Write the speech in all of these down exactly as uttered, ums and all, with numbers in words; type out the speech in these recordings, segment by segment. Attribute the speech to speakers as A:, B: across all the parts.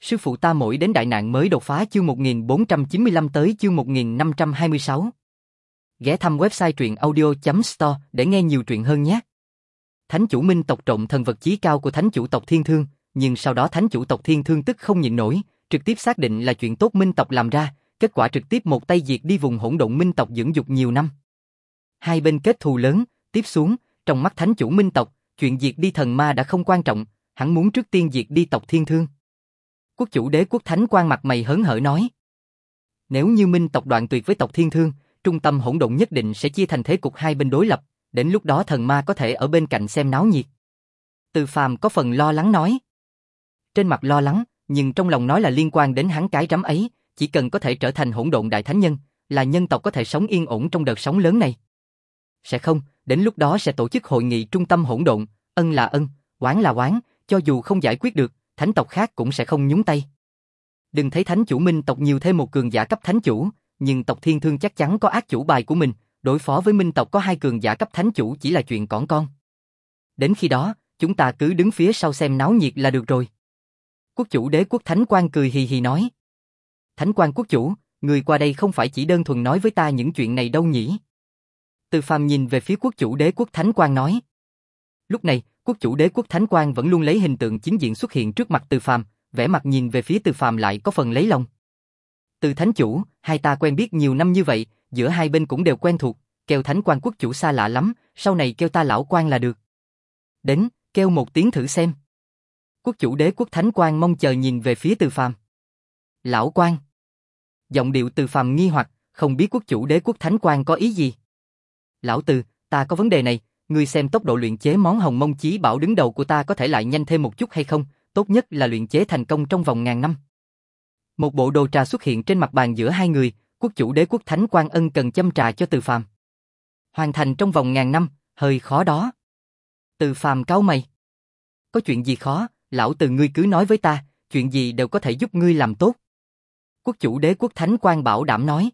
A: Sư phụ ta mỗi đến đại nạn mới đột phá chương một nghìn bốn trăm chín mươi lăm tới chương một nghìn năm trăm hai mươi sáu. Ghé thăm website truyện audio chấm store để nghe nhiều truyện hơn nhé. Thánh chủ Minh tộc trộm thần vật chí cao của thánh chủ tộc Thiên Thương, nhưng sau đó thánh chủ tộc Thiên Thương tức không nhịn nổi, trực tiếp xác định là chuyện tốt Minh tộc làm ra, kết quả trực tiếp một tay diệt đi vùng hỗn độn Minh tộc dưỡng dục nhiều năm. Hai bên kết thù lớn, tiếp xuống, trong mắt thánh chủ Minh tộc, chuyện diệt đi thần ma đã không quan trọng, hắn muốn trước tiên diệt đi tộc Thiên Thương. Quốc chủ Đế Quốc Thánh Quang mặt mày hớn hở nói: nếu như Minh tộc đoạn tuyệt với tộc Thiên Thương, trung tâm hỗn độn nhất định sẽ chia thành thế cục hai bên đối lập, đến lúc đó thần ma có thể ở bên cạnh xem náo nhiệt. Từ Phàm có phần lo lắng nói. Trên mặt lo lắng, nhưng trong lòng nói là liên quan đến hắn cái rắm ấy, chỉ cần có thể trở thành hỗn độn đại thánh nhân, là nhân tộc có thể sống yên ổn trong đợt sóng lớn này. Sẽ không, đến lúc đó sẽ tổ chức hội nghị trung tâm hỗn độn, ân là ân, oán là oán, cho dù không giải quyết được, thánh tộc khác cũng sẽ không nhúng tay. Đừng thấy thánh chủ Minh tộc nhiều thêm một cường giả cấp thánh chủ, nhưng tộc Thiên Thương chắc chắn có ác chủ bài của mình, đối phó với Minh tộc có hai cường giả cấp thánh chủ chỉ là chuyện cỏn con. Đến khi đó, chúng ta cứ đứng phía sau xem náo nhiệt là được rồi. Quốc chủ Đế Quốc Thánh Quang cười hì hì nói. Thánh Quang quốc chủ, người qua đây không phải chỉ đơn thuần nói với ta những chuyện này đâu nhỉ? Từ Phàm nhìn về phía quốc chủ Đế Quốc Thánh Quang nói. Lúc này, quốc chủ Đế Quốc Thánh Quang vẫn luôn lấy hình tượng chính diện xuất hiện trước mặt Từ Phàm, vẻ mặt nhìn về phía Từ Phàm lại có phần lấy lòng. Từ thánh chủ, hai ta quen biết nhiều năm như vậy, giữa hai bên cũng đều quen thuộc, kêu Thánh Quang quốc chủ xa lạ lắm, sau này kêu ta lão quan là được. Đến, kêu một tiếng thử xem. Quốc chủ Đế Quốc Thánh Quang mong chờ nhìn về phía Từ Phàm. Lão quan. Giọng điệu Từ Phàm nghi hoặc, không biết quốc chủ Đế Quốc Thánh Quang có ý gì. Lão Từ, ta có vấn đề này, ngươi xem tốc độ luyện chế món hồng mông chí bảo đứng đầu của ta có thể lại nhanh thêm một chút hay không, tốt nhất là luyện chế thành công trong vòng ngàn năm. Một bộ đồ trà xuất hiện trên mặt bàn giữa hai người, quốc chủ Đế Quốc Thánh Quang ân cần châm trà cho Từ Phàm. Hoàn thành trong vòng ngàn năm, hơi khó đó. Từ Phàm cau mày. Có chuyện gì khó, lão Từ ngươi cứ nói với ta, chuyện gì đều có thể giúp ngươi làm tốt. Quốc chủ Đế Quốc Thánh Quang bảo đảm nói.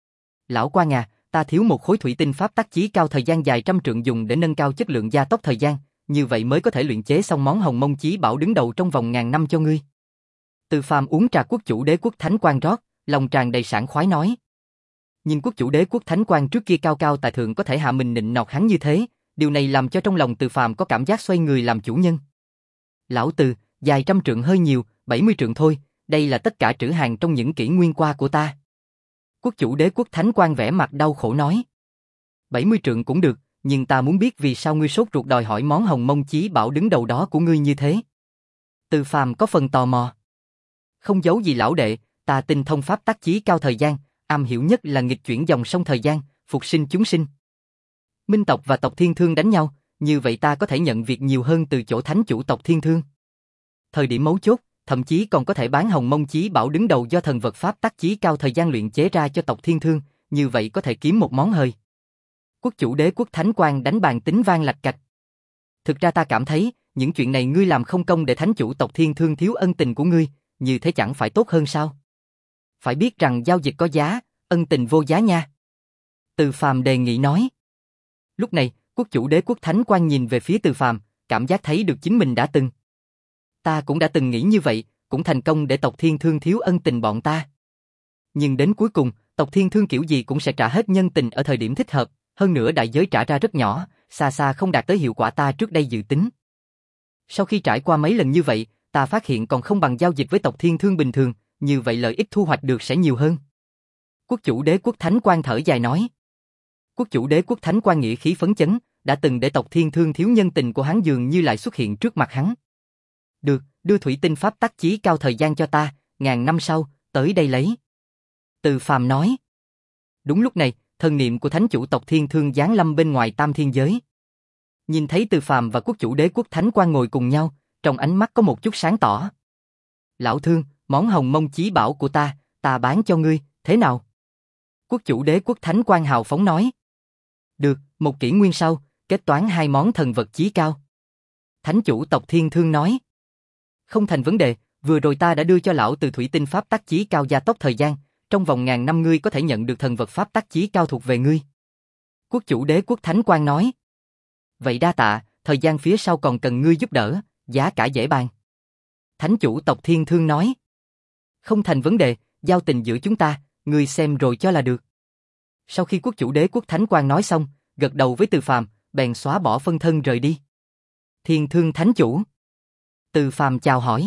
A: Lão quan à, ta thiếu một khối thủy tinh pháp tắc chí cao thời gian dài trăm trượng dùng để nâng cao chất lượng gia tốc thời gian, như vậy mới có thể luyện chế xong món hồng mông chí bảo đứng đầu trong vòng ngàn năm cho ngươi. Từ Phàm uống trà quốc chủ Đế Quốc Thánh Quang rót, lòng tràn đầy sảng khoái nói. Nhìn quốc chủ Đế Quốc Thánh Quang trước kia cao cao tại thượng có thể hạ mình nịnh nọt hắn như thế, điều này làm cho trong lòng Từ Phàm có cảm giác xoay người làm chủ nhân. Lão Từ, dài trăm trượng hơi nhiều, bảy mươi trượng thôi, đây là tất cả trữ hàng trong những kỷ nguyên qua của ta. Quốc chủ Đế Quốc Thánh Quang vẻ mặt đau khổ nói. bảy mươi trượng cũng được, nhưng ta muốn biết vì sao ngươi sốt ruột đòi hỏi món hồng mông chí bảo đứng đầu đó của ngươi như thế. Từ Phàm có phần tò mò. Không giấu gì lão đệ, ta tinh thông pháp tắc chí cao thời gian, am hiểu nhất là nghịch chuyển dòng sông thời gian, phục sinh chúng sinh. Minh tộc và tộc Thiên Thương đánh nhau, như vậy ta có thể nhận việc nhiều hơn từ chỗ thánh chủ tộc Thiên Thương. Thời điểm mấu chốt, thậm chí còn có thể bán hồng mông chí bảo đứng đầu do thần vật pháp tắc chí cao thời gian luyện chế ra cho tộc Thiên Thương, như vậy có thể kiếm một món hời. Quốc chủ Đế Quốc Thánh Quang đánh bàn tính vang lạch cạch. Thực ra ta cảm thấy, những chuyện này ngươi làm không công để thánh chủ tộc Thiên Thương thiếu ân tình của ngươi, như thế chẳng phải tốt hơn sao? Phải biết rằng giao dịch có giá, ân tình vô giá nha. Từ Phàm đề nghị nói. Lúc này, quốc chủ Đế Quốc Thánh Quang nhìn về phía Từ Phàm, cảm giác thấy được chính mình đã từng. Ta cũng đã từng nghĩ như vậy, cũng thành công để tộc Thiên Thương thiếu ân tình bọn ta. Nhưng đến cuối cùng, tộc Thiên Thương kiểu gì cũng sẽ trả hết nhân tình ở thời điểm thích hợp, hơn nữa đại giới trả ra rất nhỏ, xa xa không đạt tới hiệu quả ta trước đây dự tính. Sau khi trải qua mấy lần như vậy, ta phát hiện còn không bằng giao dịch với tộc Thiên Thương bình thường, như vậy lợi ích thu hoạch được sẽ nhiều hơn. Quốc chủ Đế Quốc Thánh Quang thở dài nói. Quốc chủ Đế Quốc Thánh Quang nghĩa khí phấn chấn, đã từng để tộc Thiên Thương thiếu nhân tình của hắn dường như lại xuất hiện trước mặt hắn. Được, đưa thủy tinh pháp tắc chí cao thời gian cho ta, ngàn năm sau, tới đây lấy. Từ Phàm nói. Đúng lúc này, thần niệm của thánh chủ tộc Thiên Thương giáng lâm bên ngoài tam thiên giới. Nhìn thấy Từ Phàm và quốc chủ Đế Quốc Thánh Quang ngồi cùng nhau, trong ánh mắt có một chút sáng tỏ. Lão Thương, món hồng mông chí bảo của ta, ta bán cho ngươi, thế nào? Quốc chủ Đế Quốc Thánh Quang hào phóng nói. Được, một kỷ nguyên sau, kết toán hai món thần vật chí cao. Thánh chủ tộc Thiên Thương nói. Không thành vấn đề, vừa rồi ta đã đưa cho lão từ thủy tinh pháp tắc chí cao gia tốc thời gian, trong vòng ngàn năm ngươi có thể nhận được thần vật pháp tắc chí cao thuộc về ngươi. Quốc chủ Đế Quốc Thánh Quang nói. Vậy đa tạ, thời gian phía sau còn cần ngươi giúp đỡ, giá cả dễ bàn. Thánh chủ tộc Thiên Thương nói. Không thành vấn đề, giao tình giữa chúng ta, ngươi xem rồi cho là được. Sau khi quốc chủ Đế Quốc Thánh Quang nói xong, gật đầu với Từ Phàm, bèn xóa bỏ phân thân rời đi. Thiên Thương Thánh Chủ. Từ Phàm chào hỏi.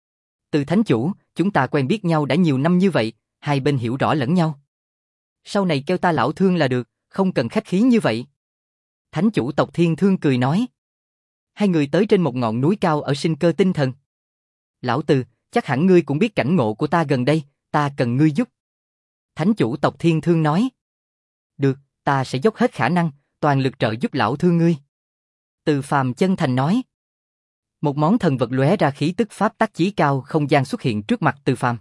A: Từ Thánh Chủ, chúng ta quen biết nhau đã nhiều năm như vậy, hai bên hiểu rõ lẫn nhau. Sau này kêu ta lão Thương là được, không cần khách khí như vậy. Thánh Chủ tộc Thiên Thương cười nói. Hai người tới trên một ngọn núi cao ở Sinh Cơ Tinh Thần. Lão Từ, chắc hẳn ngươi cũng biết cảnh ngộ của ta gần đây, ta cần ngươi giúp. Thánh Chủ tộc Thiên Thương nói. Được, ta sẽ dốc hết khả năng, toàn lực trợ giúp lão Thương ngươi. Từ Phàm chân thành nói. Một món thần vật lóe ra khí tức pháp tắc chí cao không gian xuất hiện trước mặt Từ Phàm.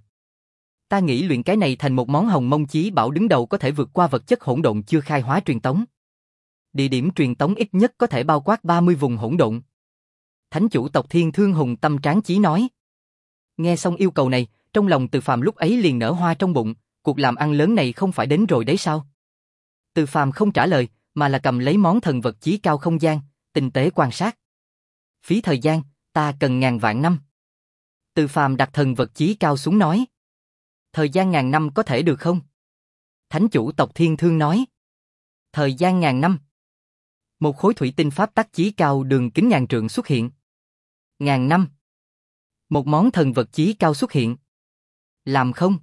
A: Ta nghĩ luyện cái này thành một món hồng mông chí bảo đứng đầu có thể vượt qua vật chất hỗn độn chưa khai hóa truyền tống. Địa điểm truyền tống ít nhất có thể bao quát ba mươi vùng hỗn độn. Thánh Chủ tộc Thiên Thương hùng tâm tráng chí nói. Nghe xong yêu cầu này, trong lòng Từ Phàm lúc ấy liền nở hoa trong bụng, cuộc làm ăn lớn này không phải đến rồi đấy sao? Từ Phàm không trả lời, mà là cầm lấy món thần vật chí cao không gian, tinh tế quan sát. Phí thời gian, ta cần ngàn vạn năm. Từ Phàm đặt thần vật chí cao xuống nói. Thời gian ngàn năm có thể được không? Thánh Chủ tộc Thiên Thương nói. Thời gian ngàn năm. Một khối thủy tinh pháp tắc chí cao đường kính ngàn trượng xuất hiện. Ngàn năm. Một món thần vật chí cao xuất hiện. Làm không?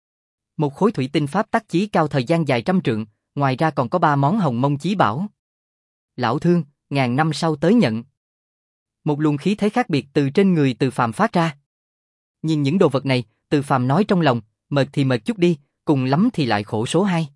A: Một khối thủy tinh pháp tắc chí cao thời gian dài trăm trượng, ngoài ra còn có ba món hồng mông chí bảo. Lão Thương, ngàn năm sau tới nhận. Một luồng khí thế khác biệt từ trên người Từ Phàm phát ra. Nhìn những đồ vật này, Từ Phàm nói trong lòng, mệt thì mệt chút đi, cùng lắm thì lại khổ số hai.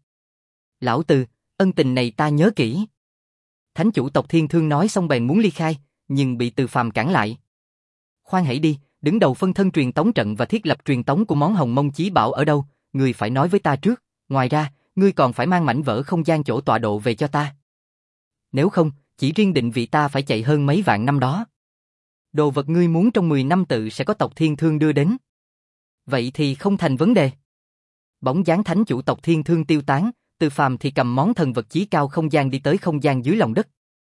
A: Lão Từ, ân tình này ta nhớ kỹ. Thánh Chủ tộc Thiên Thương nói xong bèn muốn ly khai, nhưng bị Từ Phàm cản lại. Khoan hãy đi, đứng đầu phân thân truyền tống trận và thiết lập truyền tống của món hồng mông chí bảo ở đâu, ngươi phải nói với ta trước, ngoài ra, ngươi còn phải mang mảnh vỡ không gian chỗ tọa độ về cho ta. Nếu không, chỉ riêng định vị ta phải chạy hơn mấy vạn năm đó. Đồ vật ngươi muốn trong mười năm tự sẽ có tộc Thiên Thương đưa đến. Vậy thì không thành vấn đề. Bóng dáng Thánh Chủ tộc Thiên Thương tiêu tán, Từ Phàm thì cầm món thần vật chí cao không gian đi tới không gian dưới lòng đất.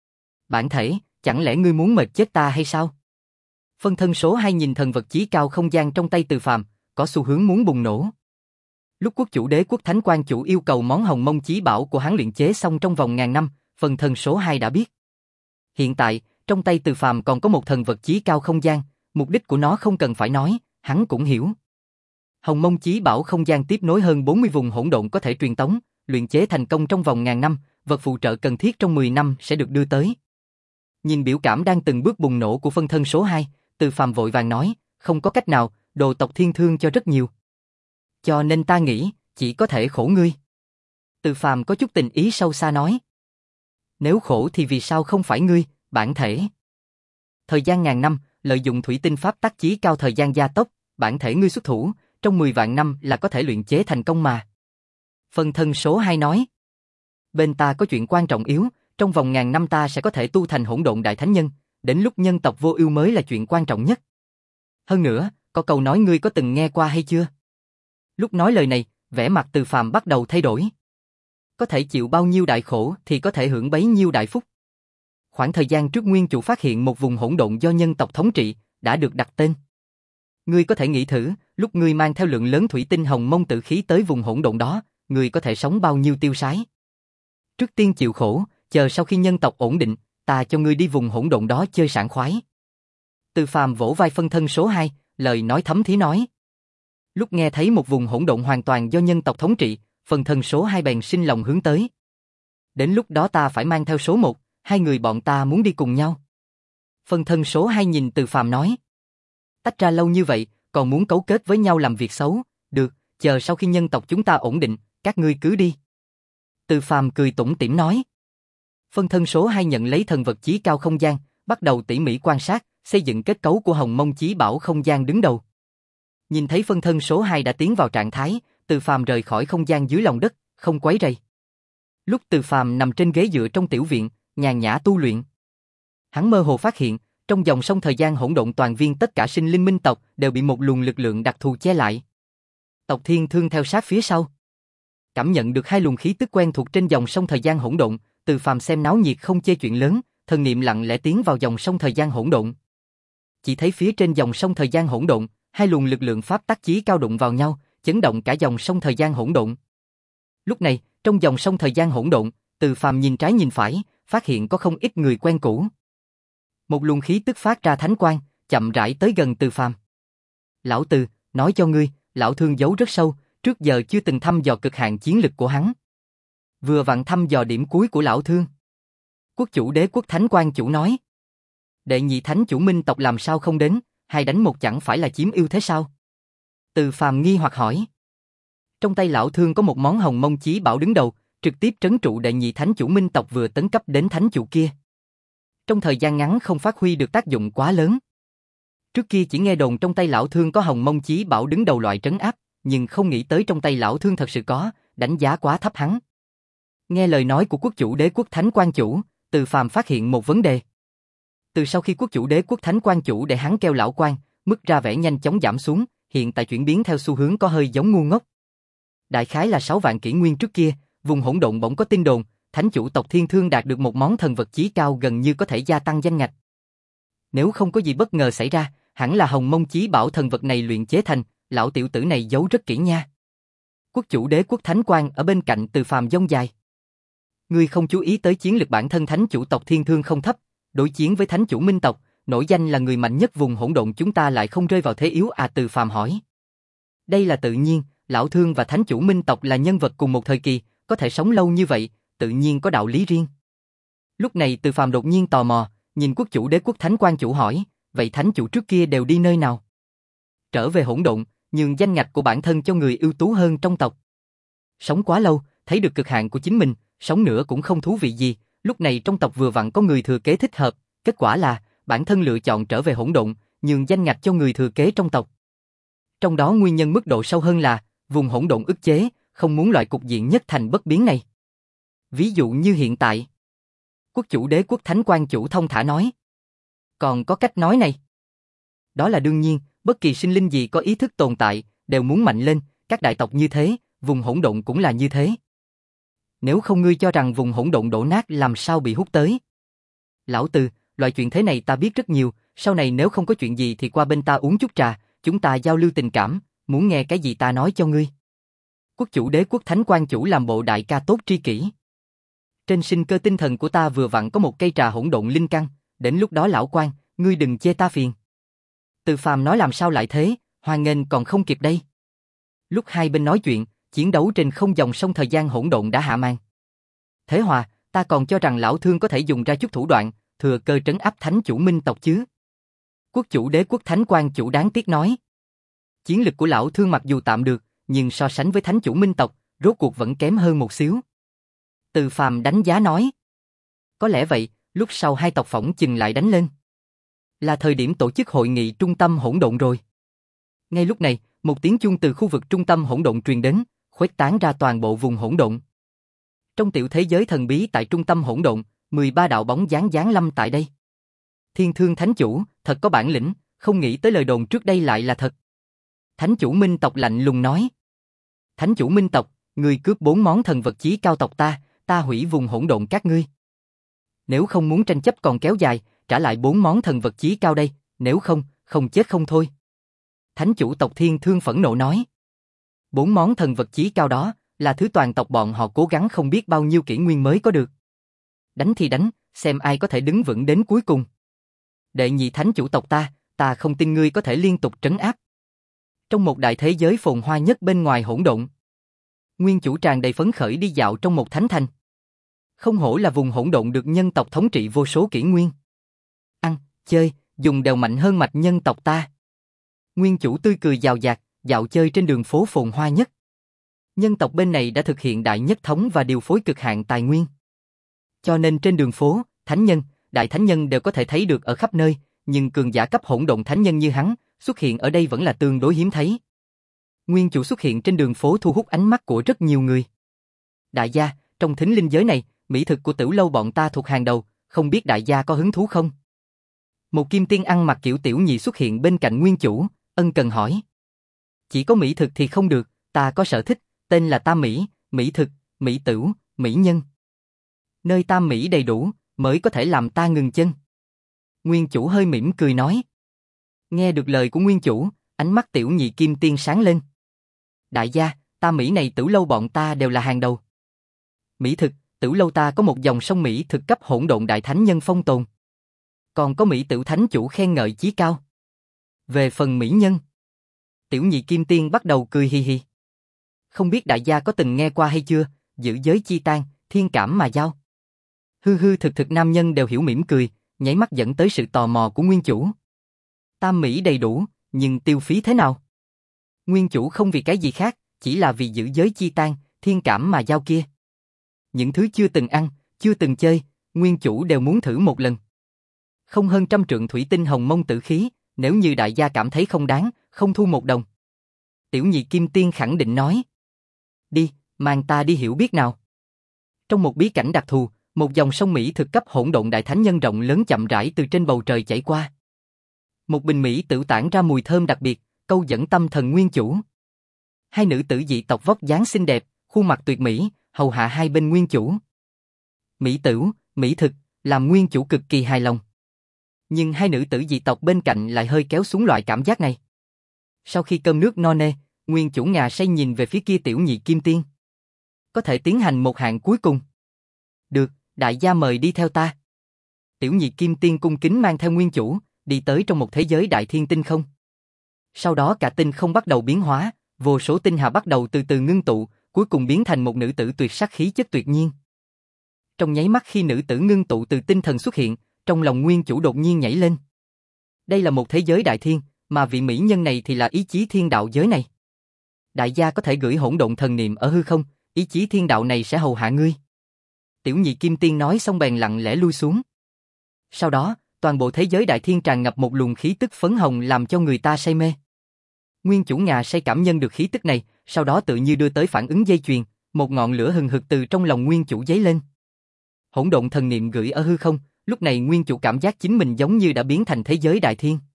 A: Bản thể, chẳng lẽ ngươi muốn mệt chết ta hay sao? Phân thân số hai nhìn thần vật chí cao không gian trong tay Từ Phàm, có xu hướng muốn bùng nổ. Lúc quốc chủ Đế Quốc Thánh Quang chủ yêu cầu món hồng mông chí bảo của hắn luyện chế xong trong vòng ngàn năm, phân thân số hai đã biết. Hiện tại, trong tay Từ Phàm còn có một thần vật chí cao không gian, mục đích của nó không cần phải nói, hắn cũng hiểu. Hồng mông chí bảo không gian tiếp nối hơn bốn mươi vùng hỗn độn có thể truyền tống, luyện chế thành công trong vòng ngàn năm, vật phụ trợ cần thiết trong mười năm sẽ được đưa tới. Nhìn biểu cảm đang từng bước bùng nổ của phân thân số hai, Từ Phàm vội vàng nói, không có cách nào, đồ tộc Thiên Thương cho rất nhiều. Cho nên ta nghĩ, chỉ có thể khổ ngươi. Từ Phàm có chút tình ý sâu xa nói. Nếu khổ thì vì sao không phải ngươi, bản thể? Thời gian ngàn năm, lợi dụng thủy tinh pháp tắc chí cao thời gian gia tốc, bản thể ngươi xuất thủ, trong mười vạn năm là có thể luyện chế thành công mà. Phân thân số hai nói. Bên ta có chuyện quan trọng yếu, trong vòng ngàn năm ta sẽ có thể tu thành hỗn độn đại thánh nhân, đến lúc nhân tộc vô ưu mới là chuyện quan trọng nhất. Hơn nữa, có câu nói ngươi có từng nghe qua hay chưa? Lúc nói lời này, vẻ mặt Từ Phàm bắt đầu thay đổi. Có thể chịu bao nhiêu đại khổ thì có thể hưởng bấy nhiêu đại phúc. Khoảng thời gian trước nguyên chủ phát hiện một vùng hỗn độn do nhân tộc thống trị, đã được đặt tên. Ngươi có thể nghĩ thử, lúc ngươi mang theo lượng lớn thủy tinh hồng mông tử khí tới vùng hỗn độn đó, ngươi có thể sống bao nhiêu tiêu sái. Trước tiên chịu khổ, chờ sau khi nhân tộc ổn định, ta cho ngươi đi vùng hỗn độn đó chơi sảng khoái. Từ Phàm vỗ vai phân thân số hai, lời nói thấm thía nói. Lúc nghe thấy một vùng hỗn độn hoàn toàn do nhân tộc thống trị, phân thân số hai bèn sinh lòng hướng tới. Đến lúc đó ta phải mang theo số một, hai người bọn ta muốn đi cùng nhau. Phân thân số hai nhìn Từ Phàm nói. Tách ra lâu như vậy, còn muốn cấu kết với nhau làm việc xấu, được, chờ sau khi nhân tộc chúng ta ổn định, các ngươi cứ đi. Từ Phàm cười tủm tỉm nói. Phân thân số hai nhận lấy thần vật chí cao không gian, bắt đầu tỉ mỉ quan sát, xây dựng kết cấu của hồng mông chí bảo không gian đứng đầu. Nhìn thấy phân thân số hai đã tiến vào trạng thái, Từ Phàm rời khỏi không gian dưới lòng đất, không quấy rầy. Lúc Từ Phàm nằm trên ghế dựa trong tiểu viện, nhàn nhã tu luyện, hắn mơ hồ phát hiện, trong dòng sông thời gian hỗn độn toàn viên tất cả sinh linh minh tộc đều bị một luồng lực lượng đặc thù che lại. Tộc Thiên Thương theo sát phía sau. Cảm nhận được hai luồng khí tức quen thuộc trên dòng sông thời gian hỗn độn, Từ Phàm xem náo nhiệt không chê chuyện lớn, thần niệm lặng lẽ tiến vào dòng sông thời gian hỗn độn. Chỉ thấy phía trên dòng sông thời gian hỗn độn, hai luồng lực lượng pháp tắc chí cao đụng vào nhau, chấn động cả dòng sông thời gian hỗn độn. Lúc này, trong dòng sông thời gian hỗn độn, Từ Phàm nhìn trái nhìn phải, phát hiện có không ít người quen cũ. Một luồng khí tức phát ra thánh quang, chậm rãi tới gần Từ Phàm. "Lão Từ, nói cho ngươi, lão Thương giấu rất sâu, trước giờ chưa từng thăm dò cực hạn chiến lực của hắn. Vừa vặn thăm dò điểm cuối của lão Thương." Quốc chủ Đế Quốc Thánh Quang chủ nói. "Đệ nhị thánh chủ Minh tộc làm sao không đến, hai đánh một chẳng phải là chiếm ưu thế sao?" Từ Phàm nghi hoặc hỏi. Trong tay lão Thương có một món hồng mông chí bảo đứng đầu, trực tiếp trấn trụ đệ nhị thánh chủ Minh tộc vừa tấn cấp đến thánh chủ kia. Trong thời gian ngắn không phát huy được tác dụng quá lớn. Trước kia chỉ nghe đồn trong tay lão Thương có hồng mông chí bảo đứng đầu loại trấn áp, nhưng không nghĩ tới trong tay lão Thương thật sự có, đánh giá quá thấp hắn. Nghe lời nói của quốc chủ Đế Quốc Thánh Quang chủ, Từ Phàm phát hiện một vấn đề. Từ sau khi quốc chủ Đế Quốc Thánh Quang chủ để hắn kêu lão quan, mức ra vẻ nhanh chóng giảm xuống, hiện tại chuyển biến theo xu hướng có hơi giống ngu ngốc. Đại khái là sáu vạn kỷ nguyên trước kia, vùng hỗn độn bỗng có tin đồn, thánh chủ tộc Thiên Thương đạt được một món thần vật chí cao gần như có thể gia tăng danh ngạch. Nếu không có gì bất ngờ xảy ra, hẳn là hồng mông chí bảo thần vật này luyện chế thành, lão tiểu tử này giấu rất kỹ nha. Quốc chủ Đế Quốc Thánh Quang ở bên cạnh Từ Phàm dông dài. Ngươi không chú ý tới chiến lực bản thân thánh chủ tộc Thiên Thương không thấp, đối chiến với thánh chủ Minh tộc, nổi danh là người mạnh nhất vùng hỗn độn, chúng ta lại không rơi vào thế yếu à? Từ Phàm hỏi. Đây là tự nhiên, lão Thương và thánh chủ Minh tộc là nhân vật cùng một thời kỳ, có thể sống lâu như vậy, tự nhiên có đạo lý riêng. Lúc này Từ Phàm đột nhiên tò mò, nhìn quốc chủ Đế Quốc Thánh Quang chủ hỏi, vậy thánh chủ trước kia đều đi nơi nào? Trở về hỗn độn, nhường danh ngạch của bản thân cho người ưu tú hơn trong tộc. Sống quá lâu, thấy được cực hạn của chính mình, sống nữa cũng không thú vị gì, lúc này trong tộc vừa vặn có người thừa kế thích hợp, kết quả là bản thân lựa chọn trở về hỗn độn, nhường danh ngạch cho người thừa kế trong tộc. Trong đó nguyên nhân mức độ sâu hơn là vùng hỗn độn ức chế, không muốn loại cục diện nhất thành bất biến này. Ví dụ như hiện tại. Quốc chủ Đế Quốc Thánh Quang chủ thông thả nói. Còn có cách nói này. Đó là đương nhiên, bất kỳ sinh linh gì có ý thức tồn tại, đều muốn mạnh lên, các đại tộc như thế, vùng hỗn độn cũng là như thế. Nếu không ngươi cho rằng vùng hỗn độn đổ nát làm sao bị hút tới. Lão Từ, loại chuyện thế này ta biết rất nhiều, sau này nếu không có chuyện gì thì qua bên ta uống chút trà, chúng ta giao lưu tình cảm, muốn nghe cái gì ta nói cho ngươi. Quốc chủ Đế Quốc Thánh Quang chủ làm bộ đại ca tốt tri kỷ. Trên sinh cơ tinh thần của ta vừa vặn có một cây trà hỗn độn linh căn, đến lúc đó lão quan, ngươi đừng chê ta phiền. Từ Phàm nói làm sao lại thế, hoan nghênh còn không kịp đây. Lúc hai bên nói chuyện, chiến đấu trên không dòng sông thời gian hỗn độn đã hạ màn. Thế Hòa, ta còn cho rằng lão Thương có thể dùng ra chút thủ đoạn, thừa cơ trấn áp thánh chủ Minh tộc chứ. Quốc chủ Đế Quốc Thánh Quang chủ đáng tiếc nói. Chiến lực của lão Thương mặc dù tạm được, nhưng so sánh với thánh chủ Minh tộc, rốt cuộc vẫn kém hơn một xíu. Từ Phàm đánh giá nói. Có lẽ vậy, lúc sau hai tộc phỏng chừng lại đánh lên. Là thời điểm tổ chức hội nghị trung tâm hỗn độn rồi. Ngay lúc này, một tiếng chuông từ khu vực trung tâm hỗn độn truyền đến, khuếch tán ra toàn bộ vùng hỗn độn. Trong tiểu thế giới thần bí tại trung tâm hỗn độn, mười ba đạo bóng dáng giáng lâm tại đây. Thiên Thương Thánh chủ, thật có bản lĩnh, không nghĩ tới lời đồn trước đây lại là thật. Thánh chủ Minh tộc lạnh lùng nói. Thánh chủ Minh tộc, ngươi cướp bốn món thần vật chí cao tộc ta, ta hủy vùng hỗn độn các ngươi. Nếu không muốn tranh chấp còn kéo dài, trả lại bốn món thần vật chí cao đây, nếu không, không chết không thôi. Thánh chủ tộc Thiên Thương phẫn nộ nói. Bốn món thần vật chí cao đó, là thứ toàn tộc bọn họ cố gắng không biết bao nhiêu kỷ nguyên mới có được. Đánh thì đánh, xem ai có thể đứng vững đến cuối cùng. Đệ nhị thánh chủ tộc ta, ta không tin ngươi có thể liên tục trấn áp. Trong một đại thế giới phồn hoa nhất bên ngoài hỗn độn, nguyên chủ tràn đầy phấn khởi đi dạo trong một thánh thành. Không hổ là vùng hỗn độn được nhân tộc thống trị vô số kỷ nguyên. Ăn, chơi, dùng đều mạnh hơn mạch nhân tộc ta. Nguyên chủ tươi cười giàu dạt, dạo chơi trên đường phố phồn hoa nhất. Nhân tộc bên này đã thực hiện đại nhất thống và điều phối cực hạn tài nguyên. Cho nên trên đường phố, thánh nhân, đại thánh nhân đều có thể thấy được ở khắp nơi, nhưng cường giả cấp hỗn độn thánh nhân như hắn, xuất hiện ở đây vẫn là tương đối hiếm thấy. Nguyên chủ xuất hiện trên đường phố thu hút ánh mắt của rất nhiều người. Đại gia, trong thính linh giới này, mỹ thực của Tửu lâu bọn ta thuộc hàng đầu, không biết đại gia có hứng thú không? Một kim tiên ăn mặc kiểu tiểu nhị xuất hiện bên cạnh nguyên chủ, ân cần hỏi. Chỉ có mỹ thực thì không được, ta có sở thích, tên là Tam Mỹ, mỹ thực, mỹ tửu, mỹ nhân. Nơi tam mỹ đầy đủ, mới có thể làm ta ngừng chân. Nguyên chủ hơi mỉm cười nói. Nghe được lời của nguyên chủ, Ánh mắt tiểu nhị kim tiên sáng lên. Đại gia, ta Mỹ này Tử lâu bọn ta đều là hàng đầu. Mỹ thực, Tử lâu ta có một dòng sông Mỹ thực cấp hỗn độn đại thánh nhân phong tồn. Còn có Mỹ Tử thánh chủ khen ngợi chí cao. Về phần mỹ nhân, tiểu nhị kim tiên bắt đầu cười hì hì. Không biết đại gia có từng nghe qua hay chưa, giữ giới chi tan, thiên cảm mà giao. Hư hư thực thực nam nhân đều hiểu mỉm cười, nháy mắt dẫn tới sự tò mò của nguyên chủ. Tam Mỹ đầy đủ, nhưng tiêu phí thế nào? Nguyên chủ không vì cái gì khác, chỉ là vì giữ giới chi tan, thiên cảm mà giao kia. Những thứ chưa từng ăn, chưa từng chơi, nguyên chủ đều muốn thử một lần. Không hơn trăm trượng thủy tinh hồng mông tử khí, nếu như đại gia cảm thấy không đáng, không thu một đồng. Tiểu nhị kim tiên khẳng định nói. Đi, mang ta đi hiểu biết nào. Trong một bí cảnh đặc thù, một dòng sông Mỹ thực cấp hỗn độn đại thánh nhân rộng lớn chậm rãi từ trên bầu trời chảy qua. Một bình Mỹ tự tản ra mùi thơm đặc biệt, câu dẫn tâm thần nguyên chủ. Hai nữ tử dị tộc vóc dáng xinh đẹp, khuôn mặt tuyệt mỹ, hầu hạ hai bên nguyên chủ. Mỹ tửu, mỹ thực, làm nguyên chủ cực kỳ hài lòng. Nhưng hai nữ tử dị tộc bên cạnh lại hơi kéo xuống loại cảm giác này. Sau khi cơm nước no nê, nguyên chủ ngà say nhìn về phía kia tiểu nhị kim tiên. Có thể tiến hành một hạng cuối cùng. Được, đại gia mời đi theo ta. Tiểu nhị kim tiên cung kính mang theo nguyên chủ, đi tới trong một thế giới đại thiên tinh không. Sau đó cả tinh không bắt đầu biến hóa, vô số tinh hà bắt đầu từ từ ngưng tụ, cuối cùng biến thành một nữ tử tuyệt sắc khí chất tuyệt nhiên. Trong nháy mắt khi nữ tử ngưng tụ từ tinh thần xuất hiện, trong lòng nguyên chủ đột nhiên nhảy lên. Đây là một thế giới đại thiên, mà vị mỹ nhân này thì là ý chí thiên đạo giới này. Đại gia có thể gửi hỗn độn thần niệm ở hư không, ý chí thiên đạo này sẽ hầu hạ ngươi. Tiểu nhị kim tiên nói xong bèn lặng lẽ lui xuống. Sau đó, toàn bộ thế giới đại thiên tràn ngập một luồng khí tức phấn hồng làm cho người ta say mê. Nguyên chủ ngà say cảm nhận được khí tức này, sau đó tự như đưa tới phản ứng dây chuyền, một ngọn lửa hừng hực từ trong lòng nguyên chủ dấy lên. Hỗn độn thần niệm gửi ở hư không, lúc này nguyên chủ cảm giác chính mình giống như đã biến thành thế giới đại thiên.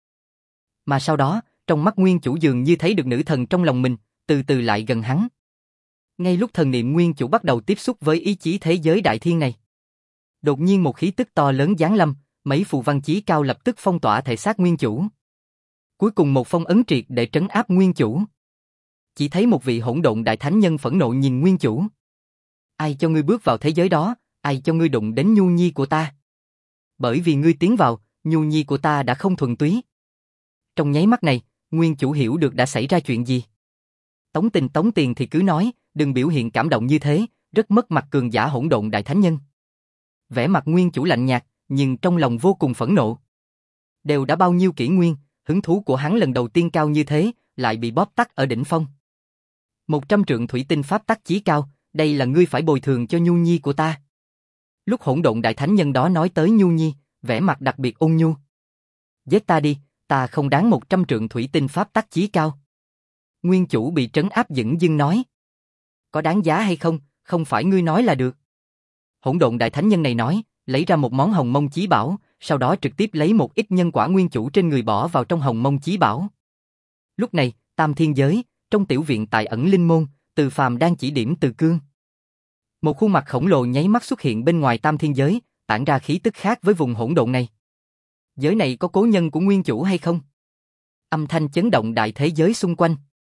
A: Mà sau đó, trong mắt nguyên chủ dường như thấy được nữ thần trong lòng mình, từ từ lại gần hắn. Ngay lúc thần niệm nguyên chủ bắt đầu tiếp xúc với ý chí thế giới đại thiên này, đột nhiên một khí tức to lớn giáng lâm, mấy phù văn chí cao lập tức phong tỏa thể xác nguyên chủ. Cuối cùng một phong ấn triệt để trấn áp nguyên chủ. Chỉ thấy một vị hỗn độn đại thánh nhân phẫn nộ nhìn nguyên chủ. Ai cho ngươi bước vào thế giới đó, ai cho ngươi đụng đến nhu nhi của ta? Bởi vì ngươi tiến vào, nhu nhi của ta đã không thuần túy. Trong nháy mắt này, nguyên chủ hiểu được đã xảy ra chuyện gì. Tống Tình tống tiền thì cứ nói, đừng biểu hiện cảm động như thế, rất mất mặt cường giả hỗn độn đại thánh nhân. Vẻ mặt nguyên chủ lạnh nhạt, nhưng trong lòng vô cùng phẫn nộ. Đều đã bao nhiêu kỷ nguyên, hứng thú của hắn lần đầu tiên cao như thế, lại bị bóp tắt ở đỉnh phong. Một trăm trượng thủy tinh pháp tắc chí cao, đây là ngươi phải bồi thường cho nhu nhi của ta. Lúc hỗn độn đại thánh nhân đó nói tới nhu nhi, vẻ mặt đặc biệt ôn nhu. Giết ta đi, ta không đáng một trăm trượng thủy tinh pháp tắc chí cao. Nguyên chủ bị trấn áp dửng dưng nói. Có đáng giá hay không, không phải ngươi nói là được. Hỗn độn đại thánh nhân này nói, lấy ra một món hồng mông chí bảo, sau đó trực tiếp lấy một ít nhân quả nguyên chủ trên người bỏ vào trong hồng mông chí bảo. Lúc này, tam thiên giới, trong tiểu viện tại ẩn linh môn, Từ Phàm đang chỉ điểm Từ Cương. Một khuôn mặt khổng lồ nháy mắt xuất hiện bên ngoài tam thiên giới, tản ra khí tức khác với vùng hỗn độn này. Giới này có cố nhân của nguyên chủ hay không? Âm thanh chấn động đại thế giới xung quanh.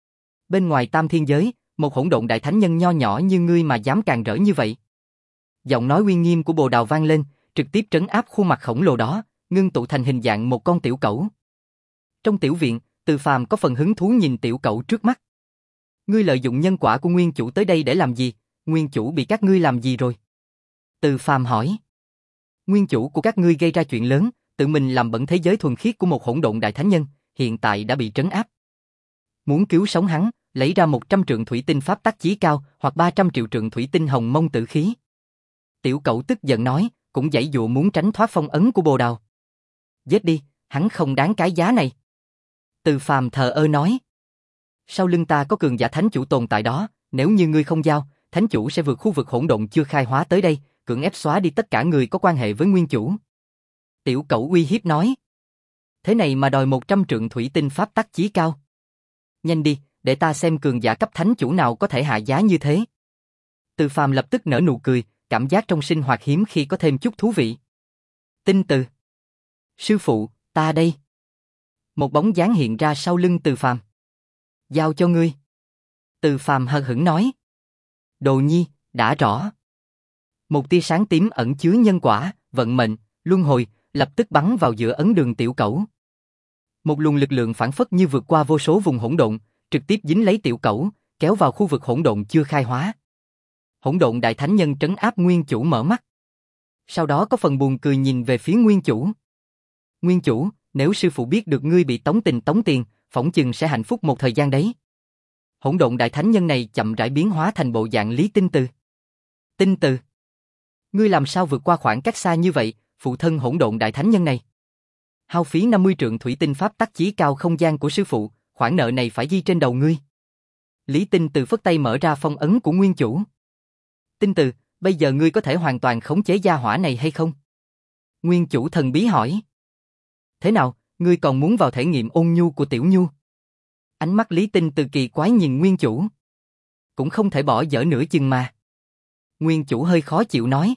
A: Bên ngoài tam thiên giới, một hỗn độn đại thánh nhân nho nhỏ như ngươi mà dám càn rỡ như vậy. Giọng nói uy nghiêm của Bồ Đào vang lên, trực tiếp trấn áp khuôn mặt khổng lồ đó, ngưng tụ thành hình dạng một con tiểu cẩu. Trong tiểu viện, Từ Phàm có phần hứng thú nhìn tiểu cẩu trước mắt. Ngươi lợi dụng nhân quả của nguyên chủ tới đây để làm gì? Nguyên chủ bị các ngươi làm gì rồi? Từ Phàm hỏi. Nguyên chủ của các ngươi gây ra chuyện lớn, tự mình làm bẩn thế giới thuần khiết của một hỗn độn đại thánh nhân, hiện tại đã bị trấn áp. Muốn cứu sống hắn, lấy ra một trăm trượng thủy tinh pháp tắc chí cao, hoặc ba trăm triệu trượng thủy tinh hồng mông tử khí. Tiểu cẩu tức giận nói, cũng giãy dụa muốn tránh thoát phong ấn của Bồ Đào. Giết đi, hắn không đáng cái giá này. Từ Phàm thờ ơ nói. Sau lưng ta có cường giả thánh chủ tồn tại đó, nếu như ngươi không giao, thánh chủ sẽ vượt khu vực hỗn độn chưa khai hóa tới đây, cưỡng ép xóa đi tất cả người có quan hệ với nguyên chủ. Tiểu cẩu uy hiếp nói. Thế này mà đòi một trăm trượng thủy tinh pháp tắc chí cao. Nhanh đi, để ta xem cường giả cấp thánh chủ nào có thể hạ giá như thế. Từ Phàm lập tức nở nụ cười, cảm giác trong sinh hoạt hiếm khi có thêm chút thú vị. Tinh Từ. Sư phụ, ta đây. Một bóng dáng hiện ra sau lưng Từ Phàm. Giao cho ngươi. Từ Phàm hờ hững nói. Đồ nhi, đã rõ. Một tia sáng tím ẩn chứa nhân quả, vận mệnh, luân hồi, lập tức bắn vào giữa ấn đường tiểu cẩu. Một luồng lực lượng phản phất như vượt qua vô số vùng hỗn độn, trực tiếp dính lấy tiểu cẩu, kéo vào khu vực hỗn độn chưa khai hóa. Hỗn độn đại thánh nhân trấn áp nguyên chủ mở mắt. Sau đó có phần buồn cười nhìn về phía nguyên chủ. Nguyên chủ, nếu sư phụ biết được ngươi bị tống tình tống tiền, phỏng chừng sẽ hạnh phúc một thời gian đấy. Hỗn độn đại thánh nhân này chậm rãi biến hóa thành bộ dạng Lý Tinh Từ. Tinh Từ, ngươi làm sao vượt qua khoảng cách xa như vậy, phụ thân hỗn độn đại thánh nhân này? Hao phí năm mươi trượng thủy tinh pháp tắc chí cao không gian của sư phụ, khoản nợ này phải ghi trên đầu ngươi. Lý Tinh Từ phất tay mở ra phong ấn của nguyên chủ. Tinh Từ, bây giờ ngươi có thể hoàn toàn khống chế gia hỏa này hay không? Nguyên chủ thần bí hỏi. Thế nào, ngươi còn muốn vào thể nghiệm ôn nhu của tiểu nhu? Ánh mắt Lý Tinh Từ kỳ quái nhìn nguyên chủ. Cũng không thể bỏ dở nửa chừng mà. Nguyên chủ hơi khó chịu nói.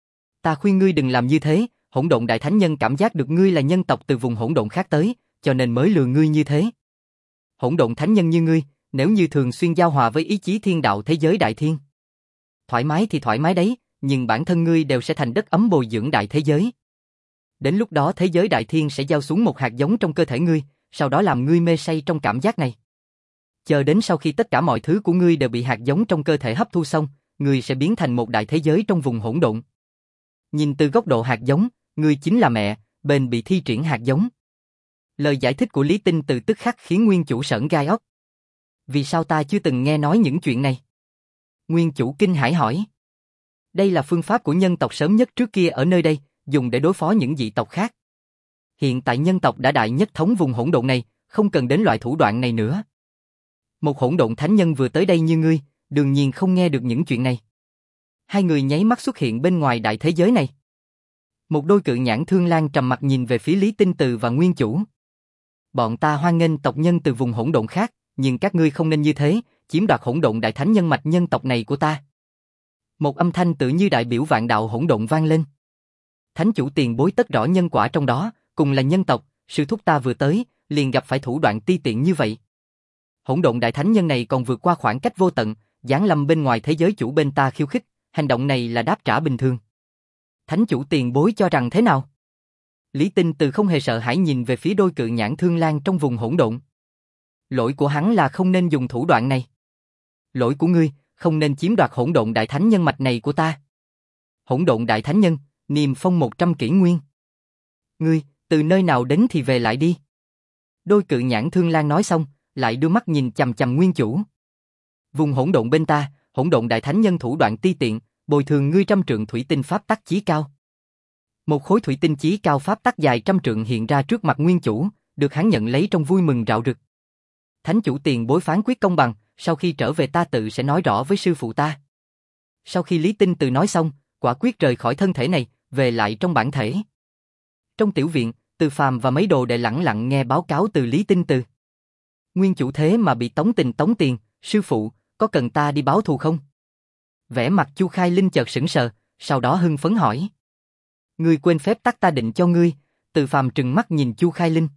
A: Ta khuyên ngươi đừng làm như thế, hỗn độn đại thánh nhân cảm giác được ngươi là nhân tộc từ vùng hỗn độn khác tới, cho nên mới lừa ngươi như thế. Hỗn độn thánh nhân như ngươi, nếu như thường xuyên giao hòa với ý chí thiên đạo thế giới đại thiên. Thoải mái thì thoải mái đấy, nhưng bản thân ngươi đều sẽ thành đất ấm bồi dưỡng đại thế giới. Đến lúc đó thế giới đại thiên sẽ giao xuống một hạt giống trong cơ thể ngươi, sau đó làm ngươi mê say trong cảm giác này. Chờ đến sau khi tất cả mọi thứ của ngươi đều bị hạt giống trong cơ thể hấp thu xong, ngươi sẽ biến thành một đại thế giới trong vùng hỗn độn. Nhìn từ góc độ hạt giống, ngươi chính là mẹ, bền bị thi triển hạt giống. Lời giải thích của Lý Tinh Từ tức khắc khiến nguyên chủ sởn gai ốc. Vì sao ta chưa từng nghe nói những chuyện này? Nguyên chủ kinh hãi hỏi. Đây là phương pháp của nhân tộc sớm nhất trước kia ở nơi đây, dùng để đối phó những dị tộc khác. Hiện tại nhân tộc đã đại nhất thống vùng hỗn độn này, không cần đến loại thủ đoạn này nữa. Một hỗn độn thánh nhân vừa tới đây như ngươi, đương nhiên không nghe được những chuyện này. Hai người nháy mắt xuất hiện bên ngoài đại thế giới này. Một đôi cự nhãn thương lang trầm mặc nhìn về phía Lý Tinh Từ và nguyên chủ. Bọn ta hoan nghênh tộc nhân từ vùng hỗn độn khác, nhưng các ngươi không nên như thế, chiếm đoạt hỗn độn đại thánh nhân mạch nhân tộc này của ta. Một âm thanh tự như đại biểu vạn đạo hỗn độn vang lên. Thánh chủ tiền bối tất rõ nhân quả trong đó, cùng là nhân tộc, sư thúc ta vừa tới, liền gặp phải thủ đoạn ti tiện như vậy. Hỗn độn đại thánh nhân này còn vượt qua khoảng cách vô tận, giáng lâm bên ngoài thế giới chủ bên ta khiêu khích, hành động này là đáp trả bình thường. Thánh chủ tiền bối cho rằng thế nào? Lý Tinh Từ không hề sợ hãi nhìn về phía đôi cự nhãn thương lang trong vùng hỗn độn. Lỗi của hắn là không nên dùng thủ đoạn này. Lỗi của ngươi, không nên chiếm đoạt hỗn độn đại thánh nhân mạch này của ta. Hỗn độn đại thánh nhân, niềm phong một trăm kỷ nguyên. Ngươi, từ nơi nào đến thì về lại đi. Đôi cự nhãn thương lang nói xong, lại đưa mắt nhìn chằm chằm nguyên chủ. Vùng hỗn độn bên ta, hỗn độn đại thánh nhân thủ đoạn ti tiện, bồi thường ngươi trăm trượng thủy tinh pháp tắc chí cao. Một khối thủy tinh chí cao pháp tắc dài trăm trượng hiện ra trước mặt nguyên chủ, được hắn nhận lấy trong vui mừng rạo rực. Thánh chủ tiền bối phán quyết công bằng, sau khi trở về ta tự sẽ nói rõ với sư phụ ta. Sau khi Lý Tinh Từ nói xong, quả quyết rời khỏi thân thể này, về lại trong bản thể. Trong tiểu viện, Từ Phàm và mấy đồ đệ lẳng lặng nghe báo cáo từ Lý Tinh Từ. Nguyên chủ thế mà bị tống tình tống tiền, sư phụ, có cần ta đi báo thù không? Vẻ mặt Chu Khai Linh chợt sững sờ, sau đó hưng phấn hỏi. Ngươi quên phép tắc ta định cho ngươi, Từ Phàm trừng mắt nhìn Chu Khai Linh.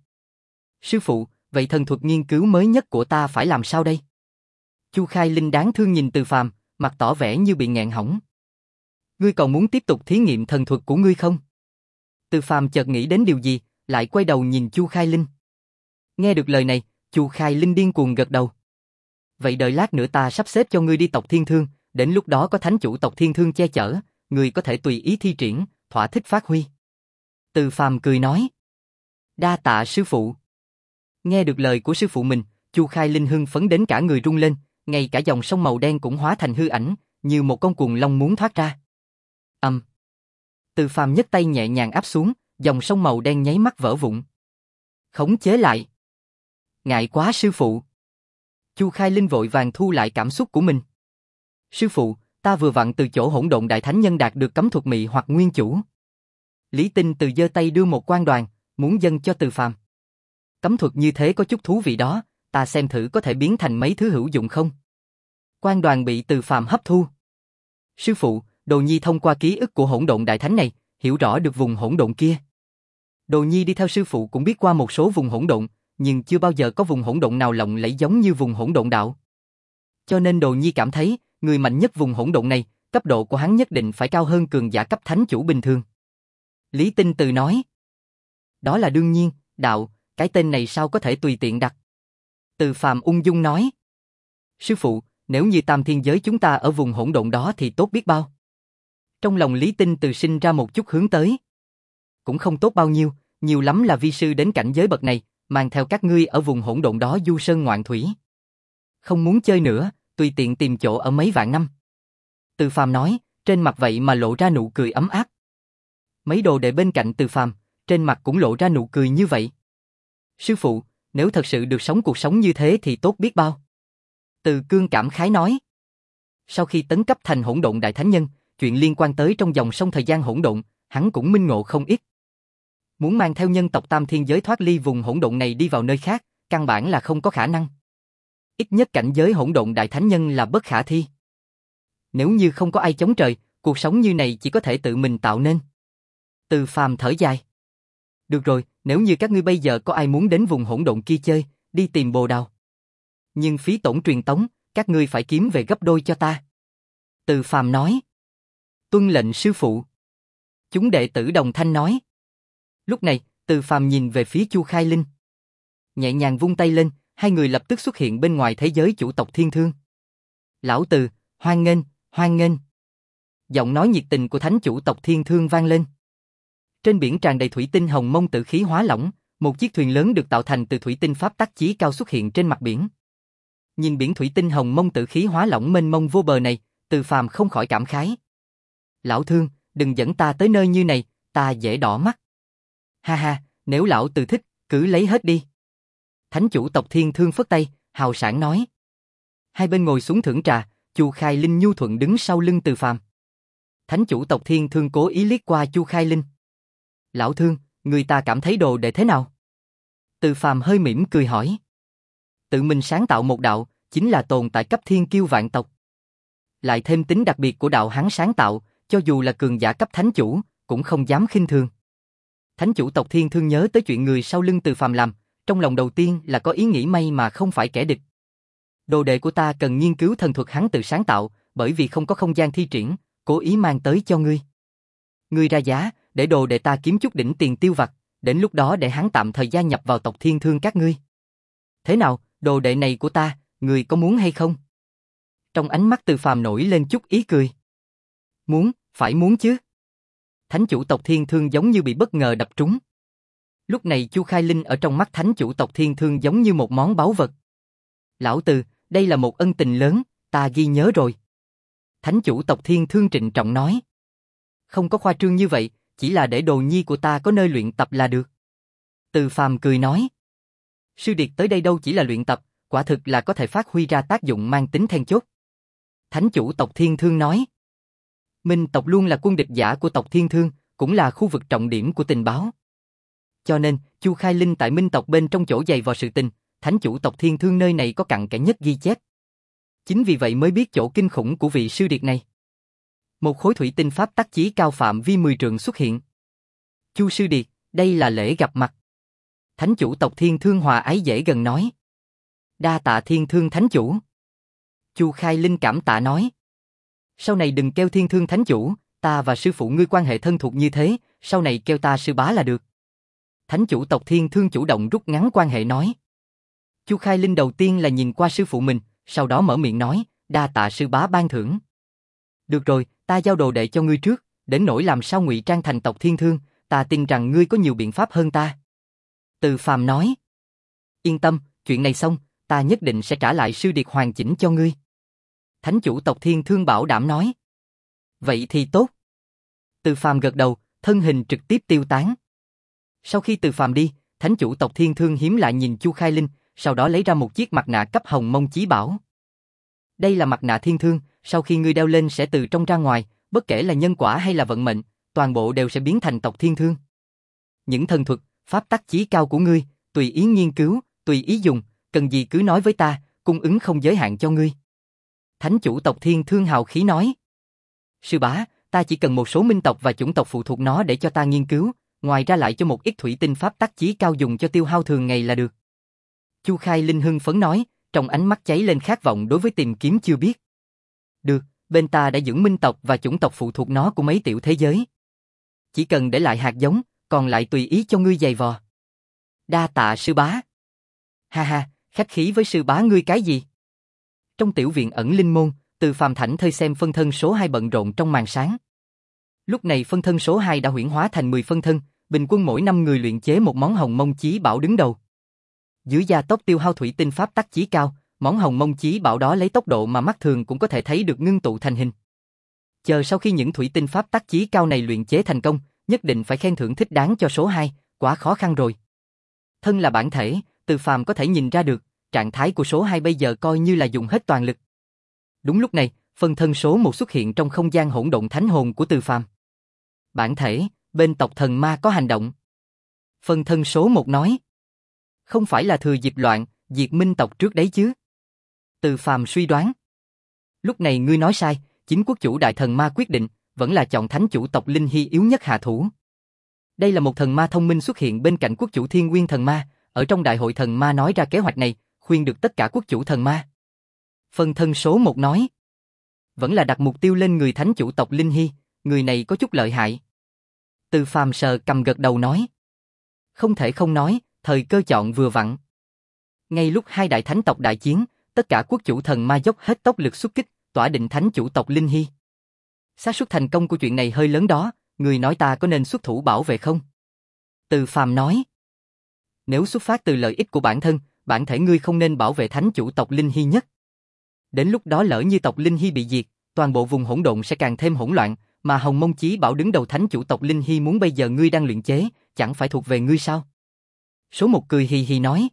A: Sư phụ, vậy thần thuật nghiên cứu mới nhất của ta phải làm sao đây? Chu Khai Linh đáng thương nhìn Từ Phàm, mặt tỏ vẻ như bị nghẹn hỏng. Ngươi còn muốn tiếp tục thí nghiệm thần thuật của ngươi không? Từ Phàm chợt nghĩ đến điều gì, lại quay đầu nhìn Chu Khai Linh. Nghe được lời này, Chu Khai Linh điên cuồng gật đầu. Vậy đợi lát nữa ta sắp xếp cho ngươi đi tộc Thiên Thương, đến lúc đó có thánh chủ tộc Thiên Thương che chở, ngươi có thể tùy ý thi triển, thỏa thích phát huy. Từ Phàm cười nói. Đa tạ sư phụ. Nghe được lời của sư phụ mình, Chu Khai Linh hưng phấn đến cả người rung lên, ngay cả dòng sông màu đen cũng hóa thành hư ảnh, như một con cuồng long muốn thoát ra. Ầm. Um. Từ Phàm nhấc tay nhẹ nhàng áp xuống, dòng sông màu đen nháy mắt vỡ vụn. Khống chế lại. Ngại quá sư phụ. Chu Khai Linh vội vàng thu lại cảm xúc của mình. Sư phụ, ta vừa vặn từ chỗ hỗn độn đại thánh nhân đạt được cấm thuật mị hoặc nguyên chủ. Lý Tinh Từ giơ tay đưa một quan đoàn, muốn dâng cho Từ Phàm. Cấm thuật như thế có chút thú vị đó, ta xem thử có thể biến thành mấy thứ hữu dụng không. Quan đoàn bị Từ Phàm hấp thu. Sư phụ, Đồ Nhi thông qua ký ức của hỗn độn đại thánh này, hiểu rõ được vùng hỗn độn kia. Đồ Nhi đi theo sư phụ cũng biết qua một số vùng hỗn độn, nhưng chưa bao giờ có vùng hỗn độn nào lộng lẫy giống như vùng hỗn độn đạo. Cho nên Đồ Nhi cảm thấy, người mạnh nhất vùng hỗn độn này, cấp độ của hắn nhất định phải cao hơn cường giả cấp thánh chủ bình thường. Lý Tinh Từ nói. Đó là đương nhiên, đạo, cái tên này sao có thể tùy tiện đặt. Từ Phàm ung dung nói. Sư phụ, nếu như tam thiên giới chúng ta ở vùng hỗn độn đó thì tốt biết bao. Trong lòng Lý Tinh Từ sinh ra một chút hướng tới. Cũng không tốt bao nhiêu, nhiều lắm là vi sư đến cảnh giới bậc này, mang theo các ngươi ở vùng hỗn độn đó du sơn ngoạn thủy. Không muốn chơi nữa, tùy tiện tìm chỗ ở mấy vạn năm. Từ Phàm nói, trên mặt vậy mà lộ ra nụ cười ấm áp. Mấy đồ đệ bên cạnh Từ Phàm, trên mặt cũng lộ ra nụ cười như vậy. Sư phụ, nếu thật sự được sống cuộc sống như thế thì tốt biết bao. Từ Cương cảm khái nói. Sau khi tấn cấp thành hỗn độn đại thánh nhân, chuyện liên quan tới trong dòng sông thời gian hỗn độn, hắn cũng minh ngộ không ít. Muốn mang theo nhân tộc tam thiên giới thoát ly vùng hỗn độn này đi vào nơi khác, căn bản là không có khả năng. Ít nhất cảnh giới hỗn độn đại thánh nhân là bất khả thi. Nếu như không có ai chống trời, cuộc sống như này chỉ có thể tự mình tạo nên. Từ Phàm thở dài. Được rồi, nếu như các ngươi bây giờ có ai muốn đến vùng hỗn độn kia chơi, đi tìm Bồ Đào. Nhưng phí tổn truyền tống, các ngươi phải kiếm về gấp đôi cho ta. Từ Phàm nói. Tuân lệnh sư phụ. Chúng đệ tử đồng thanh nói. Lúc này, Từ Phàm nhìn về phía Chu Khai Linh. Nhẹ nhàng vung tay lên, hai người lập tức xuất hiện bên ngoài thế giới chủ tộc Thiên Thương. Lão Từ, hoan nghênh, hoan nghênh. Giọng nói nhiệt tình của thánh chủ tộc Thiên Thương vang lên. Trên biển tràn đầy thủy tinh hồng mông tử khí hóa lỏng, một chiếc thuyền lớn được tạo thành từ thủy tinh pháp tắc chí cao xuất hiện trên mặt biển. Nhìn biển thủy tinh hồng mông tử khí hóa lỏng mênh mông vô bờ này, Từ Phàm không khỏi cảm khái. Lão Thương, đừng dẫn ta tới nơi như này, ta dễ đỏ mắt. Ha ha, nếu lão Từ thích, cứ lấy hết đi. Thánh chủ tộc Thiên Thương phất tay, hào sảng nói. Hai bên ngồi xuống thưởng trà, Chu Khai Linh nhu thuận đứng sau lưng Từ Phàm. Thánh chủ tộc Thiên Thương cố ý liếc qua Chu Khai Linh. Lão Thương, người ta cảm thấy đồ đệ thế nào? Từ Phàm hơi mỉm cười hỏi. Tự mình sáng tạo một đạo, chính là tồn tại cấp thiên kiêu vạn tộc. Lại thêm tính đặc biệt của đạo hắn sáng tạo, cho dù là cường giả cấp thánh chủ, cũng không dám khinh thường. Thánh chủ tộc Thiên Thương nhớ tới chuyện người sau lưng Từ Phàm làm, trong lòng đầu tiên là có ý nghĩ may mà không phải kẻ địch. Đồ đệ của ta cần nghiên cứu thần thuật hắn tự sáng tạo, bởi vì không có không gian thi triển, cố ý mang tới cho ngươi. Ngươi ra giá, để đồ đệ ta kiếm chút đỉnh tiền tiêu vặt, đến lúc đó để hắn tạm thời gia nhập vào tộc Thiên Thương các ngươi. Thế nào, đồ đệ này của ta, ngươi có muốn hay không? Trong ánh mắt Từ Phàm nổi lên chút ý cười. Muốn, phải muốn chứ. Thánh chủ tộc Thiên Thương giống như bị bất ngờ đập trúng. Lúc này Chu Khai Linh ở trong mắt thánh chủ tộc Thiên Thương giống như một món báu vật. Lão Từ, đây là một ân tình lớn, ta ghi nhớ rồi. Thánh chủ tộc Thiên Thương trịnh trọng nói. Không có khoa trương như vậy, chỉ là để đồ nhi của ta có nơi luyện tập là được. Từ Phàm cười nói. Sư điệt tới đây đâu chỉ là luyện tập, quả thực là có thể phát huy ra tác dụng mang tính then chốt. Thánh chủ tộc Thiên Thương nói. Minh tộc luôn là quân địch giả của tộc Thiên Thương, cũng là khu vực trọng điểm của tình báo. Cho nên, Chu Khai Linh tại Minh tộc bên trong chỗ dày vào sự tình, thánh chủ tộc Thiên Thương nơi này có cặn kẽ nhất ghi chép. Chính vì vậy mới biết chỗ kinh khủng của vị sư điệt này. Một khối thủy tinh pháp tắc chí cao phạm vi mười trượng xuất hiện. Chu sư điệt, đây là lễ gặp mặt. Thánh chủ tộc Thiên Thương hòa ái dễ gần nói. Đa tạ Thiên Thương thánh chủ. Chu Khai Linh cảm tạ nói. Sau này đừng kêu Thiên Thương thánh chủ, ta và sư phụ ngươi quan hệ thân thuộc như thế, sau này kêu ta sư bá là được. Thánh chủ tộc Thiên Thương chủ động rút ngắn quan hệ nói. Chu Khai Linh đầu tiên là nhìn qua sư phụ mình, sau đó mở miệng nói, đa tạ sư bá ban thưởng. Được rồi, ta giao đồ đệ cho ngươi trước, đến nỗi làm sao ngụy trang thành tộc Thiên Thương, ta tin rằng ngươi có nhiều biện pháp hơn ta. Từ Phàm nói. Yên tâm, chuyện này xong, ta nhất định sẽ trả lại sư điệt hoàn chỉnh cho ngươi. Thánh chủ tộc Thiên Thương bảo đảm nói. Vậy thì tốt. Từ Phàm gật đầu, thân hình trực tiếp tiêu tán. Sau khi Từ Phàm đi, thánh chủ tộc Thiên Thương hiếm lại nhìn Chu Khai Linh, sau đó lấy ra một chiếc mặt nạ cấp hồng mông chí bảo. Đây là mặt nạ Thiên Thương, sau khi ngươi đeo lên sẽ từ trong ra ngoài, bất kể là nhân quả hay là vận mệnh, toàn bộ đều sẽ biến thành tộc Thiên Thương. Những thần thuật, pháp tắc chí cao của ngươi, tùy ý nghiên cứu, tùy ý dùng, cần gì cứ nói với ta, cung ứng không giới hạn cho ngươi. Thánh chủ tộc Thiên Thương hào khí nói. Sư bá, ta chỉ cần một số minh tộc và chủng tộc phụ thuộc nó để cho ta nghiên cứu, ngoài ra lại cho một ít thủy tinh pháp tắc chí cao dùng cho tiêu hao thường ngày là được. Chu Khai Linh hưng phấn nói, trong ánh mắt cháy lên khát vọng đối với tìm kiếm chưa biết. Được, bên ta đã dưỡng minh tộc và chủng tộc phụ thuộc nó của mấy tiểu thế giới. Chỉ cần để lại hạt giống, còn lại tùy ý cho ngươi giày vò. Đa tạ sư bá. Ha ha, khách khí với sư bá ngươi cái gì? Trong tiểu viện ẩn linh môn, Từ Phàm thảnh thơi xem phân thân số hai bận rộn trong màn sáng. Lúc này phân thân số hai đã huyễn hóa thành mười phân thân, bình quân mỗi năm người luyện chế một món hồng mông chí bảo đứng đầu. Dưới gia tốc tiêu hao thủy tinh pháp tắc chí cao, món hồng mông chí bảo đó lấy tốc độ mà mắt thường cũng có thể thấy được ngưng tụ thành hình. Chờ sau khi những thủy tinh pháp tắc chí cao này luyện chế thành công, nhất định phải khen thưởng thích đáng cho số hai, quá khó khăn rồi. Thân là bản thể, Từ Phàm có thể nhìn ra được, trạng thái của số hai bây giờ coi như là dùng hết toàn lực. Đúng lúc này, phân thân số một xuất hiện trong không gian hỗn độn thánh hồn của Từ Phàm. Bản thể, bên tộc thần ma có hành động. Phân thân số một nói. Không phải là thừa dịp loạn, diệt minh tộc trước đấy chứ? Từ Phàm suy đoán. Lúc này ngươi nói sai, chính quốc chủ đại thần ma quyết định, vẫn là chọn thánh chủ tộc Linh Hy yếu nhất hạ thủ. Đây là một thần ma thông minh xuất hiện bên cạnh quốc chủ Thiên Nguyên thần ma, ở trong đại hội thần ma nói ra kế hoạch này, khuyên được tất cả quốc chủ thần ma. Phân thân số một nói. Vẫn là đặt mục tiêu lên người thánh chủ tộc Linh Hy, người này có chút lợi hại. Từ Phàm sờ cầm gật đầu nói. Không thể không nói, thời cơ chọn vừa vặn. Ngay lúc hai đại thánh tộc đại chiến, tất cả quốc chủ thần ma dốc hết tốc lực xuất kích, tỏa định thánh chủ tộc Linh Hy. Xác suất thành công của chuyện này hơi lớn đó, người nói ta có nên xuất thủ bảo vệ không? Từ Phàm nói. Nếu xuất phát từ lợi ích của bản thân, bản thể ngươi không nên bảo vệ thánh chủ tộc Linh Hy nhất. Đến lúc đó lỡ như tộc Linh Hy bị diệt, toàn bộ vùng hỗn độn sẽ càng thêm hỗn loạn, mà Hồng Mông Chí Bảo đứng đầu thánh chủ tộc Linh Hy muốn bây giờ ngươi đang luyện chế, chẳng phải thuộc về ngươi sao? Số một cười hì hì nói.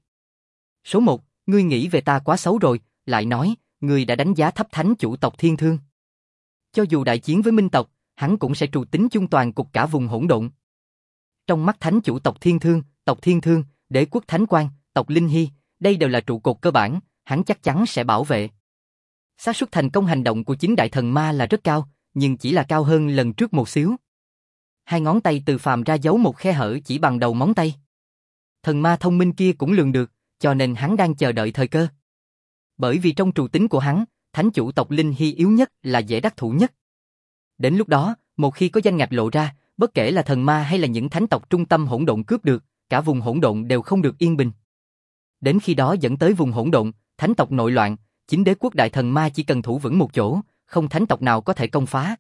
A: Số một, ngươi nghĩ về ta quá xấu rồi, lại nói, ngươi đã đánh giá thấp thánh chủ tộc Thiên Thương. Cho dù đại chiến với minh tộc, hắn cũng sẽ trù tính chung toàn cục cả vùng hỗn độn. Trong mắt thánh chủ tộc Thiên Thương, tộc Thiên Thương, đế quốc Thánh Quang, tộc Linh Hy, đây đều là trụ cột cơ bản, hắn chắc chắn sẽ bảo vệ. Xác suất thành công hành động của chính đại thần ma là rất cao, nhưng chỉ là cao hơn lần trước một xíu. Hai ngón tay Từ Phàm ra giấu một khe hở chỉ bằng đầu móng tay. Thần ma thông minh kia cũng lường được, cho nên hắn đang chờ đợi thời cơ. Bởi vì trong trù tính của hắn, thánh chủ tộc Linh Hy yếu nhất là dễ đắc thủ nhất. Đến lúc đó, một khi có danh ngạch lộ ra, bất kể là thần ma hay là những thánh tộc trung tâm hỗn độn cướp được, cả vùng hỗn độn đều không được yên bình. Đến khi đó dẫn tới vùng hỗn độn, thánh tộc nội loạn, chính đế quốc đại thần ma chỉ cần thủ vững một chỗ, không thánh tộc nào có thể công phá.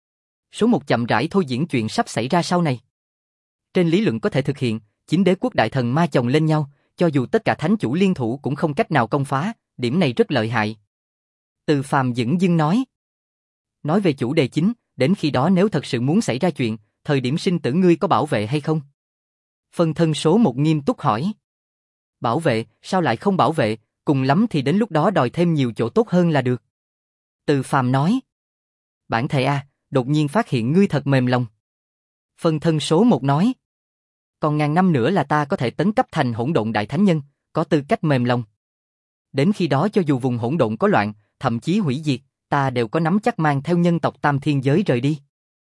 A: Số một chậm rãi thôi diễn chuyện sắp xảy ra sau này. Trên lý luận có thể thực hiện, chính đế quốc đại thần ma chồng lên nhau, cho dù tất cả thánh chủ liên thủ cũng không cách nào công phá, điểm này rất lợi hại. Từ Phàm dửng dưng nói. Nói về chủ đề chính, đến khi đó nếu thật sự muốn xảy ra chuyện, thời điểm sinh tử ngươi có bảo vệ hay không? Phân thân số một nghiêm túc hỏi. Bảo vệ, sao lại không bảo vệ, cùng lắm thì đến lúc đó đòi thêm nhiều chỗ tốt hơn là được. Từ Phàm nói. Bản thể a, đột nhiên phát hiện ngươi thật mềm lòng. Phân thân số một nói. Còn ngàn năm nữa là ta có thể tấn cấp thành hỗn độn đại thánh nhân, có tư cách mềm lòng. Đến khi đó cho dù vùng hỗn độn có loạn, thậm chí hủy diệt, ta đều có nắm chắc mang theo nhân tộc Tam Thiên Giới rời đi.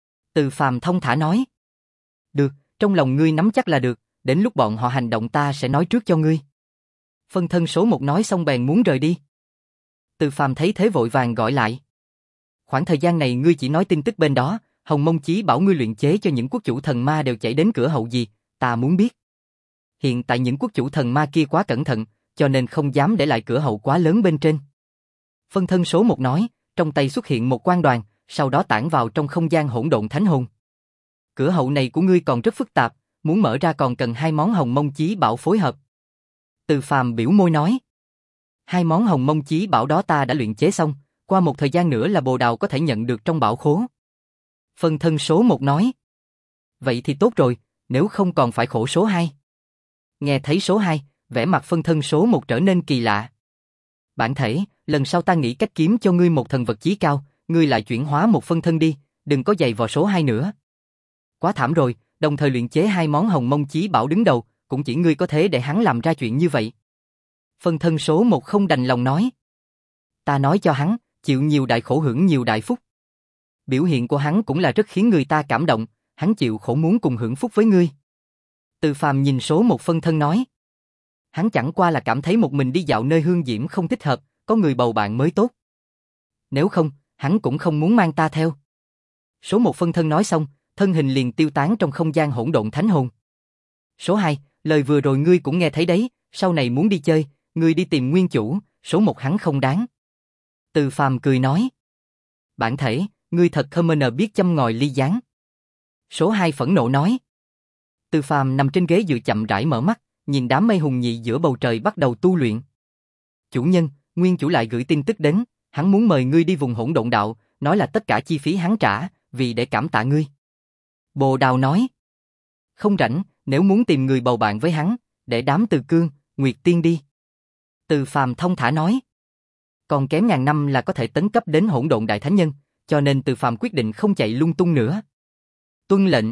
A: Từ Phàm thông thả nói. Được, trong lòng ngươi nắm chắc là được, đến lúc bọn họ hành động ta sẽ nói trước cho ngươi. Phân thân số một nói xong bèn muốn rời đi. Từ Phàm thấy thế vội vàng gọi lại. Khoảng thời gian này ngươi chỉ nói tin tức bên đó, Hồng Mông Chí bảo ngươi luyện chế cho những quốc chủ thần ma đều chạy đến cửa hậu gì, ta muốn biết. Hiện tại những quốc chủ thần ma kia quá cẩn thận, cho nên không dám để lại cửa hậu quá lớn bên trên. Phân thân số một nói, trong tay xuất hiện một quan đoàn, sau đó tản vào trong không gian hỗn độn thánh hồn. Cửa hậu này của ngươi còn rất phức tạp, muốn mở ra còn cần hai món Hồng Mông Chí bảo phối hợp. Từ Phàm biểu môi nói. Hai món Hồng Mông Chí bảo đó ta đã luyện chế xong, qua một thời gian nữa là bồ đào có thể nhận được trong bảo khố. Phân thân số một nói. Vậy thì tốt rồi, nếu không còn phải khổ số hai. Nghe thấy số hai, vẻ mặt phân thân số một trở nên kỳ lạ. Bản thể, lần sau ta nghĩ cách kiếm cho ngươi một thần vật chí cao, ngươi lại chuyển hóa một phân thân đi, đừng có giày vò số hai nữa. Quá thảm rồi, đồng thời luyện chế hai món Hồng Mông Chí bảo đứng đầu, cũng chỉ ngươi có thế để hắn làm ra chuyện như vậy. Phân thân số một không đành lòng nói. Ta nói cho hắn, chịu nhiều đại khổ hưởng nhiều đại phúc. Biểu hiện của hắn cũng là rất khiến người ta cảm động, hắn chịu khổ muốn cùng hưởng phúc với ngươi. Từ Phàm nhìn số một phân thân nói. Hắn chẳng qua là cảm thấy một mình đi dạo nơi hương diễm không thích hợp, có người bầu bạn mới tốt. Nếu không, hắn cũng không muốn mang ta theo. Số một phân thân nói xong, thân hình liền tiêu tán trong không gian hỗn độn thánh hồn. Số hai, lời vừa rồi ngươi cũng nghe thấy đấy, sau này muốn đi chơi, ngươi đi tìm nguyên chủ, số một hắn không đáng. Từ Phàm cười nói. Bản thể, ngươi thật không nờ biết châm ngòi ly gián. Số hai phẫn nộ nói. Từ Phàm nằm trên ghế dựa chậm rãi mở mắt, nhìn đám mây hùng nhị giữa bầu trời bắt đầu tu luyện. Chủ nhân, nguyên chủ lại gửi tin tức đến, hắn muốn mời ngươi đi vùng hỗn độn đạo, nói là tất cả chi phí hắn trả, vì để cảm tạ ngươi. Bồ Đào nói. Không rảnh, nếu muốn tìm người bầu bạn với hắn, để đám Từ Cương, Nguyệt Tiên đi. Từ Phàm thông thả nói. Còn kém ngàn năm là có thể tấn cấp đến hỗn độn đại thánh nhân, cho nên Từ Phàm quyết định không chạy lung tung nữa. Tuân lệnh.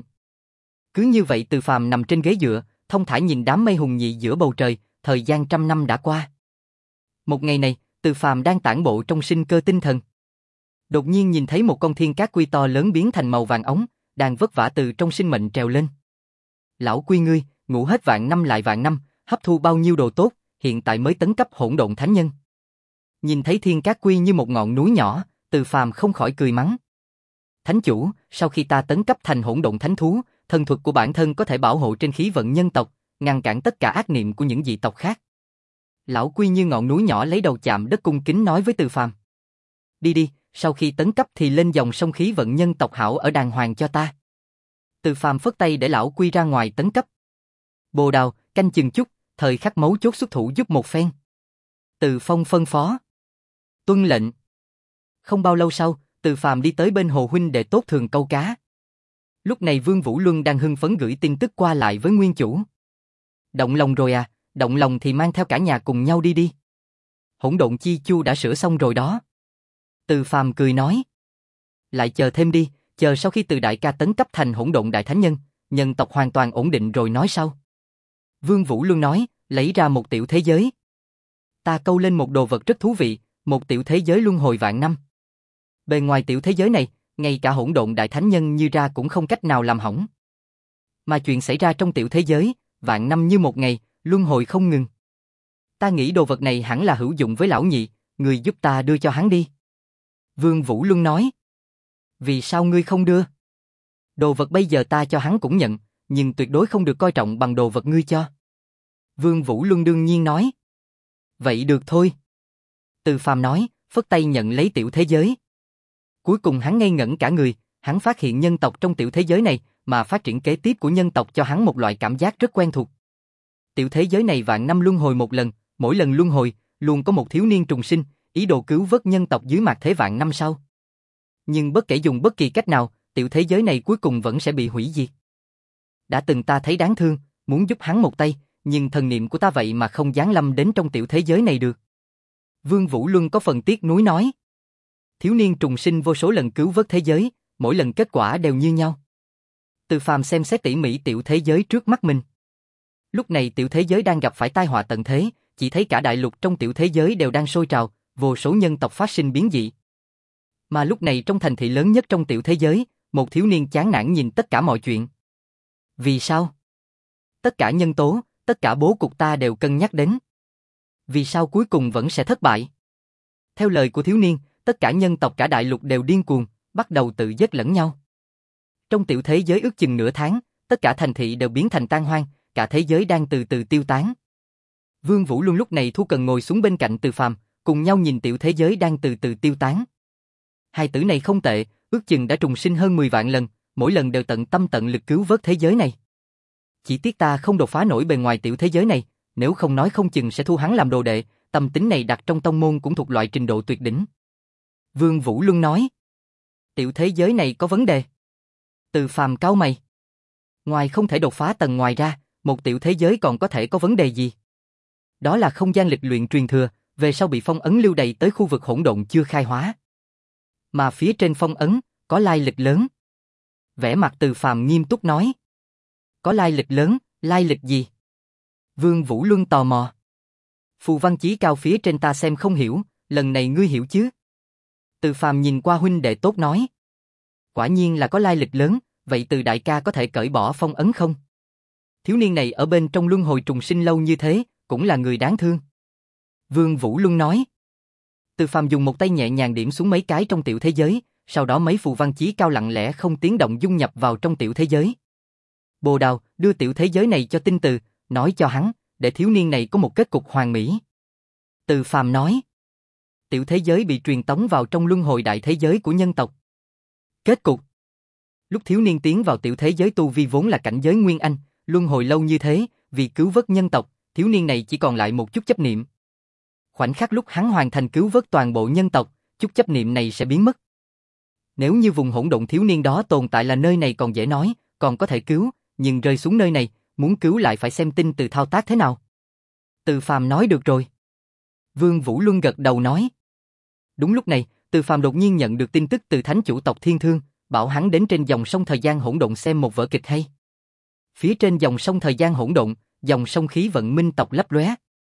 A: Cứ như vậy Từ Phàm nằm trên ghế dựa, thông thả nhìn đám mây hùng nhị giữa bầu trời, thời gian trăm năm đã qua. Một ngày này, Từ Phàm đang tản bộ trong sinh cơ tinh thần. Đột nhiên nhìn thấy một con thiên cát quy to lớn biến thành màu vàng ống, đang vất vả từ trong sinh mệnh trèo lên. Lão quy ngươi, ngủ hết vạn năm lại vạn năm, hấp thu bao nhiêu đồ tốt, hiện tại mới tấn cấp hỗn độn thánh nhân. Nhìn thấy thiên cát quy như một ngọn núi nhỏ, Từ Phàm không khỏi cười mắng. Thánh chủ, sau khi ta tấn cấp thành hỗn độn thánh thú, thần thuật của bản thân có thể bảo hộ trên khí vận nhân tộc, ngăn cản tất cả ác niệm của những dị tộc khác. Lão quy như ngọn núi nhỏ lấy đầu chạm đất cung kính nói với Từ Phàm. Đi đi, sau khi tấn cấp thì lên dòng sông khí vận nhân tộc hảo ở đàng hoàng cho ta. Từ Phàm phất tay để lão quy ra ngoài tấn cấp. Bồ Đào, canh chừng chút, thời khắc mấu chốt xuất thủ giúp một phen. Từ Phong phân phó. Tuân lệnh. Không bao lâu sau, Từ Phàm đi tới bên hồ huynh để tốt thường câu cá. Lúc này Vương Vũ Luân đang hưng phấn gửi tin tức qua lại với nguyên chủ. Động lòng rồi à, động lòng thì mang theo cả nhà cùng nhau đi đi. Hỗn độn chi chu đã sửa xong rồi đó. Từ Phàm cười nói. Lại chờ thêm đi, chờ sau khi Từ đại ca tấn cấp thành hỗn độn đại thánh nhân, nhân tộc hoàn toàn ổn định rồi nói sau. Vương Vũ Luân nói, lấy ra một tiểu thế giới. Ta câu lên một đồ vật rất thú vị, một tiểu thế giới luân hồi vạn năm. Bề ngoài tiểu thế giới này, ngay cả hỗn độn đại thánh nhân như ra cũng không cách nào làm hỏng. Mà chuyện xảy ra trong tiểu thế giới, vạn năm như một ngày, luân hồi không ngừng. Ta nghĩ đồ vật này hẳn là hữu dụng với lão nhị, người giúp ta đưa cho hắn đi. Vương Vũ Luân nói. Vì sao ngươi không đưa? Đồ vật bây giờ ta cho hắn cũng nhận, nhưng tuyệt đối không được coi trọng bằng đồ vật ngươi cho. Vương Vũ Luân đương nhiên nói. Vậy được thôi. Từ Phàm nói, phất tay nhận lấy tiểu thế giới. Cuối cùng hắn ngây ngẩn cả người, hắn phát hiện nhân tộc trong tiểu thế giới này, mà phát triển kế tiếp của nhân tộc cho hắn một loại cảm giác rất quen thuộc. Tiểu thế giới này vạn năm luân hồi một lần, mỗi lần luân hồi, luôn có một thiếu niên trùng sinh, ý đồ cứu vớt nhân tộc dưới mạt thế vạn năm sau. Nhưng bất kể dùng bất kỳ cách nào, tiểu thế giới này cuối cùng vẫn sẽ bị hủy diệt. Đã từng ta thấy đáng thương, muốn giúp hắn một tay, nhưng thần niệm của ta vậy mà không giáng lâm đến trong tiểu thế giới này được. Vương Vũ Luân có phần tiếc nuối nói. Thiếu niên trùng sinh vô số lần cứu vớt thế giới, mỗi lần kết quả đều như nhau. Từ Phàm xem xét tỉ mỉ tiểu thế giới trước mắt mình. Lúc này tiểu thế giới đang gặp phải tai họa tận thế, chỉ thấy cả đại lục trong tiểu thế giới đều đang sôi trào, vô số nhân tộc phát sinh biến dị. Mà lúc này trong thành thị lớn nhất trong tiểu thế giới, một thiếu niên chán nản nhìn tất cả mọi chuyện. Vì sao? Tất cả nhân tố, tất cả bố cục ta đều cân nhắc đến. Vì sao cuối cùng vẫn sẽ thất bại? Theo lời của thiếu niên, tất cả nhân tộc cả đại lục đều điên cuồng, bắt đầu tự giết lẫn nhau. Trong tiểu thế giới ước chừng nửa tháng, tất cả thành thị đều biến thành tan hoang, cả thế giới đang từ từ tiêu tán. Vương Vũ Luân lúc này thu cần ngồi xuống bên cạnh Từ Phàm, cùng nhau nhìn tiểu thế giới đang từ từ tiêu tán. Hai tử này không tệ, ước chừng đã trùng sinh hơn mười vạn lần, mỗi lần đều tận tâm tận lực cứu vớt thế giới này. Chỉ tiếc ta không đột phá nổi bề ngoài tiểu thế giới này, nếu không nói không chừng sẽ thu hắn làm đồ đệ, tâm tính này đặt trong tông môn cũng thuộc loại trình độ tuyệt đỉnh. Vương Vũ Luân nói. Tiểu thế giới này có vấn đề. Từ Phàm cau mày. Ngoài không thể đột phá tầng ngoài ra, một tiểu thế giới còn có thể có vấn đề gì? Đó là không gian lịch luyện truyền thừa, về sau bị phong ấn lưu đày tới khu vực hỗn độn chưa khai hóa. Mà phía trên phong ấn, có lai lịch lớn. Vẻ mặt Từ Phàm nghiêm túc nói. Có lai lịch lớn, lai lịch gì? Vương Vũ Luân tò mò. Phù văn chí cao phía trên ta xem không hiểu, lần này ngươi hiểu chứ? Từ Phàm nhìn qua huynh đệ tốt nói. Quả nhiên là có lai lịch lớn, vậy Từ đại ca có thể cởi bỏ phong ấn không? Thiếu niên này ở bên trong luân hồi trùng sinh lâu như thế, cũng là người đáng thương. Vương Vũ Luân nói. Từ Phàm dùng một tay nhẹ nhàng điểm xuống mấy cái trong tiểu thế giới, sau đó mấy phù văn chí cao lặng lẽ không tiếng động dung nhập vào trong tiểu thế giới. Bồ Đào, đưa tiểu thế giới này cho Tinh Từ, nói cho hắn, để thiếu niên này có một kết cục hoàn mỹ. Từ Phàm nói. Tiểu thế giới bị truyền tống vào trong luân hồi đại thế giới của nhân tộc. Kết cục. Lúc thiếu niên tiến vào tiểu thế giới tu vi vốn là cảnh giới Nguyên Anh, luân hồi lâu như thế, vì cứu vớt nhân tộc, thiếu niên này chỉ còn lại một chút chấp niệm. Khoảnh khắc lúc hắn hoàn thành cứu vớt toàn bộ nhân tộc, chút chấp niệm này sẽ biến mất. Nếu như vùng hỗn độn thiếu niên đó tồn tại là nơi này còn dễ nói, còn có thể cứu, nhưng rơi xuống nơi này, muốn cứu lại phải xem Tinh Từ thao tác thế nào. Từ Phàm nói được rồi. Vương Vũ Luân gật đầu nói. Đúng lúc này, Từ Phàm đột nhiên nhận được tin tức từ thánh chủ tộc Thiên Thương, bảo hắn đến trên dòng sông thời gian hỗn độn xem một vở kịch hay. Phía trên dòng sông thời gian hỗn độn, dòng sông khí vận minh tộc lấp lóe.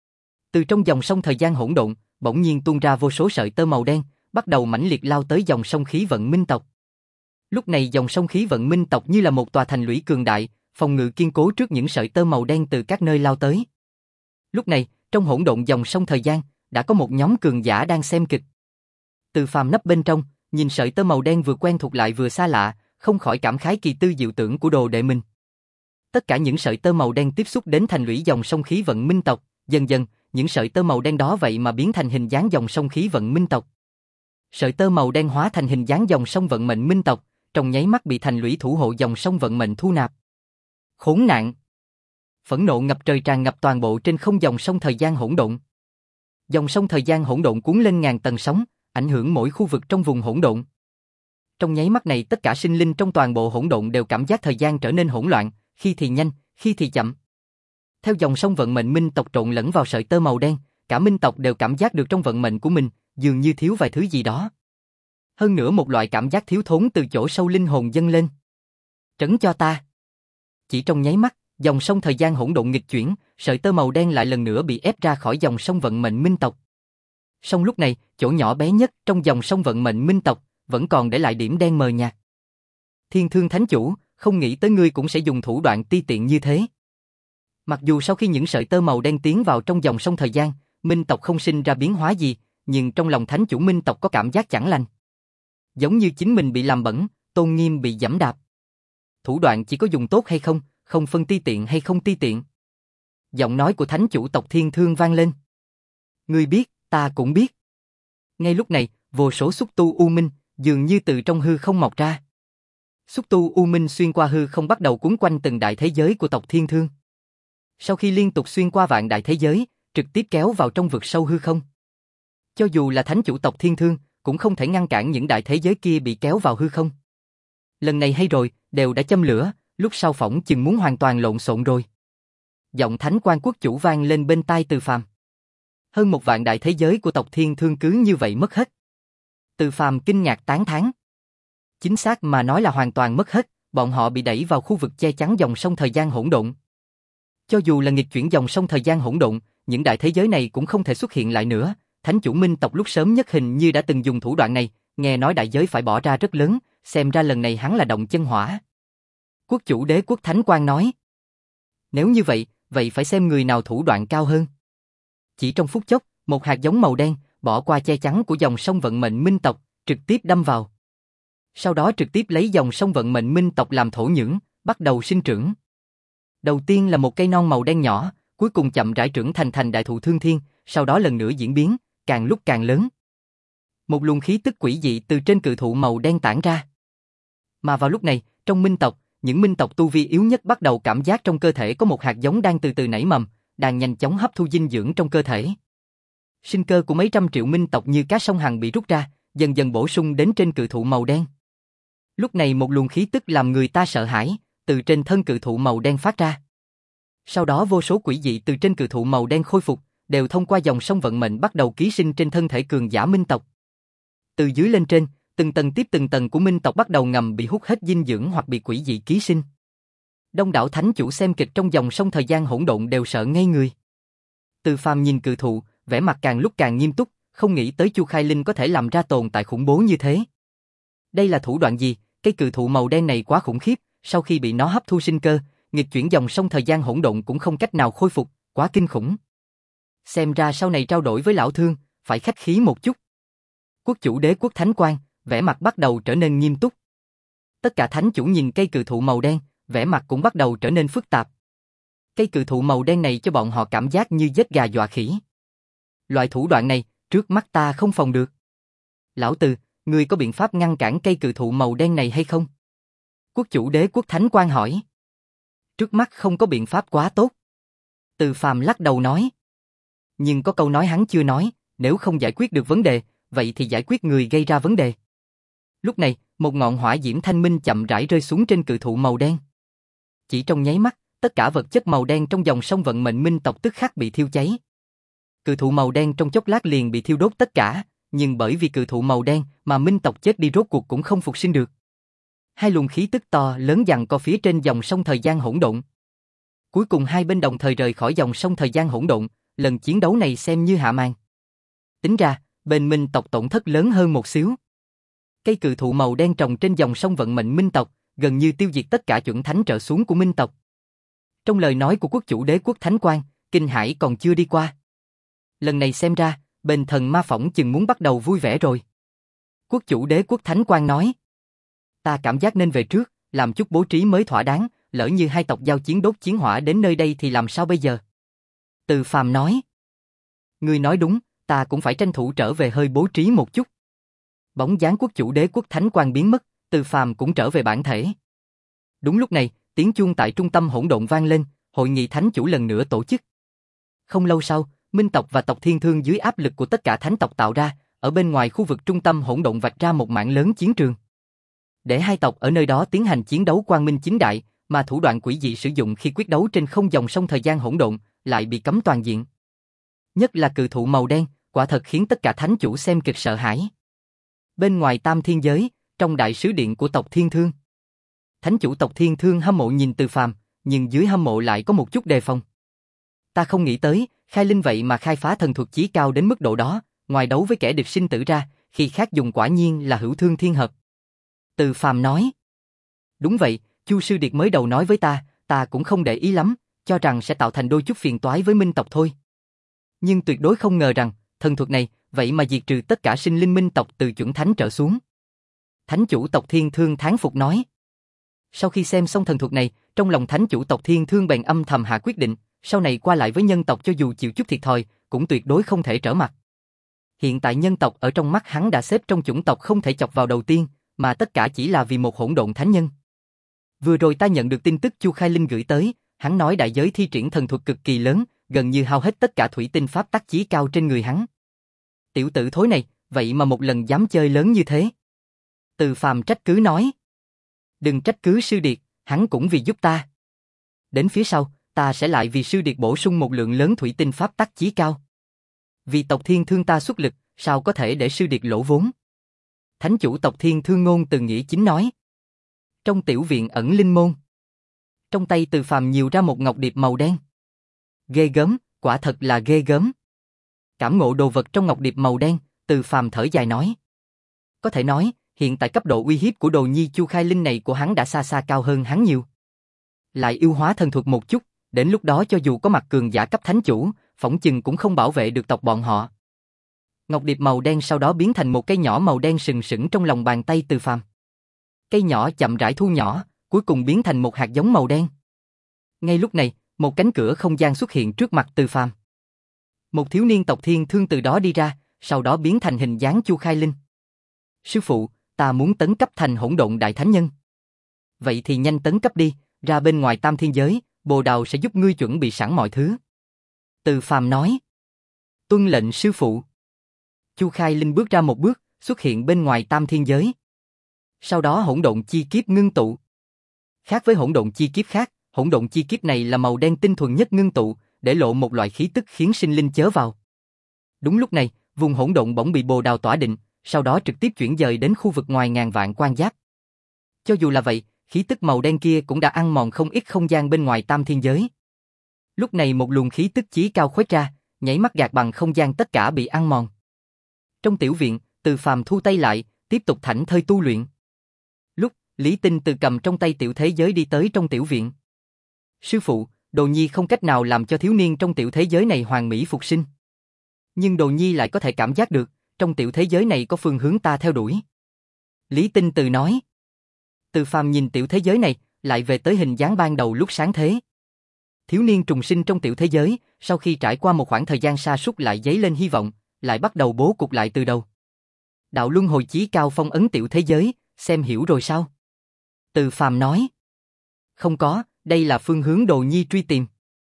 A: Từ trong dòng sông thời gian hỗn độn, bỗng nhiên tuôn ra vô số sợi tơ màu đen, bắt đầu mãnh liệt lao tới dòng sông khí vận minh tộc. Lúc này dòng sông khí vận minh tộc như là một tòa thành lũy cường đại, phòng ngự kiên cố trước những sợi tơ màu đen từ các nơi lao tới. Lúc này, trong hỗn độn dòng sông thời gian, đã có một nhóm cường giả đang xem kịch. Từ Phàm nấp bên trong, nhìn sợi tơ màu đen vừa quen thuộc lại vừa xa lạ, không khỏi cảm khái kỳ tư diệu tưởng của đồ đệ mình. Tất cả những sợi tơ màu đen tiếp xúc đến thành lũy dòng sông khí vận minh tộc, dần dần, những sợi tơ màu đen đó vậy mà biến thành hình dáng dòng sông khí vận minh tộc. Sợi tơ màu đen hóa thành hình dáng dòng sông vận mệnh minh tộc, trong nháy mắt bị thành lũy thủ hộ dòng sông vận mệnh thu nạp. Khốn nạn! Phẫn nộ ngập trời tràn ngập toàn bộ trên không dòng sông thời gian hỗn độn. Dòng sông thời gian hỗn độn cuốn lên ngàn tầng sóng, ảnh hưởng mỗi khu vực trong vùng hỗn độn. Trong nháy mắt này tất cả sinh linh trong toàn bộ hỗn độn đều cảm giác thời gian trở nên hỗn loạn, khi thì nhanh, khi thì chậm. Theo dòng sông vận mệnh minh tộc trộn lẫn vào sợi tơ màu đen, cả minh tộc đều cảm giác được trong vận mệnh của mình, dường như thiếu vài thứ gì đó. Hơn nữa một loại cảm giác thiếu thốn từ chỗ sâu linh hồn dâng lên. Trấn cho ta. Chỉ trong nháy mắt, dòng sông thời gian hỗn độn nghịch chuyển, sợi tơ màu đen lại lần nữa bị ép ra khỏi dòng sông vận mệnh minh tộc. Song lúc này, chỗ nhỏ bé nhất trong dòng sông vận mệnh minh tộc, vẫn còn để lại điểm đen mờ nhạt. Thiên Thương Thánh Chủ, không nghĩ tới ngươi cũng sẽ dùng thủ đoạn ti tiện như thế. Mặc dù sau khi những sợi tơ màu đen tiến vào trong dòng sông thời gian, minh tộc không sinh ra biến hóa gì, nhưng trong lòng Thánh Chủ minh tộc có cảm giác chẳng lành. Giống như chính mình bị làm bẩn, tôn nghiêm bị giẫm đạp. Thủ đoạn chỉ có dùng tốt hay không, không phân ti tiện hay không ti tiện. Giọng nói của Thánh Chủ tộc Thiên Thương vang lên. Ngươi biết, ta cũng biết. Ngay lúc này, vô số xúc tu u minh, dường như từ trong hư không mọc ra. Xúc tu u minh xuyên qua hư không bắt đầu cuốn quanh từng đại thế giới của tộc Thiên Thương. Sau khi liên tục xuyên qua vạn đại thế giới, trực tiếp kéo vào trong vực sâu hư không. Cho dù là Thánh Chủ tộc Thiên Thương, cũng không thể ngăn cản những đại thế giới kia bị kéo vào hư không. Lần này hay rồi, đều đã châm lửa, lúc sau phỏng chừng muốn hoàn toàn lộn xộn rồi. Giọng Thánh Quan Quốc chủ vang lên bên tai Từ Phàm. Hơn một vạn đại thế giới của tộc Thiên Thương cứ như vậy mất hết. Từ Phàm kinh ngạc tán thán. Chính xác mà nói là hoàn toàn mất hết, bọn họ bị đẩy vào khu vực che chắn dòng sông thời gian hỗn độn. Cho dù là nghịch chuyển dòng sông thời gian hỗn độn, những đại thế giới này cũng không thể xuất hiện lại nữa. Thánh chủ minh tộc lúc sớm nhất hình như đã từng dùng thủ đoạn này, nghe nói đại giới phải bỏ ra rất lớn, xem ra lần này hắn là động chân hỏa. Quốc chủ Đế Quốc Thánh Quan nói. Nếu như vậy, vậy phải xem người nào thủ đoạn cao hơn. Chỉ trong phút chốc, một hạt giống màu đen, bỏ qua che chắn của dòng sông vận mệnh minh tộc, trực tiếp đâm vào. Sau đó trực tiếp lấy dòng sông vận mệnh minh tộc làm thổ nhưỡng, bắt đầu sinh trưởng. Đầu tiên là một cây non màu đen nhỏ, cuối cùng chậm rãi trưởng thành thành đại thụ thương thiên, sau đó lần nữa diễn biến, càng lúc càng lớn. Một luồng khí tức quỷ dị từ trên cự thụ màu đen tản ra. Mà vào lúc này, trong minh tộc, những minh tộc tu vi yếu nhất bắt đầu cảm giác trong cơ thể có một hạt giống đang từ từ nảy mầm, đang nhanh chóng hấp thu dinh dưỡng trong cơ thể. Sinh cơ của mấy trăm triệu minh tộc như cá sông Hằng bị rút ra, dần dần bổ sung đến trên cự thụ màu đen. Lúc này một luồng khí tức làm người ta sợ hãi, từ trên thân cự thụ màu đen phát ra. Sau đó vô số quỷ dị từ trên cự thụ màu đen khôi phục, đều thông qua dòng sông vận mệnh bắt đầu ký sinh trên thân thể cường giả minh tộc. Từ dưới lên trên, từng tầng tiếp từng tầng của minh tộc bắt đầu ngầm bị hút hết dinh dưỡng hoặc bị quỷ dị ký sinh. Đông đảo thánh chủ xem kịch trong dòng sông thời gian hỗn độn đều sợ ngây người. Từ Phàm nhìn cự thụ, vẻ mặt càng lúc càng nghiêm túc, không nghĩ tới Chu Khai Linh có thể làm ra tồn tại khủng bố như thế. Đây là thủ đoạn gì? Cây cự thụ màu đen này quá khủng khiếp, sau khi bị nó hấp thu sinh cơ, nghịch chuyển dòng sông thời gian hỗn độn cũng không cách nào khôi phục, quá kinh khủng. Xem ra sau này trao đổi với lão thương, phải khách khí một chút. Quốc chủ Đế Quốc Thánh Quang, vẻ mặt bắt đầu trở nên nghiêm túc. Tất cả thánh chủ nhìn cây cự thụ màu đen, vẻ mặt cũng bắt đầu trở nên phức tạp. Cây cự thụ màu đen này cho bọn họ cảm giác như giết gà dọa khỉ. Loại thủ đoạn này, trước mắt ta không phòng được. Lão Từ, ngươi có biện pháp ngăn cản cây cự thụ màu đen này hay không? Quốc chủ Đế Quốc Thánh Quang hỏi. Trước mắt không có biện pháp quá tốt. Từ Phàm lắc đầu nói. Nhưng có câu nói hắn chưa nói, nếu không giải quyết được vấn đề, vậy thì giải quyết người gây ra vấn đề. Lúc này, một ngọn hỏa diễm thanh minh chậm rãi rơi xuống trên cự thụ màu đen. Chỉ trong nháy mắt, tất cả vật chất màu đen trong dòng sông vận mệnh minh tộc tức khắc bị thiêu cháy. Cự thụ màu đen trong chốc lát liền bị thiêu đốt tất cả, nhưng bởi vì cự thụ màu đen mà minh tộc chết đi rốt cuộc cũng không phục sinh được. Hai luồng khí tức to lớn giằng co phía trên dòng sông thời gian hỗn độn. Cuối cùng hai bên đồng thời rời khỏi dòng sông thời gian hỗn độn, lần chiến đấu này xem như hạ màn. Tính ra, bên minh tộc tổn thất lớn hơn một xíu. Cây cự thụ màu đen trồng trên dòng sông vận mệnh minh tộc, gần như tiêu diệt tất cả chuẩn thánh trở xuống của minh tộc. Trong lời nói của quốc chủ Đế Quốc Thánh Quang, kinh hãi còn chưa đi qua. Lần này xem ra, bên thần ma phỏng chừng muốn bắt đầu vui vẻ rồi. Quốc chủ Đế Quốc Thánh Quang nói. Ta cảm giác nên về trước, làm chút bố trí mới thỏa đáng, lỡ như hai tộc giao chiến đốt chiến hỏa đến nơi đây thì làm sao bây giờ? Từ Phàm nói. Ngươi nói đúng, ta cũng phải tranh thủ trở về hơi bố trí một chút. Bóng dáng quốc chủ Đế Quốc Thánh Quang biến mất, Từ Phàm cũng trở về bản thể. Đúng lúc này, tiếng chuông tại trung tâm hỗn độn vang lên, hội nghị thánh chủ lần nữa tổ chức. Không lâu sau, minh tộc và tộc Thiên Thương dưới áp lực của tất cả thánh tộc tạo ra, ở bên ngoài khu vực trung tâm hỗn độn vạch ra một mảng lớn chiến trường. Để hai tộc ở nơi đó tiến hành chiến đấu quang minh chính đại, mà thủ đoạn quỷ dị sử dụng khi quyết đấu trên không dòng sông thời gian hỗn độn lại bị cấm toàn diện. Nhất là cự thụ màu đen, quả thật khiến tất cả thánh chủ xem kịch sợ hãi. Bên ngoài Tam Thiên Giới, trong đại sứ điện của tộc Thiên Thương, thánh chủ tộc Thiên Thương hâm mộ nhìn Từ Phàm, nhưng dưới hâm mộ lại có một chút đề phòng. Ta không nghĩ tới, khai linh vậy mà khai phá thần thuật chí cao đến mức độ đó, ngoài đấu với kẻ địch sinh tử ra, khi khác dùng quả nhiên là hữu thương thiên hợp. Từ Phàm nói. Đúng vậy, Chu Sư Điệt mới đầu nói với ta, ta cũng không để ý lắm, cho rằng sẽ tạo thành đôi chút phiền toái với minh tộc thôi. Nhưng tuyệt đối không ngờ rằng, thần thuật này, vậy mà diệt trừ tất cả sinh linh minh tộc từ chuẩn thánh trở xuống. Thánh chủ tộc Thiên Thương thán phục nói. Sau khi xem xong thần thuật này, trong lòng thánh chủ tộc Thiên Thương bèn âm thầm hạ quyết định, sau này qua lại với nhân tộc cho dù chịu chút thiệt thòi, cũng tuyệt đối không thể trở mặt. Hiện tại nhân tộc ở trong mắt hắn đã xếp trong chủng tộc không thể chọc vào đầu tiên, mà tất cả chỉ là vì một hỗn độn thánh nhân. Vừa rồi ta nhận được tin tức Chu Khai Linh gửi tới, hắn nói đại giới thi triển thần thuật cực kỳ lớn, gần như hao hết tất cả thủy tinh pháp tắc chí cao trên người hắn. Tiểu tử thối này, vậy mà một lần dám chơi lớn như thế. Từ Phàm trách cứ nói. Đừng trách cứ Sư Điệt, hắn cũng vì giúp ta. Đến phía sau, ta sẽ lại vì Sư Điệt bổ sung một lượng lớn thủy tinh pháp tắc chí cao. Vì tộc Thiên Thương ta xuất lực, sao có thể để Sư Điệt lỗ vốn? Thánh chủ tộc Thiên Thương Ngôn Từ Nghĩa Chính nói. Trong tiểu viện ẩn linh môn, trong tay Từ Phàm nhiều ra một ngọc điệp màu đen. Ghê gớm, quả thật là ghê gớm. Cảm ngộ đồ vật trong ngọc điệp màu đen, Từ Phàm thở dài nói. Có thể nói, hiện tại cấp độ uy hiếp của đồ nhi Chu Khai Linh này của hắn đã xa xa cao hơn hắn nhiều. Lại yêu hóa thần thuật một chút, đến lúc đó cho dù có mặt cường giả cấp thánh chủ, phỏng chừng cũng không bảo vệ được tộc bọn họ. Ngọc điệp màu đen sau đó biến thành một cây nhỏ màu đen sừng sững trong lòng bàn tay Từ Phàm. Cây nhỏ chậm rãi thu nhỏ, cuối cùng biến thành một hạt giống màu đen. Ngay lúc này, một cánh cửa không gian xuất hiện trước mặt Từ Phàm. Một thiếu niên tộc Thiên Thương từ đó đi ra, sau đó biến thành hình dáng Chu Khai Linh. Sư phụ, ta muốn tấn cấp thành hỗn độn đại thánh nhân. Vậy thì nhanh tấn cấp đi, ra bên ngoài Tam Thiên Giới, Bồ Đào sẽ giúp ngươi chuẩn bị sẵn mọi thứ. Từ Phàm nói. Tuân lệnh sư phụ. Chu Khai Linh bước ra một bước, xuất hiện bên ngoài Tam Thiên Giới. Sau đó hỗn độn chi kiếp ngưng tụ. Khác với hỗn độn chi kiếp khác, hỗn độn chi kiếp này là màu đen tinh thuần nhất ngưng tụ, để lộ một loại khí tức khiến sinh linh chớ vào. Đúng lúc này, vùng hỗn độn bỗng bị Bồ Đào tỏa định, sau đó trực tiếp chuyển dời đến khu vực ngoài ngàn vạn quan giáp. Cho dù là vậy, khí tức màu đen kia cũng đã ăn mòn không ít không gian bên ngoài Tam Thiên Giới. Lúc này một luồng khí tức chí cao khuếch ra, nhảy mắt gạt bằng không gian tất cả bị ăn mòn. Trong tiểu viện, Từ Phàm thu tay lại, tiếp tục thảnh thơi tu luyện. Lúc Lý Tinh từ cầm trong tay tiểu thế giới đi tới trong tiểu viện. Sư phụ, Đồ Nhi không cách nào làm cho thiếu niên trong tiểu thế giới này hoàn mỹ phục sinh. Nhưng Đồ Nhi lại có thể cảm giác được, trong tiểu thế giới này có phương hướng ta theo đuổi. Lý Tinh Từ nói. Từ Phàm nhìn tiểu thế giới này, lại về tới hình dáng ban đầu lúc sáng thế. Thiếu niên trùng sinh trong tiểu thế giới, sau khi trải qua một khoảng thời gian sa sút lại dấy lên hy vọng, lại bắt đầu bố cục lại từ đầu. Đạo luân hồi chí cao phong ấn tiểu thế giới, xem hiểu rồi sao? Từ Phàm nói. Không có, đây là phương hướng Đồ Nhi truy tìm.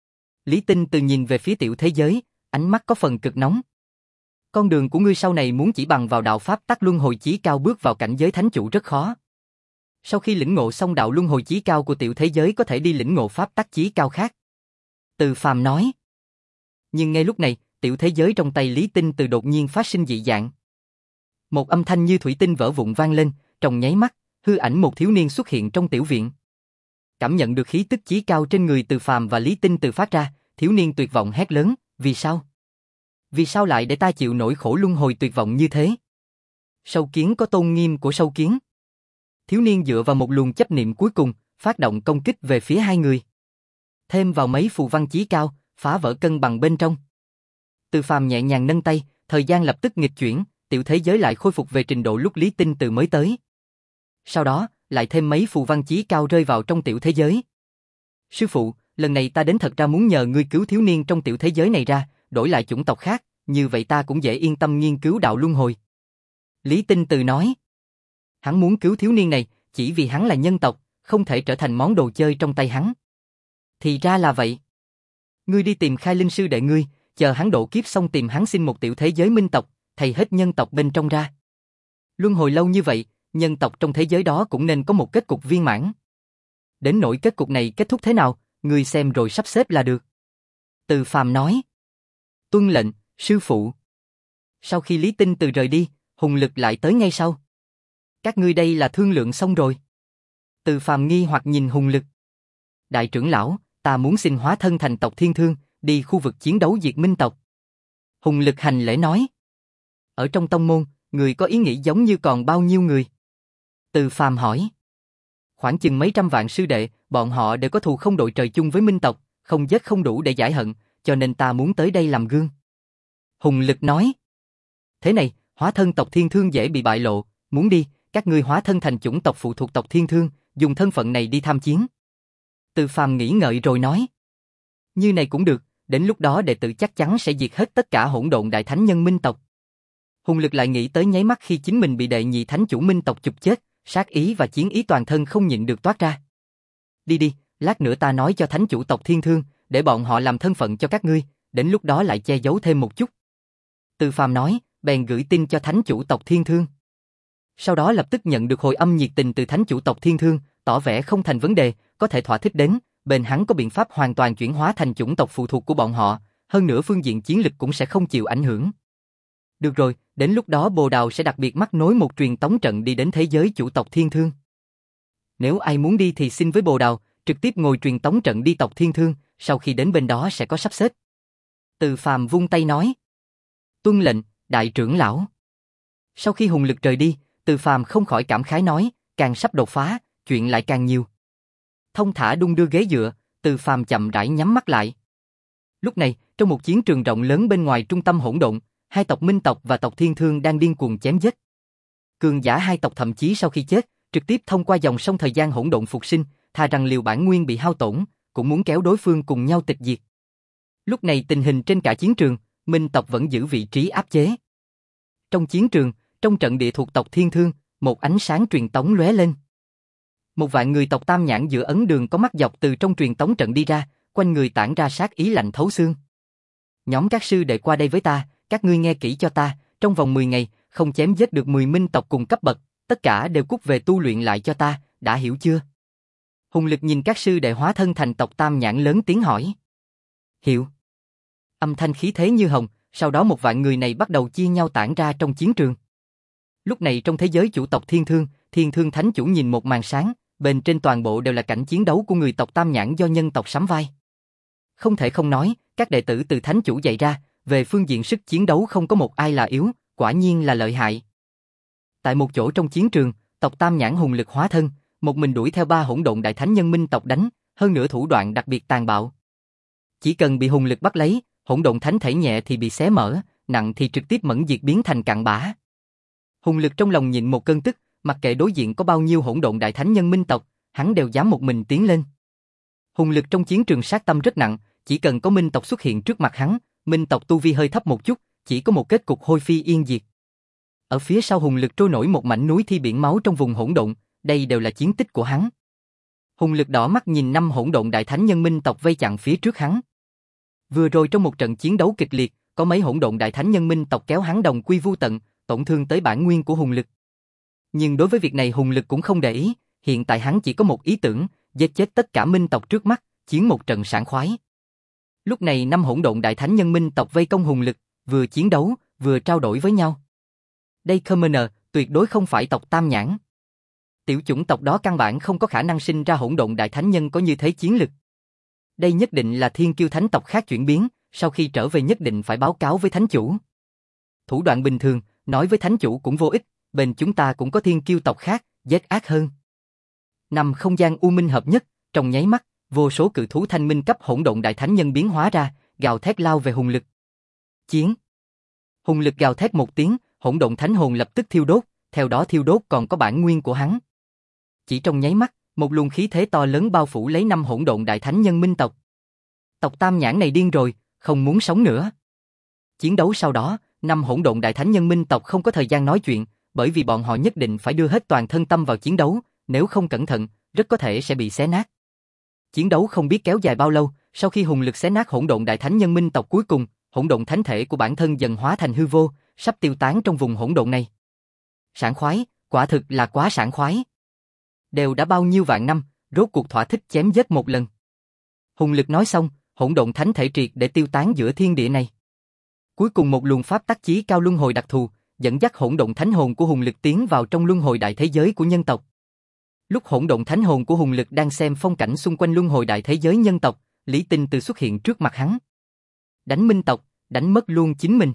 A: Lý Tinh Từ nhìn về phía tiểu thế giới, ánh mắt có phần cực nóng. Con đường của ngươi sau này muốn chỉ bằng vào đạo pháp tắc luân hồi chí cao bước vào cảnh giới thánh chủ rất khó. Sau khi lĩnh ngộ xong đạo luân hồi chí cao của tiểu thế giới có thể đi lĩnh ngộ pháp tắc chí cao khác. Từ Phàm nói. Nhưng ngay lúc này, tiểu thế giới trong tay Lý Tinh Từ đột nhiên phát sinh dị dạng. Một âm thanh như thủy tinh vỡ vụn vang lên, trong nháy mắt, hư ảnh một thiếu niên xuất hiện trong tiểu viện. Cảm nhận được khí tức chí cao trên người Từ Phàm và Lý Tinh Từ phát ra, thiếu niên tuyệt vọng hét lớn, vì sao? Vì sao lại để ta chịu nỗi khổ luân hồi tuyệt vọng như thế? Sâu kiến có tôn nghiêm của sâu kiến. Thiếu niên dựa vào một luồng chấp niệm cuối cùng, phát động công kích về phía hai người. Thêm vào mấy phù văn chí cao, phá vỡ cân bằng bên trong. Từ Phàm nhẹ nhàng nâng tay, thời gian lập tức nghịch chuyển, tiểu thế giới lại khôi phục về trình độ lúc Lý Tinh Từ mới tới. Sau đó, lại thêm mấy phù văn chí cao rơi vào trong tiểu thế giới. Sư phụ, lần này ta đến thật ra muốn nhờ ngươi cứu thiếu niên trong tiểu thế giới này ra, đổi lại chủng tộc khác, như vậy ta cũng dễ yên tâm nghiên cứu đạo luân hồi. Lý Tinh Từ nói. Hắn muốn cứu thiếu niên này, chỉ vì hắn là nhân tộc, không thể trở thành món đồ chơi trong tay hắn. Thì ra là vậy. Ngươi đi tìm Khai Linh sư đệ ngươi, chờ hắn độ kiếp xong tìm hắn xin một tiểu thế giới minh tộc, thầy hết nhân tộc bên trong ra. Luân hồi lâu như vậy, nhân tộc trong thế giới đó cũng nên có một kết cục viên mãn. Đến nỗi kết cục này kết thúc thế nào, ngươi xem rồi sắp xếp là được. Từ Phàm nói. Tuân lệnh, sư phụ. Sau khi Lý Tinh Từ rời đi, Hùng Lực lại tới ngay sau. Các ngươi đây là thương lượng xong rồi. Từ Phàm nghi hoặc nhìn Hùng Lực. Đại trưởng lão, ta muốn xin hóa thân thành tộc Thiên Thương, đi khu vực chiến đấu diệt minh tộc. Hùng Lực hành lễ nói. Ở trong tông môn, người có ý nghĩ giống như còn bao nhiêu người? Từ Phàm hỏi. Khoảng chừng mấy trăm vạn sư đệ, bọn họ đều có thù không đội trời chung với minh tộc, không giết không đủ để giải hận, cho nên ta muốn tới đây làm gương. Hùng Lực nói. Thế này, hóa thân tộc Thiên Thương dễ bị bại lộ, muốn đi, các ngươi hóa thân thành chủng tộc phụ thuộc tộc Thiên Thương, dùng thân phận này đi tham chiến. Từ Phàm nghĩ ngợi rồi nói. Như này cũng được, đến lúc đó đệ tử chắc chắn sẽ diệt hết tất cả hỗn độn đại thánh nhân minh tộc. Hùng Lực lại nghĩ tới nháy mắt khi chính mình bị đệ nhị thánh chủ minh tộc chụp chết, sát ý và chiến ý toàn thân không nhịn được toát ra. Đi đi, lát nữa ta nói cho thánh chủ tộc Thiên Thương, để bọn họ làm thân phận cho các ngươi, đến lúc đó lại che giấu thêm một chút. Từ Phàm nói, bèn gửi tin cho thánh chủ tộc Thiên Thương. Sau đó lập tức nhận được hồi âm nhiệt tình từ thánh chủ tộc Thiên Thương, tỏ vẻ không thành vấn đề, có thể thỏa thích đến, bên hắn có biện pháp hoàn toàn chuyển hóa thành chủng tộc phụ thuộc của bọn họ, hơn nữa phương diện chiến lực cũng sẽ không chịu ảnh hưởng. Được rồi, đến lúc đó Bồ Đào sẽ đặc biệt mắc nối một truyền tống trận đi đến thế giới chủ tộc Thiên Thương. Nếu ai muốn đi thì xin với Bồ Đào, trực tiếp ngồi truyền tống trận đi tộc Thiên Thương, sau khi đến bên đó sẽ có sắp xếp. Từ Phàm vung tay nói. Tuân lệnh, đại trưởng lão. Sau khi Hùng Lực rời đi, Từ Phàm không khỏi cảm khái nói, càng sắp đột phá, chuyện lại càng nhiều. Thông thả đung đưa ghế dựa, Từ Phàm chậm rãi nhắm mắt lại. Lúc này, trong một chiến trường rộng lớn bên ngoài trung tâm hỗn độn, hai tộc Minh tộc và tộc Thiên Thương đang điên cuồng chém giết. Cường giả hai tộc thậm chí sau khi chết, trực tiếp thông qua dòng sông thời gian hỗn độn phục sinh, thà rằng liều bản nguyên bị hao tổn, cũng muốn kéo đối phương cùng nhau tịch diệt. Lúc này tình hình trên cả chiến trường, Minh tộc vẫn giữ vị trí áp chế. Trong chiến trường, trong trận địa thuộc tộc Thiên Thương, một ánh sáng truyền tống lóe lên. Một vạn người tộc Tam Nhãn giữa ấn đường có mắt dọc từ trong truyền tống trận đi ra, quanh người tản ra sát ý lạnh thấu xương. Nhóm các sư đệ qua đây với ta, các ngươi nghe kỹ cho ta, trong vòng mười ngày, không chém giết được mười minh tộc cùng cấp bậc, tất cả đều cút về tu luyện lại cho ta, đã hiểu chưa? Hùng Lực nhìn các sư đệ hóa thân thành tộc Tam Nhãn lớn tiếng hỏi. Hiểu. Âm thanh khí thế như hồng, sau đó một vạn người này bắt đầu chia nhau tản ra trong chiến trường. Lúc này trong thế giới chủ tộc Thiên Thương, Thiên Thương Thánh Chủ nhìn một màn sáng, bên trên toàn bộ đều là cảnh chiến đấu của người tộc Tam Nhãn do nhân tộc sắm vai. Không thể không nói, các đệ tử từ Thánh Chủ dạy ra, về phương diện sức chiến đấu không có một ai là yếu, quả nhiên là lợi hại. Tại một chỗ trong chiến trường, tộc Tam Nhãn Hùng Lực hóa thân, một mình đuổi theo ba hỗn độn đại thánh nhân minh tộc đánh, hơn nữa thủ đoạn đặc biệt tàn bạo. Chỉ cần bị hùng lực bắt lấy, hỗn độn thánh thể nhẹ thì bị xé mở, nặng thì trực tiếp mẫn diệt biến thành cặn bã. Hùng lực trong lòng nhịn một cơn tức, mặc kệ đối diện có bao nhiêu hỗn độn đại thánh nhân minh tộc, hắn đều dám một mình tiến lên. Hùng lực trong chiến trường sát tâm rất nặng, chỉ cần có minh tộc xuất hiện trước mặt hắn, minh tộc tu vi hơi thấp một chút, chỉ có một kết cục hôi phi yên diệt. Ở phía sau hùng lực trôi nổi một mảnh núi thi biển máu trong vùng hỗn độn, đây đều là chiến tích của hắn. Hùng lực đỏ mắt nhìn năm hỗn độn đại thánh nhân minh tộc vây chặn phía trước hắn. Vừa rồi trong một trận chiến đấu kịch liệt, có mấy hỗn độn đại thánh nhân minh tộc kéo hắn đồng quy vu tận, tổn thương tới bản nguyên của hùng lực. Nhưng đối với việc này hùng lực cũng không để ý, hiện tại hắn chỉ có một ý tưởng, giết chết tất cả minh tộc trước mắt, chiến một trận sảng khoái. Lúc này năm hỗn độn đại thánh nhân minh tộc vây công hùng lực, vừa chiến đấu, vừa trao đổi với nhau. Đây Commoner, tuyệt đối không phải tộc Tam Nhãn. Tiểu chủng tộc đó căn bản không có khả năng sinh ra hỗn độn đại thánh nhân có như thế chiến lực. Đây nhất định là thiên kiêu thánh tộc khác chuyển biến, sau khi trở về nhất định phải báo cáo với thánh chủ. Thủ đoạn bình thường, nói với thánh chủ cũng vô ích, bên chúng ta cũng có thiên kiêu tộc khác, giết ác hơn. Nằm không gian u minh hợp nhất, trong nháy mắt, vô số cự thú thanh minh cấp hỗn độn đại thánh nhân biến hóa ra, gào thét lao về hùng lực. Chiến. Hùng lực gào thét một tiếng, hỗn độn thánh hồn lập tức thiêu đốt, theo đó thiêu đốt còn có bản nguyên của hắn. Chỉ trong nháy mắt, một luồng khí thế to lớn bao phủ lấy năm hỗn độn đại thánh nhân minh tộc. Tộc Tam Nhãn này điên rồi, không muốn sống nữa. Chiến đấu sau đó, năm hỗn độn đại thánh nhân minh tộc không có thời gian nói chuyện, bởi vì bọn họ nhất định phải đưa hết toàn thân tâm vào chiến đấu, nếu không cẩn thận, rất có thể sẽ bị xé nát. Chiến đấu không biết kéo dài bao lâu, sau khi hùng lực xé nát hỗn độn đại thánh nhân minh tộc cuối cùng, hỗn độn thánh thể của bản thân dần hóa thành hư vô, sắp tiêu tán trong vùng hỗn độn này. Sảng khoái, quả thực là quá sảng khoái. Đều đã bao nhiêu vạn năm, rốt cuộc thỏa thích chém giết một lần. Hùng lực nói xong, hỗn độn thánh thể triệt để tiêu tán giữa thiên địa này. Cuối cùng một luồng pháp tắc chí cao luân hồi đặc thù, dẫn dắt hỗn độn thánh hồn của hùng lực tiến vào trong luân hồi đại thế giới của nhân tộc. Lúc hỗn độn thánh hồn của hùng lực đang xem phong cảnh xung quanh luân hồi đại thế giới nhân tộc, Lý Tinh Từ xuất hiện trước mặt hắn. Đánh minh tộc, đánh mất luôn chính mình.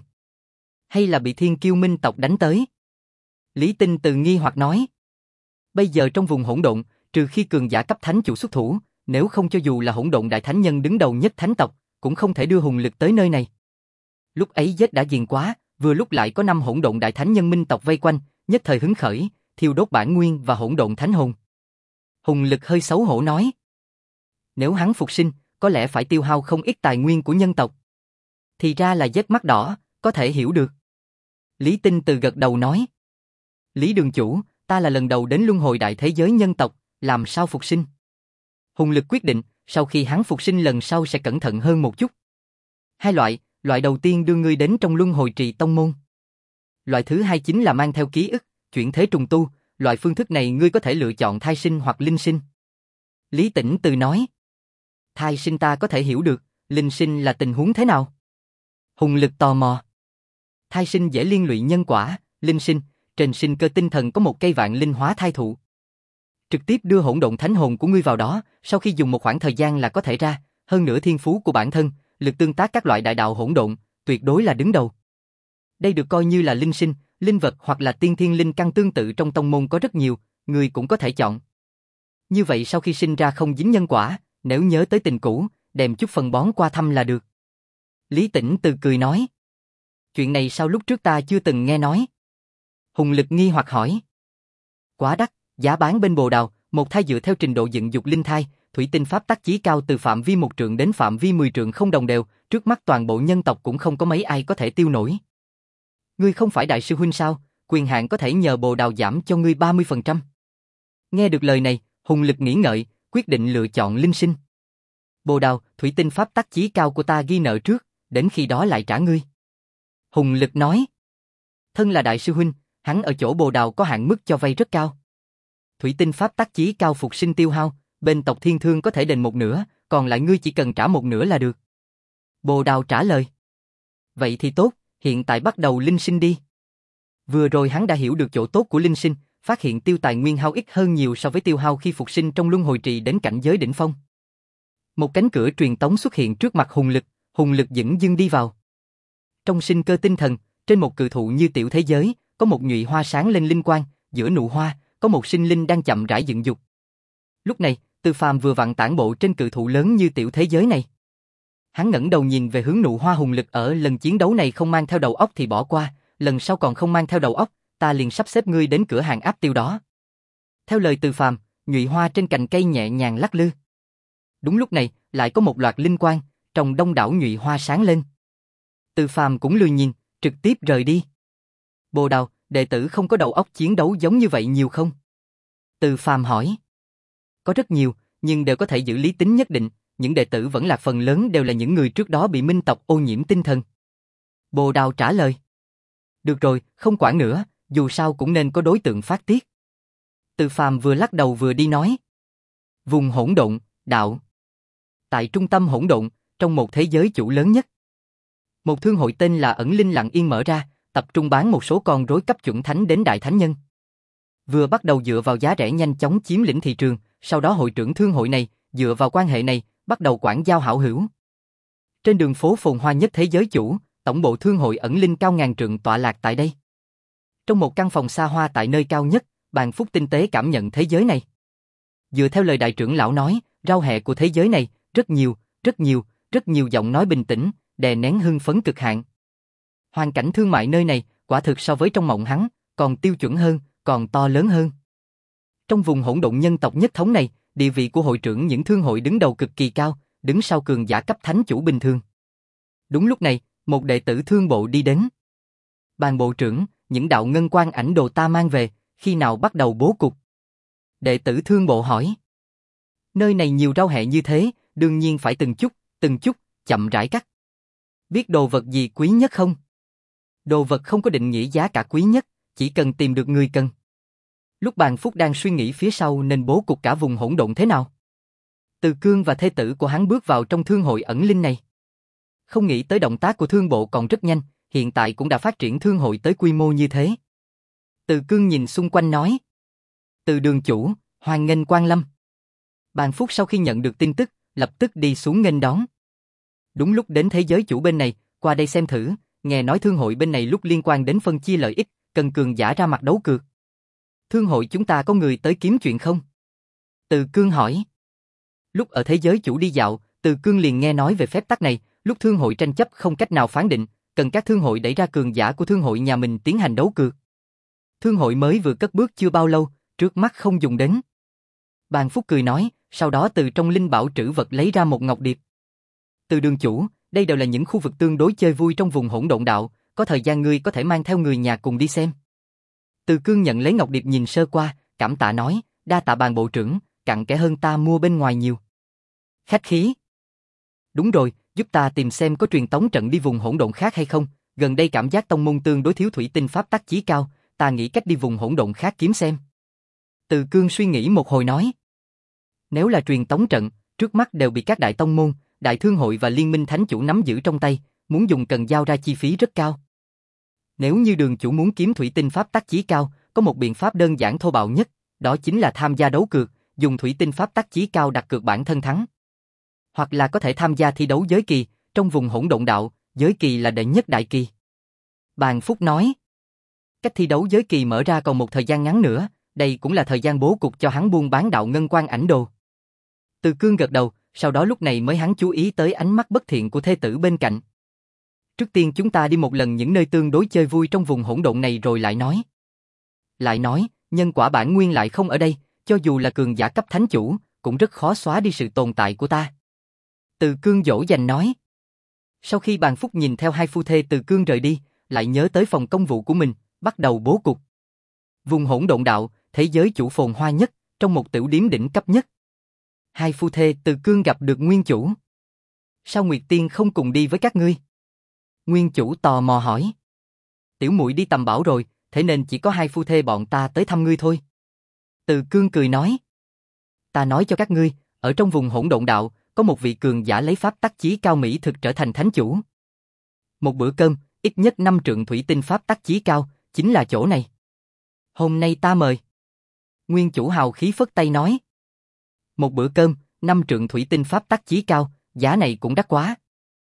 A: Hay là bị thiên kiêu minh tộc đánh tới? Lý Tinh Từ nghi hoặc nói. Bây giờ trong vùng hỗn độn, trừ khi cường giả cấp thánh chủ xuất thủ, nếu không cho dù là hỗn độn đại thánh nhân đứng đầu nhất thánh tộc, cũng không thể đưa hùng lực tới nơi này. Lúc ấy giết đã ghiền quá, vừa lúc lại có năm hỗn độn đại thánh nhân minh tộc vây quanh, nhất thời hứng khởi, thiêu đốt bản nguyên và hỗn độn thánh hồn. Hùng lực hơi xấu hổ nói. Nếu hắn phục sinh, có lẽ phải tiêu hao không ít tài nguyên của nhân tộc. Thì ra là giết mắt đỏ, có thể hiểu được. Lý Tinh Từ gật đầu nói. Lý đường chủ, ta là lần đầu đến luân hồi đại thế giới nhân tộc, làm sao phục sinh? Hùng lực quyết định, sau khi hắn phục sinh lần sau sẽ cẩn thận hơn một chút. Hai loại, loại đầu tiên đưa ngươi đến trong luân hồi trì tông môn. Loại thứ hai chính là mang theo ký ức, chuyển thế trùng tu, loại phương thức này ngươi có thể lựa chọn thai sinh hoặc linh sinh. Lý Tĩnh Từ nói. Thai sinh ta có thể hiểu được, linh sinh là tình huống thế nào? Hùng lực tò mò. Thai sinh dễ liên lụy nhân quả, linh sinh, trên sinh cơ tinh thần có một cây vạn linh hóa thai thụ. Trực tiếp đưa hỗn độn thánh hồn của ngươi vào đó, sau khi dùng một khoảng thời gian là có thể ra, hơn nữa thiên phú của bản thân, lực tương tác các loại đại đạo hỗn độn, tuyệt đối là đứng đầu. Đây được coi như là linh sinh, linh vật hoặc là tiên thiên linh căn tương tự trong tông môn có rất nhiều, ngươi cũng có thể chọn. Như vậy sau khi sinh ra không dính nhân quả, nếu nhớ tới tình cũ, đem chút phần bón qua thăm là được. Lý Tĩnh Từ cười nói. Chuyện này sao lúc trước ta chưa từng nghe nói? Hùng lực nghi hoặc hỏi. Quá đắt, giá bán bên Bồ Đào, một thai dựa theo trình độ dựng dục linh thai, thủy tinh pháp tắc chí cao từ phạm vi một trượng đến phạm vi mười trượng không đồng đều, trước mắt toàn bộ nhân tộc cũng không có mấy ai có thể tiêu nổi. Ngươi không phải đại sư huynh sao, quyền hạn có thể nhờ Bồ Đào giảm cho ngươi ba mươi phần trăm. Nghe được lời này, Hùng lực nghĩ ngợi, quyết định lựa chọn linh sinh. Bồ Đào, thủy tinh pháp tắc chí cao của ta ghi nợ trước, đến khi đó lại trả ngươi. Hùng lực nói. Thân là đại sư huynh, hắn ở chỗ Bồ Đào có hạn mức cho vay rất cao. Thủy tinh pháp tắc chí cao phục sinh tiêu hao, bên tộc Thiên Thương có thể đền một nửa, còn lại ngươi chỉ cần trả một nửa là được. Bồ Đào trả lời. Vậy thì tốt, hiện tại bắt đầu linh sinh đi. Vừa rồi hắn đã hiểu được chỗ tốt của linh sinh, phát hiện tiêu tài nguyên hao ít hơn nhiều so với tiêu hao khi phục sinh trong luân hồi trì đến cảnh giới đỉnh phong. Một cánh cửa truyền tống xuất hiện trước mặt Hùng lực, Hùng lực dửng dưng đi vào. Trong sinh cơ tinh thần, trên một cự thụ như tiểu thế giới, có một nhụy hoa sáng lên linh quang, giữa nụ hoa, có một sinh linh đang chậm rãi dựng dục. Lúc này, Từ Phàm vừa vặn tản bộ trên cự thụ lớn như tiểu thế giới này. Hắn ngẩng đầu nhìn về hướng Nụ Hoa hùng lực ở lần chiến đấu này không mang theo đầu óc thì bỏ qua, lần sau còn không mang theo đầu óc, ta liền sắp xếp ngươi đến cửa hàng áp tiêu đó. Theo lời Từ Phàm, nhụy hoa trên cành cây nhẹ nhàng lắc lư. Đúng lúc này, lại có một loạt linh quang, trong đông đảo nhụy hoa sáng lên. Từ Phàm cũng lười nhìn, trực tiếp rời đi. Bồ Đào, đệ tử không có đầu óc chiến đấu giống như vậy nhiều không? Từ Phàm hỏi. Có rất nhiều, nhưng đều có thể giữ lý tính nhất định, những đệ tử vẫn là phần lớn đều là những người trước đó bị minh tộc ô nhiễm tinh thần. Bồ Đào trả lời. Được rồi, không quản nữa, dù sao cũng nên có đối tượng phát tiết. Từ Phàm vừa lắc đầu vừa đi nói. Vùng hỗn độn, đạo. Tại trung tâm hỗn độn, trong một thế giới chủ lớn nhất. Một thương hội tên là Ẩn Linh lặng yên mở ra, tập trung bán một số con rối cấp chuẩn thánh đến đại thánh nhân. Vừa bắt đầu dựa vào giá rẻ nhanh chóng chiếm lĩnh thị trường, sau đó hội trưởng thương hội này, dựa vào quan hệ này, bắt đầu quảng giao hảo hữu. Trên đường phố phồn hoa nhất thế giới chủ, tổng bộ thương hội Ẩn Linh cao ngàn trượng tọa lạc tại đây. Trong một căn phòng xa hoa tại nơi cao nhất, Bàn Phúc tinh tế cảm nhận thế giới này. Dựa theo lời đại trưởng lão nói, rau hẹ của thế giới này, rất nhiều, rất nhiều, rất nhiều giọng nói bình tĩnh, đè nén hưng phấn cực hạn. Hoàn cảnh thương mại nơi này, quả thực so với trong mộng hắn, còn tiêu chuẩn hơn, còn to lớn hơn. Trong vùng hỗn độn nhân tộc nhất thống này, địa vị của hội trưởng những thương hội đứng đầu cực kỳ cao, đứng sau cường giả cấp thánh chủ bình thường. Đúng lúc này, một đệ tử thương bộ đi đến. Bàn bộ trưởng, những đạo ngân quang ảnh đồ ta mang về, khi nào bắt đầu bố cục? Đệ tử thương bộ hỏi. Nơi này nhiều rau hẹ như thế, đương nhiên phải từng chút, từng chút, chậm rãi cắt. Biết đồ vật gì quý nhất không? Đồ vật không có định nghĩa giá cả quý nhất, chỉ cần tìm được người cần. Lúc Bàn Phúc đang suy nghĩ phía sau nên bố cục cả vùng hỗn độn thế nào. Từ Cương và thê tử của hắn bước vào trong thương hội Ẩn Linh này. Không nghĩ tới động tác của thương bộ còn rất nhanh, hiện tại cũng đã phát triển thương hội tới quy mô như thế. Từ Cương nhìn xung quanh nói. Từ đường chủ, hoan nghênh Quang Lâm. Bàn Phúc sau khi nhận được tin tức, lập tức đi xuống nghênh đón. Đúng lúc đến thế giới chủ bên này, qua đây xem thử, nghe nói thương hội bên này lúc liên quan đến phân chia lợi ích, cần cường giả ra mặt đấu cược. Thương hội chúng ta có người tới kiếm chuyện không? Từ Cương hỏi. Lúc ở thế giới chủ đi dạo, Từ Cương liền nghe nói về phép tắc này, lúc thương hội tranh chấp không cách nào phán định, cần các thương hội đẩy ra cường giả của thương hội nhà mình tiến hành đấu cược. Thương hội mới vừa cất bước chưa bao lâu, trước mắt không dùng đến. Bàn Phúc cười nói, sau đó từ trong linh bảo trữ vật lấy ra một ngọc điệp. Từ đường chủ, đây đều là những khu vực tương đối chơi vui trong vùng hỗn độn đạo, có thời gian ngươi có thể mang theo người nhà cùng đi xem. Từ Cương nhận lấy ngọc điệp nhìn sơ qua, cảm tạ nói, đa tạ Bàn bộ trưởng, cặn kẽ hơn ta mua bên ngoài nhiều. Khách khí. Đúng rồi, giúp ta tìm xem có truyền tống trận đi vùng hỗn độn khác hay không, gần đây cảm giác tông môn tương đối thiếu thủy tinh pháp tắc chí cao, ta nghĩ cách đi vùng hỗn độn khác kiếm xem. Từ Cương suy nghĩ một hồi nói. Nếu là truyền tống trận, trước mắt đều bị các đại tông môn, đại thương hội và liên minh thánh chủ nắm giữ trong tay, muốn dùng cần giao ra chi phí rất cao. Nếu như đường chủ muốn kiếm thủy tinh pháp tắc chí cao, có một biện pháp đơn giản thô bạo nhất, đó chính là tham gia đấu cược, dùng thủy tinh pháp tắc chí cao đặt cược bản thân thắng. Hoặc là có thể tham gia thi đấu giới kỳ, trong vùng hỗn độn đạo, giới kỳ là đệ nhất đại kỳ. Bàn Phúc nói. Cách thi đấu giới kỳ mở ra còn một thời gian ngắn nữa, đây cũng là thời gian bố cục cho hắn buôn bán đạo ngân quang ảnh đồ. Từ Cương gật đầu, sau đó lúc này mới hắn chú ý tới ánh mắt bất thiện của thê tử bên cạnh. Trước tiên chúng ta đi một lần những nơi tương đối chơi vui trong vùng hỗn độn này rồi lại nói. Lại nói, nhân quả bản nguyên lại không ở đây, cho dù là cường giả cấp thánh chủ, cũng rất khó xóa đi sự tồn tại của ta. Từ Cương dỗ dành nói. Sau khi Bàn Phúc nhìn theo hai phu thê Từ Cương rời đi, lại nhớ tới phòng công vụ của mình, bắt đầu bố cục. Vùng hỗn độn đạo, thế giới chủ phồn hoa nhất, trong một tiểu điếm đỉnh cấp nhất. Hai phu thê Từ Cương gặp được nguyên chủ. Sao Nguyệt Tiên không cùng đi với các ngươi? Nguyên chủ tò mò hỏi. Tiểu muội đi tầm bảo rồi, thế nên chỉ có hai phu thê bọn ta tới thăm ngươi thôi. Từ Cương cười nói. Ta nói cho các ngươi, ở trong vùng hỗn độn đạo, có một vị cường giả lấy pháp tắc chí cao mỹ thực trở thành thánh chủ. Một bữa cơm, ít nhất năm trượng thủy tinh pháp tắc chí cao, chính là chỗ này. Hôm nay ta mời. Nguyên chủ hào khí phất tay nói. Một bữa cơm, năm trượng thủy tinh pháp tắc chí cao, giá này cũng đắt quá.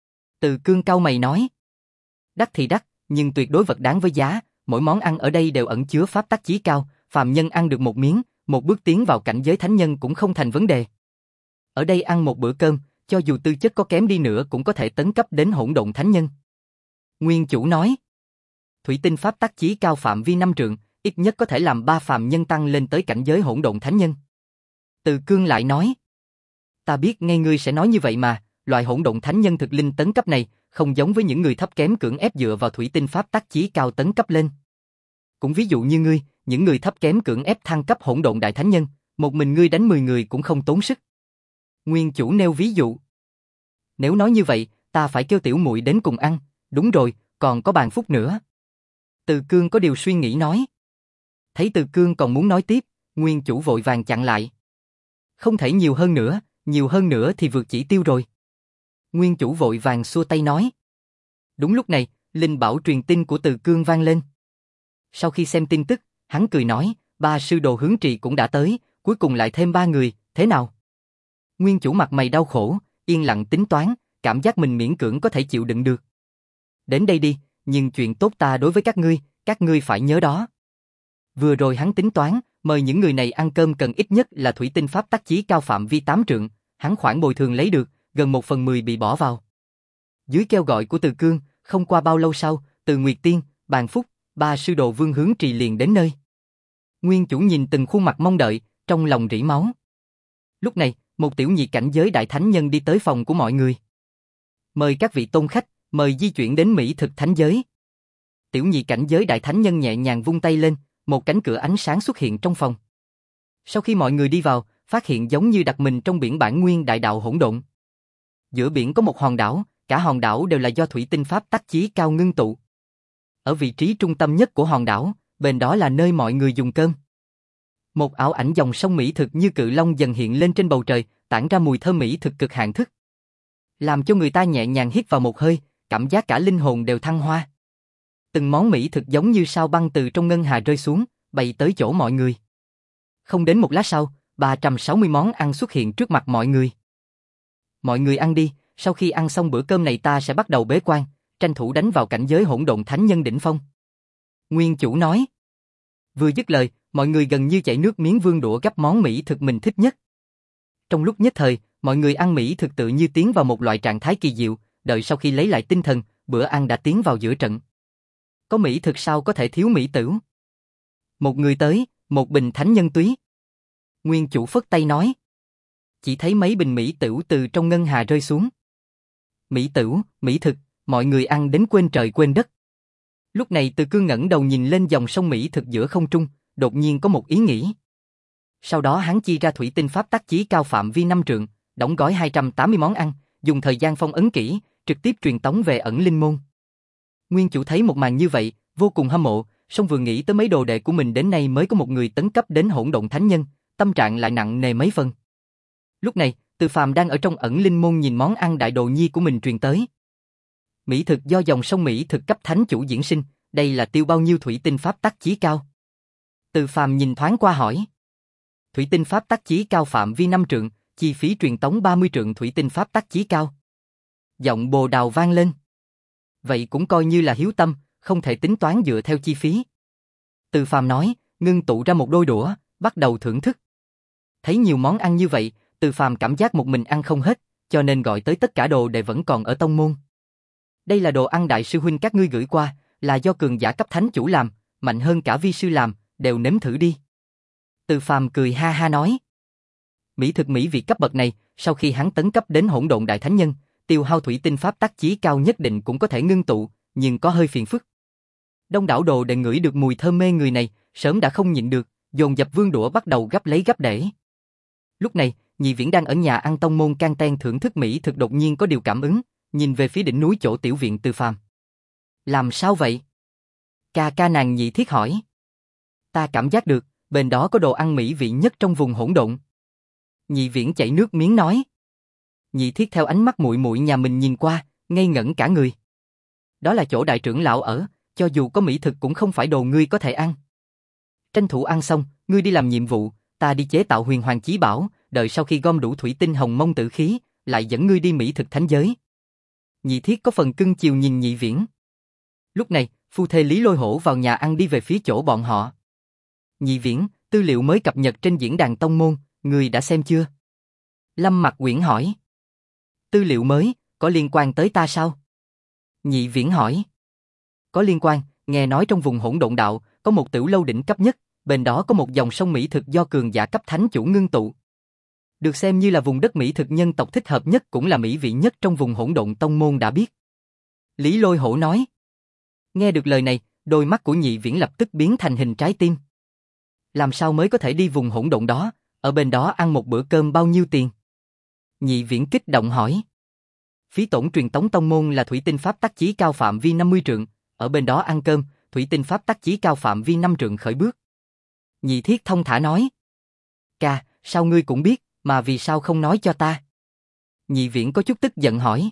A: Từ Cương cau mày nói. Đắt thì đắt, nhưng tuyệt đối vật đáng với giá, mỗi món ăn ở đây đều ẩn chứa pháp tắc chí cao, phàm nhân ăn được một miếng, một bước tiến vào cảnh giới thánh nhân cũng không thành vấn đề. Ở đây ăn một bữa cơm, cho dù tư chất có kém đi nữa cũng có thể tấn cấp đến hỗn độn thánh nhân. Nguyên chủ nói. Thủy tinh pháp tắc chí cao phạm vi năm trượng, ít nhất có thể làm ba phàm nhân tăng lên tới cảnh giới hỗn độn thánh nhân. Từ Cương lại nói. Ta biết ngay ngươi sẽ nói như vậy mà, loại hỗn độn thánh nhân thực linh tấn cấp này, không giống với những người thấp kém cưỡng ép dựa vào thủy tinh pháp tắc chí cao tấn cấp lên. Cũng ví dụ như ngươi, những người thấp kém cưỡng ép thăng cấp hỗn độn đại thánh nhân, một mình ngươi đánh mười người cũng không tốn sức. Nguyên chủ nêu ví dụ. Nếu nói như vậy, ta phải kêu tiểu muội đến cùng ăn, đúng rồi, còn có bàn phúc nữa. Từ Cương có điều suy nghĩ nói. Thấy Từ Cương còn muốn nói tiếp, Nguyên chủ vội vàng chặn lại. Không thể nhiều hơn nữa, nhiều hơn nữa thì vượt chỉ tiêu rồi. Nguyên chủ vội vàng xua tay nói. Đúng lúc này, linh bảo truyền tin của Từ Cương vang lên. Sau khi xem tin tức, hắn cười nói, ba sư đồ hướng trì cũng đã tới, cuối cùng lại thêm ba người, thế nào? Nguyên chủ mặt mày đau khổ, yên lặng tính toán, cảm giác mình miễn cưỡng có thể chịu đựng được. Đến đây đi, nhưng chuyện tốt ta đối với các ngươi, các ngươi phải nhớ đó. Vừa rồi hắn tính toán, mời những người này ăn cơm cần ít nhất là thủy tinh pháp tắc chí cao phạm vi tám trượng, hắn khoản bồi thường lấy được, gần một phần mười bị bỏ vào. Dưới kêu gọi của Từ Cương, không qua bao lâu sau, Từ Nguyệt Tiên, Bàn Phúc, ba sư đồ Vương Hướng Trì liền đến nơi. Nguyên chủ nhìn từng khuôn mặt mong đợi, trong lòng rỉ máu. Lúc này, một tiểu nhị cảnh giới đại thánh nhân đi tới phòng của mọi người. Mời các vị tôn khách, mời di chuyển đến mỹ thực thánh giới. Tiểu nhị cảnh giới đại thánh nhân nhẹ nhàng vung tay lên, một cánh cửa ánh sáng xuất hiện trong phòng. Sau khi mọi người đi vào, phát hiện giống như đặt mình trong biển bản nguyên đại đạo hỗn độn. Giữa biển có một hòn đảo, cả hòn đảo đều là do thủy tinh pháp tắc chí cao ngưng tụ. Ở vị trí trung tâm nhất của hòn đảo, bên đó là nơi mọi người dùng cơm. Một ảo ảnh dòng sông mỹ thực như cự long dần hiện lên trên bầu trời, tản ra mùi thơm mỹ thực cực hạn thức. Làm cho người ta nhẹ nhàng hít vào một hơi, cảm giác cả linh hồn đều thăng hoa. Từng món mỹ thực giống như sao băng từ trong ngân hà rơi xuống, bay tới chỗ mọi người. Không đến một lát sau, ba trăm sáu mươi món ăn xuất hiện trước mặt mọi người. Mọi người ăn đi, sau khi ăn xong bữa cơm này ta sẽ bắt đầu bế quan, tranh thủ đánh vào cảnh giới hỗn độn thánh nhân đỉnh phong. Nguyên chủ nói. Vừa dứt lời, mọi người gần như chảy nước miếng vương đũa gắp món mỹ thực mình thích nhất. Trong lúc nhất thời, mọi người ăn mỹ thực tự như tiến vào một loại trạng thái kỳ diệu, đợi sau khi lấy lại tinh thần, bữa ăn đã tiến vào giữa trận. Có mỹ thực sao có thể thiếu mỹ tửu? Một người tới, một bình thánh nhân túy. Nguyên chủ phất tay nói. Chỉ thấy mấy bình mỹ tửu từ trong ngân hà rơi xuống. Mỹ tửu, mỹ thực, mọi người ăn đến quên trời quên đất. Lúc này Từ Cương ngẩng đầu nhìn lên dòng sông mỹ thực giữa không trung, đột nhiên có một ý nghĩ. Sau đó hắn chia ra thủy tinh pháp tắc chí cao phạm vi năm trượng, đóng gói hai trăm tám mươi món ăn, dùng thời gian phong ấn kỹ, trực tiếp truyền tống về ẩn linh môn. Nguyên chủ thấy một màn như vậy, vô cùng hâm mộ, song vừa nghĩ tới mấy đồ đệ của mình đến nay mới có một người tấn cấp đến hỗn độn thánh nhân, tâm trạng lại nặng nề mấy phần. Lúc này, Từ Phàm đang ở trong ẩn linh môn nhìn món ăn đại đồ nhi của mình truyền tới. Mỹ thực do dòng sông Mỹ thực cấp thánh chủ diễn sinh, đây là tiêu bao nhiêu thủy tinh pháp tắc chí cao? Từ Phàm nhìn thoáng qua hỏi. Thủy tinh pháp tắc chí cao phạm vi năm trượng, chi phí truyền tống ba mươi trượng thủy tinh pháp tắc chí cao. Giọng Bồ Đào vang lên. Vậy cũng coi như là hiếu tâm, không thể tính toán dựa theo chi phí. Từ Phàm nói, ngưng tụ ra một đôi đũa, bắt đầu thưởng thức. Thấy nhiều món ăn như vậy, Từ Phàm cảm giác một mình ăn không hết, cho nên gọi tới tất cả đồ đệ vẫn còn ở tông môn. Đây là đồ ăn đại sư huynh các ngươi gửi qua, là do cường giả cấp thánh chủ làm, mạnh hơn cả vi sư làm, đều nếm thử đi. Từ Phàm cười ha ha nói. Mỹ thực mỹ vị cấp bậc này, sau khi hắn tấn cấp đến hỗn độn đại thánh nhân, tiêu hao thủy tinh pháp tắc chí cao nhất định cũng có thể ngưng tụ, nhưng có hơi phiền phức. Đông đảo đồ đệ ngửi được mùi thơm mê người này, sớm đã không nhịn được, dồn dập vương đũa bắt đầu gắp lấy gắp để. Lúc này, Nhị Viễn đang ở nhà ăn tông môn can ten thưởng thức mỹ thực đột nhiên có điều cảm ứng, nhìn về phía đỉnh núi chỗ tiểu viện Từ Phàm. Làm sao vậy? Ca ca nàng Nhị Thiết hỏi. Ta cảm giác được, bên đó có đồ ăn mỹ vị nhất trong vùng hỗn độn. Nhị Viễn chảy nước miếng nói. Nhị Thiết theo ánh mắt muội muội nhà mình nhìn qua, ngây ngẩn cả người. Đó là chỗ đại trưởng lão ở, cho dù có mỹ thực cũng không phải đồ ngươi có thể ăn. Tranh thủ ăn xong, ngươi đi làm nhiệm vụ, ta đi chế tạo huyền hoàng chí bảo, đợi sau khi gom đủ thủy tinh hồng mông tử khí, lại dẫn ngươi đi mỹ thực thánh giới. Nhị Thiết có phần cưng chiều nhìn Nhị Viễn. Lúc này, phu thê Lý Lôi Hổ vào nhà ăn đi về phía chỗ bọn họ. Nhị Viễn, tư liệu mới cập nhật trên diễn đàn tông môn, ngươi đã xem chưa? Lâm Mặc Uyển hỏi. Tư liệu mới, có liên quan tới ta sao? Nhị Viễn hỏi. Có liên quan, nghe nói trong vùng hỗn độn đạo, có một tiểu lâu đỉnh cấp nhất, bên đó có một dòng sông mỹ thực do cường giả cấp thánh chủ ngưng tụ. Được xem như là vùng đất mỹ thực nhân tộc thích hợp nhất cũng là mỹ vị nhất trong vùng hỗn độn tông môn đã biết. Lý Lôi Hổ nói. Nghe được lời này, đôi mắt của Nhị Viễn lập tức biến thành hình trái tim. Làm sao mới có thể đi vùng hỗn độn đó, ở bên đó ăn một bữa cơm bao nhiêu tiền? Nhị Viễn kích động hỏi. Phí tổn truyền tống tông môn là thủy tinh pháp tắc chí cao phạm vi năm mươi trượng, ở bên đó ăn cơm, thủy tinh pháp tắc chí cao phạm vi năm trượng khởi bước. Nhị Thiết thông thả nói. Ca, sao ngươi cũng biết, mà vì sao không nói cho ta? Nhị Viễn có chút tức giận hỏi.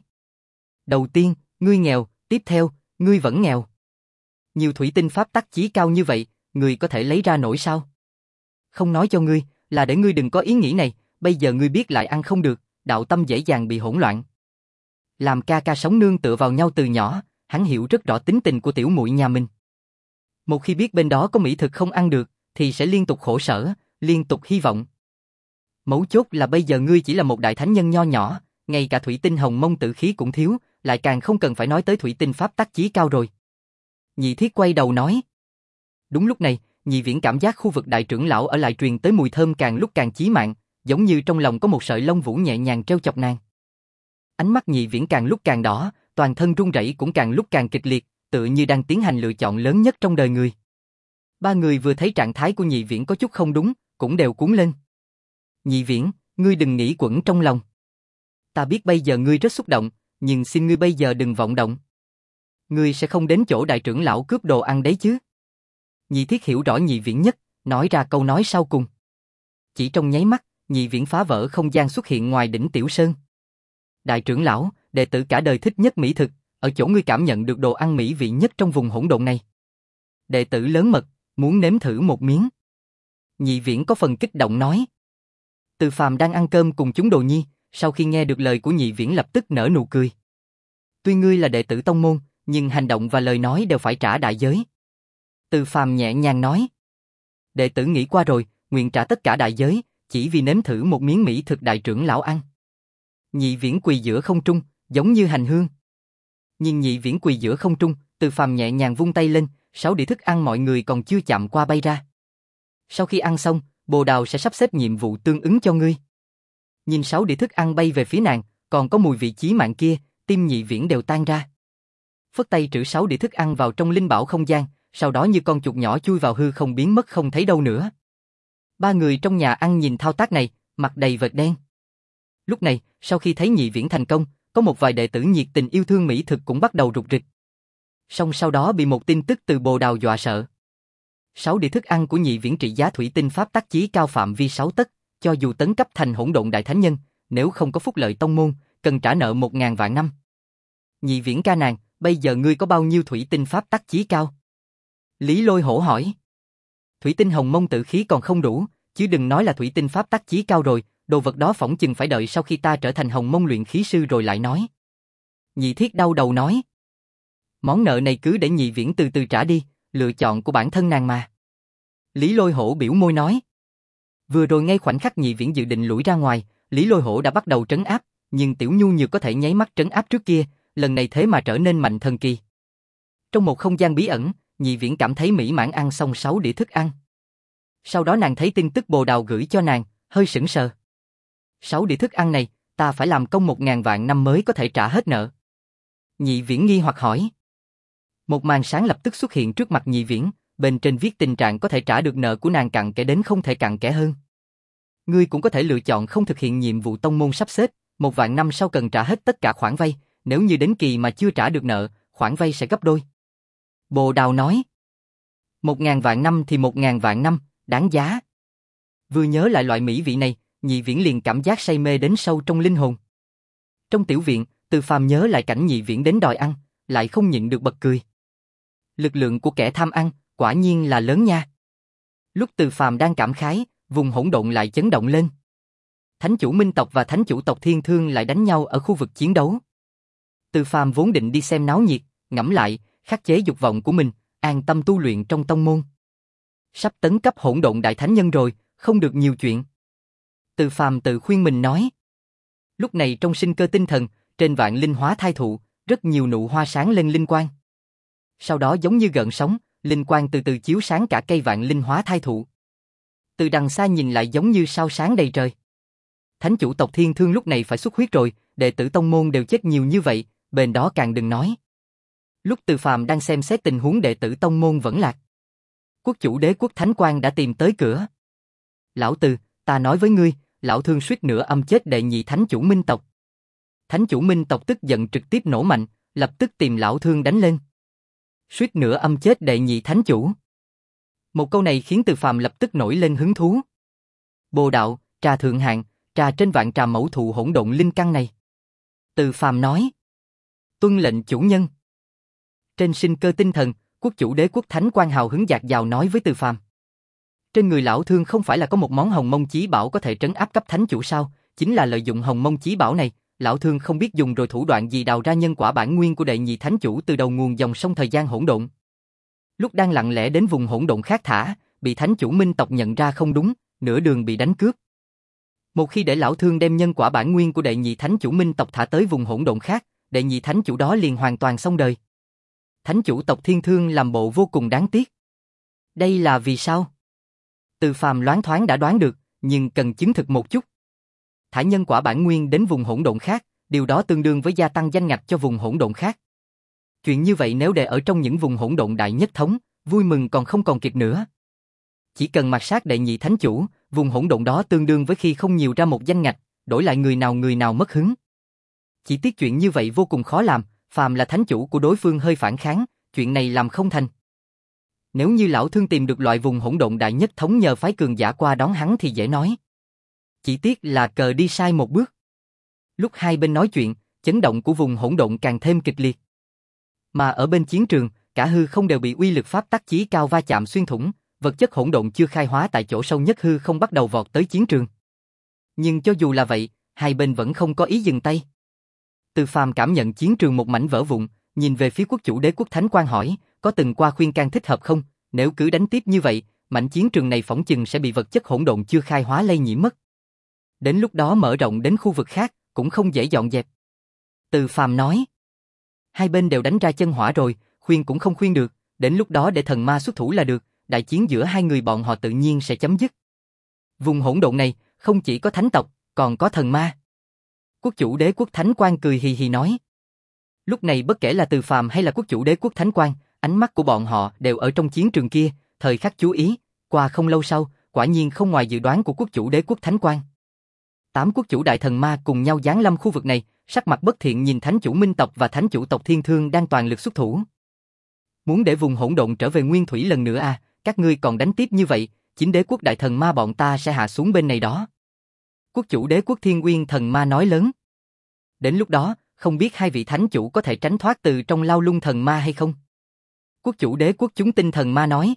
A: Đầu tiên, ngươi nghèo, tiếp theo, ngươi vẫn nghèo. Nhiều thủy tinh pháp tắc chí cao như vậy, ngươi có thể lấy ra nổi sao? Không nói cho ngươi, là để ngươi đừng có ý nghĩ này, bây giờ ngươi biết lại ăn không được, đạo tâm dễ dàng bị hỗn loạn. Làm ca ca sống nương tựa vào nhau từ nhỏ, hắn hiểu rất rõ tính tình của tiểu muội nhà mình. Một khi biết bên đó có mỹ thực không ăn được, thì sẽ liên tục khổ sở, liên tục hy vọng. Mấu chốt là bây giờ ngươi chỉ là một đại thánh nhân nho nhỏ, ngay cả thủy tinh hồng mông tử khí cũng thiếu, lại càng không cần phải nói tới thủy tinh pháp tắc chí cao rồi. Nhị Thiết quay đầu nói. Đúng lúc này, Nhị Viễn cảm giác khu vực đại trưởng lão ở lại truyền tới mùi thơm càng lúc càng chí mạng, giống như trong lòng có một sợi lông vũ nhẹ nhàng treo chọc nàng. Ánh mắt Nhị Viễn càng lúc càng đỏ, toàn thân run rẩy cũng càng lúc càng kịch liệt, tựa như đang tiến hành lựa chọn lớn nhất trong đời người. Ba người vừa thấy trạng thái của Nhị Viễn có chút không đúng, cũng đều cuống lên. Nhị Viễn, ngươi đừng nghĩ quẩn trong lòng. Ta biết bây giờ ngươi rất xúc động, nhưng xin ngươi bây giờ đừng vọng động. Ngươi sẽ không đến chỗ đại trưởng lão cướp đồ ăn đấy chứ? Nhị Thiết hiểu rõ Nhị Viễn nhất, nói ra câu nói sau cùng. Chỉ trong nháy mắt, Nhị Viễn phá vỡ không gian xuất hiện ngoài đỉnh Tiểu Sơn. Đại trưởng lão, đệ tử cả đời thích nhất mỹ thực, ở chỗ ngươi cảm nhận được đồ ăn mỹ vị nhất trong vùng hỗn độn này. Đệ tử lớn mật, muốn nếm thử một miếng. Nhị Viễn có phần kích động nói. Từ Phàm đang ăn cơm cùng chúng đồ nhi, sau khi nghe được lời của Nhị Viễn lập tức nở nụ cười. Tuy ngươi là đệ tử tông môn, nhưng hành động và lời nói đều phải trả đại giới. Từ Phàm nhẹ nhàng nói. Đệ tử nghĩ qua rồi, nguyện trả tất cả đại giới, chỉ vì nếm thử một miếng mỹ thực đại trưởng lão ăn. Nhị Viễn quỳ giữa không trung, giống như hành hương. Nhưng Nhị Viễn quỳ giữa không trung, Từ Phàm nhẹ nhàng vung tay lên, sáu đĩa thức ăn mọi người còn chưa chạm qua bay ra. Sau khi ăn xong, Bồ Đào sẽ sắp xếp nhiệm vụ tương ứng cho ngươi. Nhìn sáu đĩa thức ăn bay về phía nàng, còn có mùi vị chí mạng kia, tim Nhị Viễn đều tan ra. Phất tay trữ sáu đĩa thức ăn vào trong linh bảo không gian, sau đó như con chuột nhỏ chui vào hư không biến mất không thấy đâu nữa. Ba người trong nhà ăn nhìn thao tác này, mặt đầy vệt đen. Lúc này, sau khi thấy Nhị Viễn thành công, có một vài đệ tử nhiệt tình yêu thương mỹ thực cũng bắt đầu rục rịch. Song sau đó bị một tin tức từ Bồ Đào dọa sợ. Sáu đĩa thức ăn của Nhị Viễn trị giá thủy tinh pháp tắc chí cao phạm vi sáu tấc, cho dù tấn cấp thành hỗn độn đại thánh nhân, nếu không có phúc lợi tông môn, cần trả nợ một ngàn vạn năm. Nhị Viễn ca nàng, bây giờ ngươi có bao nhiêu thủy tinh pháp tắc chí cao? Lý Lôi Hổ hỏi. Thủy tinh hồng mông tử khí còn không đủ, chứ đừng nói là thủy tinh pháp tắc chí cao rồi, đồ vật đó phỏng chừng phải đợi sau khi ta trở thành hồng mông luyện khí sư rồi lại nói. Nhị Thiết đau đầu nói. Món nợ này cứ để Nhị Viễn từ từ trả đi, lựa chọn của bản thân nàng mà. Lý Lôi Hổ biểu môi nói. Vừa rồi ngay khoảnh khắc Nhị Viễn dự định lủi ra ngoài, Lý Lôi Hổ đã bắt đầu trấn áp, nhưng Tiểu Nhu Nhược có thể nháy mắt trấn áp trước kia, lần này thế mà trở nên mạnh thần kỳ. Trong một không gian bí ẩn, Nhị Viễn cảm thấy mỹ mãn ăn xong sáu đĩa thức ăn. Sau đó nàng thấy tin tức Bồ Đào gửi cho nàng, hơi sững sờ. Sáu đĩa thức ăn này, ta phải làm công một ngàn vạn năm mới có thể trả hết nợ. Nhị Viễn nghi hoặc hỏi. Một màn sáng lập tức xuất hiện trước mặt Nhị Viễn, bên trên viết tình trạng có thể trả được nợ của nàng cặn kẽ đến không thể cặn kẽ hơn. Ngươi cũng có thể lựa chọn không thực hiện nhiệm vụ tông môn sắp xếp, một vạn năm sau cần trả hết tất cả khoản vay, nếu như đến kỳ mà chưa trả được nợ, khoản vay sẽ gấp đôi. Bồ Đào nói. Một ngàn vạn năm thì một ngàn vạn năm, đáng giá. Vừa nhớ lại loại mỹ vị này, Nhị Viễn liền cảm giác say mê đến sâu trong linh hồn. Trong tiểu viện, Từ Phàm nhớ lại cảnh Nhị Viễn đến đòi ăn, lại không nhịn được bật cười. Lực lượng của kẻ tham ăn, quả nhiên là lớn nha. Lúc Từ Phàm đang cảm khái, vùng hỗn độn lại chấn động lên. Thánh chủ Minh tộc và Thánh chủ tộc Thiên Thương lại đánh nhau ở khu vực chiến đấu. Từ Phàm vốn định đi xem náo nhiệt, ngẫm lại, khắc chế dục vọng của mình, an tâm tu luyện trong tông môn. Sắp tấn cấp hỗn độn đại thánh nhân rồi, không được nhiều chuyện. Từ Phàm tự khuyên mình nói. Lúc này trong sinh cơ tinh thần, trên vạn linh hóa thai thụ, rất nhiều nụ hoa sáng lên linh quang. Sau đó giống như gợn sóng, linh quang từ từ chiếu sáng cả cây vạn linh hóa thai thụ. Từ đằng xa nhìn lại giống như sao sáng đầy trời. Thánh chủ tộc Thiên Thương lúc này phải xuất huyết rồi, đệ tử tông môn đều chết nhiều như vậy, bên đó càng đừng nói. Lúc Từ Phàm đang xem xét tình huống đệ tử tông môn vẫn lạc. Quốc chủ Đế Quốc Thánh Quang đã tìm tới cửa. Lão Từ, ta nói với ngươi, lão Thương suýt nữa âm chết đệ nhị thánh chủ Minh tộc. Thánh chủ Minh tộc tức giận trực tiếp nổ mạnh, lập tức tìm lão Thương đánh lên. Suýt nữa âm chết đệ nhị thánh chủ. Một câu này khiến Từ Phàm lập tức nổi lên hứng thú. Bồ đạo, trà thượng hạng, trà trên vạn trà mẫu thụ hỗn độn linh căn này. Từ Phàm nói. Tuân lệnh chủ nhân. Trên sinh cơ tinh thần, quốc chủ Đế Quốc Thánh Quang hào hứng dạt dào nói với Từ Phàm. Trên người lão Thương không phải là có một món hồng mông chí bảo có thể trấn áp cấp thánh chủ sao? Chính là lợi dụng hồng mông chí bảo này, lão Thương không biết dùng rồi thủ đoạn gì đào ra nhân quả bản nguyên của đệ nhị thánh chủ từ đầu nguồn dòng sông thời gian hỗn độn. Lúc đang lặng lẽ đến vùng hỗn độn khác thả, bị thánh chủ Minh tộc nhận ra không đúng, nửa đường bị đánh cướp. Một khi để lão Thương đem nhân quả bản nguyên của đệ nhị thánh chủ Minh tộc thả tới vùng hỗn độn khác, đệ nhị thánh chủ đó liền hoàn toàn xong đời. Thánh chủ tộc Thiên Thương làm bộ vô cùng đáng tiếc. Đây là vì sao? Từ Phàm loáng thoáng đã đoán được, nhưng cần chứng thực một chút. Thả nhân quả bản nguyên đến vùng hỗn độn khác, điều đó tương đương với gia tăng danh ngạch cho vùng hỗn độn khác. Chuyện như vậy nếu để ở trong những vùng hỗn độn đại nhất thống, vui mừng còn không còn kịp nữa. Chỉ cần mạt sát đệ nhị thánh chủ, vùng hỗn độn đó tương đương với khi không nhiều ra một danh ngạch, đổi lại người nào người nào mất hứng. Chỉ tiếc chuyện như vậy vô cùng khó làm, phàm là thánh chủ của đối phương hơi phản kháng, chuyện này làm không thành. Nếu như lão Thương tìm được loại vùng hỗn độn đại nhất thống nhờ phái cường giả qua đón hắn thì dễ nói. Chỉ tiếc là cờ đi sai một bước. Lúc hai bên nói chuyện, chấn động của vùng hỗn độn càng thêm kịch liệt. Mà ở bên chiến trường, cả hư không đều bị uy lực pháp tắc chí cao va chạm xuyên thủng, vật chất hỗn độn chưa khai hóa tại chỗ sâu nhất hư không bắt đầu vọt tới chiến trường. Nhưng cho dù là vậy, hai bên vẫn không có ý dừng tay. Từ Phàm cảm nhận chiến trường một mảnh vỡ vụn, nhìn về phía quốc chủ Đế Quốc Thánh Quang hỏi, có từng qua khuyên can thích hợp không? Nếu cứ đánh tiếp như vậy, mảnh chiến trường này phỏng chừng sẽ bị vật chất hỗn độn chưa khai hóa lây nhiễm mất. Đến lúc đó mở rộng đến khu vực khác, cũng không dễ dọn dẹp. Từ Phàm nói, hai bên đều đánh ra chân hỏa rồi, khuyên cũng không khuyên được, đến lúc đó để thần ma xuất thủ là được, đại chiến giữa hai người bọn họ tự nhiên sẽ chấm dứt. Vùng hỗn độn này, không chỉ có thánh tộc, còn có thần ma. Quốc chủ Đế Quốc Thánh Quang cười hì hì nói. Lúc này bất kể là Từ Phàm hay là quốc chủ Đế Quốc Thánh Quang, ánh mắt của bọn họ đều ở trong chiến trường kia, thời khắc chú ý, qua không lâu sau, quả nhiên không ngoài dự đoán của quốc chủ Đế Quốc Thánh Quang. Tám quốc chủ đại thần ma cùng nhau giáng lâm khu vực này, sắc mặt bất thiện nhìn thánh chủ Minh tộc và thánh chủ tộc Thiên Thương đang toàn lực xuất thủ. Muốn để vùng hỗn độn trở về nguyên thủy lần nữa à, các ngươi còn đánh tiếp như vậy, chính Đế Quốc đại thần ma bọn ta sẽ hạ xuống bên này đó. Quốc chủ Đế Quốc Thiên Nguyên thần ma nói lớn. Đến lúc đó, không biết hai vị thánh chủ có thể tránh thoát từ trong lao lung thần ma hay không? Quốc chủ Đế Quốc chúng tinh thần ma nói.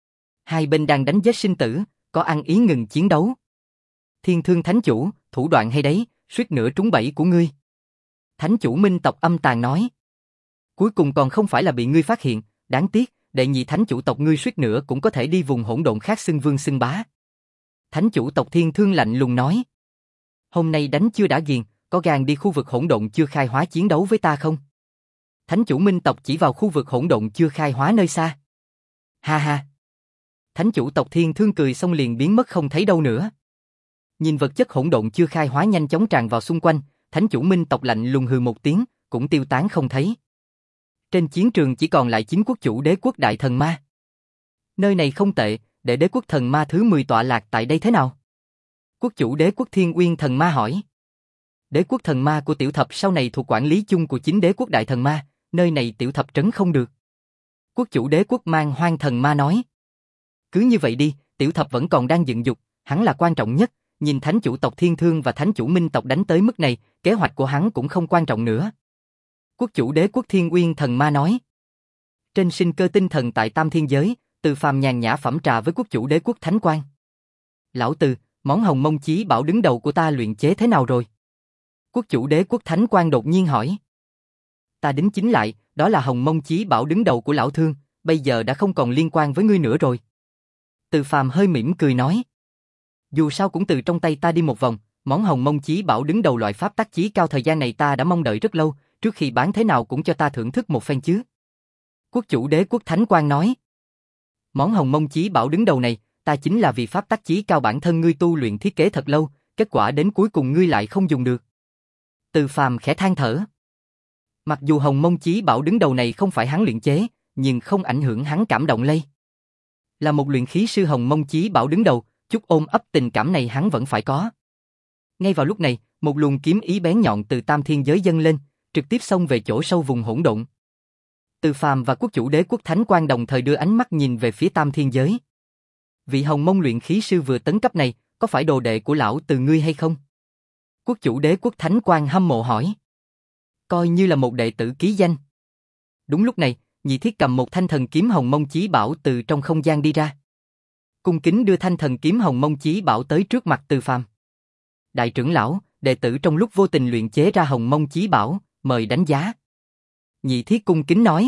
A: Hai bên đang đánh giết sinh tử, có ăn ý ngừng chiến đấu. Thiên Thương thánh chủ, thủ đoạn hay đấy, suýt nữa trúng bẫy của ngươi. Thánh chủ Minh tộc âm tàn nói. Cuối cùng còn không phải là bị ngươi phát hiện, đáng tiếc, đệ nhị thánh chủ tộc ngươi suýt nữa cũng có thể đi vùng hỗn độn khác xưng vương xưng bá. Thánh chủ tộc Thiên Thương lạnh lùng nói. Hôm nay đánh chưa đã ghiền, có gan đi khu vực hỗn độn chưa khai hóa chiến đấu với ta không? Thánh chủ Minh tộc chỉ vào khu vực hỗn độn chưa khai hóa nơi xa. Ha ha. Thánh chủ tộc Thiên Thương cười xong liền biến mất không thấy đâu nữa. Nhìn vật chất hỗn độn chưa khai hóa nhanh chóng tràn vào xung quanh, thánh chủ Minh tộc lạnh lùng hừ một tiếng, cũng tiêu tán không thấy. Trên chiến trường chỉ còn lại chín quốc chủ Đế Quốc đại thần ma. Nơi này không tệ, để Đế Quốc thần ma thứ mười tọa lạc tại đây thế nào? Quốc chủ Đế Quốc Thiên Uyên thần ma hỏi. Đế Quốc thần ma của tiểu thập sau này thuộc quản lý chung của chính Đế Quốc đại thần ma, nơi này tiểu thập trấn không được. Quốc chủ Đế Quốc Mang Hoang thần ma nói. Cứ như vậy đi, tiểu thập vẫn còn đang dựng dục, hắn là quan trọng nhất, nhìn thánh chủ tộc Thiên Thương và thánh chủ Minh tộc đánh tới mức này, kế hoạch của hắn cũng không quan trọng nữa. Quốc chủ Đế Quốc Thiên Uyên thần ma nói. Trên sinh cơ tinh thần tại Tam Thiên Giới, Từ Phàm nhàn nhã phẩm trà với quốc chủ Đế Quốc Thánh Quang. Lão Từ, món hồng mông chí bảo đứng đầu của ta luyện chế thế nào rồi? Quốc chủ Đế Quốc Thánh Quang đột nhiên hỏi. Ta đính chính lại, đó là hồng mông chí bảo đứng đầu của lão Thương, bây giờ đã không còn liên quan với ngươi nữa rồi. Từ Phàm hơi mỉm cười nói. Dù sao cũng từ trong tay ta đi một vòng, Món Hồng Mông Chí Bảo đứng đầu loại pháp tắc chí cao thời gian này ta đã mong đợi rất lâu, trước khi bán thế nào cũng cho ta thưởng thức một phen chứ. Quốc chủ Đế Quốc Thánh Quang nói. Món Hồng Mông Chí Bảo đứng đầu này, ta chính là vì pháp tắc chí cao bản thân ngươi tu luyện thiết kế thật lâu, kết quả đến cuối cùng ngươi lại không dùng được. Từ Phàm khẽ than thở. Mặc dù Hồng Mông Chí Bảo đứng đầu này không phải hắn luyện chế, nhưng không ảnh hưởng hắn cảm động lây. Là một luyện khí sư Hồng Mông Chí Bảo đứng đầu, chút ôm ấp tình cảm này hắn vẫn phải có. Ngay vào lúc này, một luồng kiếm ý bén nhọn từ Tam Thiên Giới dâng lên, trực tiếp xông về chỗ sâu vùng hỗn độn. Từ Phàm và Quốc chủ Đế Quốc Thánh Quang đồng thời đưa ánh mắt nhìn về phía Tam Thiên Giới. Vị Hồng Mông luyện khí sư vừa tấn cấp này, có phải đồ đệ của lão Từ ngươi hay không? Quốc chủ Đế Quốc Thánh Quang hâm mộ hỏi. Coi như là một đệ tử ký danh. Đúng lúc này, Nhị Thiết cầm một thanh thần kiếm Hồng Mông Chí Bảo từ trong không gian đi ra. Cung kính đưa thanh thần kiếm Hồng Mông Chí Bảo tới trước mặt Từ Phàm. Đại trưởng lão, đệ tử trong lúc vô tình luyện chế ra Hồng Mông Chí Bảo, mời đánh giá. Nhị Thiết cung kính nói.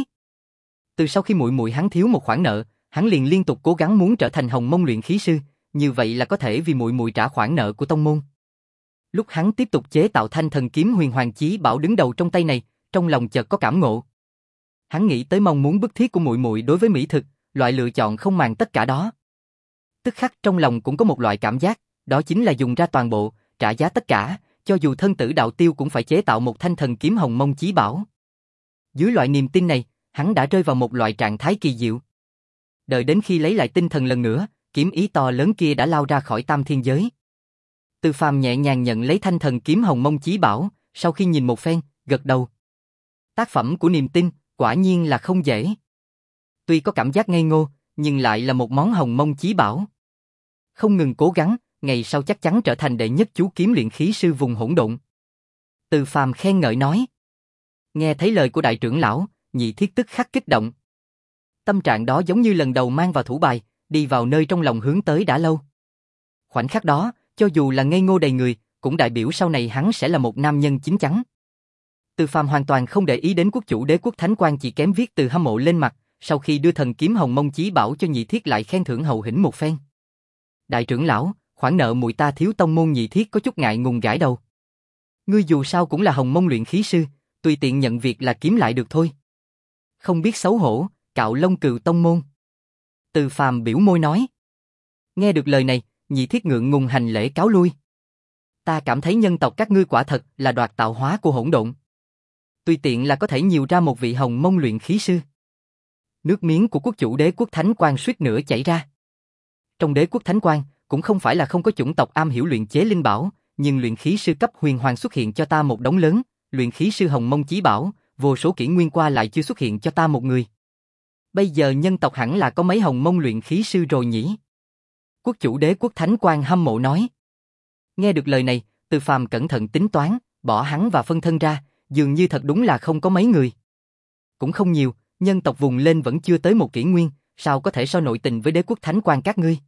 A: Từ sau khi muội muội hắn thiếu một khoản nợ, hắn liền liên tục cố gắng muốn trở thành Hồng Mông luyện khí sư, như vậy là có thể vì muội muội trả khoản nợ của tông môn. Lúc hắn tiếp tục chế tạo thanh thần kiếm Huyền Hoàng Chí Bảo đứng đầu trong tay này, trong lòng chợt có cảm ngộ. Hắn nghĩ tới mong muốn bức thiết của muội muội đối với mỹ thực, loại lựa chọn không màng tất cả đó. Tức khắc trong lòng cũng có một loại cảm giác, đó chính là dùng ra toàn bộ, trả giá tất cả, cho dù thân tử đạo tiêu cũng phải chế tạo một thanh thần kiếm Hồng Mông Chí Bảo. Dưới loại niềm tin này, hắn đã rơi vào một loại trạng thái kỳ diệu. Đợi đến khi lấy lại tinh thần lần nữa, kiếm ý to lớn kia đã lao ra khỏi Tam Thiên Giới. Từ Phàm nhẹ nhàng nhận lấy thanh thần kiếm Hồng Mông Chí Bảo, sau khi nhìn một phen, gật đầu. Tác phẩm của niềm tin, quả nhiên là không dễ. Tuy có cảm giác ngây ngô, nhưng lại là một món Hồng Mông Chí Bảo. Không ngừng cố gắng, ngày sau chắc chắn trở thành đệ nhất chú kiếm luyện khí sư vùng hỗn độn. Từ Phàm khen ngợi nói. Nghe thấy lời của đại trưởng lão, Nhị Thiết tức khắc kích động. Tâm trạng đó giống như lần đầu mang vào thủ bài, đi vào nơi trong lòng hướng tới đã lâu. Khoảnh khắc đó, cho dù là ngây ngô đầy người, cũng đại biểu sau này hắn sẽ là một nam nhân chín chắn. Từ Phàm hoàn toàn không để ý đến Quốc chủ Đế Quốc Thánh Quang, chỉ kém viết từ hâm mộ lên mặt, sau khi đưa thần kiếm Hồng Mông Chí Bảo cho Nhị Thiết lại khen thưởng hậu hĩnh một phen. Đại trưởng lão, khoản nợ muội ta thiếu tông môn. Nhị Thiết có chút ngại ngùng gãi đầu. Ngươi dù sao cũng là Hồng Mông luyện khí sư, tùy tiện nhận việc là kiếm lại được thôi. Không biết xấu hổ, cạo lông cừu tông môn. Từ Phàm biểu môi nói. Nghe được lời này, Nhị Thiết ngượng ngùng hành lễ cáo lui. Ta cảm thấy nhân tộc các ngươi quả thật là đoạt tạo hóa của hỗn độn. Tùy tiện là có thể nhiều ra một vị Hồng Mông luyện khí sư. Nước miếng của Quốc chủ Đế Quốc Thánh Quang suýt nữa chảy ra. Trong Đế Quốc Thánh Quang, cũng không phải là không có chủng tộc am hiểu luyện chế linh bảo, nhưng luyện khí sư cấp huyền hoàng xuất hiện cho ta một đống lớn, luyện khí sư Hồng Mông Chí Bảo, vô số kỷ nguyên qua lại chưa xuất hiện cho ta một người. Bây giờ nhân tộc hẳn là có mấy Hồng Mông luyện khí sư rồi nhỉ? Quốc chủ Đế Quốc Thánh Quang hâm mộ nói. Nghe được lời này, Từ Phàm cẩn thận tính toán, bỏ hắn và phân thân ra, dường như thật đúng là không có mấy người. Cũng không nhiều, nhân tộc vùng lên vẫn chưa tới một kỷ nguyên, sao có thể so nội tình với Đế Quốc Thánh Quang các ngươi?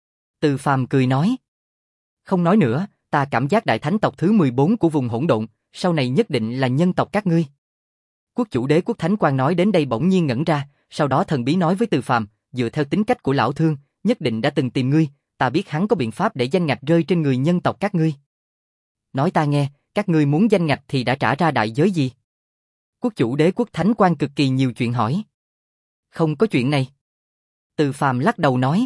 A: Từ Phàm cười nói. Không nói nữa, ta cảm giác đại thánh tộc thứ mười bốn của vùng hỗn độn, sau này nhất định là nhân tộc các ngươi. Quốc chủ Đế Quốc Thánh Quang nói đến đây bỗng nhiên ngẩn ra, sau đó thần bí nói với Từ Phàm, dựa theo tính cách của lão thương, nhất định đã từng tìm ngươi, ta biết hắn có biện pháp để danh ngạch rơi trên người nhân tộc các ngươi. Nói ta nghe, các ngươi muốn danh ngạch thì đã trả ra đại giới gì? Quốc chủ Đế Quốc Thánh Quang cực kỳ nhiều chuyện hỏi. Không có chuyện này. Từ Phàm lắc đầu nói.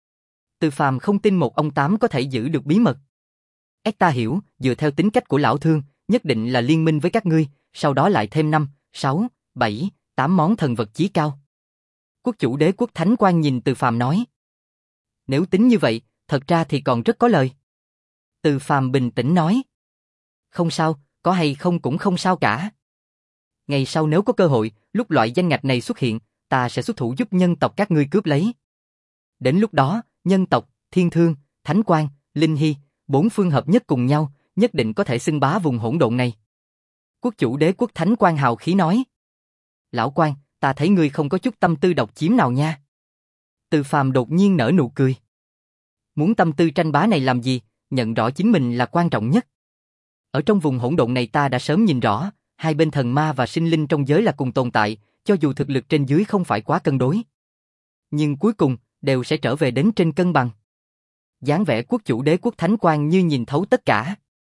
A: Từ Phàm không tin một ông tám có thể giữ được bí mật. Ếch ta hiểu, dựa theo tính cách của lão thương, nhất định là liên minh với các ngươi, sau đó lại thêm năm, sáu, bảy, tám món thần vật chí cao. Quốc chủ Đế Quốc Thánh Quang nhìn Từ Phàm nói. Nếu tính như vậy, thật ra thì còn rất có lời. Từ Phàm bình tĩnh nói. Không sao, có hay không cũng không sao cả. Ngày sau nếu có cơ hội, lúc loại danh ngạch này xuất hiện, ta sẽ xuất thủ giúp nhân tộc các ngươi cướp lấy. Đến lúc đó, nhân tộc, thiên thương, thánh quang, linh hy, bốn phương hợp nhất cùng nhau, nhất định có thể xưng bá vùng hỗn độn này. Quốc chủ Đế Quốc Thánh Quang hào khí nói. Lão Quang, ta thấy ngươi không có chút tâm tư độc chiếm nào nha. Từ Phàm đột nhiên nở nụ cười. Muốn tâm tư tranh bá này làm gì, nhận rõ chính mình là quan trọng nhất. Ở trong vùng hỗn độn này ta đã sớm nhìn rõ, hai bên thần ma và sinh linh trong giới là cùng tồn tại, cho dù thực lực trên dưới không phải quá cân đối. Nhưng cuối cùng, đều sẽ trở về đến trên cân bằng. Dáng vẻ Quốc chủ Đế Quốc Thánh Quang như nhìn thấu tất cả.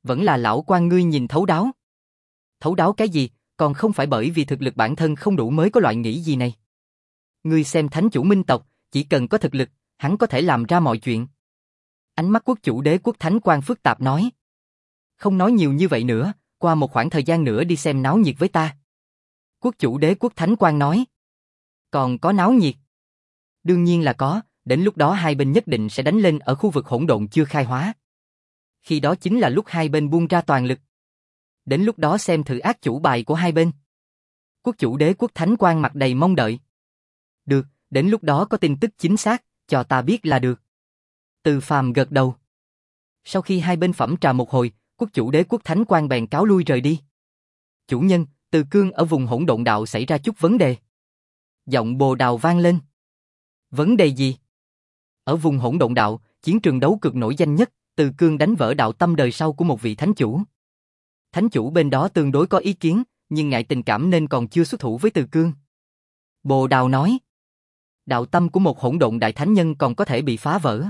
A: Vẫn là lão quan ngươi nhìn thấu đáo. Thấu đáo cái gì, còn không phải bởi vì thực lực bản thân không đủ mới có loại nghĩ gì này. Ngươi xem thánh chủ minh tộc, chỉ cần có thực lực, hắn có thể làm ra mọi chuyện. Ánh mắt quốc chủ đế quốc thánh quan phức tạp nói. Không nói nhiều như vậy nữa, qua một khoảng thời gian nữa đi xem náo nhiệt với ta. Quốc chủ đế quốc thánh quan nói. Còn có náo nhiệt? Đương nhiên là có, đến lúc đó hai bên nhất định sẽ đánh lên ở khu vực hỗn độn chưa khai hóa. Khi đó chính là lúc hai bên buông ra toàn lực. Đến lúc đó xem thử ác chủ bài của hai bên. Quốc chủ đế quốc thánh quan mặt đầy mong đợi. Được, đến lúc đó có tin tức chính xác, cho ta biết là được. Từ Phàm gật đầu. Sau khi hai bên phẩm trà một hồi, quốc chủ đế quốc thánh quan bèn cáo lui rời đi. Chủ nhân, Từ Cương ở vùng hỗn độn đạo xảy ra chút vấn đề. Giọng Bồ Đào vang lên. Vấn đề gì? Ở vùng hỗn độn đạo, chiến trường đấu cực nổi danh nhất, Từ Cương đánh vỡ đạo tâm đời sau của một vị thánh chủ. Thánh chủ bên đó tương đối có ý kiến, nhưng ngại tình cảm nên còn chưa xuất thủ với Từ Cương. Bồ Đào nói. Đạo tâm của một hỗn độn đại thánh nhân còn có thể bị phá vỡ.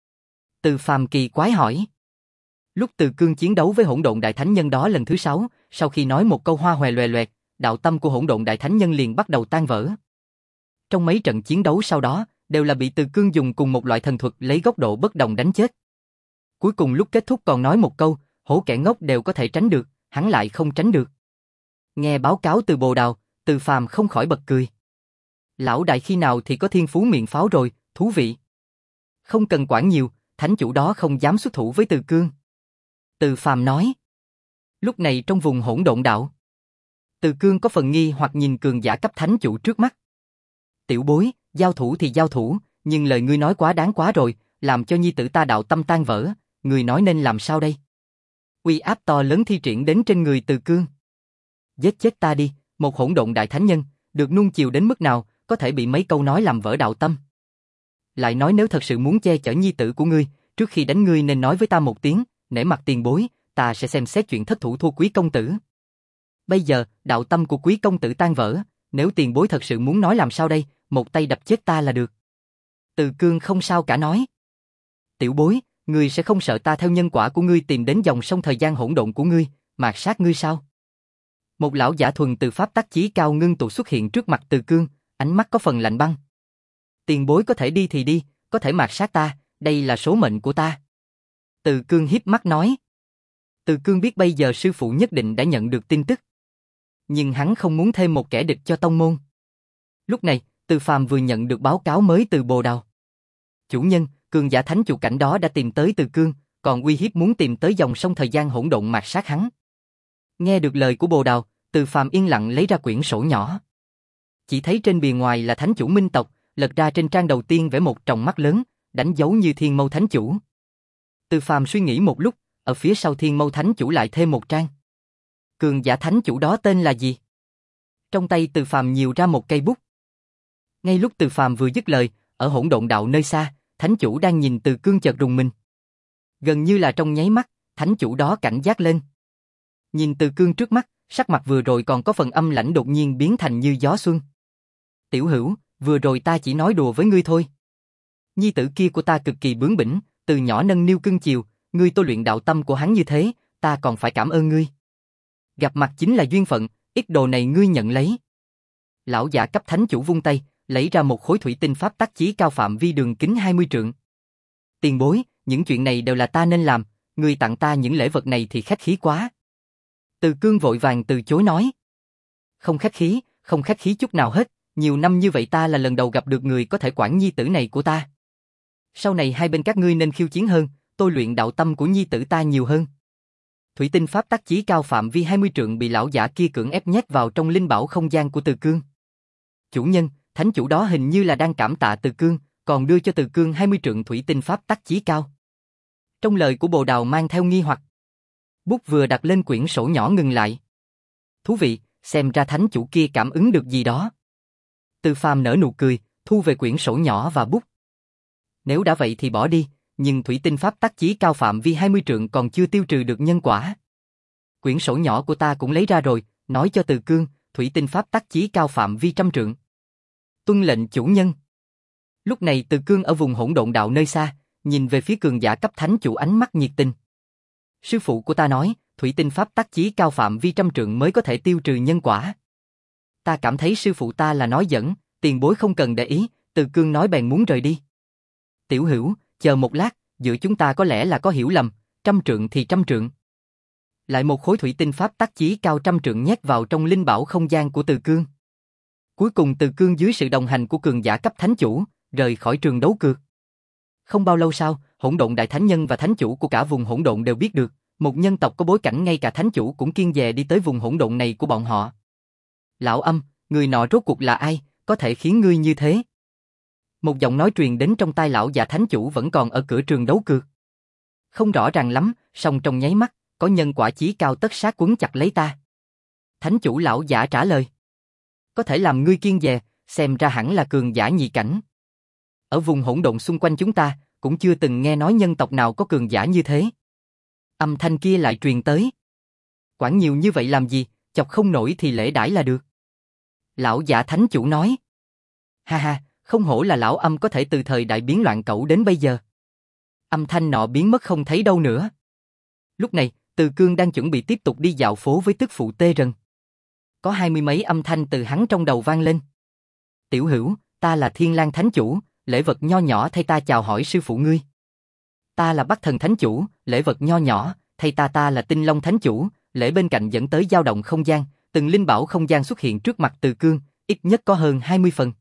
A: Từ Phàm kỳ quái hỏi. Lúc Từ Cương chiến đấu với hỗn độn đại thánh nhân đó lần thứ sáu, sau khi nói một câu hoa hòe loè loẹt, đạo tâm của hỗn độn đại thánh nhân liền bắt đầu tan vỡ. Trong mấy trận chiến đấu sau đó, đều là bị Từ Cương dùng cùng một loại thần thuật lấy góc độ bất đồng đánh chết. Cuối cùng lúc kết thúc còn nói một câu, hổ kẻ ngốc đều có thể tránh được, hắn lại không tránh được. Nghe báo cáo từ Bồ Đào, Từ Phàm không khỏi bật cười. Lão đại khi nào thì có thiên phú miệng pháo rồi, thú vị. Không cần quản nhiều, thánh chủ đó không dám xuất thủ với Từ Cương. Từ Phàm nói. Lúc này trong vùng hỗn độn đạo, Từ Cương có phần nghi hoặc nhìn cường giả cấp thánh chủ trước mắt. Tiểu bối, giao thủ thì giao thủ, nhưng lời ngươi nói quá đáng quá rồi, làm cho nhi tử ta đạo tâm tan vỡ, ngươi nói nên làm sao đây? Uy áp to lớn thi triển đến trên người Từ Cương. Giết chết ta đi, một hỗn độn đại thánh nhân, được nuông chiều đến mức nào, có thể bị mấy câu nói làm vỡ đạo tâm. Lại nói nếu thật sự muốn che chở nhi tử của ngươi, trước khi đánh ngươi nên nói với ta một tiếng, nể mặt tiền bối, ta sẽ xem xét chuyện thất thủ thua quý công tử. Bây giờ, đạo tâm của quý công tử tan vỡ, nếu tiền bối thật sự muốn nói làm sao đây, một tay đập chết ta là được. Từ Cương không sao cả nói. Tiểu bối, ngươi sẽ không sợ ta theo nhân quả của ngươi tìm đến dòng sông thời gian hỗn độn của ngươi, mạt sát ngươi sao? Một lão giả thuần từ pháp tắc chí cao ngưng tụ xuất hiện trước mặt Từ Cương, ánh mắt có phần lạnh băng. Tiền bối có thể đi thì đi, có thể mạt sát ta, đây là số mệnh của ta. Từ Cương híp mắt nói. Từ Cương biết bây giờ sư phụ nhất định đã nhận được tin tức. Nhưng hắn không muốn thêm một kẻ địch cho tông môn. Lúc này, Từ Phàm vừa nhận được báo cáo mới từ Bồ Đào. Chủ nhân, cường giả thánh chủ cảnh đó đã tìm tới Từ Cương, còn uy hiếp muốn tìm tới dòng sông thời gian hỗn độn mạt sát hắn. Nghe được lời của Bồ Đào, Từ Phàm yên lặng lấy ra quyển sổ nhỏ. Chỉ thấy trên bìa ngoài là thánh chủ minh tộc, lật ra trên trang đầu tiên vẽ một tròng mắt lớn, đánh dấu như Thiên Mâu thánh chủ. Từ Phàm suy nghĩ một lúc, ở phía sau Thiên Mâu thánh chủ lại thêm một trang. Cường giả thánh chủ đó tên là gì? Trong tay Từ Phàm nhiều ra một cây bút. Ngay lúc Từ Phàm vừa dứt lời, ở hỗn độn đạo nơi xa, thánh chủ đang nhìn Từ Cương chợt rùng mình. Gần như là trong nháy mắt, thánh chủ đó cảnh giác lên. Nhìn Từ Cương trước mắt, sắc mặt vừa rồi còn có phần âm lãnh đột nhiên biến thành như gió xuân. Tiểu hữu, vừa rồi ta chỉ nói đùa với ngươi thôi. Nhi tử kia của ta cực kỳ bướng bỉnh, từ nhỏ nâng niu cưng chiều, ngươi tôi luyện đạo tâm của hắn như thế, ta còn phải cảm ơn ngươi. Gặp mặt chính là duyên phận, ít đồ này ngươi nhận lấy. Lão giả cấp thánh chủ vung tay, lấy ra một khối thủy tinh pháp tắc chí cao phạm vi đường kính hai mươi trượng. Tiền bối, những chuyện này đều là ta nên làm, ngươi tặng ta những lễ vật này thì khách khí quá. Từ Cương vội vàng từ chối nói. Không khách khí, không khách khí chút nào hết, nhiều năm như vậy ta là lần đầu gặp được người có thể quản nhi tử này của ta. Sau này hai bên các ngươi nên khiêu chiến hơn, tôi luyện đạo tâm của nhi tử ta nhiều hơn. Thủy tinh pháp tắc chí cao phạm vi hai mươi trượng bị lão giả kia cưỡng ép nhét vào trong linh bảo không gian của Từ Cương. Chủ nhân, thánh chủ đó hình như là đang cảm tạ Từ Cương, còn đưa cho Từ Cương hai mươi trượng thủy tinh pháp tắc chí cao. Trong lời của Bồ Đào mang theo nghi hoặc. Bút vừa đặt lên quyển sổ nhỏ ngừng lại. Thú vị, xem ra thánh chủ kia cảm ứng được gì đó. Từ Phàm nở nụ cười, thu về quyển sổ nhỏ và bút. Nếu đã vậy thì bỏ đi, nhưng thủy tinh pháp tắc chí cao phạm vi hai mươi trượng còn chưa tiêu trừ được nhân quả. Quyển sổ nhỏ của ta cũng lấy ra rồi, nói cho Từ Cương, thủy tinh pháp tắc chí cao phạm vi trăm trượng. Tuân lệnh chủ nhân. Lúc này Từ Cương ở vùng hỗn độn đạo nơi xa, nhìn về phía cường giả cấp thánh chủ ánh mắt nhiệt tình. Sư phụ của ta nói, thủy tinh pháp tắc chí cao phạm vi trăm trượng mới có thể tiêu trừ nhân quả. Ta cảm thấy sư phụ ta là nói giỡn, tiền bối không cần để ý, Từ Cương nói bèn muốn rời đi. Tiểu Hữu, chờ một lát, giữa chúng ta có lẽ là có hiểu lầm, trăm trượng thì trăm trượng. Lại một khối thủy tinh pháp tắc chí cao trăm trượng nhét vào trong linh bảo không gian của Từ Cương. Cuối cùng Từ Cương dưới sự đồng hành của cường giả cấp thánh chủ, rời khỏi trường đấu cược. Không bao lâu sau, Hỗn Độn Đại Thánh Nhân và thánh chủ của cả vùng hỗn độn đều biết được, một nhân tộc có bối cảnh ngay cả thánh chủ cũng kiêng dè đi tới vùng hỗn độn này của bọn họ. Lão Âm, người nọ rốt cuộc là ai, có thể khiến ngươi như thế? Một giọng nói truyền đến trong tai lão già thánh chủ vẫn còn ở cửa trường đấu cược. Không rõ ràng lắm, song trong nháy mắt, có nhân quả chí cao tất sát quấn chặt lấy ta. Thánh chủ lão giả trả lời. Có thể làm ngươi kiêng dè, xem ra hẳn là cường giả nhị cảnh. Ở vùng hỗn độn xung quanh chúng ta, cũng chưa từng nghe nói nhân tộc nào có cường giả như thế. Âm thanh kia lại truyền tới. Quản nhiều như vậy làm gì, chọc không nổi thì lễ đãi là được. Lão giả thánh chủ nói. Ha ha, không hổ là lão Âm có thể từ thời đại biến loạn cẩu đến bây giờ. Âm thanh nọ biến mất không thấy đâu nữa. Lúc này, Từ Cương đang chuẩn bị tiếp tục đi dạo phố với tức phụ Tê Rần. Có hai mươi mấy âm thanh từ hắn trong đầu vang lên. Tiểu Hữu, ta là Thiên Lang Thánh Chủ, lễ vật nho nhỏ thay ta chào hỏi sư phụ ngươi. Ta là Bắc Thần Thánh Chủ, lễ vật nho nhỏ, thay ta ta là Tinh Long Thánh Chủ, lễ bên cạnh dẫn tới dao động không gian, từng linh bảo không gian xuất hiện trước mặt Từ Cương, ít nhất có hơn hai mươi phần.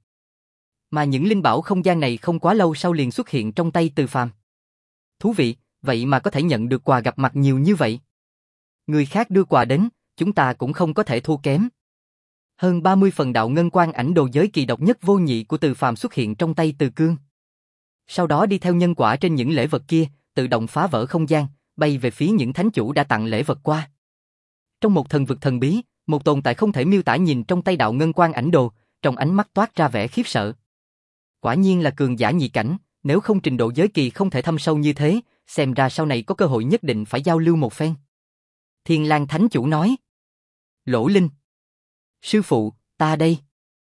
A: Mà những linh bảo không gian này không quá lâu sau liền xuất hiện trong tay Từ Phàm. Thú vị, vậy mà có thể nhận được quà gặp mặt nhiều như vậy. Người khác đưa quà đến, chúng ta cũng không có thể thua kém. Hơn ba mươi phần đạo ngân quang ảnh đồ giới kỳ độc nhất vô nhị của Từ Phàm xuất hiện trong tay Từ Cương. Sau đó đi theo nhân quả trên những lễ vật kia, tự động phá vỡ không gian, bay về phía những thánh chủ đã tặng lễ vật qua. Trong một thần vực thần bí, một tồn tại không thể miêu tả nhìn trong tay đạo ngân quang ảnh đồ, trong ánh mắt toát ra vẻ khiếp sợ. Quả nhiên là cường giả nhị cảnh, nếu không trình độ giới kỳ không thể thâm sâu như thế, xem ra sau này có cơ hội nhất định phải giao lưu một phen. Thiên Lang Thánh Chủ nói. Lỗ Linh. Sư phụ, ta đây.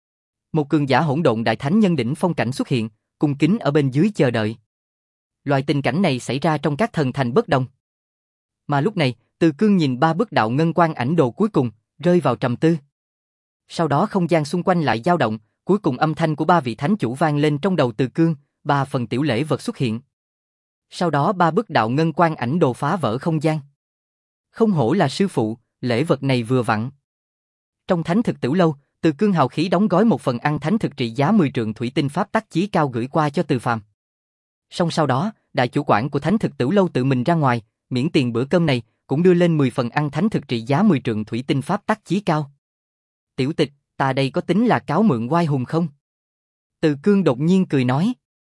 A: Một cường giả hỗn độn đại thánh nhân đỉnh phong cảnh xuất hiện, cung kính ở bên dưới chờ đợi. Loại tình cảnh này xảy ra trong các thần thành bất đồng. Mà lúc này, Từ Cương nhìn ba bức đạo ngân quang ảnh đồ cuối cùng, rơi vào trầm tư. Sau đó không gian xung quanh lại dao động, cuối cùng âm thanh của ba vị thánh chủ vang lên trong đầu Từ Cương, ba phần tiểu lễ vật xuất hiện. Sau đó ba bức đạo ngân quang ảnh đồ phá vỡ không gian. Không hổ là sư phụ, lễ vật này vừa vặn. Trong thánh thực tiểu lâu, Từ Cương hào khí đóng gói một phần ăn thánh thực trị giá mười trượng thủy tinh pháp tắc chí cao gửi qua cho Từ Phàm. Song sau đó, đại chủ quản của thánh thực tiểu lâu tự mình ra ngoài, miễn tiền bữa cơm này, cũng đưa lên mười phần ăn thánh thực trị giá mười trượng thủy tinh pháp tắc chí cao. Tiểu tịch, ta đây có tính là cáo mượn oai hùng không? Từ Cương đột nhiên cười nói.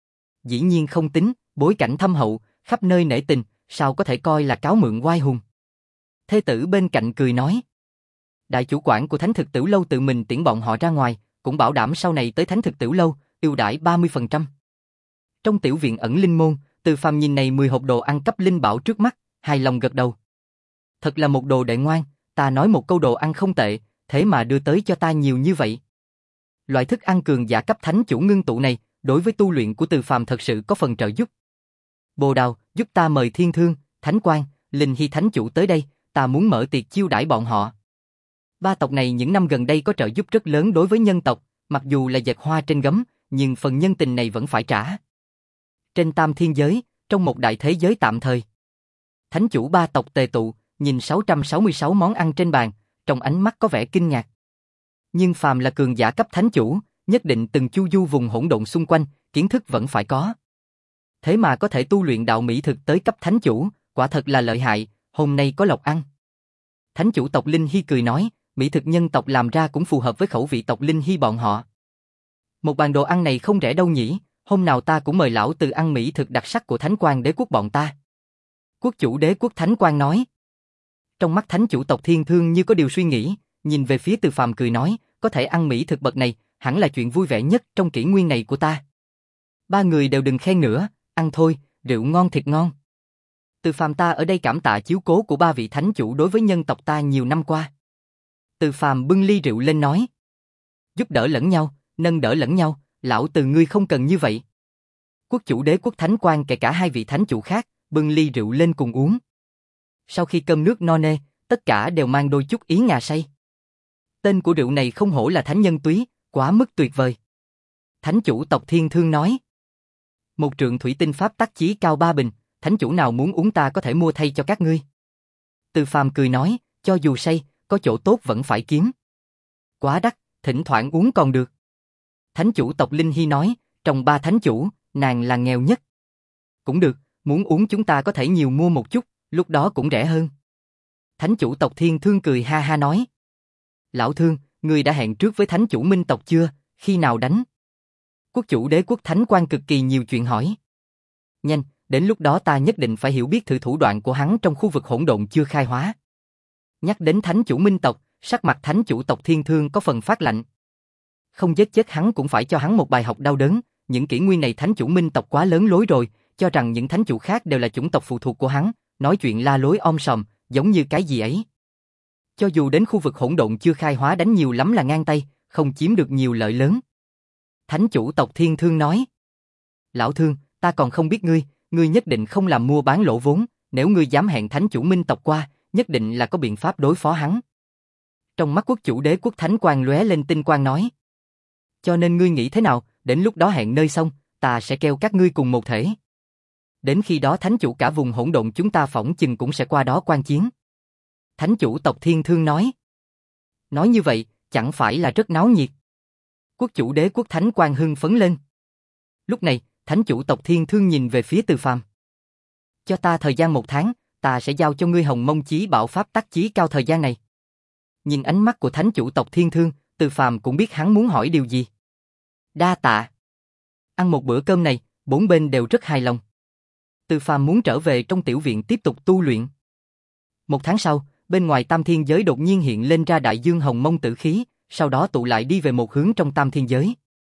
A: Dĩ nhiên không tính, bối cảnh thâm hậu, khắp nơi nể tình, sao có thể coi là cáo mượn oai hùng? Thê tử bên cạnh cười nói. Đại chủ quản của thánh thực tiểu lâu tự mình tiễn bọn họ ra ngoài, cũng bảo đảm sau này tới thánh thực tiểu lâu, ưu đãi ba mươi phần trăm. Trong tiểu viện ẩn linh môn, Từ Phàm nhìn này mười hộp đồ ăn cấp linh bảo trước mắt, hài lòng gật đầu. Thật là một đồ đệ ngoan, ta nói một câu đồ ăn không tệ, thế mà đưa tới cho ta nhiều như vậy. Loại thức ăn cường giả cấp thánh chủ ngưng tụ này, đối với tu luyện của Từ Phàm thật sự có phần trợ giúp. Bồ Đào, giúp ta mời Thiên Thương, Thánh Quang, Linh Hy thánh chủ tới đây, ta muốn mở tiệc chiêu đãi bọn họ. Ba tộc này những năm gần đây có trợ giúp rất lớn đối với nhân tộc, mặc dù là dệt hoa trên gấm, nhưng phần nhân tình này vẫn phải trả. Trên tam thiên giới, trong một đại thế giới tạm thời, thánh chủ ba tộc tề tụ, nhìn sáu trăm sáu mươi sáu món ăn trên bàn, trong ánh mắt có vẻ kinh ngạc. Nhưng phàm là cường giả cấp thánh chủ, nhất định từng chu du vùng hỗn độn xung quanh, kiến thức vẫn phải có. Thế mà có thể tu luyện đạo mỹ thực tới cấp thánh chủ, quả thật là lợi hại, hôm nay có lộc ăn. Thánh chủ tộc Linh Hy cười nói, mỹ thực nhân tộc làm ra cũng phù hợp với khẩu vị tộc Linh Hy bọn họ. Một bàn đồ ăn này không rẻ đâu nhỉ, hôm nào ta cũng mời lão từ ăn mỹ thực đặc sắc của Thánh Quang đế quốc bọn ta. Quốc chủ đế quốc Thánh Quang nói. Trong mắt thánh chủ tộc Thiên Thương như có điều suy nghĩ, nhìn về phía Từ Phàm cười nói, có thể ăn mỹ thực bậc này, hẳn là chuyện vui vẻ nhất trong kỷ nguyên này của ta. Ba người đều đừng khen nữa, ăn thôi, rượu ngon thịt ngon. Từ Phàm ta ở đây cảm tạ chiếu cố của ba vị thánh chủ đối với nhân tộc ta nhiều năm qua. Từ Phàm bưng ly rượu lên nói. Giúp đỡ lẫn nhau, nâng đỡ lẫn nhau, lão Từ ngươi không cần như vậy. Quốc chủ đế quốc Thánh Quang kể cả hai vị thánh chủ khác, bưng ly rượu lên cùng uống. Sau khi cơm nước no nê, tất cả đều mang đôi chút ý ngà say. Tên của rượu này không hổ là thánh nhân túy, quá mức tuyệt vời. Thánh chủ tộc Thiên Thương nói. Một trượng thủy tinh pháp tắc chí cao ba bình, thánh chủ nào muốn uống ta có thể mua thay cho các ngươi. Từ Phàm cười nói, cho dù say, có chỗ tốt vẫn phải kiếm. Quá đắt, thỉnh thoảng uống còn được. Thánh chủ tộc Linh Hy nói, trong ba thánh chủ, nàng là nghèo nhất. Cũng được, muốn uống chúng ta có thể nhiều mua một chút, lúc đó cũng rẻ hơn. Thánh chủ tộc Thiên Thương cười ha ha nói. Lão Thương, ngươi đã hẹn trước với thánh chủ minh tộc chưa, khi nào đánh? Quốc chủ đế quốc thánh quan cực kỳ nhiều chuyện hỏi. Nhanh, đến lúc đó ta nhất định phải hiểu biết thử thủ đoạn của hắn trong khu vực hỗn độn chưa khai hóa. Nhắc đến thánh chủ minh tộc, sắc mặt thánh chủ tộc Thiên Thương có phần phát lạnh. Không giết chết hắn cũng phải cho hắn một bài học đau đớn, những kỷ nguyên này thánh chủ minh tộc quá lớn lối rồi, cho rằng những thánh chủ khác đều là chủng tộc phụ thuộc của hắn, nói chuyện la lối om sòm, giống như cái gì ấy. Cho dù đến khu vực hỗn độn chưa khai hóa đánh nhiều lắm là ngang tay, không chiếm được nhiều lợi lớn. Thánh chủ tộc Thiên Thương nói. Lão Thương, ta còn không biết ngươi, ngươi nhất định không làm mua bán lỗ vốn, nếu ngươi dám hẹn thánh chủ minh tộc qua, nhất định là có biện pháp đối phó hắn. Trong mắt quốc chủ đế quốc thánh quang lóe lên tinh quang nói. Cho nên ngươi nghĩ thế nào, đến lúc đó hẹn nơi xong, ta sẽ kêu các ngươi cùng một thể. Đến khi đó thánh chủ cả vùng hỗn độn chúng ta phỏng chừng cũng sẽ qua đó quan chiến. Thánh chủ tộc Thiên Thương nói. Nói như vậy, chẳng phải là rất náo nhiệt. Quốc chủ đế quốc thánh quang hưng phấn lên. Lúc này, thánh chủ tộc Thiên Thương nhìn về phía Từ Phàm. Cho ta thời gian một tháng, ta sẽ giao cho ngươi Hồng Mông Chí Bảo Pháp Tắc Chí Cao thời gian này. Nhìn ánh mắt của thánh chủ tộc Thiên Thương, Từ Phàm cũng biết hắn muốn hỏi điều gì. Đa tạ. Ăn một bữa cơm này, bốn bên đều rất hài lòng. Từ Phàm muốn trở về trong tiểu viện tiếp tục tu luyện. Một tháng sau, bên ngoài Tam Thiên Giới đột nhiên hiện lên ra đại dương hồng mông tử khí, sau đó tụ lại đi về một hướng trong Tam Thiên Giới.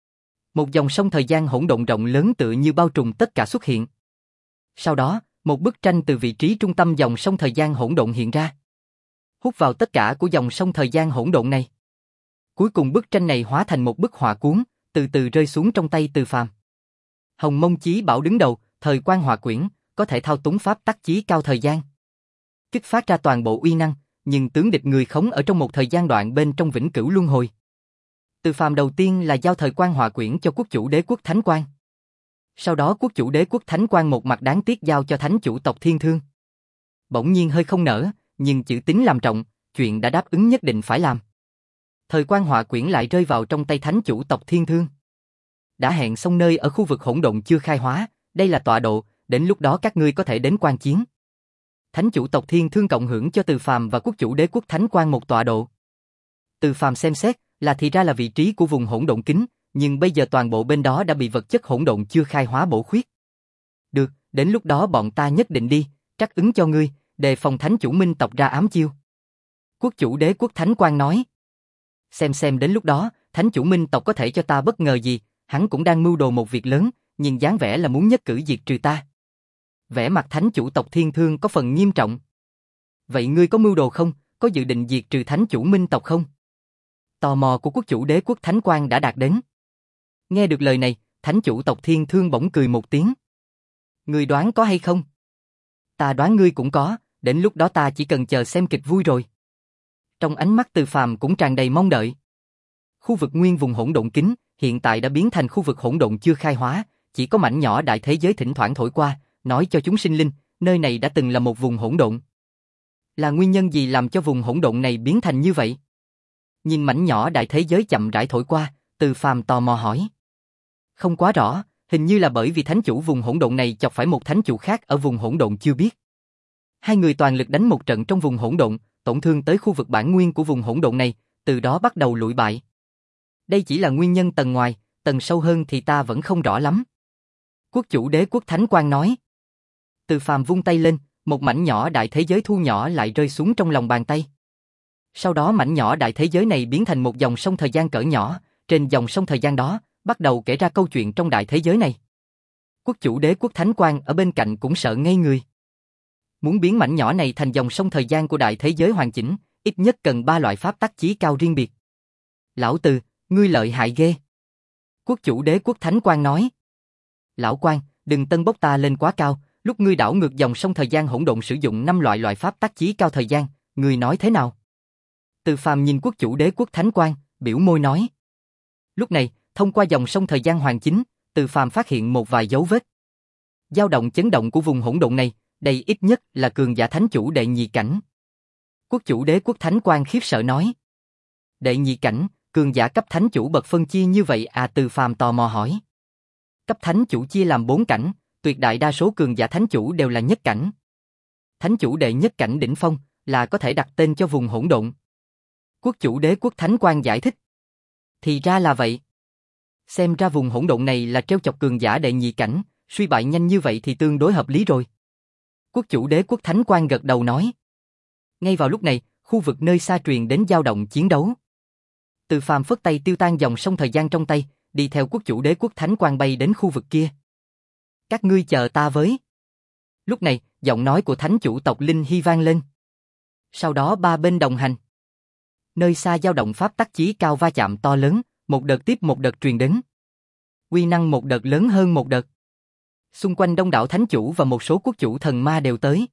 A: Một dòng sông thời gian hỗn độn rộng lớn tựa như bao trùm tất cả xuất hiện. Sau đó, một bức tranh từ vị trí trung tâm dòng sông thời gian hỗn độn hiện ra, hút vào tất cả của dòng sông thời gian hỗn độn này. Cuối cùng bức tranh này hóa thành một bức họa cuốn, từ từ rơi xuống trong tay Từ Phàm. Hồng Mông Chí Bảo đứng đầu, thời quan họa quyển, có thể thao túng pháp tắc chí cao thời gian, kích phát ra toàn bộ uy năng, nhưng tướng địch người khống ở trong một thời gian đoạn bên trong vĩnh cửu luân hồi. Từ Phàm đầu tiên là giao thời quan họa quyển cho quốc chủ đế quốc thánh quan. Sau đó quốc chủ đế quốc thánh quan một mặt đáng tiếc giao cho thánh chủ tộc Thiên Thương. Bỗng nhiên hơi không nỡ, nhưng chữ tín làm trọng, chuyện đã đáp ứng nhất định phải làm. Thời quan họa quyển lại rơi vào trong tay thánh chủ tộc Thiên Thương. Đã hẹn xong nơi ở khu vực hỗn độn chưa khai hóa, đây là tọa độ, đến lúc đó các ngươi có thể đến quan chiến. Thánh chủ tộc Thiên Thương cộng hưởng cho Từ Phàm và quốc chủ đế quốc thánh quan một tọa độ. Từ Phàm xem xét, là thì ra là vị trí của vùng hỗn độn kính, nhưng bây giờ toàn bộ bên đó đã bị vật chất hỗn độn chưa khai hóa bổ khuyết. Được, đến lúc đó bọn ta nhất định đi, trắc ứng cho ngươi, đề phòng thánh chủ minh tộc ra ám chiêu. Quốc chủ đế quốc thánh quan nói. Xem xem đến lúc đó, thánh chủ minh tộc có thể cho ta bất ngờ gì, hắn cũng đang mưu đồ một việc lớn, nhưng dáng vẻ là muốn nhất cử diệt trừ ta. Vẻ mặt thánh chủ tộc Thiên Thương có phần nghiêm trọng. Vậy ngươi có mưu đồ không, có dự định diệt trừ thánh chủ minh tộc không? Tò mò của quốc chủ đế quốc thánh quan đã đạt đến. Nghe được lời này, thánh chủ tộc Thiên Thương bỗng cười một tiếng. Ngươi đoán có hay không? Ta đoán ngươi cũng có, đến lúc đó ta chỉ cần chờ xem kịch vui rồi. Trong ánh mắt Từ Phàm cũng tràn đầy mong đợi. Khu vực nguyên vùng hỗn độn kính, hiện tại đã biến thành khu vực hỗn độn chưa khai hóa, chỉ có mảnh nhỏ đại thế giới thỉnh thoảng thổi qua, nói cho chúng sinh linh, nơi này đã từng là một vùng hỗn độn. Là nguyên nhân gì làm cho vùng hỗn độn này biến thành như vậy? Nhìn mảnh nhỏ đại thế giới chậm rãi thổi qua, Từ Phàm tò mò hỏi. Không quá rõ, hình như là bởi vì thánh chủ vùng hỗn độn này chọc phải một thánh chủ khác ở vùng hỗn độn chưa biết. Hai người toàn lực đánh một trận trong vùng hỗn độn, tổn thương tới khu vực bản nguyên của vùng hỗn độn này, từ đó bắt đầu lụi bại. Đây chỉ là nguyên nhân tầng ngoài, tầng sâu hơn thì ta vẫn không rõ lắm. Quốc chủ đế quốc thánh quan nói. Từ Phàm vung tay lên, một mảnh nhỏ đại thế giới thu nhỏ lại rơi xuống trong lòng bàn tay. Sau đó mảnh nhỏ đại thế giới này biến thành một dòng sông thời gian cỡ nhỏ, trên dòng sông thời gian đó, bắt đầu kể ra câu chuyện trong đại thế giới này. Quốc chủ đế quốc thánh quan ở bên cạnh cũng sợ ngây người. Muốn biến mảnh nhỏ này thành dòng sông thời gian của đại thế giới hoàn chỉnh, ít nhất cần ba loại pháp tắc chí cao riêng biệt. Lão Từ, ngươi lợi hại ghê. Quốc chủ đế quốc thánh quan nói. Lão quan, đừng tân bốc ta lên quá cao, lúc ngươi đảo ngược dòng sông thời gian hỗn độn sử dụng năm loại loại pháp tác chí cao thời gian, ngươi nói thế nào? Từ Phàm nhìn quốc chủ đế quốc thánh quang, biểu môi nói. Lúc này, thông qua dòng sông thời gian hoàn chính, Từ Phàm phát hiện một vài dấu vết. Dao động chấn động của vùng hỗn độn này, đây ít nhất là cường giả thánh chủ đệ nhị cảnh. Quốc chủ đế quốc thánh quang khiếp sợ nói. Đệ nhị cảnh, cường giả cấp thánh chủ bậc phân chia như vậy à? Từ Phàm tò mò hỏi. Cấp thánh chủ chia làm bốn cảnh, tuyệt đại đa số cường giả thánh chủ đều là nhất cảnh. Thánh chủ đệ nhất cảnh đỉnh phong là có thể đặt tên cho vùng hỗn độn. Quốc chủ đế quốc thánh quang giải thích. Thì ra là vậy. Xem ra vùng hỗn độn này là treo chọc cường giả đệ nhị cảnh, suy bại nhanh như vậy thì tương đối hợp lý rồi. Quốc chủ đế quốc thánh quang gật đầu nói. Ngay vào lúc này, khu vực nơi xa truyền đến dao động chiến đấu. Từ Phàm phất tay tiêu tan dòng sông thời gian trong tay, đi theo quốc chủ đế quốc thánh quang bay đến khu vực kia. Các ngươi chờ ta với. Lúc này, giọng nói của thánh chủ tộc Linh Hy vang lên. Sau đó ba bên đồng hành. Nơi xa dao động pháp tắc chí cao va chạm to lớn, một đợt tiếp một đợt truyền đến. Uy năng một đợt lớn hơn một đợt. Xung quanh đông đảo thánh chủ và một số quốc chủ thần ma đều tới.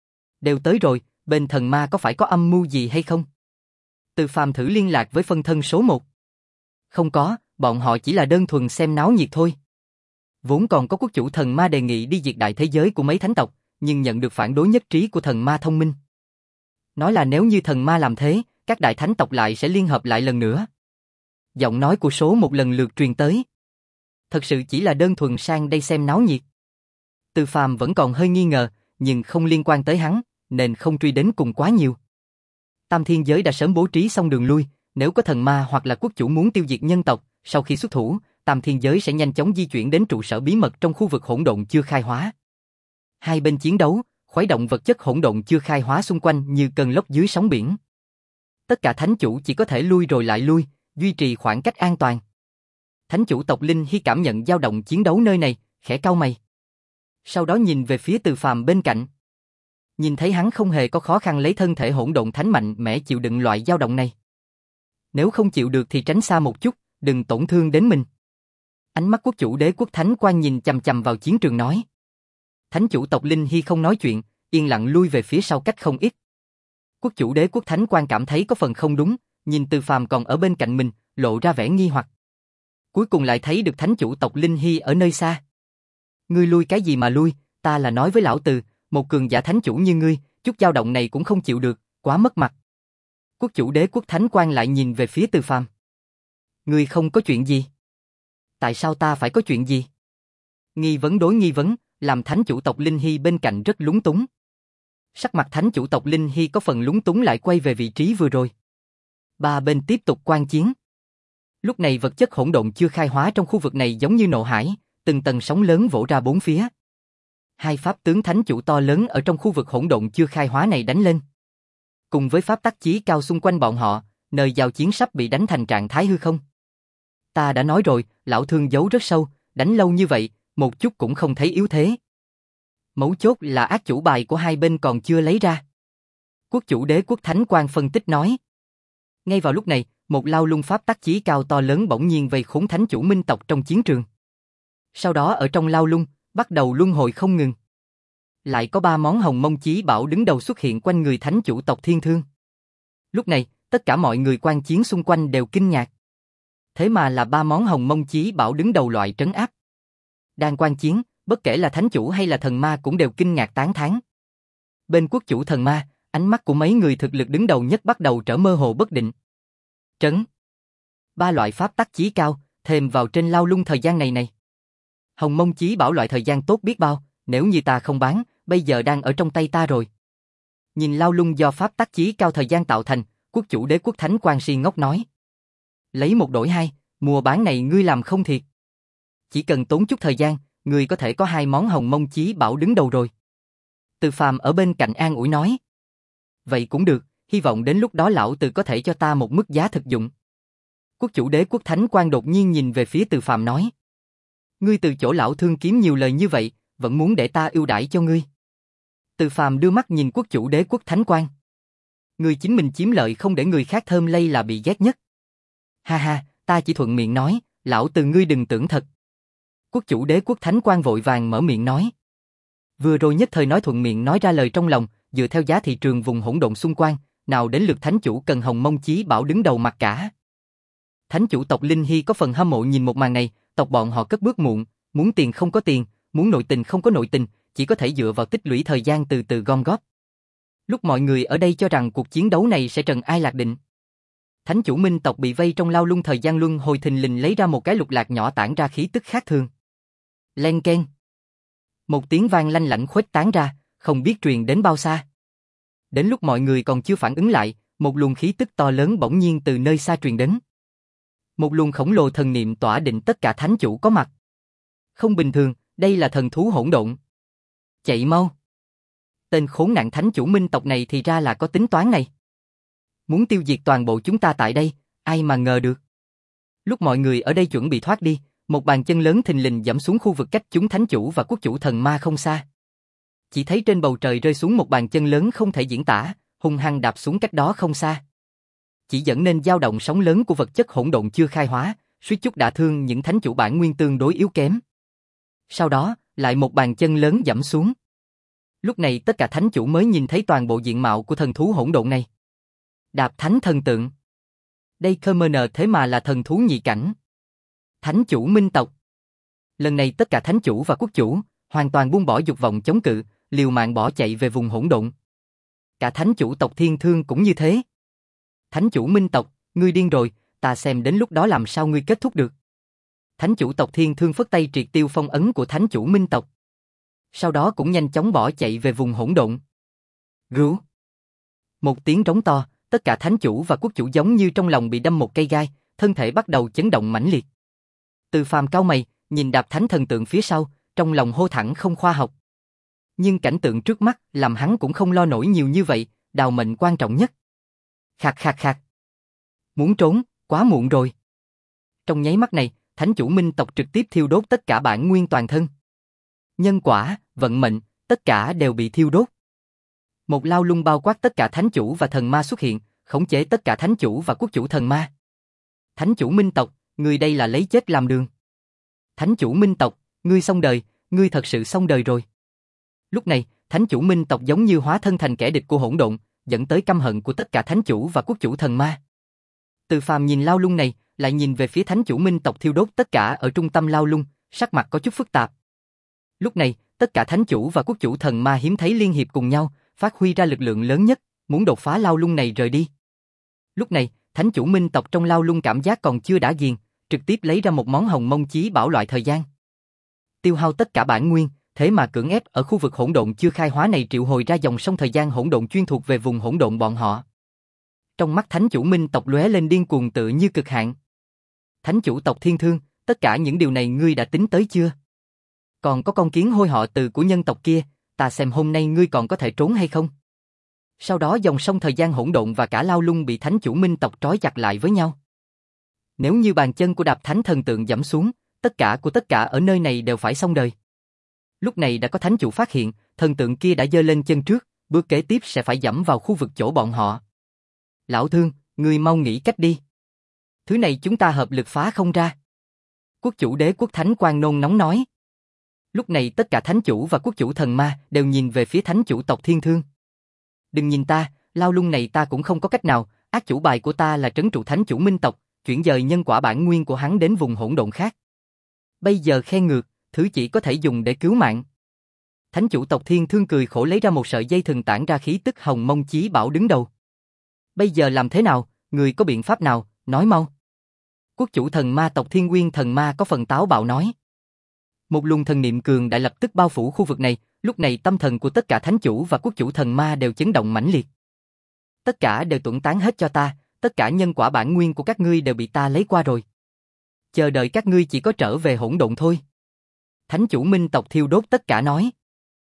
A: Đều tới rồi, bên thần ma có phải có âm mưu gì hay không? Từ Phàm thử liên lạc với phân thân số một. Không có, bọn họ chỉ là đơn thuần xem náo nhiệt thôi. Vốn còn có quốc chủ thần ma đề nghị đi diệt đại thế giới của mấy thánh tộc, nhưng nhận được phản đối nhất trí của thần ma thông minh. Nói là nếu như thần ma làm thế, các đại thánh tộc lại sẽ liên hợp lại lần nữa. Giọng nói của số một lần lượt truyền tới. Thật sự chỉ là đơn thuần sang đây xem náo nhiệt. Từ Phàm vẫn còn hơi nghi ngờ, nhưng không liên quan tới hắn, nên không truy đến cùng quá nhiều. Tam thiên giới đã sớm bố trí xong đường lui, nếu có thần ma hoặc là quốc chủ muốn tiêu diệt nhân tộc, sau khi xuất thủ, Tam thiên giới sẽ nhanh chóng di chuyển đến trụ sở bí mật trong khu vực hỗn độn chưa khai hóa. Hai bên chiến đấu, khuấy động vật chất hỗn độn chưa khai hóa xung quanh như cơn lốc dưới sóng biển. Tất cả thánh chủ chỉ có thể lui rồi lại lui, duy trì khoảng cách an toàn. Thánh chủ tộc Linh Hy cảm nhận dao động chiến đấu nơi này, khẽ cau mày. Sau đó nhìn về phía Từ Phàm bên cạnh. Nhìn thấy hắn không hề có khó khăn lấy thân thể hỗn độn thánh mạnh mẽ chịu đựng loại dao động này. Nếu không chịu được thì tránh xa một chút, đừng tổn thương đến mình. Ánh mắt quốc chủ đế quốc thánh quang nhìn chằm chằm vào chiến trường nói. Thánh chủ tộc Linh Hy không nói chuyện, yên lặng lui về phía sau cách không ít. Quốc chủ đế quốc thánh quang cảm thấy có phần không đúng, nhìn Từ Phàm còn ở bên cạnh mình, lộ ra vẻ nghi hoặc. Cuối cùng lại thấy được thánh chủ tộc Linh Hy ở nơi xa. Ngươi lui cái gì mà lui, ta là nói với lão Từ, một cường giả thánh chủ như ngươi, chút dao động này cũng không chịu được, quá mất mặt. Quốc chủ đế quốc thánh quang lại nhìn về phía Từ Phàm. Ngươi không có chuyện gì? Tại sao ta phải có chuyện gì? Nghi vấn đối nghi vấn, làm thánh chủ tộc Linh Hy bên cạnh rất lúng túng. Sắc mặt thánh chủ tộc Linh Hy có phần lúng túng lại quay về vị trí vừa rồi. Ba bên tiếp tục quan chiến. Lúc này vật chất hỗn độn chưa khai hóa trong khu vực này giống như nộ hải, từng tầng sóng lớn vỗ ra bốn phía. Hai pháp tướng thánh chủ to lớn ở trong khu vực hỗn độn chưa khai hóa này đánh lên. Cùng với pháp tắc chí cao xung quanh bọn họ, nơi giao chiến sắp bị đánh thành trạng thái hư không. Ta đã nói rồi, lão thương giấu rất sâu, đánh lâu như vậy, một chút cũng không thấy yếu thế. Mấu chốt là ác chủ bài của hai bên còn chưa lấy ra. Quốc chủ đế quốc thánh quang phân tích nói. Ngay vào lúc này, một lao lung pháp tắc chí cao to lớn bỗng nhiên vây khốn thánh chủ minh tộc trong chiến trường. Sau đó ở trong lao lung, bắt đầu luân hồi không ngừng. Lại có ba món hồng mông chí bảo đứng đầu xuất hiện quanh người thánh chủ tộc Thiên Thương. Lúc này, tất cả mọi người quan chiến xung quanh đều kinh ngạc. Thế mà là ba món hồng mông chí bảo đứng đầu loại trấn áp. Đang quan chiến, bất kể là thánh chủ hay là thần ma cũng đều kinh ngạc tán thán. Bên quốc chủ thần ma, ánh mắt của mấy người thực lực đứng đầu nhất bắt đầu trở mơ hồ bất định. Trấn. Ba loại pháp tắc chí cao, thêm vào trên lao lung thời gian này này. Hồng mông chí bảo loại thời gian tốt biết bao, nếu như ta không bán, bây giờ đang ở trong tay ta rồi. Nhìn lao lung do pháp tắc chí cao thời gian tạo thành, quốc chủ đế quốc thánh quang si ngốc nói. Lấy một đổi hai, mua bán này ngươi làm không thiệt. Chỉ cần tốn chút thời gian, ngươi có thể có hai món hồng mông chí bảo đứng đầu rồi. Từ Phàm ở bên cạnh an ủi nói. Vậy cũng được, hy vọng đến lúc đó lão Từ có thể cho ta một mức giá thực dụng. Quốc chủ đế quốc thánh quang đột nhiên nhìn về phía Từ Phàm nói. Ngươi từ chỗ lão thương kiếm nhiều lời như vậy, vẫn muốn để ta ưu đãi cho ngươi. Từ Phàm đưa mắt nhìn quốc chủ đế quốc thánh quang. Ngươi chính mình chiếm lợi không để người khác thơm lây là bị ghét nhất. Ha ha, ta chỉ thuận miệng nói, lão Từ ngươi đừng tưởng thật. Quốc chủ đế quốc thánh quang vội vàng mở miệng nói. Vừa rồi nhất thời nói thuận miệng nói ra lời trong lòng, dựa theo giá thị trường vùng hỗn độn xung quanh, nào đến lượt thánh chủ cần Hồng Mông Chí Bảo đứng đầu mặt cả. Thánh chủ tộc Linh Hy có phần hâm mộ nhìn một màn này, tộc bọn họ cất bước muộn, muốn tiền không có tiền, muốn nội tình không có nội tình, chỉ có thể dựa vào tích lũy thời gian từ từ gom góp. Lúc mọi người ở đây cho rằng cuộc chiến đấu này sẽ trần ai lạc định. Thánh chủ Minh tộc bị vây trong lao lung thời gian luân hồi thình lình lấy ra một cái lục lạc nhỏ tản ra khí tức khác thường. Len keng. Một tiếng vang lanh lảnh khuếch tán ra, không biết truyền đến bao xa. Đến lúc mọi người còn chưa phản ứng lại, một luồng khí tức to lớn bỗng nhiên từ nơi xa truyền đến. Một luồng khổng lồ thần niệm tỏa định tất cả thánh chủ có mặt. Không bình thường, đây là thần thú hỗn độn. Chạy mau. Tên khốn nạn thánh chủ Minh tộc này thì ra là có tính toán này. Muốn tiêu diệt toàn bộ chúng ta tại đây, ai mà ngờ được. Lúc mọi người ở đây chuẩn bị thoát đi, một bàn chân lớn thình lình giẫm xuống khu vực cách chúng thánh chủ và quốc chủ thần ma không xa. Chỉ thấy trên bầu trời rơi xuống một bàn chân lớn không thể diễn tả, hung hăng đạp xuống cách đó không xa. Chỉ dẫn nên dao động sóng lớn của vật chất hỗn độn chưa khai hóa, suýt chút đả thương những thánh chủ bản nguyên tương đối yếu kém. Sau đó, lại một bàn chân lớn giẫm xuống. Lúc này tất cả thánh chủ mới nhìn thấy toàn bộ diện mạo của thần thú hỗn độn này. Đạp thánh thần tượng. Đây Khmer thế mà là thần thú nhị cảnh. Thánh chủ Minh tộc. Lần này tất cả thánh chủ và quốc chủ hoàn toàn buông bỏ dục vọng chống cự, liều mạng bỏ chạy về vùng hỗn độn. Cả thánh chủ tộc Thiên Thương cũng như thế. Thánh chủ Minh tộc, ngươi điên rồi, ta xem đến lúc đó làm sao ngươi kết thúc được. Thánh chủ tộc Thiên Thương phất tay triệt tiêu phong ấn của thánh chủ Minh tộc. Sau đó cũng nhanh chóng bỏ chạy về vùng hỗn độn. Rú. Một tiếng trống to, tất cả thánh chủ và quốc chủ giống như trong lòng bị đâm một cây gai, thân thể bắt đầu chấn động mãnh liệt. Từ Phàm cau mày, nhìn đạp thánh thần tượng phía sau, trong lòng hô thẳng không khoa học. Nhưng cảnh tượng trước mắt làm hắn cũng không lo nổi nhiều như vậy, đào mệnh quan trọng nhất. Khạc khạc khạc. Muốn trốn, quá muộn rồi. Trong nháy mắt này, thánh chủ Minh tộc trực tiếp thiêu đốt tất cả bản nguyên toàn thân. Nhân quả, vận mệnh, tất cả đều bị thiêu đốt. Một lao lung bao quát tất cả thánh chủ và thần ma xuất hiện, khống chế tất cả thánh chủ và quốc chủ thần ma. Thánh chủ Minh tộc, ngươi đây là lấy chết làm đường. Thánh chủ Minh tộc, ngươi xong đời, ngươi thật sự xong đời rồi. Lúc này, thánh chủ Minh tộc giống như hóa thân thành kẻ địch của hỗn độn, dẫn tới căm hận của tất cả thánh chủ và quốc chủ thần ma. Từ Phàm nhìn lao lung này, lại nhìn về phía thánh chủ Minh tộc thiêu đốt tất cả ở trung tâm lao lung, sắc mặt có chút phức tạp. Lúc này, tất cả thánh chủ và quốc chủ thần ma hiếm thấy liên hiệp cùng nhau, phát huy ra lực lượng lớn nhất, muốn đột phá lao lung này rời đi. Lúc này, thánh chủ Minh tộc trong lao lung cảm giác còn chưa đã ghiền, trực tiếp lấy ra một món Hồng Mông Chí Bảo loại thời gian. Tiêu hao tất cả bản nguyên, thế mà cưỡng ép ở khu vực hỗn độn chưa khai hóa này triệu hồi ra dòng sông thời gian hỗn độn chuyên thuộc về vùng hỗn độn bọn họ. Trong mắt thánh chủ Minh tộc lóe lên điên cuồng tự như cực hạn. Thánh chủ tộc Thiên Thương, tất cả những điều này ngươi đã tính tới chưa? Còn có con kiến hôi họ Từ của nhân tộc kia, ta xem hôm nay ngươi còn có thể trốn hay không? Sau đó dòng sông thời gian hỗn độn và cả lao lung bị thánh chủ Minh tộc trói chặt lại với nhau. Nếu như bàn chân của đạp thánh thần tượng giẫm xuống, tất cả của tất cả ở nơi này đều phải xong đời. Lúc này đã có thánh chủ phát hiện, thần tượng kia đã giơ lên chân trước, bước kế tiếp sẽ phải giẫm vào khu vực chỗ bọn họ. Lão Thương, ngươi mau nghĩ cách đi. Thứ này chúng ta hợp lực phá không ra. Quốc chủ đế quốc thánh quan nôn nóng nói. Lúc này tất cả thánh chủ và quốc chủ thần ma đều nhìn về phía thánh chủ tộc Thiên Thương. Đừng nhìn ta, lao lung này ta cũng không có cách nào, ác chủ bài của ta là trấn trụ thánh chủ Minh tộc, chuyển dời nhân quả bản nguyên của hắn đến vùng hỗn độn khác. Bây giờ khen ngược, thứ chỉ có thể dùng để cứu mạng. Thánh chủ tộc Thiên Thương cười khổ lấy ra một sợi dây thừng tản ra khí tức Hồng Mông Chí Bảo đứng đầu. Bây giờ làm thế nào, người có biện pháp nào, nói mau. Quốc chủ thần ma tộc Thiên Nguyên thần ma có phần táo bạo nói. Một luồng thần niệm cường đã lập tức bao phủ khu vực này, lúc này tâm thần của tất cả thánh chủ và quốc chủ thần ma đều chấn động mãnh liệt. Tất cả đều tuẫn tán hết cho ta, tất cả nhân quả bản nguyên của các ngươi đều bị ta lấy qua rồi. Chờ đợi các ngươi chỉ có trở về hỗn độn thôi. Thánh chủ Minh tộc thiêu đốt tất cả nói.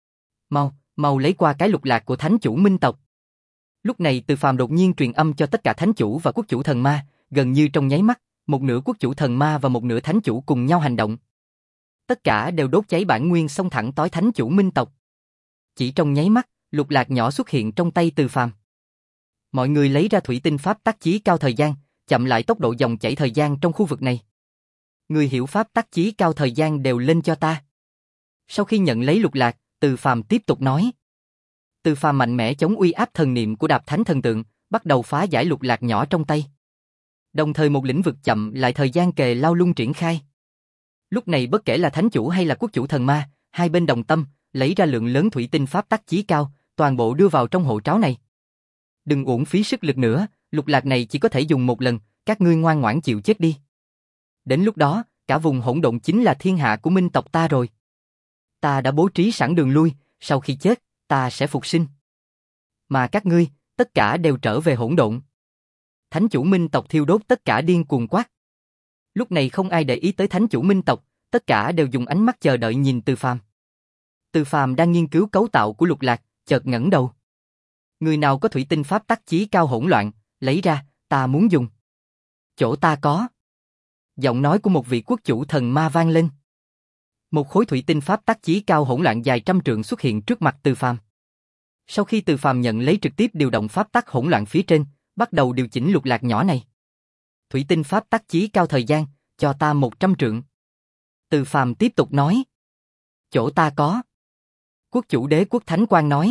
A: Mau, mau lấy qua cái lục lạc của thánh chủ Minh tộc. Lúc này Từ Phàm đột nhiên truyền âm cho tất cả thánh chủ và quốc chủ thần ma, gần như trong nháy mắt, một nửa quốc chủ thần ma và một nửa thánh chủ cùng nhau hành động. Tất cả đều đốt cháy bản nguyên xông thẳng tới thánh chủ Minh tộc. Chỉ trong nháy mắt, lục lạc nhỏ xuất hiện trong tay Từ Phàm. Mọi người lấy ra thủy tinh pháp tắc chí cao thời gian, chậm lại tốc độ dòng chảy thời gian trong khu vực này. Người hiểu pháp tắc chí cao thời gian đều lên cho ta. Sau khi nhận lấy lục lạc, Từ Phàm tiếp tục nói. Từ Phàm mạnh mẽ chống uy áp thần niệm của Đạp Thánh Thần Tượng, bắt đầu phá giải lục lạc nhỏ trong tay. Đồng thời một lĩnh vực chậm lại thời gian kề lao lung triển khai. Lúc này bất kể là thánh chủ hay là quốc chủ thần ma, hai bên đồng tâm, lấy ra lượng lớn thủy tinh pháp tắc chí cao, toàn bộ đưa vào trong hộ tráo này. Đừng uổng phí sức lực nữa, lục lạc này chỉ có thể dùng một lần, các ngươi ngoan ngoãn chịu chết đi. Đến lúc đó, cả vùng hỗn độn chính là thiên hạ của minh tộc ta rồi. Ta đã bố trí sẵn đường lui, sau khi chết, ta sẽ phục sinh. Mà các ngươi, tất cả đều trở về hỗn độn. Thánh chủ minh tộc thiêu đốt tất cả điên cuồng quát. Lúc này không ai để ý tới thánh chủ minh tộc, tất cả đều dùng ánh mắt chờ đợi nhìn Từ Phàm. Từ Phàm đang nghiên cứu cấu tạo của lục lạc, chợt ngẩng đầu. Người nào có thủy tinh pháp tắc chí cao hỗn loạn, lấy ra, ta muốn dùng. Chỗ ta có. Giọng nói của một vị quốc chủ thần ma vang lên. Một khối thủy tinh pháp tắc chí cao hỗn loạn dài trăm trượng xuất hiện trước mặt Từ Phàm. Sau khi Từ Phàm nhận lấy trực tiếp điều động pháp tắc hỗn loạn phía trên, bắt đầu điều chỉnh lục lạc nhỏ này. Thủy tinh pháp tắc chí cao thời gian, cho ta một trăm trượng. Từ Phàm tiếp tục nói. Chỗ ta có. Quốc chủ đế quốc thánh quang nói.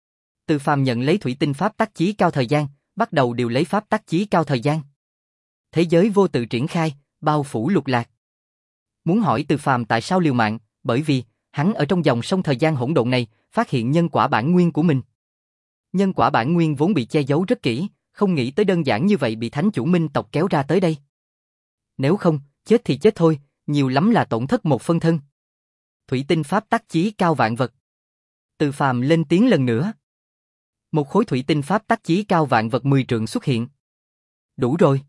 A: Từ Phàm nhận lấy thủy tinh pháp tắc chí cao thời gian, bắt đầu điều lấy pháp tắc chí cao thời gian. Thế giới vô tự triển khai, bao phủ lục lạc. Muốn hỏi Từ Phàm tại sao liều mạng, bởi vì hắn ở trong dòng sông thời gian hỗn độn này phát hiện nhân quả bản nguyên của mình. Nhân quả bản nguyên vốn bị che giấu rất kỹ, không nghĩ tới đơn giản như vậy bị thánh chủ minh tộc kéo ra tới đây. Nếu không, chết thì chết thôi, nhiều lắm là tổn thất một phân thân. Thủy tinh pháp tắc chí cao vạn vật. Từ Phàm lên tiếng lần nữa. Một khối thủy tinh pháp tắc chí cao vạn vật mười trượng xuất hiện. Đủ rồi.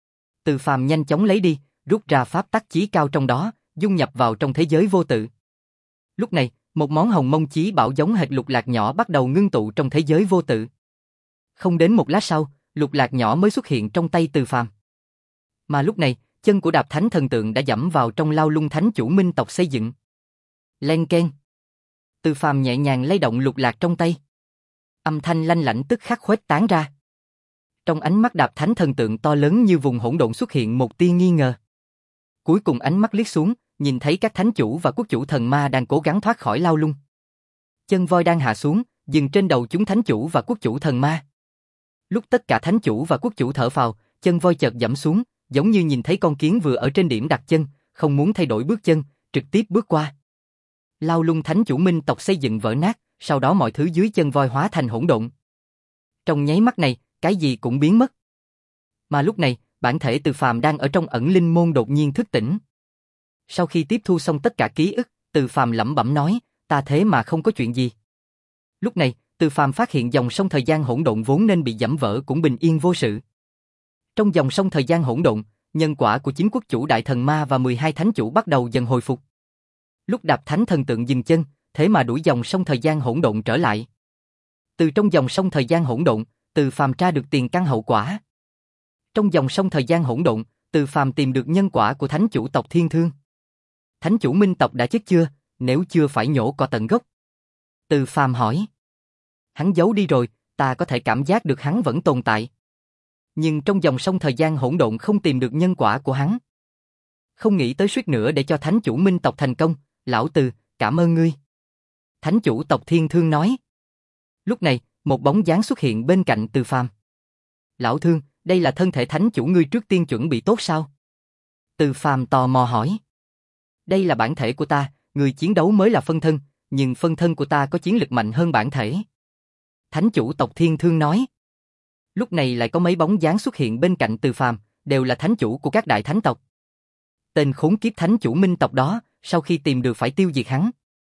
A: Từ Phàm nhanh chóng lấy đi, rút ra pháp tắc chí cao trong đó, dung nhập vào trong thế giới vô tự. Lúc này, một món hồng mông chí bảo giống hệt lục lạc nhỏ bắt đầu ngưng tụ trong thế giới vô tự. Không đến một lát sau, lục lạc nhỏ mới xuất hiện trong tay Từ Phàm. Mà lúc này, chân của Đạp Thánh Thần Tượng đã dẫm vào trong lao lung thánh chủ minh tộc xây dựng. Len keng. Từ Phàm nhẹ nhàng lay động lục lạc trong tay. Âm thanh lanh lảnh tức khắc khuếch tán ra. Trong ánh mắt Đạp Thánh Thần Tượng to lớn như vùng hỗn độn xuất hiện một tia nghi ngờ. Cuối cùng ánh mắt liếc xuống, nhìn thấy các thánh chủ và quốc chủ thần ma đang cố gắng thoát khỏi lao lung. Chân voi đang hạ xuống, dừng trên đầu chúng thánh chủ và quốc chủ thần ma. Lúc tất cả thánh chủ và quốc chủ thở phào, chân voi chợt giẫm xuống, giống như nhìn thấy con kiến vừa ở trên điểm đặt chân, không muốn thay đổi bước chân, trực tiếp bước qua. Lao lung thánh chủ minh tộc xây dựng vỡ nát, sau đó mọi thứ dưới chân voi hóa thành hỗn độn. Trong nháy mắt này, cái gì cũng biến mất. Mà lúc này, bản thể Từ Phàm đang ở trong ẩn linh môn đột nhiên thức tỉnh. Sau khi tiếp thu xong tất cả ký ức, Từ Phàm lẩm bẩm nói, ta thế mà không có chuyện gì. Lúc này, Từ Phàm phát hiện dòng sông thời gian hỗn độn vốn nên bị giẫm vỡ cũng bình yên vô sự. Trong dòng sông thời gian hỗn độn, nhân quả của chín quốc chủ đại thần ma và mười hai thánh chủ bắt đầu dần hồi phục. Lúc Đạp Thánh Thần Tượng dừng chân, thế mà đuổi dòng sông thời gian hỗn độn trở lại. Từ trong dòng sông thời gian hỗn độn, Từ Phàm tra được tiền căn hậu quả. Trong dòng sông thời gian hỗn độn, Từ Phàm tìm được nhân quả của thánh chủ tộc Thiên Thương. Thánh chủ minh tộc đã chết chưa, nếu chưa phải nhổ cỏ tận gốc? Từ Phàm hỏi. Hắn giấu đi rồi, ta có thể cảm giác được hắn vẫn tồn tại. Nhưng trong dòng sông thời gian hỗn độn không tìm được nhân quả của hắn. Không nghĩ tới suýt nữa để cho thánh chủ minh tộc thành công, lão Từ, cảm ơn ngươi. Thánh chủ tộc Thiên Thương nói. Lúc này, một bóng dáng xuất hiện bên cạnh Từ Phàm. Lão Thương, đây là thân thể thánh chủ ngươi trước tiên chuẩn bị tốt sao? Từ Phàm tò mò hỏi. Đây là bản thể của ta, người chiến đấu mới là phân thân, nhưng phân thân của ta có chiến lực mạnh hơn bản thể. Thánh chủ tộc Thiên Thương nói. Lúc này lại có mấy bóng dáng xuất hiện bên cạnh Từ Phàm, đều là thánh chủ của các đại thánh tộc. Tên khốn kiếp thánh chủ minh tộc đó, sau khi tìm được phải tiêu diệt hắn.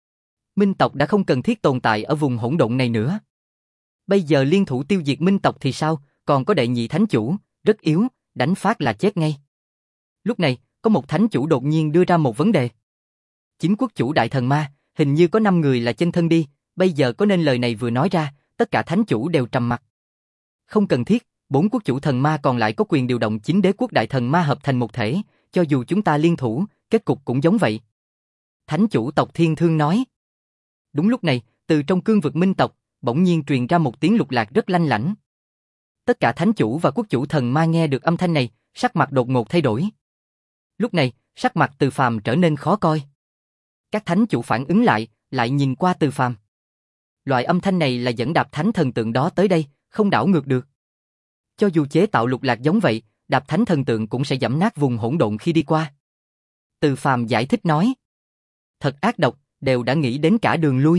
A: Minh tộc đã không cần thiết tồn tại ở vùng hỗn độn này nữa. Bây giờ liên thủ tiêu diệt minh tộc thì sao, còn có đệ nhị thánh chủ, rất yếu, đánh phát là chết ngay. Lúc này, có một thánh chủ đột nhiên đưa ra một vấn đề. Chính quốc chủ đại thần ma, hình như có năm người là chân thân đi, bây giờ có nên lời này vừa nói ra, tất cả thánh chủ đều trầm mặc. Không cần thiết, bốn quốc chủ thần ma còn lại có quyền điều động chính đế quốc đại thần ma hợp thành một thể, cho dù chúng ta liên thủ, kết cục cũng giống vậy. Thánh chủ tộc Thiên Thương nói. Đúng lúc này, từ trong cương vực minh tộc, bỗng nhiên truyền ra một tiếng lục lạc rất lanh lảnh. Tất cả thánh chủ và quốc chủ thần ma nghe được âm thanh này, sắc mặt đột ngột thay đổi. Lúc này, sắc mặt Từ Phàm trở nên khó coi. Các thánh chủ phản ứng lại, lại nhìn qua Từ Phàm. Loại âm thanh này là dẫn Đạp Thánh thần tượng đó tới đây, không đảo ngược được. Cho dù chế tạo lục lạc giống vậy, Đạp Thánh thần tượng cũng sẽ giẫm nát vùng hỗn độn khi đi qua. Từ Phàm giải thích nói. Thật ác độc, đều đã nghĩ đến cả đường lui.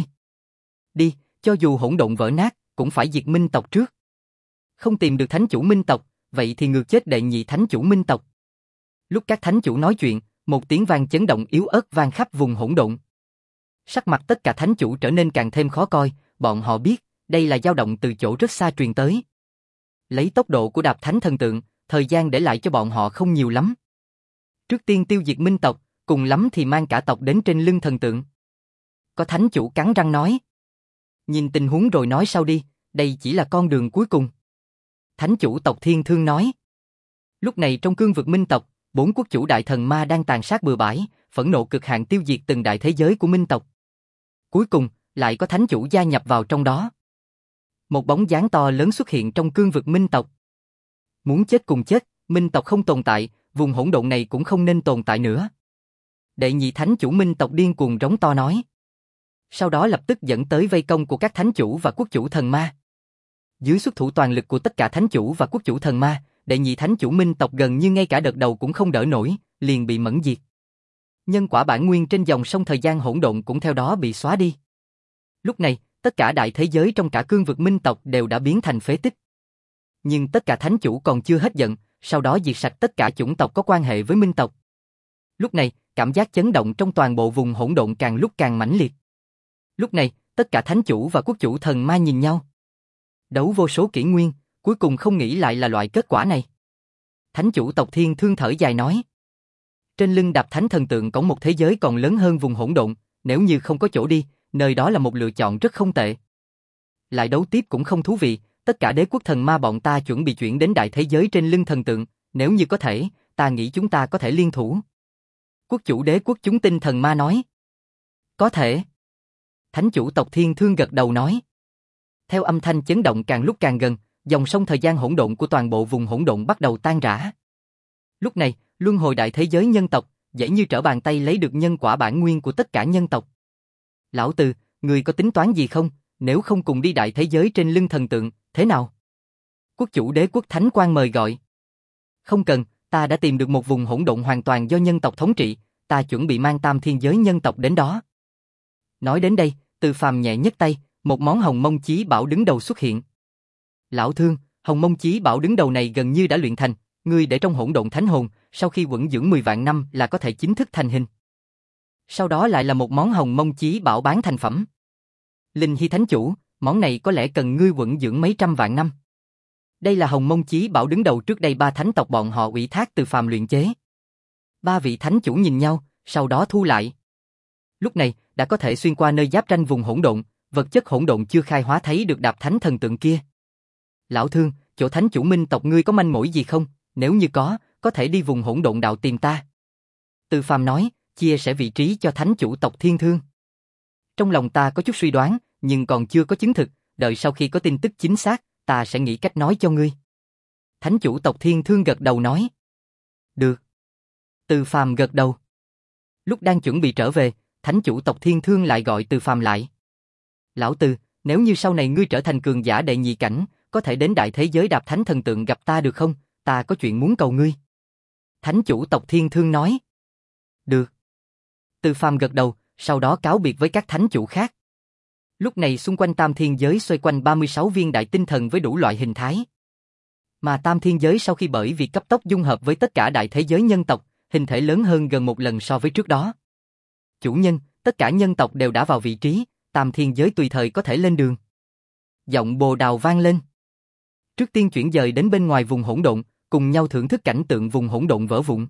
A: Đi, cho dù hỗn độn vỡ nát, cũng phải diệt minh tộc trước. Không tìm được thánh chủ minh tộc, vậy thì ngược chết đệ nhị thánh chủ minh tộc. Lúc các thánh chủ nói chuyện, một tiếng vang chấn động yếu ớt vang khắp vùng hỗn độn. Sắc mặt tất cả thánh chủ trở nên càng thêm khó coi, bọn họ biết, đây là dao động từ chỗ rất xa truyền tới. Lấy tốc độ của Đạp Thánh thần tượng, thời gian để lại cho bọn họ không nhiều lắm. Trước tiên tiêu diệt minh tộc, cùng lắm thì mang cả tộc đến trên lưng thần tượng. Có thánh chủ cắn răng nói. Nhìn tình huống rồi nói sau đi, đây chỉ là con đường cuối cùng. Thánh chủ tộc Thiên Thương nói. Lúc này trong cương vực minh tộc, bốn quốc chủ đại thần ma đang tàn sát bừa bãi, phẫn nộ cực hạn tiêu diệt từng đại thế giới của minh tộc. Cuối cùng, lại có thánh chủ gia nhập vào trong đó. Một bóng dáng to lớn xuất hiện trong cương vực minh tộc. Muốn chết cùng chết, minh tộc không tồn tại, vùng hỗn độn này cũng không nên tồn tại nữa. Đệ nhị thánh chủ minh tộc điên cuồng rống to nói. Sau đó lập tức dẫn tới vây công của các thánh chủ và quốc chủ thần ma. Dưới xuất thủ toàn lực của tất cả thánh chủ và quốc chủ thần ma, đệ nhị thánh chủ minh tộc gần như ngay cả đợt đầu cũng không đỡ nổi, liền bị mẫn diệt. Nhân quả bản nguyên trên dòng sông thời gian hỗn độn cũng theo đó bị xóa đi. Lúc này, tất cả đại thế giới trong cả cương vực minh tộc đều đã biến thành phế tích. Nhưng tất cả thánh chủ còn chưa hết giận, sau đó diệt sạch tất cả chủng tộc có quan hệ với minh tộc. Lúc này, cảm giác chấn động trong toàn bộ vùng hỗn độn càng lúc càng mãnh liệt. Lúc này, tất cả thánh chủ và quốc chủ thần ma nhìn nhau. Đấu vô số kỷ nguyên, cuối cùng không nghĩ lại là loại kết quả này. Thánh chủ tộc Thiên Thương thở dài nói. Trên lưng Đạp Thánh thần tượng có một thế giới còn lớn hơn vùng hỗn độn, nếu như không có chỗ đi, nơi đó là một lựa chọn rất không tệ. Lại đấu tiếp cũng không thú vị, tất cả đế quốc thần ma bọn ta chuẩn bị chuyển đến đại thế giới trên lưng thần tượng, nếu như có thể, ta nghĩ chúng ta có thể liên thủ. Quốc chủ đế quốc chúng tinh thần ma nói. Có thể. Thánh chủ tộc Thiên Thương gật đầu nói. Theo âm thanh chấn động càng lúc càng gần, dòng sông thời gian hỗn độn của toàn bộ vùng hỗn độn bắt đầu tan rã. Lúc này, luân hồi đại thế giới nhân tộc, dễ như trở bàn tay lấy được nhân quả bản nguyên của tất cả nhân tộc. Lão Từ, người có tính toán gì không? Nếu không cùng đi đại thế giới trên lưng thần tượng, thế nào? Quốc chủ đế quốc Thánh Quang mời gọi. Không cần, ta đã tìm được một vùng hỗn độn hoàn toàn do nhân tộc thống trị, ta chuẩn bị mang tam thiên giới nhân tộc đến đó. Nói đến đây, Từ Phàm nhẹ nhấc tay, một món hồng mông chí bảo đứng đầu xuất hiện. Lão Thương, hồng mông chí bảo đứng đầu này gần như đã luyện thành, ngươi để trong hỗn độn thánh hồn, sau khi quẩn dưỡng mười vạn năm là có thể chính thức thành hình. Sau đó lại là một món hồng mông chí bảo bán thành phẩm. Linh Hy Thánh Chủ, món này có lẽ cần ngươi quẩn dưỡng mấy trăm vạn năm. Đây là hồng mông chí bảo đứng đầu trước đây ba thánh tộc bọn họ ủy thác Từ Phàm luyện chế. Ba vị thánh chủ nhìn nhau, sau đó thu lại. Lúc này, đã có thể xuyên qua nơi giáp ranh vùng hỗn độn, vật chất hỗn độn chưa khai hóa thấy được Đạp Thánh thần tượng kia. Lão Thương, chỗ thánh chủ minh tộc ngươi có manh mối gì không? Nếu như có, có thể đi vùng hỗn độn đạo tìm ta. Từ Phàm nói, chia sẻ vị trí cho thánh chủ tộc Thiên Thương. Trong lòng ta có chút suy đoán, nhưng còn chưa có chứng thực, đợi sau khi có tin tức chính xác, ta sẽ nghĩ cách nói cho ngươi. Thánh chủ tộc Thiên Thương gật đầu nói. Được. Từ Phàm gật đầu. Lúc đang chuẩn bị trở về, thánh chủ tộc Thiên Thương lại gọi Từ Phàm lại. Lão Từ, nếu như sau này ngươi trở thành cường giả đệ nhị cảnh, có thể đến đại thế giới Đạp Thánh thần tượng gặp ta được không? Ta có chuyện muốn cầu ngươi. Thánh chủ tộc Thiên Thương nói. Được. Từ Phàm gật đầu, sau đó cáo biệt với các thánh chủ khác. Lúc này xung quanh tam thiên giới xoay quanh ba mươi sáu viên đại tinh thần với đủ loại hình thái. Mà tam thiên giới sau khi bởi vì cấp tốc dung hợp với tất cả đại thế giới nhân tộc, hình thể lớn hơn gần một lần so với trước đó. Chủ nhân, tất cả nhân tộc đều đã vào vị trí, tam thiên giới tùy thời có thể lên đường. Giọng bồ đào vang lên. Trước tiên chuyển dời đến bên ngoài vùng hỗn độn, cùng nhau thưởng thức cảnh tượng vùng hỗn độn vỡ vụn.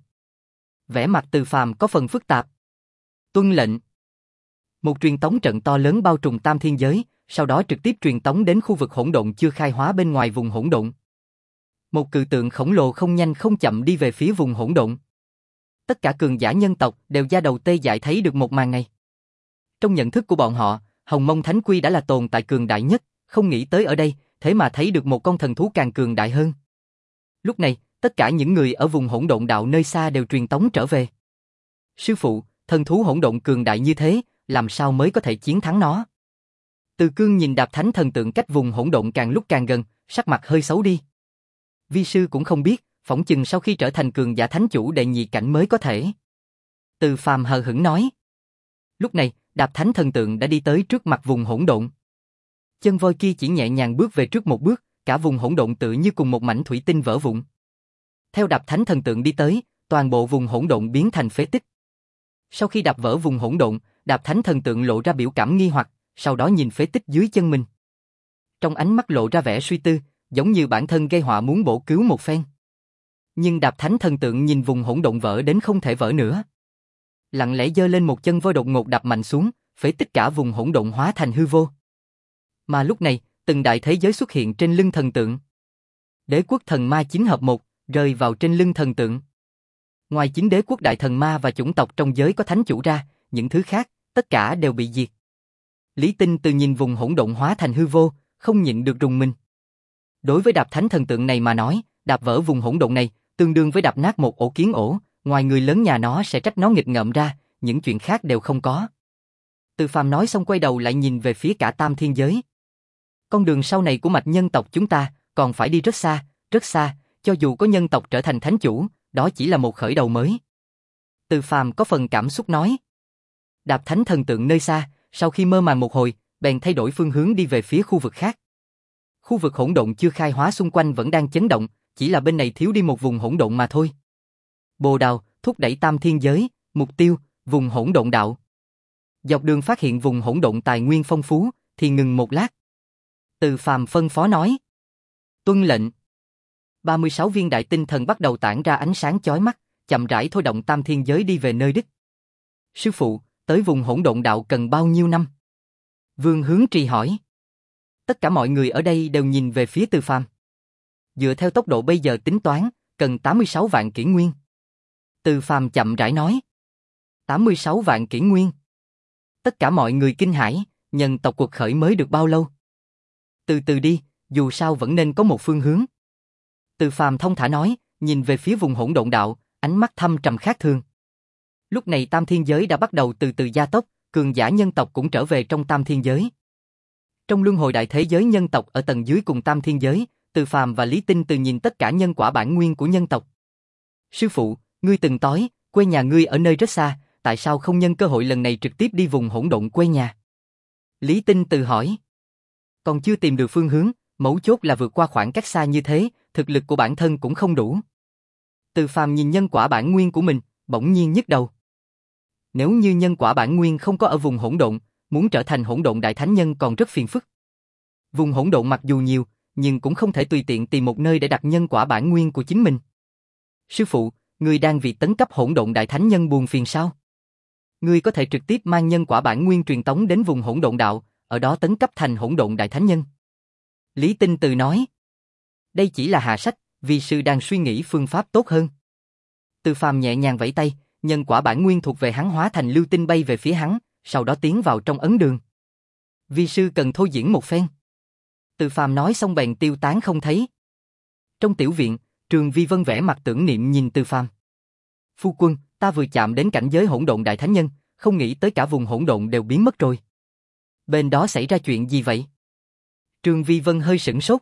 A: Vẻ mặt Từ Phàm có phần phức tạp. Tuân lệnh. Một truyền tống trận to lớn bao trùm tam thiên giới, sau đó trực tiếp truyền tống đến khu vực hỗn độn chưa khai hóa bên ngoài vùng hỗn độn. Một cự tượng khổng lồ không nhanh không chậm đi về phía vùng hỗn độn. Tất cả cường giả nhân tộc đều da đầu tê dại thấy được một màn này. Trong nhận thức của bọn họ, Hồng Mông Thánh Quy đã là tồn tại cường đại nhất, không nghĩ tới ở đây, thế mà thấy được một con thần thú càng cường đại hơn. Lúc này, tất cả những người ở vùng hỗn độn đạo nơi xa đều truyền tống trở về. Sư phụ, thần thú hỗn độn cường đại như thế, làm sao mới có thể chiến thắng nó. Từ Cương nhìn Đạp Thánh Thần Tượng cách vùng hỗn độn càng lúc càng gần, sắc mặt hơi xấu đi. Vi sư cũng không biết, phỏng chừng sau khi trở thành cường giả thánh chủ đệ nhị cảnh mới có thể. Từ Phàm hờ hững nói. Lúc này, Đạp Thánh Thần Tượng đã đi tới trước mặt vùng hỗn độn. Chân voi kia chỉ nhẹ nhàng bước về trước một bước, cả vùng hỗn độn tự như cùng một mảnh thủy tinh vỡ vụn. Theo Đạp Thánh Thần Tượng đi tới, toàn bộ vùng hỗn độn biến thành phế tích. Sau khi đạp vỡ vùng hỗn độn, Đạp Thánh Thần Tượng lộ ra biểu cảm nghi hoặc, sau đó nhìn phế tích dưới chân mình. Trong ánh mắt lộ ra vẻ suy tư, giống như bản thân gây họa muốn bổ cứu một phen. Nhưng Đạp Thánh Thần Tượng nhìn vùng hỗn độn vỡ đến không thể vỡ nữa. Lặng lẽ giơ lên một chân voi đột ngột đạp mạnh xuống, phế tích cả vùng hỗn độn hóa thành hư vô. Mà lúc này, từng đại thế giới xuất hiện trên lưng thần tượng. Đế quốc thần ma chín hợp một, rơi vào trên lưng thần tượng. Ngoài chính đế quốc đại thần ma và chủng tộc trong giới có thánh chủ ra, những thứ khác, tất cả đều bị diệt. Lý Tinh từ nhìn vùng hỗn độn hóa thành hư vô, không nhịn được rùng mình. Đối với Đạp Thánh Thần Tượng này mà nói, đạp vỡ vùng hỗn độn này, tương đương với đạp nát một ổ kiến ổ, ngoài người lớn nhà nó sẽ trách nó nghịch ngợm ra, những chuyện khác đều không có. Từ Phàm nói xong quay đầu lại nhìn về phía cả tam thiên giới. Con đường sau này của mạch nhân tộc chúng ta, còn phải đi rất xa, rất xa, cho dù có nhân tộc trở thành thánh chủ, đó chỉ là một khởi đầu mới. Từ Phàm có phần cảm xúc nói. Đạp Thánh Thần Tượng nơi xa, sau khi mơ màng một hồi, bèn thay đổi phương hướng đi về phía khu vực khác. Khu vực hỗn độn chưa khai hóa xung quanh vẫn đang chấn động, chỉ là bên này thiếu đi một vùng hỗn độn mà thôi. Bồ Đào, thúc đẩy tam thiên giới, mục tiêu, vùng hỗn độn đạo. Dọc đường phát hiện vùng hỗn độn tài nguyên phong phú, thì ngừng một lát. Từ Phàm phân phó nói. Tuân lệnh. ba mươi sáu viên đại tinh thần bắt đầu tản ra ánh sáng chói mắt, chậm rãi thôi động tam thiên giới đi về nơi đích. Sư phụ, tới vùng hỗn độn đạo cần bao nhiêu năm? Vương Hướng Trì hỏi. Tất cả mọi người ở đây đều nhìn về phía Từ Phàm. Dựa theo tốc độ bây giờ tính toán, cần tám mươi sáu vạn kỷ nguyên. Từ Phàm chậm rãi nói. tám mươi sáu vạn kỷ nguyên. Tất cả mọi người kinh hãi, nhân tộc cuộc khởi mới được bao lâu? Từ từ đi, dù sao vẫn nên có một phương hướng. Từ Phàm thông thả nói, nhìn về phía vùng hỗn độn đạo, ánh mắt thâm trầm khác thường. Lúc này tam thiên giới đã bắt đầu từ từ gia tốc, cường giả nhân tộc cũng trở về trong tam thiên giới. Trong luân hồi đại thế giới nhân tộc ở tầng dưới cùng tam thiên giới, Từ Phàm và Lý Tinh từ nhìn tất cả nhân quả bản nguyên của nhân tộc. Sư phụ, ngươi từng nói, quê nhà ngươi ở nơi rất xa, tại sao không nhân cơ hội lần này trực tiếp đi vùng hỗn độn quê nhà? Lý Tinh từ hỏi. Còn chưa tìm được phương hướng, mấu chốt là vượt qua khoảng cách xa như thế, thực lực của bản thân cũng không đủ. Từ Phàm nhìn nhân quả bản nguyên của mình, bỗng nhiên nhức đầu. Nếu như nhân quả bản nguyên không có ở vùng hỗn độn, muốn trở thành hỗn độn đại thánh nhân còn rất phiền phức. Vùng hỗn độn mặc dù nhiều, nhưng cũng không thể tùy tiện tìm một nơi để đặt nhân quả bản nguyên của chính mình. Sư phụ, ngươi đang vì tấn cấp hỗn độn đại thánh nhân buồn phiền sao? Ngươi có thể trực tiếp mang nhân quả bản nguyên truyền tống đến vùng hỗn độn đạo, ở đó tấn cấp thành hỗn độn đại thánh nhân. Lý Tinh Từ nói. Đây chỉ là hạ sách, vì sư đang suy nghĩ phương pháp tốt hơn. Từ Phàm nhẹ nhàng vẫy tay, nhân quả bản nguyên thuộc về hắn hóa thành lưu tinh bay về phía hắn, sau đó tiến vào trong ấn đường. Vi sư cần thôi diễn một phen. Từ Phàm nói xong bèn tiêu tán không thấy. Trong tiểu viện, Trường Vi Vân vẽ mặt tưởng niệm nhìn Từ Phàm. Phu quân, ta vừa chạm đến cảnh giới hỗn độn đại thánh nhân, không nghĩ tới cả vùng hỗn độn đều biến mất rồi. Bên đó xảy ra chuyện gì vậy? Trường Vi Vân hơi sửng sốt.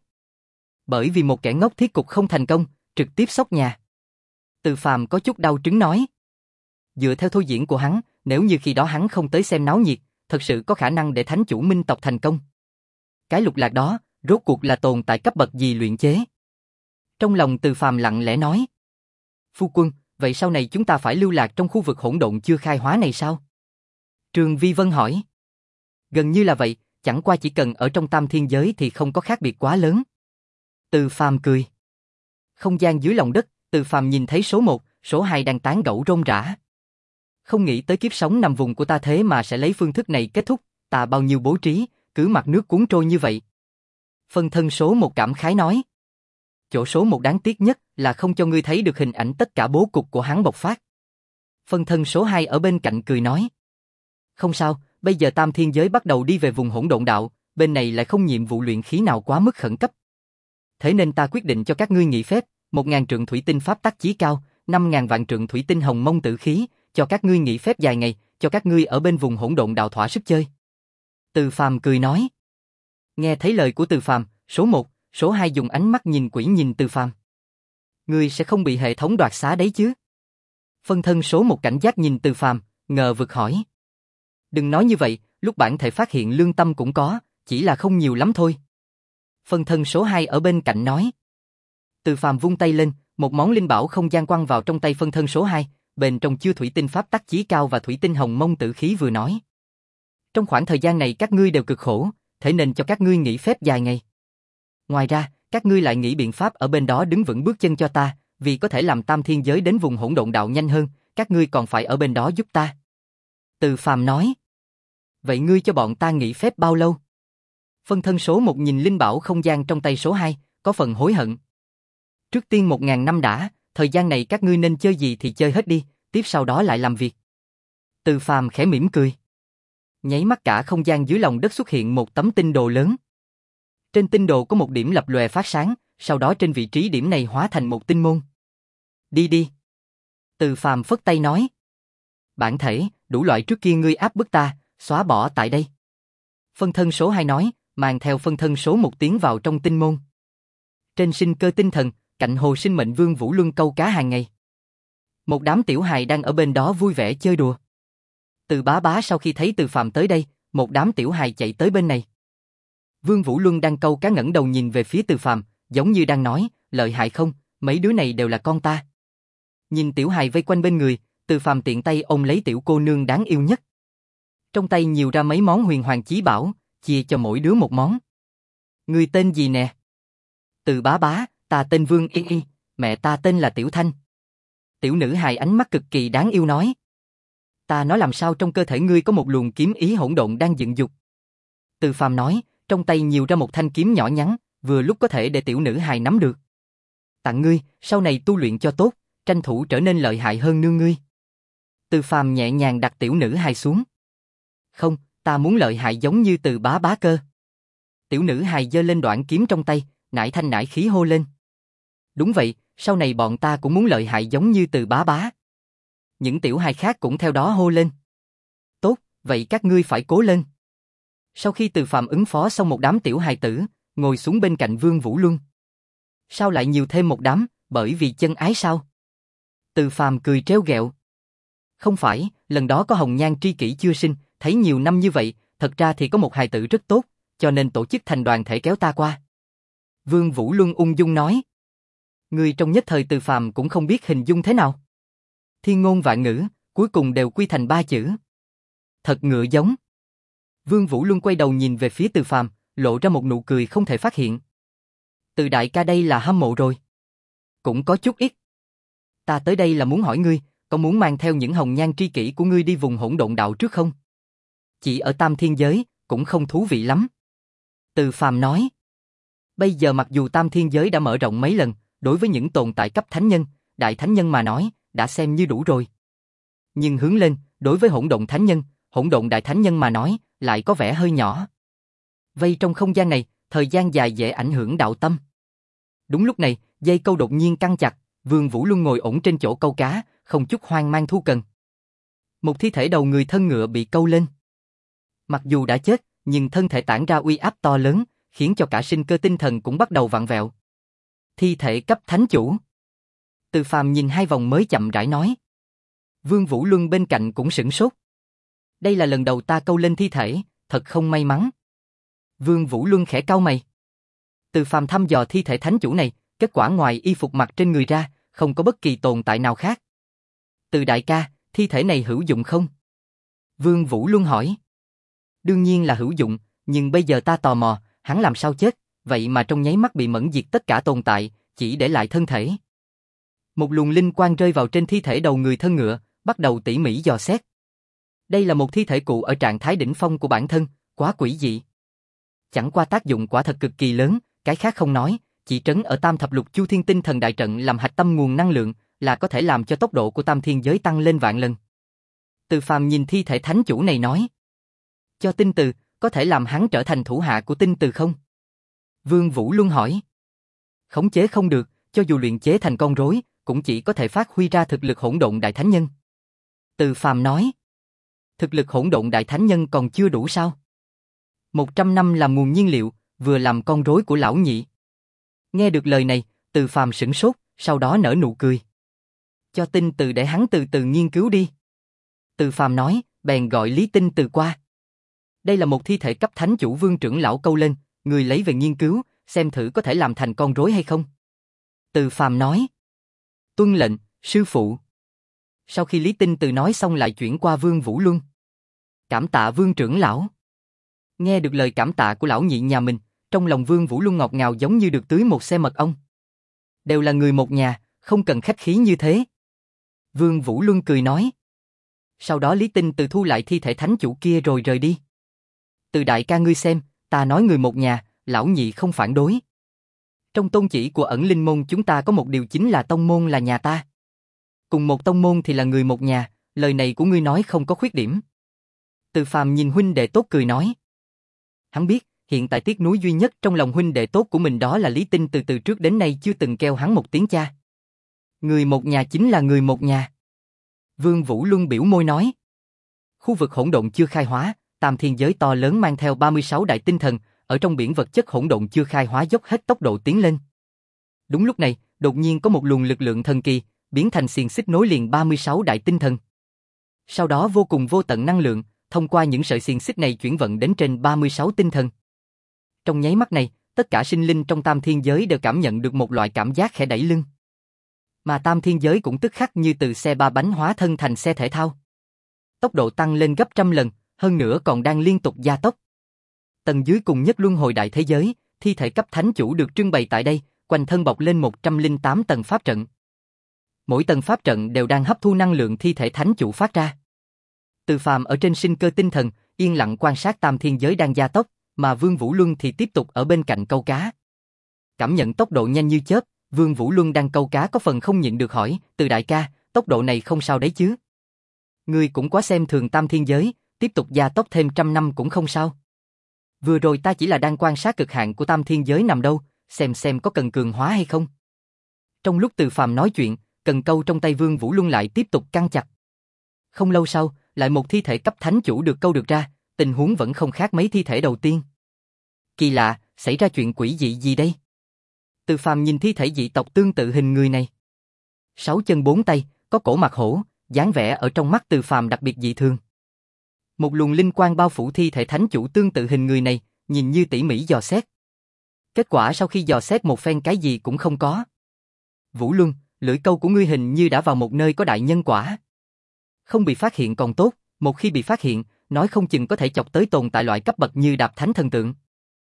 A: Bởi vì một kẻ ngốc thiết cục không thành công, trực tiếp xốc nhà. Từ Phàm có chút đau trứng nói. Dựa theo thôi diễn của hắn, nếu như khi đó hắn không tới xem náo nhiệt, thật sự có khả năng để thánh chủ minh tộc thành công. Cái lục lạc đó, rốt cuộc là tồn tại cấp bậc gì luyện chế? Trong lòng Từ Phàm lặng lẽ nói. Phu quân, vậy sau này chúng ta phải lưu lạc trong khu vực hỗn độn chưa khai hóa này sao? Trường Vi Vân hỏi. Gần như là vậy, chẳng qua chỉ cần ở trong tam thiên giới thì không có khác biệt quá lớn. Từ Phàm cười. Không gian dưới lòng đất, Từ Phàm nhìn thấy số một, số hai đang tán gẫu rôm rã. Không nghĩ tới kiếp sống nằm vùng của ta thế mà sẽ lấy phương thức này kết thúc, ta bao nhiêu bố trí, cứ mặc nước cuốn trôi như vậy. Phân thân số một cảm khái nói. Chỗ số một đáng tiếc nhất là không cho ngươi thấy được hình ảnh tất cả bố cục của hắn bộc phát. Phân thân số hai ở bên cạnh cười nói. Không sao, bây giờ tam thiên giới bắt đầu đi về vùng hỗn độn đạo, bên này lại không nhiệm vụ luyện khí nào quá mức khẩn cấp. Thế nên ta quyết định cho các ngươi nghỉ phép, một ngàn trượng thủy tinh pháp tắc chí cao, năm ngàn vạn trượng thủy tinh hồng mông tử khí, cho các ngươi nghỉ phép vài ngày, cho các ngươi ở bên vùng hỗn độn đạo thỏa sức chơi. Từ Phàm cười nói. Nghe thấy lời của Từ Phàm, số một, số hai dùng ánh mắt nhìn quỷ nhìn Từ Phàm. Ngươi sẽ không bị hệ thống đoạt xá đấy chứ? Phân thân số một cảnh giác nhìn Từ Phàm, ngờ vực hỏi. Đừng nói như vậy, lúc bản thể phát hiện lương tâm cũng có, chỉ là không nhiều lắm thôi. Phân thân số hai ở bên cạnh nói. Từ Phàm vung tay lên, một món linh bảo không gian quăng vào trong tay phân thân số hai, bên trong chứa thủy tinh pháp tắc chí cao và thủy tinh hồng mông tử khí vừa nói. Trong khoảng thời gian này các ngươi đều cực khổ, thế nên cho các ngươi nghỉ phép dài ngày. Ngoài ra, các ngươi lại nghĩ biện pháp ở bên đó đứng vững bước chân cho ta, vì có thể làm tam thiên giới đến vùng hỗn độn đạo nhanh hơn, các ngươi còn phải ở bên đó giúp ta. Từ Phàm nói. Vậy ngươi cho bọn ta nghỉ phép bao lâu? Phân thân số một nhìn linh bảo không gian trong tay số hai, có phần hối hận. Trước tiên một ngàn năm đã, thời gian này các ngươi nên chơi gì thì chơi hết đi, tiếp sau đó lại làm việc. Từ Phàm khẽ mỉm cười. Nháy mắt cả không gian dưới lòng đất xuất hiện một tấm tinh đồ lớn. Trên tinh đồ có một điểm lập lòe phát sáng, sau đó trên vị trí điểm này hóa thành một tinh môn. Đi đi. Từ Phàm phất tay nói. Bản thể, đủ loại trước kia ngươi áp bức ta, xóa bỏ tại đây. Phân thân số hai nói, mang theo phân thân số một tiến vào trong tinh môn. Trên sinh cơ tinh thần, cạnh hồ sinh mệnh Vương Vũ Luân câu cá hàng ngày. Một đám tiểu hài đang ở bên đó vui vẻ chơi đùa. Từ Bá Bá sau khi thấy Từ Phàm tới đây, một đám tiểu hài chạy tới bên này. Vương Vũ Luân đang câu cá ngẩng đầu nhìn về phía Từ Phàm, giống như đang nói, lợi hại không, mấy đứa này đều là con ta. Nhìn tiểu hài vây quanh bên người, Từ Phàm tiện tay ôm lấy tiểu cô nương đáng yêu nhất. Trong tay nhiều ra mấy món huyền hoàng chí bảo, chia cho mỗi đứa một món. Ngươi tên gì nè? Từ Bá Bá, ta tên Vương Y Y, mẹ ta tên là Tiểu Thanh. Tiểu nữ hài ánh mắt cực kỳ đáng yêu nói. Ta nói làm sao trong cơ thể ngươi có một luồng kiếm ý hỗn độn đang dựng dục. Từ Phàm nói, trong tay nhiều ra một thanh kiếm nhỏ nhắn, vừa lúc có thể để tiểu nữ hài nắm được. Tặng ngươi, sau này tu luyện cho tốt, tranh thủ trở nên lợi hại hơn nương ngươi. Từ Phàm nhẹ nhàng đặt tiểu nữ hài xuống. Không, ta muốn lợi hại giống như Từ Bá Bá cơ. Tiểu nữ hài giơ lên đoạn kiếm trong tay, nải thanh nải khí hô lên. Đúng vậy, sau này bọn ta cũng muốn lợi hại giống như Từ Bá Bá. Những tiểu hài khác cũng theo đó hô lên. Tốt, vậy các ngươi phải cố lên. Sau khi Từ Phàm ứng phó xong một đám tiểu hài tử, ngồi xuống bên cạnh Vương Vũ Luân. Sao lại nhiều thêm một đám, bởi vì chân ái sao? Từ Phàm cười trêu ghẹo. Không phải, lần đó có hồng nhan tri kỷ chưa sinh, thấy nhiều năm như vậy, thật ra thì có một hài tử rất tốt, cho nên tổ chức thành đoàn thể kéo ta qua. Vương Vũ Luân ung dung nói. Người trong nhất thời Từ Phàm cũng không biết hình dung thế nào. Thiên ngôn vạn ngữ, cuối cùng đều quy thành ba chữ. Thật ngựa giống. Vương Vũ Luân quay đầu nhìn về phía Từ Phàm, lộ ra một nụ cười không thể phát hiện. Từ đại ca đây là hâm mộ rồi. Cũng có chút ít. Ta tới đây là muốn hỏi ngươi, có muốn mang theo những hồng nhan tri kỷ của ngươi đi vùng hỗn độn đạo trước không? Chỉ ở tam thiên giới, cũng không thú vị lắm. Từ Phàm nói. Bây giờ mặc dù tam thiên giới đã mở rộng mấy lần, đối với những tồn tại cấp thánh nhân, đại thánh nhân mà nói, đã xem như đủ rồi. Nhưng hướng lên, đối với hỗn độn thánh nhân, hỗn độn đại thánh nhân mà nói, lại có vẻ hơi nhỏ. Vây trong không gian này, thời gian dài dễ ảnh hưởng đạo tâm. Đúng lúc này, dây câu đột nhiên căng chặt, Vương Vũ Luân ngồi ổn trên chỗ câu cá, không chút hoang mang thu cần. Một thi thể đầu người thân ngựa bị câu lên. Mặc dù đã chết, nhưng thân thể tản ra uy áp to lớn, khiến cho cả sinh cơ tinh thần cũng bắt đầu vặn vẹo. Thi thể cấp thánh chủ. Từ Phàm nhìn hai vòng mới chậm rãi nói. Vương Vũ Luân bên cạnh cũng sửng sốt. Đây là lần đầu ta câu lên thi thể, thật không may mắn. Vương Vũ Luân khẽ cau mày. Từ Phàm thăm dò thi thể thánh chủ này, kết quả ngoài y phục mặc trên người ra, không có bất kỳ tồn tại nào khác. Từ đại ca, thi thể này hữu dụng không? Vương Vũ Luân hỏi. Đương nhiên là hữu dụng, nhưng bây giờ ta tò mò, hắn làm sao chết, vậy mà trong nháy mắt bị mẫn diệt tất cả tồn tại, chỉ để lại thân thể. Một luồng linh quang rơi vào trên thi thể đầu người thân ngựa, bắt đầu tỉ mỉ dò xét. Đây là một thi thể cụ ở trạng thái đỉnh phong của bản thân, quá quỷ dị. Chẳng qua tác dụng quả thật cực kỳ lớn, cái khác không nói, chỉ trấn ở tam thập lục chu thiên tinh thần đại trận làm hạch tâm nguồn năng lượng, là có thể làm cho tốc độ của tam thiên giới tăng lên vạn lần. Từ Phàm nhìn thi thể thánh chủ này nói. Cho Tinh Từ, có thể làm hắn trở thành thủ hạ của Tinh Từ không? Vương Vũ Luân hỏi. Khống chế không được, cho dù luyện chế thành con rối, cũng chỉ có thể phát huy ra thực lực hỗn độn đại thánh nhân. Từ Phàm nói. Thực lực hỗn độn đại thánh nhân còn chưa đủ sao? Một trăm năm làm nguồn nhiên liệu, vừa làm con rối của lão nhị. Nghe được lời này, Từ Phàm sửng sốt, sau đó nở nụ cười. Cho Tinh Từ để hắn từ từ nghiên cứu đi. Từ Phàm nói, bèn gọi Lý Tinh Từ qua. Đây là một thi thể cấp thánh chủ vương trưởng lão câu lên, người lấy về nghiên cứu, xem thử có thể làm thành con rối hay không. Từ Phàm nói. Tuân lệnh, sư phụ. Sau khi Lý Tinh Từ nói xong lại chuyển qua Vương Vũ Luân. Cảm tạ Vương trưởng lão. Nghe được lời cảm tạ của lão nhị nhà mình, trong lòng Vương Vũ Luân ngọt ngào giống như được tưới một xe mật ong. Đều là người một nhà, không cần khách khí như thế. Vương Vũ Luân cười nói. Sau đó Lý Tinh Từ thu lại thi thể thánh chủ kia rồi rời đi. Từ đại ca ngươi xem, ta nói người một nhà, lão nhị không phản đối. Trong tôn chỉ của ẩn linh môn chúng ta có một điều chính là tông môn là nhà ta. Cùng một tông môn thì là người một nhà, lời này của ngươi nói không có khuyết điểm. Từ Phàm nhìn huynh đệ tốt cười nói. Hắn biết, hiện tại tiếc nuối duy nhất trong lòng huynh đệ tốt của mình đó là Lý Tinh từ từ trước đến nay chưa từng kêu hắn một tiếng cha. Người một nhà chính là người một nhà. Vương Vũ Luân biểu môi nói. Khu vực hỗn độn chưa khai hóa, tam thiên giới to lớn mang theo ba mươi sáu đại tinh thần, ở trong biển vật chất hỗn độn chưa khai hóa dốc hết tốc độ tiến lên. Đúng lúc này, đột nhiên có một luồng lực lượng thần kỳ, biến thành xiềng xích nối liền ba mươi sáu đại tinh thần. Sau đó vô cùng vô tận năng lượng, thông qua những sợi xiềng xích này chuyển vận đến trên ba mươi sáu tinh thần. Trong nháy mắt này, tất cả sinh linh trong tam thiên giới đều cảm nhận được một loại cảm giác khẽ đẩy lưng. Mà tam thiên giới cũng tức khắc như từ xe ba bánh hóa thân thành xe thể thao. Tốc độ tăng lên gấp trăm lần, hơn nữa còn đang liên tục gia tốc. Tầng dưới cùng nhất luân hồi đại thế giới, thi thể cấp thánh chủ được trưng bày tại đây, quanh thân bọc lên một trăm lẻ tám tầng pháp trận. Mỗi tầng pháp trận đều đang hấp thu năng lượng thi thể thánh chủ phát ra. Từ Phàm ở trên sinh cơ tinh thần, yên lặng quan sát tam thiên giới đang gia tốc, mà Vương Vũ Luân thì tiếp tục ở bên cạnh câu cá. Cảm nhận tốc độ nhanh như chớp, Vương Vũ Luân đang câu cá có phần không nhịn được hỏi, Từ đại ca, tốc độ này không sao đấy chứ? Ngươi cũng quá xem thường tam thiên giới, tiếp tục gia tốc thêm trăm năm cũng không sao. Vừa rồi ta chỉ là đang quan sát cực hạn của tam thiên giới nằm đâu, xem xem có cần cường hóa hay không. Trong lúc Từ Phàm nói chuyện, cần câu trong tay Vương Vũ Luân lại tiếp tục căng chặt. Không lâu sau, lại một thi thể cấp thánh chủ được câu được ra, tình huống vẫn không khác mấy thi thể đầu tiên. Kỳ lạ, xảy ra chuyện quỷ dị gì đây? Từ Phàm nhìn thi thể dị tộc tương tự hình người này. Sáu chân bốn tay, có cổ mặt hổ, dáng vẻ ở trong mắt Từ Phàm đặc biệt dị thường. Một luồng linh quang bao phủ thi thể thánh chủ tương tự hình người này, nhìn như tỉ mỉ dò xét. Kết quả sau khi dò xét một phen cái gì cũng không có. Vũ Luân, lưỡi câu của ngươi hình như đã vào một nơi có đại nhân quả. Không bị phát hiện còn tốt, một khi bị phát hiện, nói không chừng có thể chọc tới tồn tại loại cấp bậc như Đạp Thánh thần tượng.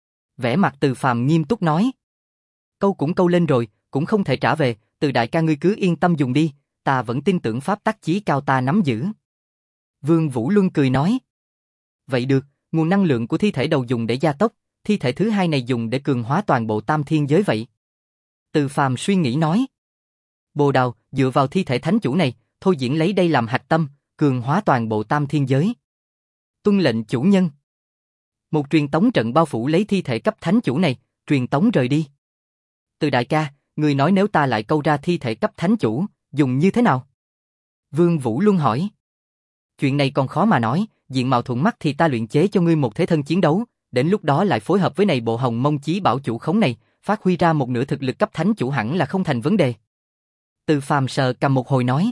A: Vẻ mặt Từ Phàm nghiêm túc nói. Câu cũng câu lên rồi, cũng không thể trả về, Từ đại ca ngươi cứ yên tâm dùng đi, ta vẫn tin tưởng pháp tắc chí cao ta nắm giữ. Vương Vũ Luân cười nói. Vậy được, nguồn năng lượng của thi thể đầu dùng để gia tốc, thi thể thứ hai này dùng để cường hóa toàn bộ tam thiên giới vậy. Từ Phàm suy nghĩ nói. Bồ Đào, dựa vào thi thể thánh chủ này, thôi diễn lấy đây làm hạch tâm, cường hóa toàn bộ tam thiên giới. Tuân lệnh chủ nhân. Một truyền tống trận bao phủ lấy thi thể cấp thánh chủ này, truyền tống rời đi. Từ đại ca, người nói nếu ta lại câu ra thi thể cấp thánh chủ, dùng như thế nào? Vương Vũ Luân hỏi. Chuyện này còn khó mà nói, diện mạo thuận mắt thì ta luyện chế cho ngươi một thế thân chiến đấu, đến lúc đó lại phối hợp với này bộ hồng mông chí bảo chủ khống này, phát huy ra một nửa thực lực cấp thánh chủ hẳn là không thành vấn đề. Từ Phàm sờ cầm một hồi nói.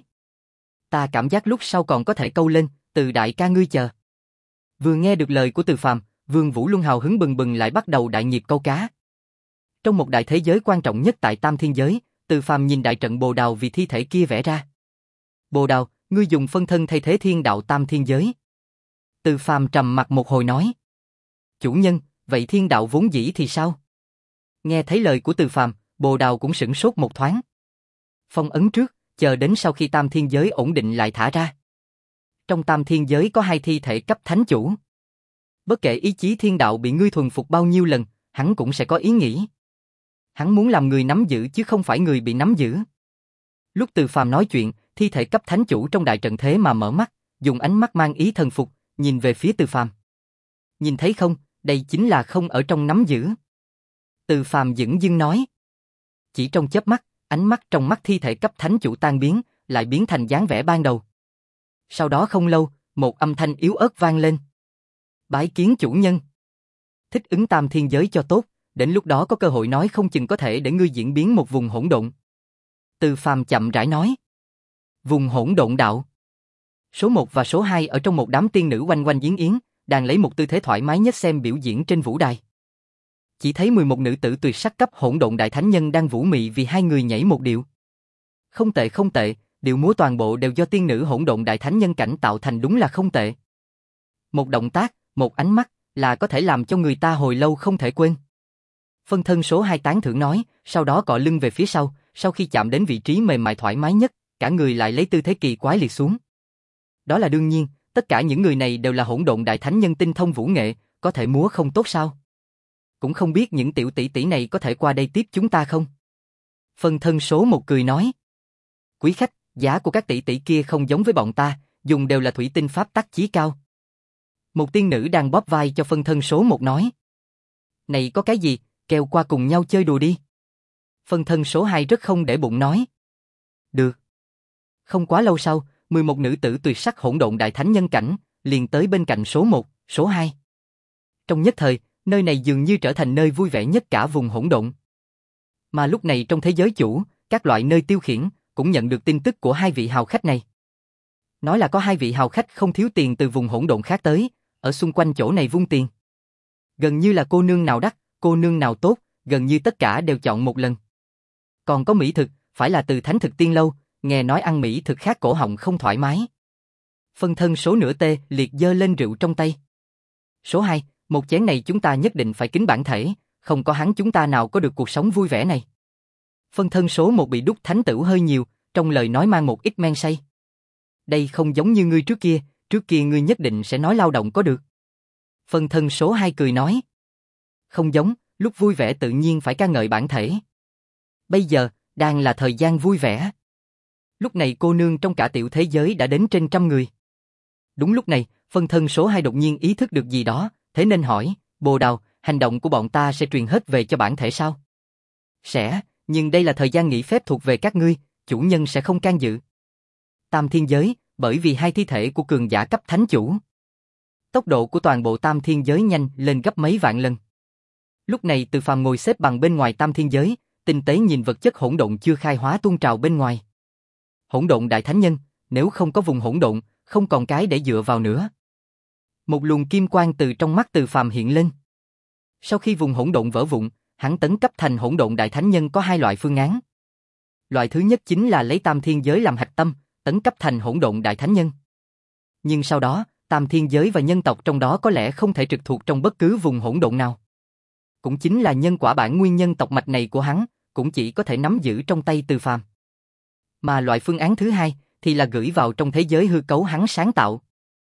A: Ta cảm giác lúc sau còn có thể câu lên, Từ đại ca ngươi chờ. Vừa nghe được lời của Từ Phàm, Vương Vũ Luân hào hứng bừng bừng lại bắt đầu đại nghiệp câu cá. Trong một đại thế giới quan trọng nhất tại tam thiên giới, Từ Phàm nhìn đại trận Bồ Đào vì thi thể kia vẽ ra. Bồ Đào, ngươi dùng phân thân thay thế thiên đạo tam thiên giới. Từ Phàm trầm mặt một hồi nói. Chủ nhân, vậy thiên đạo vốn dĩ thì sao? Nghe thấy lời của Từ Phàm, Bồ Đào cũng sửng sốt một thoáng. Phong ấn trước, chờ đến sau khi tam thiên giới ổn định lại thả ra. Trong tam thiên giới có hai thi thể cấp thánh chủ. Bất kể ý chí thiên đạo bị ngươi thuần phục bao nhiêu lần, hắn cũng sẽ có ý nghĩ. Hắn muốn làm người nắm giữ chứ không phải người bị nắm giữ. Lúc Từ Phàm nói chuyện, thi thể cấp thánh chủ trong đại trận thế mà mở mắt, dùng ánh mắt mang ý thần phục, nhìn về phía Từ Phàm. Nhìn thấy không, đây chính là không ở trong nắm giữ. Từ Phàm dửng dưng nói. Chỉ trong chớp mắt, ánh mắt trong mắt thi thể cấp thánh chủ tan biến, lại biến thành dáng vẻ ban đầu. Sau đó không lâu, Một âm thanh yếu ớt vang lên. Bái kiến chủ nhân. Thích ứng tam thiên giới cho tốt, đến lúc đó có cơ hội nói không chừng có thể để ngươi diễn biến một vùng hỗn độn. Từ Phàm chậm rãi nói. Vùng hỗn độn đạo. Số một và số hai ở trong một đám tiên nữ quanh quanh yến yến, đang lấy một tư thế thoải mái nhất xem biểu diễn trên vũ đài. Chỉ thấy mười một nữ tử tuyệt sắc cấp hỗn độn đại thánh nhân đang vũ mị vì hai người nhảy một điệu. Không tệ không tệ, điệu múa toàn bộ đều do tiên nữ hỗn độn đại thánh nhân cảnh tạo thành, đúng là không tệ. Một động tác, một ánh mắt là có thể làm cho người ta hồi lâu không thể quên. Phân thân số hai tán thưởng nói, sau đó cọ lưng về phía sau, sau khi chạm đến vị trí mềm mại thoải mái nhất, cả người lại lấy tư thế kỳ quái liệt xuống. Đó là đương nhiên, tất cả những người này đều là hỗn độn đại thánh nhân tinh thông vũ nghệ, có thể múa không tốt sao? Cũng không biết những tiểu tỷ tỷ này có thể qua đây tiếp chúng ta không? Phân thân số một cười nói. Quý khách, giá của các tỷ tỷ kia không giống với bọn ta, dùng đều là thủy tinh pháp tắc chí cao. Một tiên nữ đang bóp vai cho phân thân số một nói. Này có cái gì, kêu qua cùng nhau chơi đùa đi. Phân thân số hai rất không để bụng nói. Được. Không quá lâu sau, mười một nữ tử tuyệt sắc hỗn độn đại thánh nhân cảnh, liền tới bên cạnh số một, số hai. Trong nhất thời, nơi này dường như trở thành nơi vui vẻ nhất cả vùng hỗn độn. Mà lúc này trong thế giới chủ, các loại nơi tiêu khiển, cũng nhận được tin tức của hai vị hào khách này. Nói là có hai vị hào khách không thiếu tiền từ vùng hỗn độn khác tới, ở xung quanh chỗ này vung tiền. Gần như là cô nương nào đắt, cô nương nào tốt, gần như tất cả đều chọn một lần. Còn có mỹ thực, phải là từ Thánh Thực Tiên Lâu, nghe nói ăn mỹ thực khác cổ họng không thoải mái. Phân thân số nửa tê liệt giơ lên rượu trong tay. Số hai, một chén này chúng ta nhất định phải kính bản thể, không có hắn chúng ta nào có được cuộc sống vui vẻ này. Phân thân số một bị đúc thánh tửu hơi nhiều, trong lời nói mang một ít men say. Đây không giống như ngươi trước kia, trước kia ngươi nhất định sẽ nói lao động có được. Phân thân số hai cười nói. Không giống, lúc vui vẻ tự nhiên phải ca ngợi bản thể. Bây giờ, đang là thời gian vui vẻ. Lúc này cô nương trong cả tiểu thế giới đã đến trên trăm người. Đúng lúc này, phân thân số hai đột nhiên ý thức được gì đó, thế nên hỏi, Bồ Đào, hành động của bọn ta sẽ truyền hết về cho bản thể sao? Sẽ, nhưng đây là thời gian nghỉ phép thuộc về các ngươi, chủ nhân sẽ không can dự. Tam thiên giới, bởi vì hai thi thể của cường giả cấp thánh chủ. Tốc độ của toàn bộ tam thiên giới nhanh lên gấp mấy vạn lần. Lúc này Từ Phàm ngồi xếp bằng bên ngoài tam thiên giới, tinh tế nhìn vật chất hỗn độn chưa khai hóa tuôn trào bên ngoài. Hỗn độn đại thánh nhân, nếu không có vùng hỗn độn, không còn cái để dựa vào nữa. Một luồng kim quang từ trong mắt Từ Phàm hiện lên. Sau khi vùng hỗn độn vỡ vụn, hắn tấn cấp thành hỗn độn đại thánh nhân có hai loại phương án. Loại thứ nhất chính là lấy tam thiên giới làm hạch tâm, tấn cấp thành hỗn độn đại thánh nhân. Nhưng sau đó, tam thiên giới và nhân tộc trong đó có lẽ không thể trực thuộc trong bất cứ vùng hỗn độn nào. Cũng chính là nhân quả bản nguyên nhân tộc mạch này của hắn, cũng chỉ có thể nắm giữ trong tay Từ Phàm. Mà loại phương án thứ hai thì là gửi vào trong thế giới hư cấu hắn sáng tạo.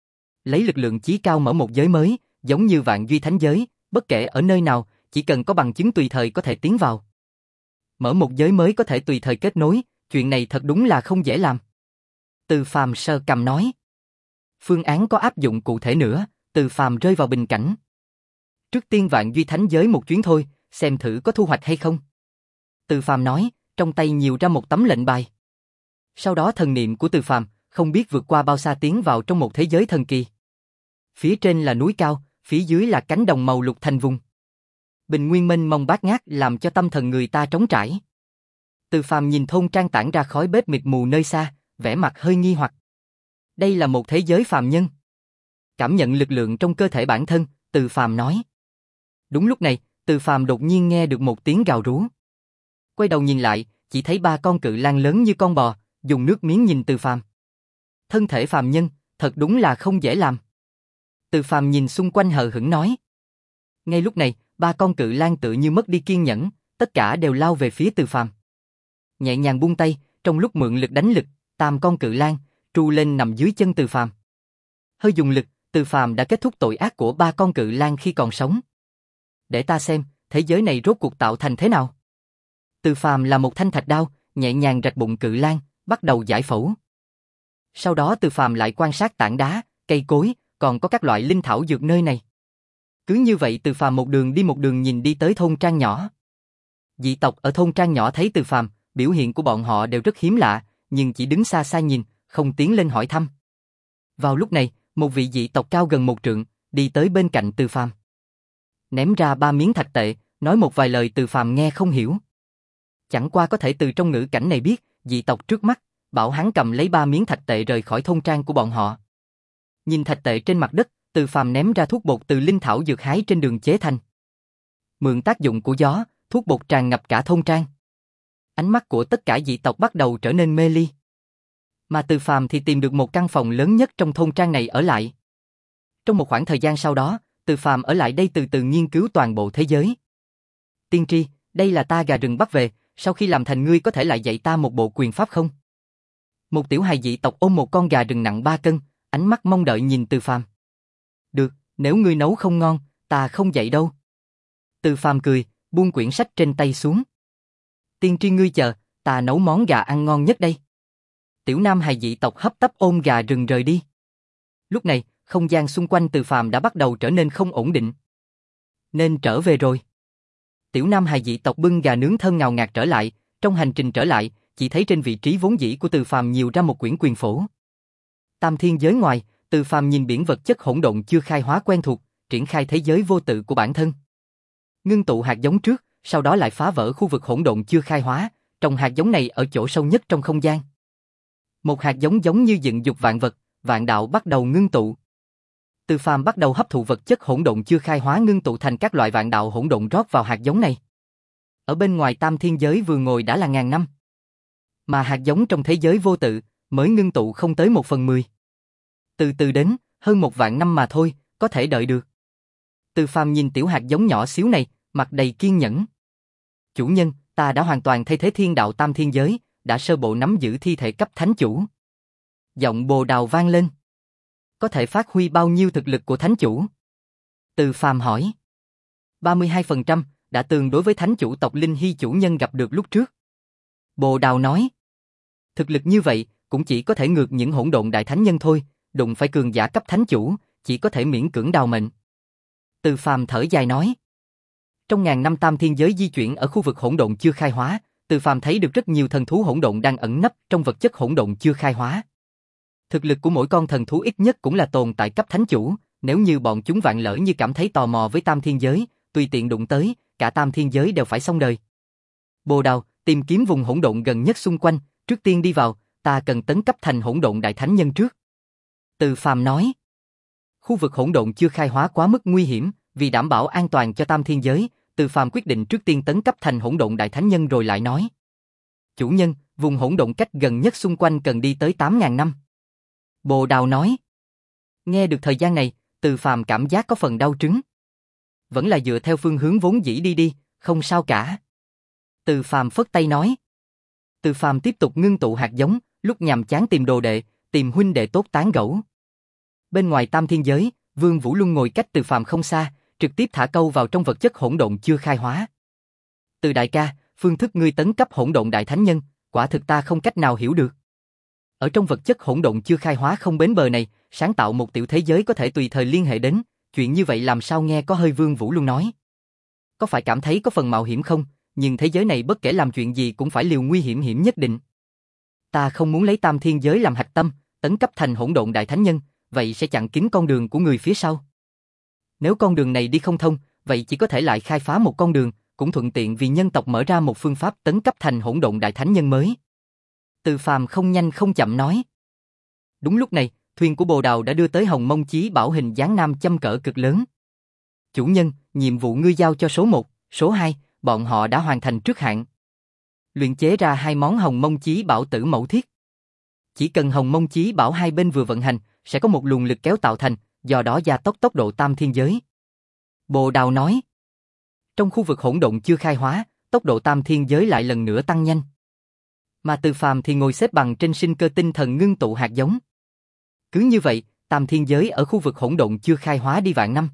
A: Lấy lực lượng chí cao mở một giới mới, giống như vạn duy thánh giới, bất kể ở nơi nào, chỉ cần có bằng chứng tùy thời có thể tiến vào. Mở một giới mới có thể tùy thời kết nối, chuyện này thật đúng là không dễ làm. Từ Phàm sờ cằm nói. Phương án có áp dụng cụ thể nữa, Từ Phàm rơi vào bình cảnh. Trước tiên vạn duy thánh giới một chuyến thôi, xem thử có thu hoạch hay không. Từ Phàm nói, trong tay nhiều ra một tấm lệnh bài. Sau đó thần niệm của Từ Phàm không biết vượt qua bao xa tiến vào trong một thế giới thần kỳ. Phía trên là núi cao, phía dưới là cánh đồng màu lục thành vùng. Bình nguyên mênh mông bát ngát làm cho tâm thần người ta trống trải. Từ Phàm nhìn thôn trang tản ra khói bếp mịt mù nơi xa, vẻ mặt hơi nghi hoặc. Đây là một thế giới phàm nhân. Cảm nhận lực lượng trong cơ thể bản thân, Từ Phàm nói. Đúng lúc này, Từ Phàm đột nhiên nghe được một tiếng gào rú. Quay đầu nhìn lại, chỉ thấy ba con cự lang lớn như con bò, dùng nước miếng nhìn Từ Phàm. Thân thể phàm nhân, thật đúng là không dễ làm. Từ Phàm nhìn xung quanh hờ hững nói. Ngay lúc này, ba con cự lang tự như mất đi kiên nhẫn, tất cả đều lao về phía Từ Phàm. Nhẹ nhàng buông tay, trong lúc mượn lực đánh lực, tam con cự lang tru lên nằm dưới chân Từ Phàm. Hơi dùng lực, Từ Phàm đã kết thúc tội ác của ba con cự lang khi còn sống. Để ta xem, thế giới này rốt cuộc tạo thành thế nào. Từ Phàm là một thanh thạch đao, nhẹ nhàng rạch bụng cự lang, bắt đầu giải phẫu. Sau đó Từ Phàm lại quan sát tảng đá, cây cối, còn có các loại linh thảo dược nơi này. Cứ như vậy Từ Phàm một đường đi một đường nhìn đi tới thôn trang nhỏ. Dị tộc ở thôn trang nhỏ thấy Từ Phàm, biểu hiện của bọn họ đều rất hiếm lạ, nhưng chỉ đứng xa xa nhìn, không tiến lên hỏi thăm. Vào lúc này, Một vị dị tộc cao gần một trượng, đi tới bên cạnh Từ Phàm. Ném ra ba miếng thạch tệ, nói một vài lời Từ Phàm nghe không hiểu. Chẳng qua có thể từ trong ngữ cảnh này biết, dị tộc trước mắt, bảo hắn cầm lấy ba miếng thạch tệ rời khỏi thôn trang của bọn họ. Nhìn thạch tệ trên mặt đất, Từ Phàm ném ra thuốc bột từ linh thảo dược hái trên đường chế thành. Mượn tác dụng của gió, thuốc bột tràn ngập cả thôn trang. Ánh mắt của tất cả dị tộc bắt đầu trở nên mê ly. Mà Từ Phàm thì tìm được một căn phòng lớn nhất trong thôn trang này ở lại. Trong một khoảng thời gian sau đó, Từ Phàm ở lại đây từ từ nghiên cứu toàn bộ thế giới. Tiên tri, đây là ta gà rừng bắt về, sau khi làm thành ngươi có thể lại dạy ta một bộ quyền pháp không? Một tiểu hài dị tộc ôm một con gà rừng nặng ba cân, ánh mắt mong đợi nhìn Từ Phàm. Được, nếu ngươi nấu không ngon, ta không dạy đâu. Từ Phàm cười, buông quyển sách trên tay xuống. Tiên tri ngươi chờ, ta nấu món gà ăn ngon nhất đây. Tiểu nam hài dị tộc hấp tấp ôm gà rừng rời đi. Lúc này, không gian xung quanh Từ Phàm đã bắt đầu trở nên không ổn định. Nên trở về rồi. Tiểu nam hài dị tộc bưng gà nướng thơm ngào ngạt trở lại, trong hành trình trở lại, chỉ thấy trên vị trí vốn dĩ của Từ Phàm nhiều ra một quyển quyền phổ. Tam thiên giới ngoài, Từ Phàm nhìn biển vật chất hỗn độn chưa khai hóa quen thuộc, triển khai thế giới vô tự của bản thân. Ngưng tụ hạt giống trước, sau đó lại phá vỡ khu vực hỗn độn chưa khai hóa, trồng hạt giống này ở chỗ sâu nhất trong không gian. Một hạt giống giống như dựng dục vạn vật, vạn đạo bắt đầu ngưng tụ. Từ Phàm bắt đầu hấp thụ vật chất hỗn độn chưa khai hóa ngưng tụ thành các loại vạn đạo hỗn độn rót vào hạt giống này. Ở bên ngoài tam thiên giới vừa ngồi đã là ngàn năm. Mà hạt giống trong thế giới vô tự, mới ngưng tụ không tới một phần mười. Từ từ đến, hơn một vạn năm mà thôi, có thể đợi được. Từ Phàm nhìn tiểu hạt giống nhỏ xíu này, mặt đầy kiên nhẫn. Chủ nhân, ta đã hoàn toàn thay thế thiên đạo tam thiên giới, đã sơ bộ nắm giữ thi thể cấp thánh chủ. Giọng Bồ Đào vang lên. Có thể phát huy bao nhiêu thực lực của thánh chủ? Từ Phàm hỏi. ba mươi hai phần trăm, đã tương đối với thánh chủ tộc Linh Hy chủ nhân gặp được lúc trước. Bồ Đào nói. Thực lực như vậy, cũng chỉ có thể ngược những hỗn độn đại thánh nhân thôi, đụng phải cường giả cấp thánh chủ, chỉ có thể miễn cưỡng đào mệnh. Từ Phàm thở dài nói. Trong ngàn năm tam thiên giới di chuyển ở khu vực hỗn độn chưa khai hóa, Từ Phàm thấy được rất nhiều thần thú hỗn độn đang ẩn nấp trong vật chất hỗn độn chưa khai hóa. Thực lực của mỗi con thần thú ít nhất cũng là tồn tại cấp thánh chủ, nếu như bọn chúng vạn lỡ như cảm thấy tò mò với tam thiên giới, tùy tiện đụng tới, cả tam thiên giới đều phải xong đời. Bồ Đào, tìm kiếm vùng hỗn độn gần nhất xung quanh, trước tiên đi vào, ta cần tấn cấp thành hỗn độn đại thánh nhân trước. Từ Phàm nói. Khu vực hỗn độn chưa khai hóa quá mức nguy hiểm, vì đảm bảo an toàn cho tam thiên giới, Từ Phàm quyết định trước tiên tấn cấp thành hỗn độn đại thánh nhân rồi lại nói. Chủ nhân, vùng hỗn độn cách gần nhất xung quanh cần đi tới tám ngàn năm. Bồ Đào nói. Nghe được thời gian này, Từ Phàm cảm giác có phần đau trứng. Vẫn là dựa theo phương hướng vốn dĩ đi đi, không sao cả. Từ Phàm phất tay nói. Từ Phàm tiếp tục ngưng tụ hạt giống, lúc nhàm chán tìm đồ đệ, tìm huynh đệ tốt tán gẫu. Bên ngoài tam thiên giới, Vương Vũ Luân ngồi cách Từ Phàm không xa, trực tiếp thả câu vào trong vật chất hỗn độn chưa khai hóa. Từ đại ca, phương thức ngươi tấn cấp hỗn độn đại thánh nhân, quả thực ta không cách nào hiểu được. Ở trong vật chất hỗn độn chưa khai hóa không bến bờ này, sáng tạo một tiểu thế giới có thể tùy thời liên hệ đến, chuyện như vậy làm sao nghe có hơi Vương Vũ Luân nói. Có phải cảm thấy có phần mạo hiểm không, nhưng thế giới này bất kể làm chuyện gì cũng phải liều nguy hiểm hiểm nhất định. Ta không muốn lấy tam thiên giới làm hạch tâm, tấn cấp thành hỗn độn đại thánh nhân, vậy sẽ chặn kín con đường của người phía sau. Nếu con đường này đi không thông, vậy chỉ có thể lại khai phá một con đường, cũng thuận tiện vì nhân tộc mở ra một phương pháp tấn cấp thành hỗn độn đại thánh nhân mới. Từ Phàm không nhanh không chậm nói. Đúng lúc này, thuyền của Bồ Đào đã đưa tới Hồng Mông Chí Bảo hình dáng nam châm cỡ cực lớn. Chủ nhân, nhiệm vụ ngươi giao cho số một, số hai, bọn họ đã hoàn thành trước hạn. Luyện chế ra hai món Hồng Mông Chí Bảo tử mẫu thiết. Chỉ cần Hồng Mông Chí Bảo hai bên vừa vận hành, sẽ có một luồng lực kéo tạo thành, do đó gia tốc tốc độ tam thiên giới. Bồ Đào nói. Trong khu vực hỗn độn chưa khai hóa, tốc độ tam thiên giới lại lần nữa tăng nhanh. Mà Từ Phàm thì ngồi xếp bằng trên sinh cơ tinh thần ngưng tụ hạt giống. Cứ như vậy, tam thiên giới ở khu vực hỗn độn chưa khai hóa đi vạn năm.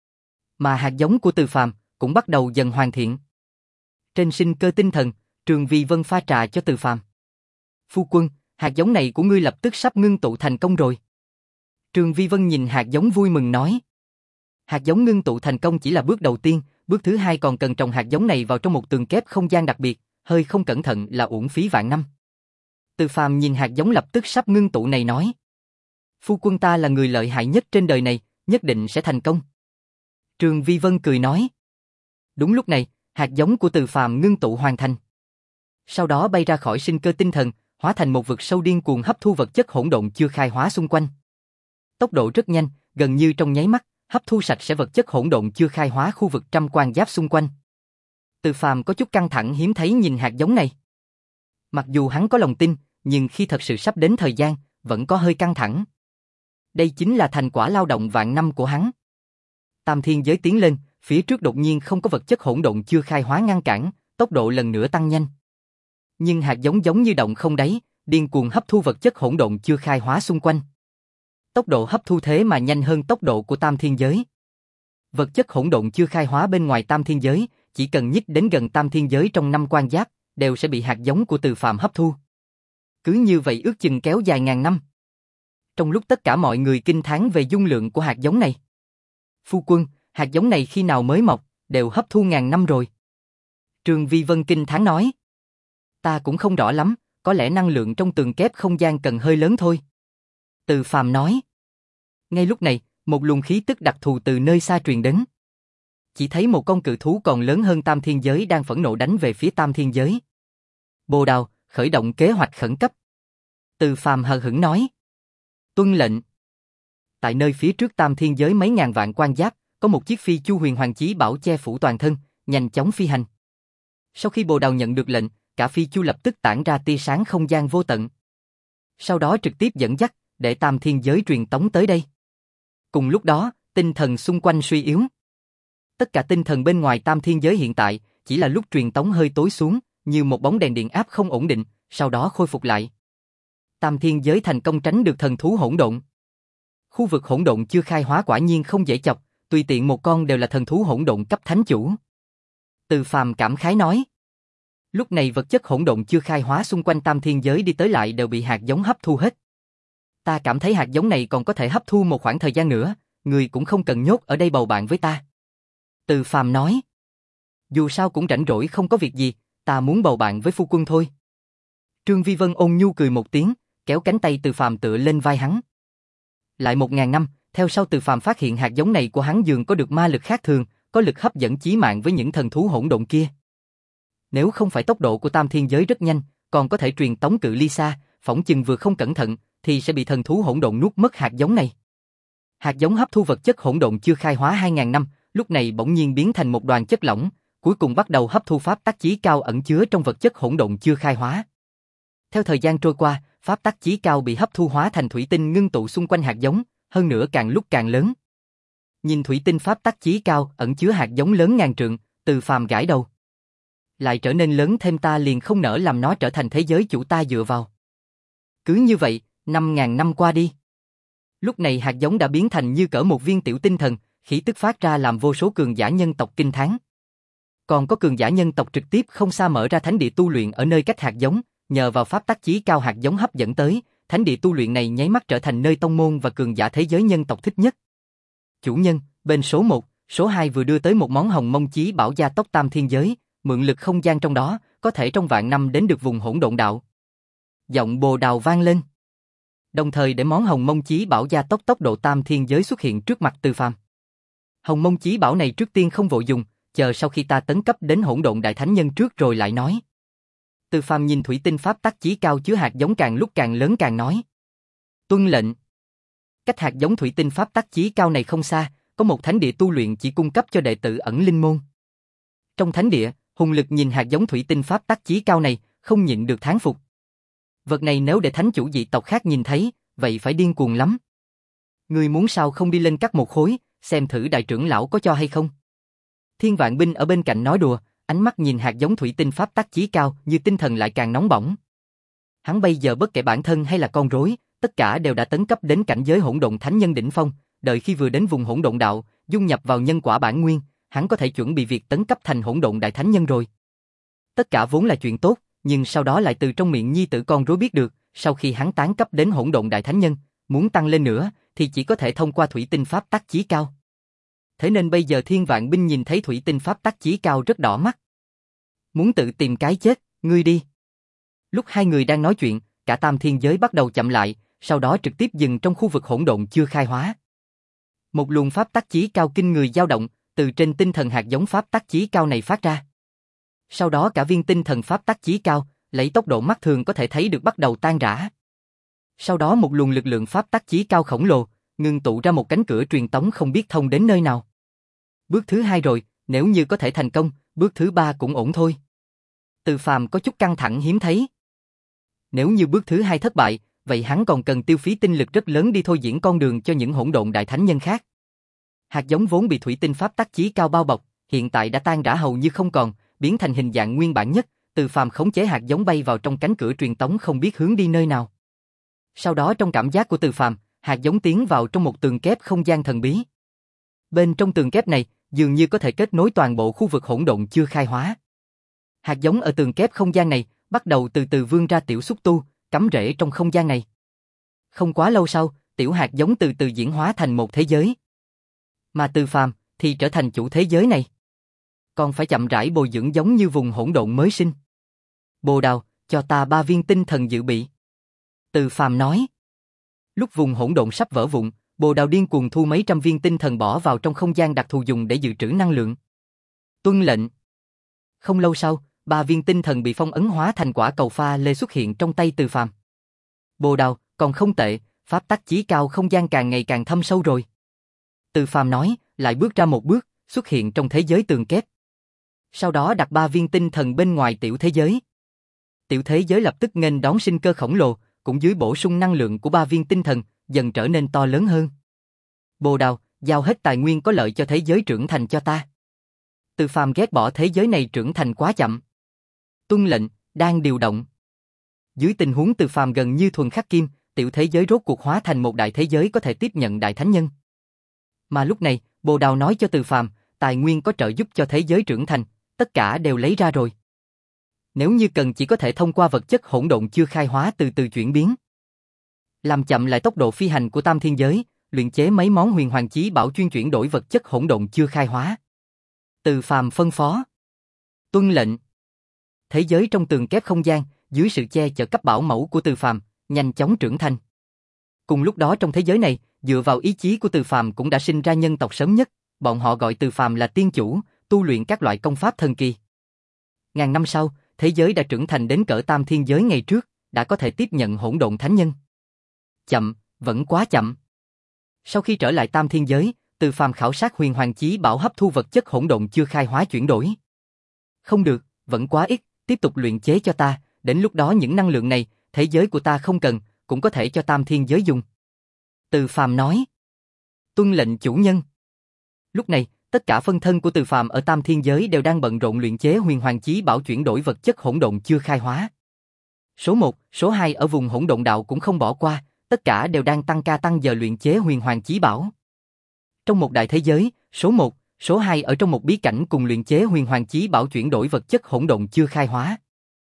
A: Mà hạt giống của Từ Phàm cũng bắt đầu dần hoàn thiện. Trên sinh cơ tinh thần, Trường Vi Vân pha trà cho Từ Phàm. Phu quân, hạt giống này của ngươi lập tức sắp ngưng tụ thành công rồi. Trường Vi Vân nhìn hạt giống vui mừng nói. Hạt giống ngưng tụ thành công chỉ là bước đầu tiên, bước thứ hai còn cần trồng hạt giống này vào trong một tường kép không gian đặc biệt, hơi không cẩn thận là uổng phí vạn năm. Từ Phàm nhìn hạt giống lập tức sắp ngưng tụ này nói. Phu quân ta là người lợi hại nhất trên đời này, nhất định sẽ thành công. Trường Vi Vân cười nói. Đúng lúc này, hạt giống của Từ Phàm ngưng tụ hoàn thành. Sau đó bay ra khỏi sinh cơ tinh thần, hóa thành một vực sâu điên cuồng hấp thu vật chất hỗn độn chưa khai hóa xung quanh. Tốc độ rất nhanh, gần như trong nháy mắt, hấp thu sạch sẽ vật chất hỗn độn chưa khai hóa khu vực trăm quan giáp xung quanh. Từ Phàm có chút căng thẳng hiếm thấy nhìn hạt giống này. Mặc dù hắn có lòng tin, nhưng khi thật sự sắp đến thời gian, vẫn có hơi căng thẳng. Đây chính là thành quả lao động vạn năm của hắn. Tam thiên giới tiến lên, phía trước đột nhiên không có vật chất hỗn độn chưa khai hóa ngăn cản, tốc độ lần nữa tăng nhanh. Nhưng hạt giống giống như động không đáy, điên cuồng hấp thu vật chất hỗn độn chưa khai hóa xung quanh. Tốc độ hấp thu thế mà nhanh hơn tốc độ của tam thiên giới. Vật chất hỗn độn chưa khai hóa bên ngoài tam thiên giới, chỉ cần nhích đến gần tam thiên giới trong năm quan giáp, đều sẽ bị hạt giống của Từ Phàm hấp thu. Cứ như vậy ước chừng kéo dài ngàn năm. Trong lúc tất cả mọi người kinh thán về dung lượng của hạt giống này. Phu quân, hạt giống này khi nào mới mọc, đều hấp thu ngàn năm rồi. Trường Vi Vân kinh thán nói. Ta cũng không rõ lắm, có lẽ năng lượng trong tường kép không gian cần hơi lớn thôi. Từ Phàm nói. Ngay lúc này, một luồng khí tức đặc thù từ nơi xa truyền đến. Chỉ thấy một con cự thú còn lớn hơn tam thiên giới đang phẫn nộ đánh về phía tam thiên giới. Bồ Đào, khởi động kế hoạch khẩn cấp. Từ Phàm hờ hững nói. Tuân lệnh. Tại nơi phía trước tam thiên giới mấy ngàn vạn quan giáp, có một chiếc phi chu huyền hoàng chí bảo che phủ toàn thân, nhanh chóng phi hành. Sau khi Bồ Đào nhận được lệnh, cả phi chu lập tức tản ra tia sáng không gian vô tận. Sau đó trực tiếp dẫn dắt, để tam thiên giới truyền tống tới đây. Cùng lúc đó, tinh thần xung quanh suy yếu. Tất cả tinh thần bên ngoài tam thiên giới hiện tại, chỉ là lúc truyền tống hơi tối xuống, như một bóng đèn điện áp không ổn định, sau đó khôi phục lại. Tam thiên giới thành công tránh được thần thú hỗn độn. Khu vực hỗn độn chưa khai hóa quả nhiên không dễ chọc, tùy tiện một con đều là thần thú hỗn độn cấp thánh chủ. Từ Phàm cảm khái nói. Lúc này vật chất hỗn độn chưa khai hóa xung quanh tam thiên giới đi tới lại đều bị hạt giống hấp thu hết. Ta cảm thấy hạt giống này còn có thể hấp thu một khoảng thời gian nữa, người cũng không cần nhốt ở đây bầu bạn với ta. Từ Phàm nói. Dù sao cũng rảnh rỗi không có việc gì, ta muốn bầu bạn với phu quân thôi. Trương Vi Vân ôn nhu cười một tiếng, kéo cánh tay Từ Phàm tựa lên vai hắn. Lại một ngàn năm, theo sau Từ Phàm phát hiện hạt giống này của hắn dường có được ma lực khác thường, có lực hấp dẫn chí mạng với những thần thú hỗn độn kia. Nếu không phải tốc độ của tam thiên giới rất nhanh, còn có thể truyền tống cự ly xa, phỏng chừng vừa không cẩn thận, thì sẽ bị thần thú hỗn độn nuốt mất hạt giống này. Hạt giống hấp thu vật chất hỗn độn chưa khai hóa hai ngàn năm, lúc này bỗng nhiên biến thành một đoàn chất lỏng, cuối cùng bắt đầu hấp thu pháp tắc chí cao ẩn chứa trong vật chất hỗn độn chưa khai hóa. Theo thời gian trôi qua, pháp tắc chí cao bị hấp thu hóa thành thủy tinh ngưng tụ xung quanh hạt giống, hơn nữa càng lúc càng lớn. Nhìn thủy tinh pháp tắc chí cao ẩn chứa hạt giống lớn ngàn trượng, Từ Phàm gãi đầu. Lại trở nên lớn thêm, ta liền không nỡ làm nó trở thành thế giới chủ ta dựa vào. Cứ như vậy, năm ngàn năm qua đi. Lúc này hạt giống đã biến thành như cỡ một viên tiểu tinh thần, khí tức phát ra làm vô số cường giả nhân tộc kinh thán. Còn có cường giả nhân tộc trực tiếp không xa mở ra thánh địa tu luyện ở nơi cách hạt giống, nhờ vào pháp tắc chí cao hạt giống hấp dẫn tới, thánh địa tu luyện này nháy mắt trở thành nơi tông môn và cường giả thế giới nhân tộc thích nhất. Chủ nhân, bên số một, số hai vừa đưa tới một món hồng mông chí bảo gia tốc tam thiên giới, mượn lực không gian trong đó, có thể trong vạn năm đến được vùng hỗn độn đạo. Giọng Bồ Đào vang lên. Đồng thời để món hồng mông chí bảo gia tốc tốc độ tam thiên giới xuất hiện trước mặt Từ Phàm. Hồng mông chí bảo này trước tiên không vội dùng, chờ sau khi ta tấn cấp đến hỗn độn đại thánh nhân trước rồi lại nói. Từ Phàm nhìn thủy tinh pháp tắc chí cao chứa hạt giống càng lúc càng lớn càng nói. Tuân lệnh. Cách hạt giống thủy tinh pháp tắc chí cao này không xa, có một thánh địa tu luyện chỉ cung cấp cho đệ tử ẩn linh môn. Trong thánh địa, hùng lực nhìn hạt giống thủy tinh pháp tắc chí cao này, không nhịn được thán phục. Vật này nếu để thánh chủ dị tộc khác nhìn thấy, vậy phải điên cuồng lắm. Người muốn sao không đi lên cắt một khối, xem thử đại trưởng lão có cho hay không. Thiên Vạn Binh ở bên cạnh nói đùa, ánh mắt nhìn hạt giống thủy tinh pháp tắc chí cao như tinh thần lại càng nóng bỏng. Hắn bây giờ bất kể bản thân hay là con rối, tất cả đều đã tấn cấp đến cảnh giới hỗn độn thánh nhân đỉnh phong, đợi khi vừa đến vùng hỗn độn đạo, dung nhập vào nhân quả bản nguyên, hắn có thể chuẩn bị việc tấn cấp thành hỗn độn đại thánh nhân rồi. Tất cả vốn là chuyện tốt, nhưng sau đó lại từ trong miệng nhi tử con rối biết được, sau khi hắn tán cấp đến hỗn độn đại thánh nhân, muốn tăng lên nữa thì chỉ có thể thông qua thủy tinh pháp tắc chí cao. Thế nên bây giờ Thiên Vạn Binh nhìn thấy thủy tinh pháp tắc chí cao rất đỏ mắt. Muốn tự tìm cái chết, ngươi đi. Lúc hai người đang nói chuyện, cả tam thiên giới bắt đầu chậm lại, sau đó trực tiếp dừng trong khu vực hỗn độn chưa khai hóa. Một luồng pháp tắc chí cao kinh người dao động, từ trên tinh thần hạt giống pháp tắc chí cao này phát ra. Sau đó cả viên tinh thần pháp tắc chí cao, lấy tốc độ mắt thường có thể thấy được bắt đầu tan rã. Sau đó một luồng lực lượng pháp tắc chí cao khổng lồ, ngưng tụ ra một cánh cửa truyền tống không biết thông đến nơi nào. Bước thứ hai rồi, nếu như có thể thành công, bước thứ ba cũng ổn thôi. Từ Phàm có chút căng thẳng hiếm thấy. Nếu như bước thứ hai thất bại, vậy hắn còn cần tiêu phí tinh lực rất lớn đi thôi diễn con đường cho những hỗn độn đại thánh nhân khác. Hạt giống vốn bị thủy tinh pháp tắc chí cao bao bọc, hiện tại đã tan rã hầu như không còn, biến thành hình dạng nguyên bản nhất. Từ Phàm khống chế hạt giống bay vào trong cánh cửa truyền tống không biết hướng đi nơi nào. Sau đó trong cảm giác của Từ Phàm, hạt giống tiến vào trong một tường kép không gian thần bí. Bên trong tường kép này, dường như có thể kết nối toàn bộ khu vực hỗn độn chưa khai hóa. Hạt giống ở tường kép không gian này, bắt đầu từ từ vươn ra tiểu xúc tu, cắm rễ trong không gian này. Không quá lâu sau, tiểu hạt giống từ từ diễn hóa thành một thế giới. Mà Từ Phàm thì trở thành chủ thế giới này. Còn phải chậm rãi bồi dưỡng giống như vùng hỗn độn mới sinh. Bồ Đào, cho ta ba viên tinh thần dự bị. Từ Phàm nói. Lúc vùng hỗn độn sắp vỡ vụn, Bồ Đào điên cuồng thu mấy trăm viên tinh thần bỏ vào trong không gian đặc thù dùng để dự trữ năng lượng. Tuân lệnh. Không lâu sau, ba viên tinh thần bị phong ấn hóa thành quả cầu pha lê xuất hiện trong tay Từ Phàm. Bồ Đào, còn không tệ, pháp tắc chí cao không gian càng ngày càng thâm sâu rồi. Từ Phàm nói, lại bước ra một bước, xuất hiện trong thế giới tường kép. Sau đó đặt ba viên tinh thần bên ngoài tiểu thế giới. Tiểu thế giới lập tức nghênh đón sinh cơ khổng lồ, cũng dưới bổ sung năng lượng của ba viên tinh thần, dần trở nên to lớn hơn. Bồ Đào, giao hết tài nguyên có lợi cho thế giới trưởng thành cho ta. Từ Phàm ghét bỏ thế giới này trưởng thành quá chậm. Tuân lệnh, đang điều động. Dưới tình huống Từ Phàm gần như thuần khắc kim, tiểu thế giới rốt cuộc hóa thành một đại thế giới có thể tiếp nhận đại thánh nhân. Mà lúc này, Bồ Đào nói cho Từ Phàm, tài nguyên có trợ giúp cho thế giới trưởng thành, tất cả đều lấy ra rồi. Nếu như cần chỉ có thể thông qua vật chất hỗn độn chưa khai hóa từ từ chuyển biến. Làm chậm lại tốc độ phi hành của tam thiên giới, luyện chế mấy món huyền hoàng chí bảo chuyên chuyển đổi vật chất hỗn độn chưa khai hóa. Từ Phàm phân phó. Tuân lệnh. Thế giới trong tường kép không gian, dưới sự che chở cấp bảo mẫu của Từ Phàm, nhanh chóng trưởng thành. Cùng lúc đó trong thế giới này, dựa vào ý chí của Từ Phàm cũng đã sinh ra nhân tộc sớm nhất, bọn họ gọi Từ Phàm là tiên chủ, tu luyện các loại công pháp thần kỳ. Ngàn năm sau, thế giới đã trưởng thành đến cỡ tam thiên giới ngày trước, đã có thể tiếp nhận hỗn độn thánh nhân. Chậm, vẫn quá chậm. Sau khi trở lại tam thiên giới, Từ Phàm khảo sát huyền hoàng chí bảo hấp thu vật chất hỗn độn chưa khai hóa chuyển đổi. Không được, vẫn quá ít, tiếp tục luyện chế cho ta, đến lúc đó những năng lượng này, thế giới của ta không cần, cũng có thể cho tam thiên giới dùng. Từ Phàm nói. Tuân lệnh chủ nhân. Lúc này, tất cả phân thân của Từ Phàm ở tam thiên giới đều đang bận rộn luyện chế huyền hoàng chí bảo chuyển đổi vật chất hỗn độn chưa khai hóa. Số một, số hai ở vùng hỗn độn đạo cũng không bỏ qua, tất cả đều đang tăng ca tăng giờ luyện chế huyền hoàng chí bảo. Trong một đại thế giới, số một, số hai ở trong một bí cảnh cùng luyện chế huyền hoàng chí bảo chuyển đổi vật chất hỗn độn chưa khai hóa.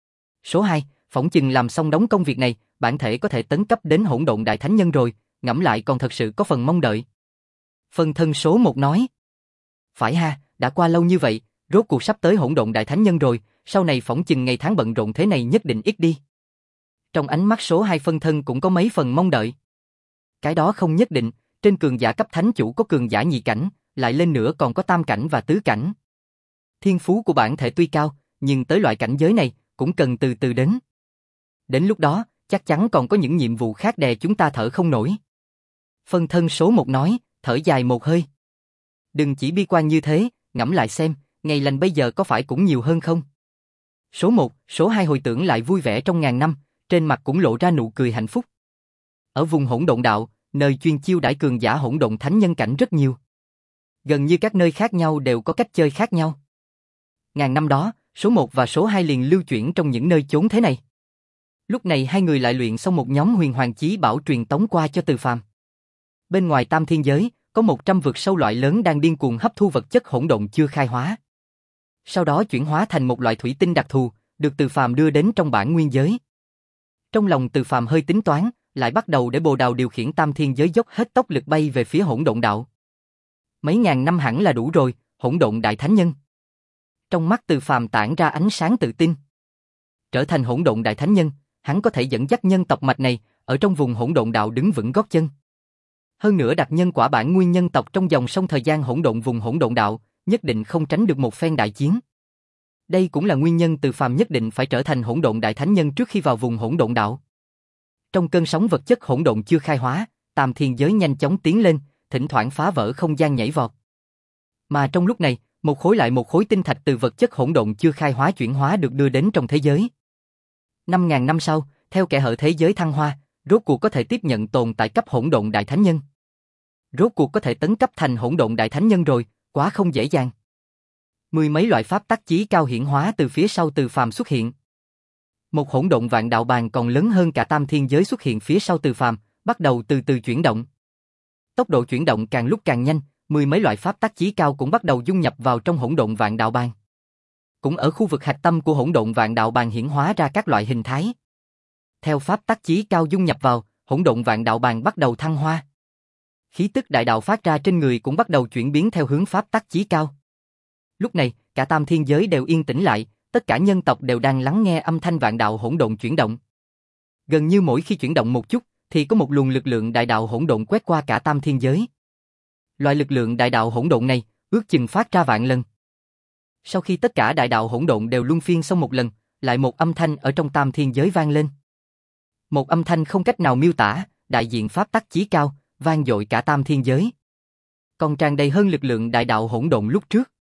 A: Số hai, phỏng chừng làm xong đóng công việc này, bản thể có thể tấn cấp đến hỗn độn đại thánh nhân rồi, ngẫm lại còn thật sự có phần mong đợi. Phân thân số một nói. Phải ha, đã qua lâu như vậy, rốt cuộc sắp tới hỗn độn đại thánh nhân rồi, sau này phỏng chừng ngày tháng bận rộn thế này nhất định ít đi. Trong ánh mắt số hai phân thân cũng có mấy phần mong đợi. Cái đó không nhất định, trên cường giả cấp thánh chủ có cường giả nhị cảnh, lại lên nữa còn có tam cảnh và tứ cảnh. Thiên phú của bản thể tuy cao, nhưng tới loại cảnh giới này, cũng cần từ từ đến. Đến lúc đó, chắc chắn còn có những nhiệm vụ khác đè chúng ta thở không nổi. Phân thân số một nói, thở dài một hơi. Đừng chỉ bi quan như thế, ngẫm lại xem, ngày lành bây giờ có phải cũng nhiều hơn không? Số một, số hai hồi tưởng lại vui vẻ trong ngàn năm, trên mặt cũng lộ ra nụ cười hạnh phúc. Ở vùng hỗn độn đạo, nơi chuyên chiêu đãi cường giả hỗn độn thánh nhân cảnh rất nhiều. Gần như các nơi khác nhau đều có cách chơi khác nhau. Ngàn năm đó, số một và số hai liền lưu chuyển trong những nơi chốn thế này. Lúc này hai người lại luyện xong một nhóm huyền hoàng chí bảo truyền tống qua cho Từ Phàm. Bên ngoài tam thiên giới, có một trăm vực sâu loại lớn đang điên cuồng hấp thu vật chất hỗn độn chưa khai hóa. Sau đó chuyển hóa thành một loại thủy tinh đặc thù, được Từ Phàm đưa đến trong bản nguyên giới. Trong lòng Từ Phàm hơi tính toán, lại bắt đầu để Bồ Đào điều khiển tam thiên giới dốc hết tốc lực bay về phía hỗn độn đạo. Mấy ngàn năm hẳn là đủ rồi, hỗn độn đại thánh nhân. Trong mắt Từ Phàm tản ra ánh sáng tự tin. Trở thành hỗn độn đại thánh nhân, hắn có thể dẫn dắt nhân tộc mạch này, ở trong vùng hỗn độn đạo đứng vững gót chân. Hơn nữa đặt nhân quả bản nguyên nhân tộc trong dòng sông thời gian hỗn độn vùng hỗn độn đạo, nhất định không tránh được một phen đại chiến. Đây cũng là nguyên nhân Từ Phàm nhất định phải trở thành hỗn độn đại thánh nhân trước khi vào vùng hỗn độn đạo. Trong cơn sóng vật chất hỗn độn chưa khai hóa, tam thiên giới nhanh chóng tiến lên, thỉnh thoảng phá vỡ không gian nhảy vọt. Mà trong lúc này, một khối lại một khối tinh thạch từ vật chất hỗn độn chưa khai hóa chuyển hóa được đưa đến trong thế giới. Năm ngàn năm sau, theo kẻ hở thế giới thăng hoa, rốt cuộc có thể tiếp nhận tồn tại cấp hỗn độn đại thánh nhân. Rốt cuộc có thể tấn cấp thành hỗn độn đại thánh nhân rồi, quá không dễ dàng. Mười mấy loại pháp tắc chí cao hiển hóa từ phía sau Từ Phàm xuất hiện. Một hỗn độn vạn đạo bàn còn lớn hơn cả tam thiên giới xuất hiện phía sau Từ Phàm, bắt đầu từ từ chuyển động. Tốc độ chuyển động càng lúc càng nhanh, mười mấy loại pháp tắc chí cao cũng bắt đầu dung nhập vào trong hỗn độn vạn đạo bàn. Cũng ở khu vực hạch tâm của hỗn độn vạn đạo bàn hiển hóa ra các loại hình thái. Theo pháp tắc chí cao dung nhập vào, hỗn độn vạn đạo bàn bắt đầu thăng hoa. Khí tức đại đạo phát ra trên người cũng bắt đầu chuyển biến theo hướng pháp tắc chí cao. Lúc này, cả tam thiên giới đều yên tĩnh lại, tất cả nhân tộc đều đang lắng nghe âm thanh vạn đạo hỗn độn chuyển động. Gần như mỗi khi chuyển động một chút, thì có một luồng lực lượng đại đạo hỗn độn quét qua cả tam thiên giới. Loại lực lượng đại đạo hỗn độn này, ước chừng phát ra vạn lần. Sau khi tất cả đại đạo hỗn độn đều luân phiên xong một lần, lại một âm thanh ở trong tam thiên giới vang lên. Một âm thanh không cách nào miêu tả, đại diện pháp tắc chí cao, vang dội cả tam thiên giới. Còn tràn đầy hơn lực lượng đại đạo hỗn độn lúc trước.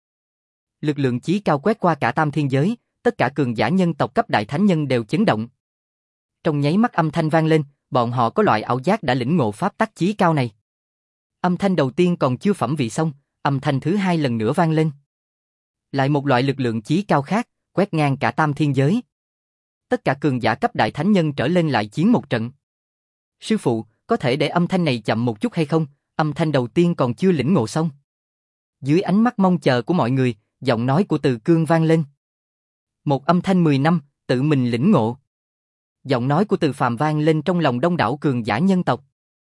A: Lực lượng chí cao quét qua cả tam thiên giới, tất cả cường giả nhân tộc cấp đại thánh nhân đều chấn động. Trong nháy mắt âm thanh vang lên, bọn họ có loại ảo giác đã lĩnh ngộ pháp tắc chí cao này. Âm thanh đầu tiên còn chưa phẩm vị xong, âm thanh thứ hai lần nữa vang lên. Lại một loại lực lượng chí cao khác, quét ngang cả tam thiên giới. Tất cả cường giả cấp đại thánh nhân trở lên lại chiến một trận. Sư phụ, có thể để âm thanh này chậm một chút hay không? Âm thanh đầu tiên còn chưa lĩnh ngộ xong. Dưới ánh mắt mong chờ của mọi người, giọng nói của Từ Cương vang lên. Một âm thanh mười năm, tự mình lĩnh ngộ. Giọng nói của Từ Phàm vang lên trong lòng đông đảo cường giả nhân tộc.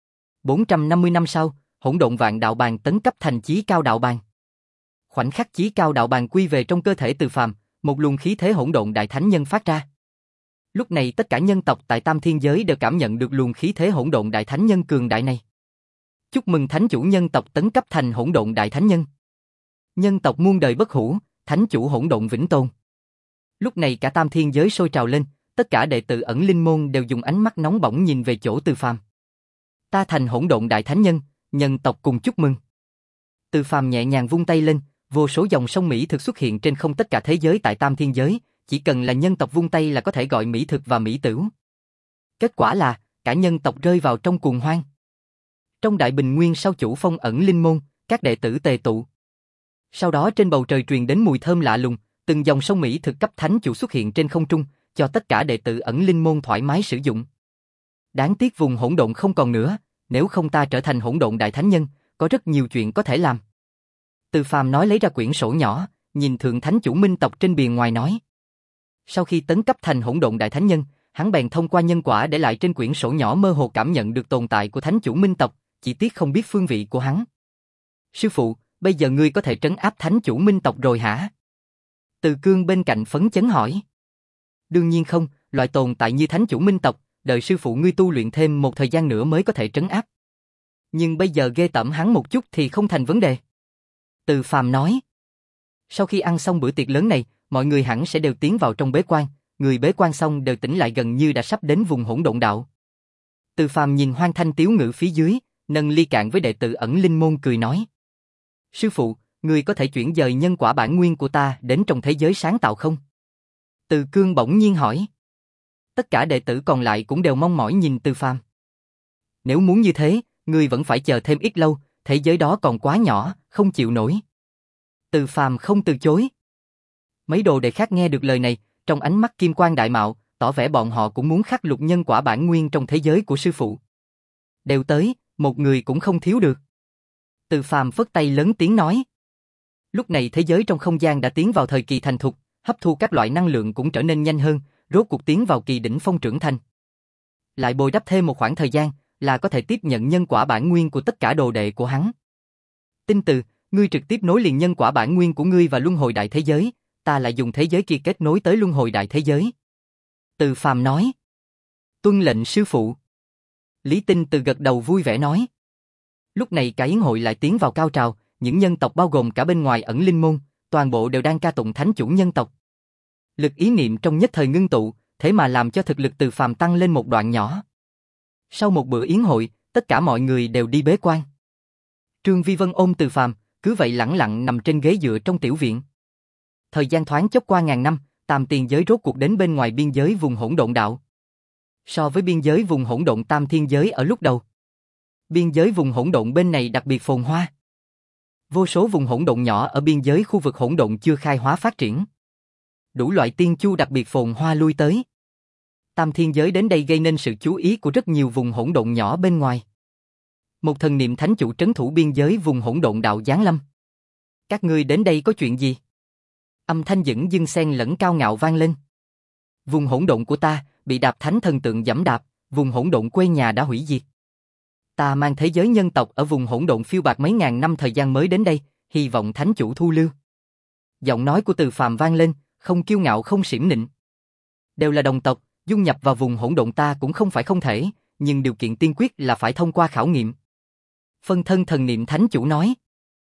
A: bốn trăm năm mươi năm sau, hỗn độn vạn đạo bàn tấn cấp thành chí cao đạo bàn. Khoảnh khắc chí cao đạo bàn quy về trong cơ thể Từ Phàm, một luồng khí thế hỗn độn đại thánh nhân phát ra. Lúc này tất cả nhân tộc tại tam thiên giới đều cảm nhận được luồng khí thế hỗn độn đại thánh nhân cường đại này. Chúc mừng thánh chủ nhân tộc tấn cấp thành hỗn độn đại thánh nhân. Nhân tộc muôn đời bất hủ, thánh chủ hỗn độn vĩnh tồn. Lúc này cả tam thiên giới sôi trào lên, tất cả đệ tử ẩn linh môn đều dùng ánh mắt nóng bỏng nhìn về chỗ Từ Phàm. Ta thành hỗn độn đại thánh nhân, nhân tộc cùng chúc mừng. Từ Phàm nhẹ nhàng vung tay lên, vô số dòng sông mỹ thực xuất hiện trên không tất cả thế giới tại tam thiên giới, chỉ cần là nhân tộc vung tay là có thể gọi mỹ thực và mỹ tửu. Kết quả là, cả nhân tộc rơi vào trong cuồng hoang. Trong đại bình nguyên sau chủ phong ẩn linh môn, các đệ tử tề tụ. Sau đó trên bầu trời truyền đến mùi thơm lạ lùng, từng dòng sông mỹ thực cấp thánh chủ xuất hiện trên không trung, cho tất cả đệ tử ẩn linh môn thoải mái sử dụng. Đáng tiếc vùng hỗn độn không còn nữa, nếu không ta trở thành hỗn độn đại thánh nhân, có rất nhiều chuyện có thể làm. Từ Phàm nói lấy ra quyển sổ nhỏ, nhìn thượng thánh chủ minh tộc trên bìa ngoài nói. Sau khi tấn cấp thành hỗn độn đại thánh nhân, hắn bèn thông qua nhân quả để lại trên quyển sổ nhỏ mơ hồ cảm nhận được tồn tại của thánh chủ minh tộc, chỉ tiếc không biết phương vị của hắn. Sư phụ, bây giờ ngươi có thể trấn áp thánh chủ minh tộc rồi hả? Từ Cương bên cạnh phấn chấn hỏi. Đương nhiên không, loại tồn tại như thánh chủ minh tộc, đợi sư phụ ngươi tu luyện thêm một thời gian nữa mới có thể trấn áp. Nhưng bây giờ ghê tởm hắn một chút thì không thành vấn đề. Từ Phàm nói. Sau khi ăn xong bữa tiệc lớn này, mọi người hẳn sẽ đều tiến vào trong bế quan, người bế quan xong đều tỉnh lại gần như đã sắp đến vùng hỗn độn đạo. Từ Phàm nhìn Hoang Thanh Tiếu Ngữ phía dưới, nâng ly cạn với đệ tử ẩn linh môn cười nói. Sư phụ, người có thể chuyển dời nhân quả bản nguyên của ta đến trong thế giới sáng tạo không? Từ Cương bỗng nhiên hỏi. Tất cả đệ tử còn lại cũng đều mong mỏi nhìn Từ Phàm. Nếu muốn như thế, ngươi vẫn phải chờ thêm ít lâu, thế giới đó còn quá nhỏ, không chịu nổi. Từ Phàm không từ chối. Mấy đồ đệ khác nghe được lời này, trong ánh mắt kim quang đại mạo, tỏ vẻ bọn họ cũng muốn khắc lục nhân quả bản nguyên trong thế giới của sư phụ. Đều tới, một người cũng không thiếu được. Từ Phàm phất tay lớn tiếng nói. Lúc này thế giới trong không gian đã tiến vào thời kỳ thành thục, hấp thu các loại năng lượng cũng trở nên nhanh hơn, rốt cuộc tiến vào kỳ đỉnh phong trưởng thành. Lại bồi đắp thêm một khoảng thời gian, là có thể tiếp nhận nhân quả bản nguyên của tất cả đồ đệ của hắn. Tin từ, ngươi trực tiếp nối liền nhân quả bản nguyên của ngươi và luân hồi đại thế giới, ta lại dùng thế giới kia kết nối tới luân hồi đại thế giới. Từ Phàm nói. Tuân lệnh sư phụ. Lý Tinh Từ gật đầu vui vẻ nói. Lúc này cả yến hội lại tiến vào cao trào, những nhân tộc bao gồm cả bên ngoài ẩn linh môn, toàn bộ đều đang ca tụng thánh chủ nhân tộc. Lực ý niệm trong nhất thời ngưng tụ, thế mà làm cho thực lực Từ Phàm tăng lên một đoạn nhỏ. Sau một bữa yến hội, tất cả mọi người đều đi bế quan. Trương Vi Vân ôm Từ Phàm, cứ vậy lẳng lặng nằm trên ghế dựa trong tiểu viện. Thời gian thoáng chốc qua ngàn năm, tam tiên giới rốt cuộc đến bên ngoài biên giới vùng hỗn độn đạo. So với biên giới vùng hỗn độn tam thiên giới ở lúc đầu, biên giới vùng hỗn độn bên này đặc biệt phồn hoa. Vô số vùng hỗn độn nhỏ ở biên giới khu vực hỗn độn chưa khai hóa phát triển. Đủ loại tiên chu đặc biệt phồn hoa lui tới. Tam thiên giới đến đây gây nên sự chú ý của rất nhiều vùng hỗn độn nhỏ bên ngoài. Một thần niệm thánh chủ trấn thủ biên giới vùng hỗn độn đạo giáng lâm. Các ngươi đến đây có chuyện gì? Âm thanh dửng dưng xen lẫn cao ngạo vang lên. Vùng hỗn độn của ta bị đạp thánh thần tượng giẫm đạp, vùng hỗn độn quê nhà đã hủy diệt. Ta mang thế giới nhân tộc ở vùng hỗn độn phiêu bạt mấy ngàn năm thời gian mới đến đây, hy vọng thánh chủ thu lưu. Giọng nói của Từ Phàm vang lên, không kiêu ngạo không xiểm nịnh. Đều là đồng tộc, dung nhập vào vùng hỗn độn ta cũng không phải không thể, nhưng điều kiện tiên quyết là phải thông qua khảo nghiệm. Phân thân thần niệm thánh chủ nói.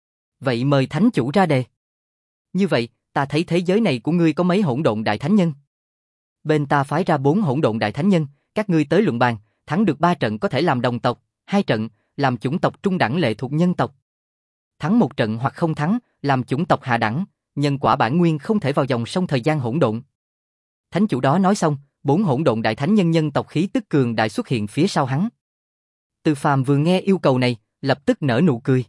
A: Vậy mời thánh chủ ra đề. Như vậy, ta thấy thế giới này của ngươi có mấy hỗn độn đại thánh nhân. Bên ta phái ra bốn hỗn độn đại thánh nhân, các ngươi tới luận bàn, thắng được ba trận có thể làm đồng tộc, hai trận làm chủng tộc trung đẳng lệ thuộc nhân tộc. Thắng một trận hoặc không thắng, làm chủng tộc hạ đẳng, nhân quả bản nguyên không thể vào dòng sông thời gian hỗn độn. Thánh chủ đó nói xong, bốn hỗn độn đại thánh nhân nhân tộc khí tức cường đại xuất hiện phía sau hắn. Từ Phàm vừa nghe yêu cầu này, lập tức nở nụ cười.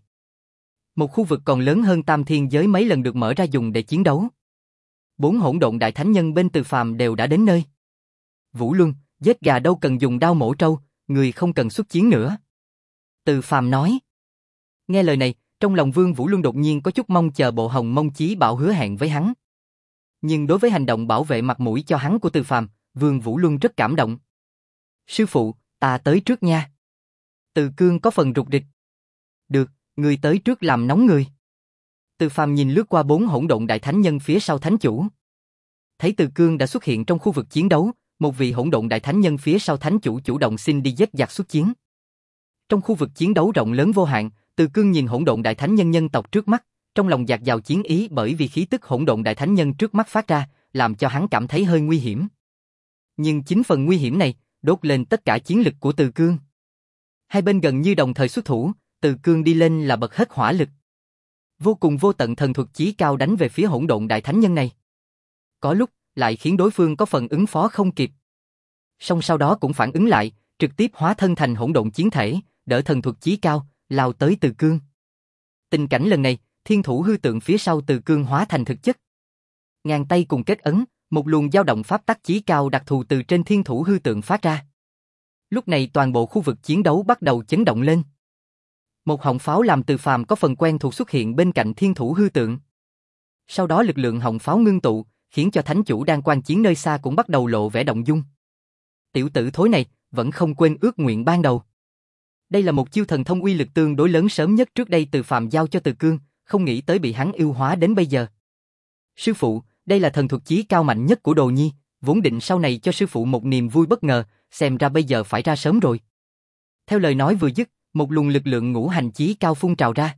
A: Một khu vực còn lớn hơn tam thiên giới mấy lần được mở ra dùng để chiến đấu. Bốn hỗn độn đại thánh nhân bên Từ Phàm đều đã đến nơi. Vũ Luân, giết gà đâu cần dùng đao mổ trâu, người không cần xuất chiến nữa. Từ Phàm nói. Nghe lời này, trong lòng Vương Vũ Luân đột nhiên có chút mong chờ bộ Hồng Mông Chí Bảo hứa hẹn với hắn. Nhưng đối với hành động bảo vệ mặt mũi cho hắn của Từ Phàm, Vương Vũ Luân rất cảm động. Sư phụ, ta tới trước nha. Từ Cương có phần rụt rịch. Được, người tới trước làm nóng người. Từ Phàm nhìn lướt qua bốn hỗn độn đại thánh nhân phía sau thánh chủ. Thấy Từ Cương đã xuất hiện trong khu vực chiến đấu, một vị hỗn độn đại thánh nhân phía sau thánh chủ chủ động xin đi giết giặc xuất chiến. Trong khu vực chiến đấu rộng lớn vô hạn, Từ Cương nhìn hỗn độn đại thánh nhân nhân tộc trước mắt, trong lòng dạt dào chiến ý bởi vì khí tức hỗn độn đại thánh nhân trước mắt phát ra, làm cho hắn cảm thấy hơi nguy hiểm. Nhưng chính phần nguy hiểm này đốt lên tất cả chiến lực của Từ Cương. Hai bên gần như đồng thời xuất thủ, Từ Cương đi lên là bật hết hỏa lực. Vô cùng vô tận thần thuật chí cao đánh về phía hỗn độn đại thánh nhân này. Có lúc lại khiến đối phương có phần ứng phó không kịp. Song sau đó cũng phản ứng lại, trực tiếp hóa thân thành hỗn độn chiến thể, đỡ thần thuật chí cao, lao tới Từ Cương. Tình cảnh lần này, thiên thủ hư tượng phía sau Từ Cương hóa thành thực chất. Ngàn tay cùng kết ấn, một luồng dao động pháp tắc chí cao đặc thù từ trên thiên thủ hư tượng phát ra. Lúc này toàn bộ khu vực chiến đấu bắt đầu chấn động lên. Một họng pháo làm Từ Phàm có phần quen thuộc xuất hiện bên cạnh thiên thủ hư tượng. Sau đó lực lượng họng pháo ngưng tụ, khiến cho thánh chủ đang quan chiến nơi xa cũng bắt đầu lộ vẻ động dung. Tiểu tử thối này vẫn không quên ước nguyện ban đầu. Đây là một chiêu thần thông uy lực tương đối lớn sớm nhất trước đây Từ Phàm giao cho Từ Cương, không nghĩ tới bị hắn yêu hóa đến bây giờ. Sư phụ, đây là thần thuật chí cao mạnh nhất của Đồ Nhi, vốn định sau này cho sư phụ một niềm vui bất ngờ, xem ra bây giờ phải ra sớm rồi. Theo lời nói vừa dứt, một luồng lực lượng ngũ hành chí cao phun trào ra.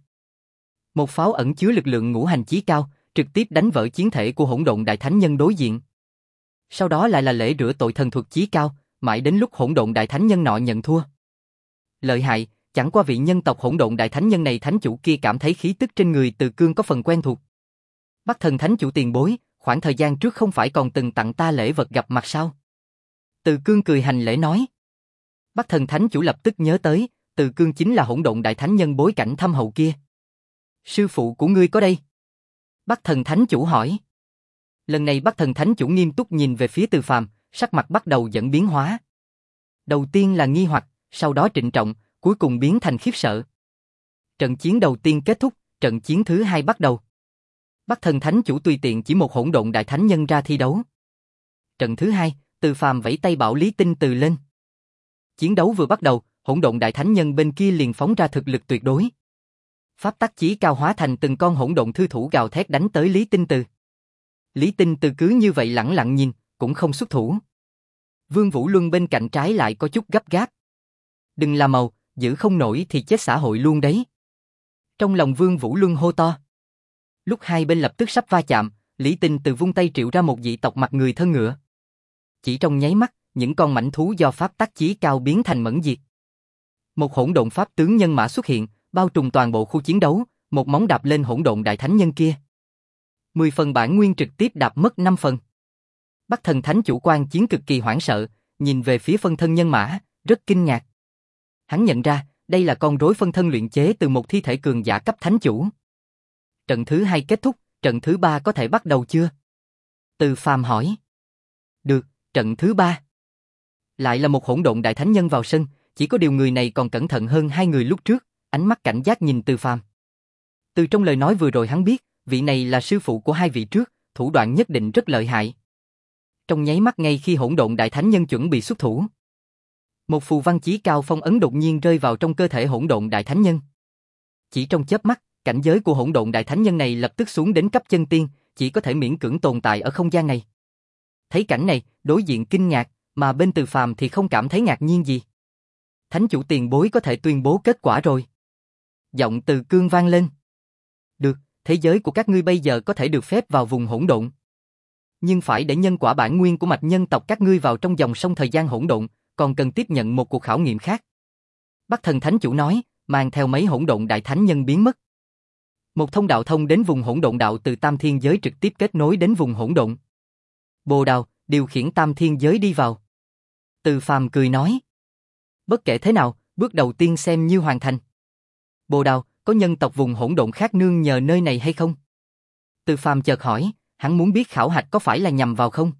A: Một pháo ẩn chứa lực lượng ngũ hành chí cao, trực tiếp đánh vỡ chiến thể của hỗn độn đại thánh nhân đối diện. Sau đó lại là lễ rửa tội thần thuật chí cao, mãi đến lúc hỗn độn đại thánh nhân nọ nhận thua. Lợi hại, chẳng qua vị nhân tộc hỗn độn đại thánh nhân này thánh chủ kia cảm thấy khí tức trên người Từ Cương có phần quen thuộc. Bắc Thần thánh chủ tiền bối, khoảng thời gian trước không phải còn từng tặng ta lễ vật gặp mặt sao? Từ Cương cười hành lễ nói. Bắc Thần thánh chủ lập tức nhớ tới, Từ Cương chính là hỗn độn đại thánh nhân bối cảnh thâm hậu kia. Sư phụ của ngươi có đây? Bắc Thần thánh chủ hỏi. Lần này Bắc Thần thánh chủ nghiêm túc nhìn về phía Từ Phàm, sắc mặt bắt đầu dẫn biến hóa. Đầu tiên là nghi hoặc, sau đó trịnh trọng, cuối cùng biến thành khiếp sợ. Trận chiến đầu tiên kết thúc, trận chiến thứ hai bắt đầu. Bắc Thần thánh chủ tùy tiện chỉ một hỗn độn đại thánh nhân ra thi đấu. Trận thứ hai, Từ Phàm vẫy tay bảo Lý Tinh Từ lên. Chiến đấu vừa bắt đầu, hỗn độn đại thánh nhân bên kia liền phóng ra thực lực tuyệt đối. Pháp tắc chí cao hóa thành từng con hỗn độn thư thủ gào thét đánh tới Lý Tinh Từ. Lý Tinh Từ cứ như vậy lẳng lặng nhìn, cũng không xuất thủ. Vương Vũ Luân bên cạnh trái lại có chút gấp gáp. Đừng làm màu, giữ không nổi thì chết xã hội luôn đấy. Trong lòng Vương Vũ Luân hô to. Lúc hai bên lập tức sắp va chạm, Lý Tinh từ vung tay triệu ra một dị tộc mặt người thân ngựa. Chỉ trong nháy mắt, những con mãnh thú do pháp tắc chí cao biến thành mẫn diệt. Một hỗn độn pháp tướng nhân mã xuất hiện, bao trùm toàn bộ khu chiến đấu, một móng đạp lên hỗn độn đại thánh nhân kia. Mười phần bản nguyên trực tiếp đạp mất năm phần. Bắc Thần Thánh chủ quan chiến cực kỳ hoảng sợ, nhìn về phía phân thân nhân mã, rất kinh ngạc. Hắn nhận ra, đây là con rối phân thân luyện chế từ một thi thể cường giả cấp thánh chủ. Trận thứ hai kết thúc, trận thứ ba có thể bắt đầu chưa? Từ Phàm hỏi. Được, trận thứ ba. Lại là một hỗn độn đại thánh nhân vào sân, chỉ có điều người này còn cẩn thận hơn hai người lúc trước, ánh mắt cảnh giác nhìn Từ Phàm. Từ trong lời nói vừa rồi hắn biết, vị này là sư phụ của hai vị trước, thủ đoạn nhất định rất lợi hại. Trong nháy mắt ngay khi hỗn độn đại thánh nhân chuẩn bị xuất thủ, một phù văn chí cao phong ấn đột nhiên rơi vào trong cơ thể hỗn độn đại thánh nhân. Chỉ trong chớp mắt, cảnh giới của hỗn độn đại thánh nhân này lập tức xuống đến cấp chân tiên, chỉ có thể miễn cưỡng tồn tại ở không gian này. Thấy cảnh này, đối diện kinh ngạc, mà bên Từ Phàm thì không cảm thấy ngạc nhiên gì. Thánh chủ tiền bối có thể tuyên bố kết quả rồi. Giọng Từ Cương vang lên. Được, thế giới của các ngươi bây giờ có thể được phép vào vùng hỗn độn. Nhưng phải để nhân quả bản nguyên của mạch nhân tộc các ngươi vào trong dòng sông thời gian hỗn độn, còn cần tiếp nhận một cuộc khảo nghiệm khác. Bắc Thần Thánh chủ nói, mang theo mấy hỗn độn đại thánh nhân biến mất. Một thông đạo thông đến vùng hỗn độn đạo từ Tam Thiên giới trực tiếp kết nối đến vùng hỗn độn. Bồ Đào, điều khiển Tam Thiên giới đi vào. Từ Phàm cười nói. Bất kể thế nào, bước đầu tiên xem như hoàn thành. Bồ Đào, có nhân tộc vùng hỗn độn khác nương nhờ nơi này hay không? Từ Phàm chợt hỏi, hắn muốn biết khảo hạch có phải là nhằm vào không?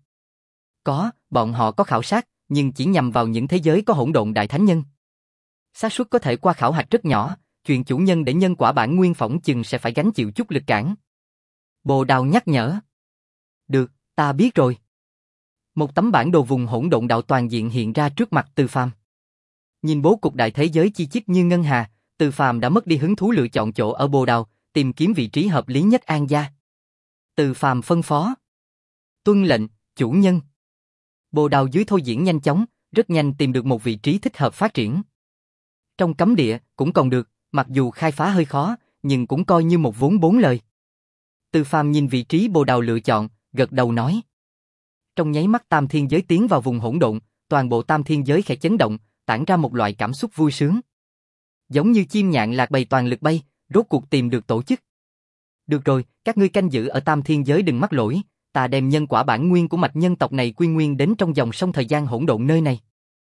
A: Có, bọn họ có khảo sát, nhưng chỉ nhằm vào những thế giới có hỗn độn đại thánh nhân. Xác suất có thể qua khảo hạch rất nhỏ, chuyện chủ nhân để nhân quả bản nguyên phỏng chừng sẽ phải gánh chịu chút lực cản. Bồ Đào nhắc nhở. Được, ta biết rồi. Một tấm bản đồ vùng hỗn độn đạo toàn diện hiện ra trước mặt Từ Phàm. Nhìn bố cục đại thế giới chi chít như ngân hà, Từ Phàm đã mất đi hứng thú lựa chọn chỗ ở Bồ Đào, tìm kiếm vị trí hợp lý nhất an gia. Từ Phàm phân phó. Tuân lệnh, chủ nhân. Bồ Đào dưới thôi diễn nhanh chóng, rất nhanh tìm được một vị trí thích hợp phát triển. Trong cấm địa, cũng còn được, mặc dù khai phá hơi khó, nhưng cũng coi như một vốn bốn lời. Từ Phàm nhìn vị trí Bồ Đào lựa chọn, gật đầu nói. Trong nháy mắt Tam Thiên giới tiến vào vùng hỗn độn, toàn bộ Tam Thiên giới khẽ chấn động, tản ra một loại cảm xúc vui sướng. Giống như chim nhạn lạc bầy toàn lực bay, rốt cuộc tìm được tổ chức. Được rồi, các ngươi canh giữ ở Tam Thiên giới đừng mắc lỗi, ta đem nhân quả bản nguyên của mạch nhân tộc này quy nguyên đến trong dòng sông thời gian hỗn độn nơi này.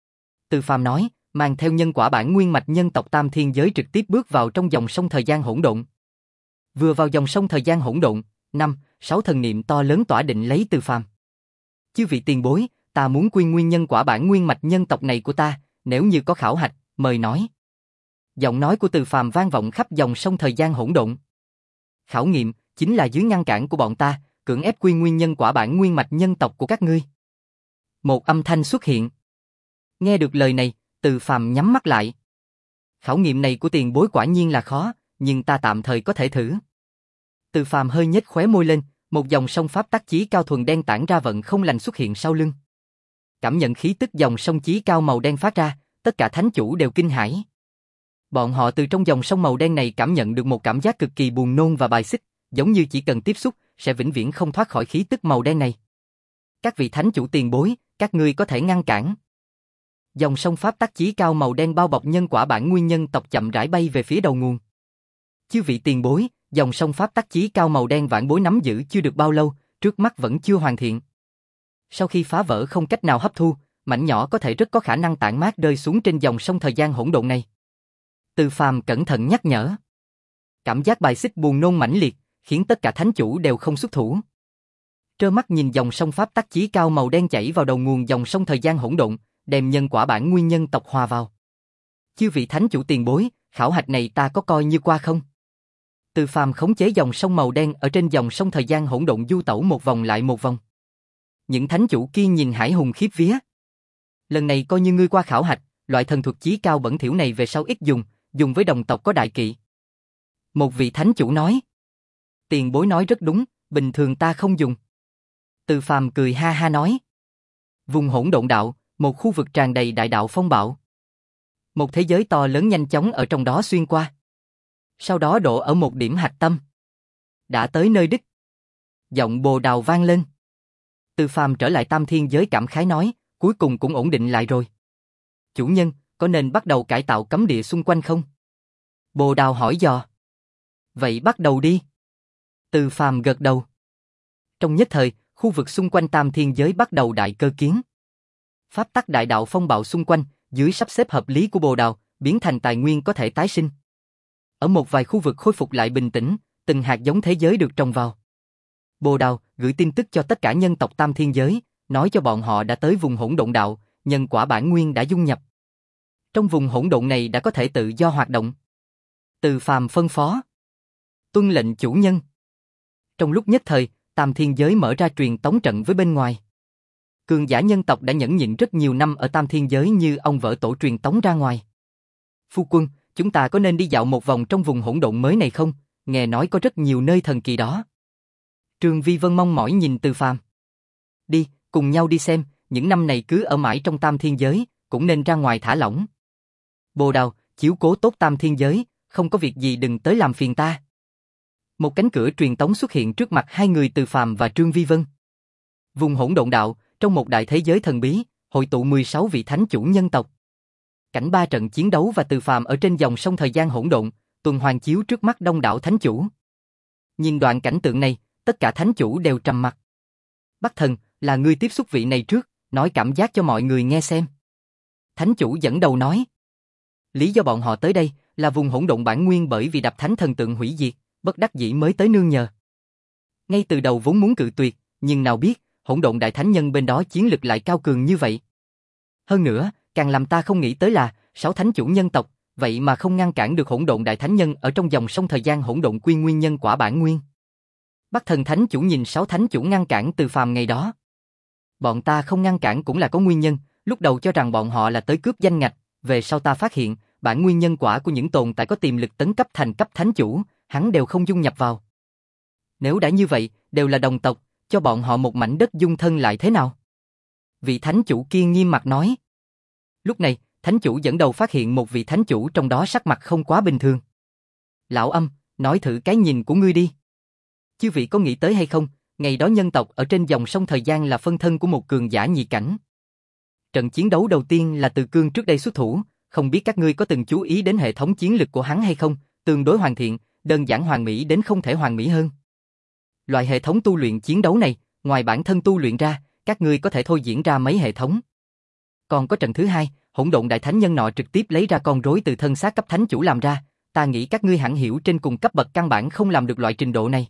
A: Từ Phàm nói, mang theo nhân quả bản nguyên mạch nhân tộc Tam Thiên giới trực tiếp bước vào trong dòng sông thời gian hỗn độn. Vừa vào dòng sông thời gian hỗn độn, năm, sáu thần niệm to lớn tỏa định lấy Từ Phàm. Chư vị tiền bối, ta muốn quy nguyên nhân quả bản nguyên mạch nhân tộc này của ta, nếu như có khảo hạch, mời nói. Giọng nói của Từ Phàm vang vọng khắp dòng sông thời gian hỗn độn. Khảo nghiệm chính là dưới ngăn cản của bọn ta, cưỡng ép quy nguyên nhân quả bản nguyên mạch nhân tộc của các ngươi. Một âm thanh xuất hiện. Nghe được lời này, Từ Phàm nhắm mắt lại. Khảo nghiệm này của tiền bối quả nhiên là khó, nhưng ta tạm thời có thể thử. Từ Phàm hơi nhếch khóe môi lên, một dòng sông pháp tắc chí cao thuần đen tản ra vận không lành xuất hiện sau lưng. Cảm nhận khí tức dòng sông chí cao màu đen phát ra, tất cả thánh chủ đều kinh hãi. Bọn họ từ trong dòng sông màu đen này cảm nhận được một cảm giác cực kỳ buồn nôn và bài xích, giống như chỉ cần tiếp xúc, sẽ vĩnh viễn không thoát khỏi khí tức màu đen này. Các vị thánh chủ tiền bối, các ngươi có thể ngăn cản. Dòng sông pháp tắc chí cao màu đen bao bọc nhân quả bản nguyên nhân tộc chậm rãi bay về phía đầu nguồn. Chư vị tiền bối, dòng sông pháp tắc chí cao màu đen vãn bối nắm giữ chưa được bao lâu, trước mắt vẫn chưa hoàn thiện. Sau khi phá vỡ không cách nào hấp thu, mảnh nhỏ có thể rất có khả năng tản mát rơi xuống trên dòng sông thời gian hỗn độn này. Từ Phàm cẩn thận nhắc nhở. Cảm giác bài xích buồn nôn mãnh liệt, khiến tất cả thánh chủ đều không xuất thủ. Trơ mắt nhìn dòng sông pháp tắc chí cao màu đen chảy vào đầu nguồn dòng sông thời gian hỗn độn, đem nhân quả bản nguyên nhân tộc hòa vào. Chư vị thánh chủ tiền bối, khảo hạch này ta có coi như qua không? Từ Phàm khống chế dòng sông màu đen ở trên dòng sông thời gian hỗn độn du tẩu một vòng lại một vòng. Những thánh chủ kia nhìn hải hùng khiếp vía. Lần này coi như ngươi qua khảo hạch, loại thần thuật chí cao bẩn thỉu này về sau ít dùng, dùng với đồng tộc có đại kỵ. Một vị thánh chủ nói. Tiền bối nói rất đúng, bình thường ta không dùng. Từ Phàm cười ha ha nói. Vùng hỗn độn đạo, Một khu vực tràn đầy đại đạo phong bạo. Một thế giới to lớn nhanh chóng ở trong đó xuyên qua. Sau đó đổ ở một điểm hạch tâm. Đã tới nơi đích. Giọng Bồ Đào vang lên. Từ Phàm trở lại Tam Thiên giới cảm khái nói, cuối cùng cũng ổn định lại rồi. Chủ nhân, có nên bắt đầu cải tạo cấm địa xung quanh không? Bồ Đào hỏi dò. Vậy bắt đầu đi. Từ Phàm gật đầu. Trong nhất thời, khu vực xung quanh Tam Thiên giới bắt đầu đại cơ kiến. Pháp tắc đại đạo phong bạo xung quanh, dưới sắp xếp hợp lý của Bồ Đào, biến thành tài nguyên có thể tái sinh. Ở một vài khu vực khôi phục lại bình tĩnh, từng hạt giống thế giới được trồng vào. Bồ Đào gửi tin tức cho tất cả nhân tộc Tam Thiên giới, nói cho bọn họ đã tới vùng hỗn độn đạo, nhân quả bản nguyên đã dung nhập. Trong vùng hỗn độn này đã có thể tự do hoạt động. Từ Phàm phân phó. Tuân lệnh chủ nhân. Trong lúc nhất thời, Tam Thiên giới mở ra truyền tống trận với bên ngoài. Cường giả nhân tộc đã nhẫn nhịn rất nhiều năm ở Tam Thiên giới như ông vỡ tổ truyền tống ra ngoài. Phu quân, chúng ta có nên đi dạo một vòng trong vùng hỗn độn mới này không? Nghe nói có rất nhiều nơi thần kỳ đó. Trương Vi Vân mong mỏi nhìn Từ Phàm. Đi, cùng nhau đi xem, những năm này cứ ở mãi trong Tam Thiên giới, cũng nên ra ngoài thả lỏng. Bồ Đào, chiếu cố tốt Tam Thiên giới, không có việc gì đừng tới làm phiền ta. Một cánh cửa truyền tống xuất hiện trước mặt hai người Từ Phàm và Trương Vi Vân. Vùng hỗn độn đạo, trong một đại thế giới thần bí, hội tụ mười sáu vị thánh chủ nhân tộc. Cảnh ba trận chiến đấu và Từ Phàm ở trên dòng sông thời gian hỗn độn, tuần hoàn chiếu trước mắt đông đảo thánh chủ. Nhìn đoạn cảnh tượng này, tất cả thánh chủ đều trầm mặc. Bắc Thần, là ngươi tiếp xúc vị này trước, nói cảm giác cho mọi người nghe xem. Thánh chủ dẫn đầu nói. Lý do bọn họ tới đây là vùng hỗn độn bản nguyên bởi vì đập thánh thần tượng hủy diệt, bất đắc dĩ mới tới nương nhờ. Ngay từ đầu vốn muốn cự tuyệt, nhưng nào biết, hỗn độn đại thánh nhân bên đó chiến lực lại cao cường như vậy. Hơn nữa, càng làm ta không nghĩ tới là, sáu thánh chủ nhân tộc, vậy mà không ngăn cản được hỗn độn đại thánh nhân ở trong dòng sông thời gian hỗn độn quy nguyên nhân quả bản nguyên. Bắc Thần thánh chủ nhìn sáu thánh chủ ngăn cản Từ Phàm ngày đó. Bọn ta không ngăn cản cũng là có nguyên nhân, lúc đầu cho rằng bọn họ là tới cướp danh ngạch, về sau ta phát hiện, bản nguyên nhân quả của những tồn tại có tiềm lực tấn cấp thành cấp thánh chủ, hắn đều không dung nhập vào. Nếu đã như vậy, đều là đồng tộc, cho bọn họ một mảnh đất dung thân lại thế nào? Vị thánh chủ kia nghiêm mặt nói. Lúc này, thánh chủ dẫn đầu phát hiện một vị thánh chủ trong đó sắc mặt không quá bình thường. Lão Âm, nói thử cái nhìn của ngươi đi. Chư vị có nghĩ tới hay không, ngày đó nhân tộc ở trên dòng sông thời gian là phân thân của một cường giả nhị cảnh. Trận chiến đấu đầu tiên là Từ Cương trước đây xuất thủ, không biết các ngươi có từng chú ý đến hệ thống chiến lực của hắn hay không, tương đối hoàn thiện, đơn giản hoàn mỹ đến không thể hoàn mỹ hơn. Loại hệ thống tu luyện chiến đấu này, ngoài bản thân tu luyện ra, các ngươi có thể thôi diễn ra mấy hệ thống. Còn có trận thứ hai, hỗn độn đại thánh nhân nọ trực tiếp lấy ra con rối từ thân xác cấp thánh chủ làm ra, ta nghĩ các ngươi hẳn hiểu trên cùng cấp bậc căn bản không làm được loại trình độ này.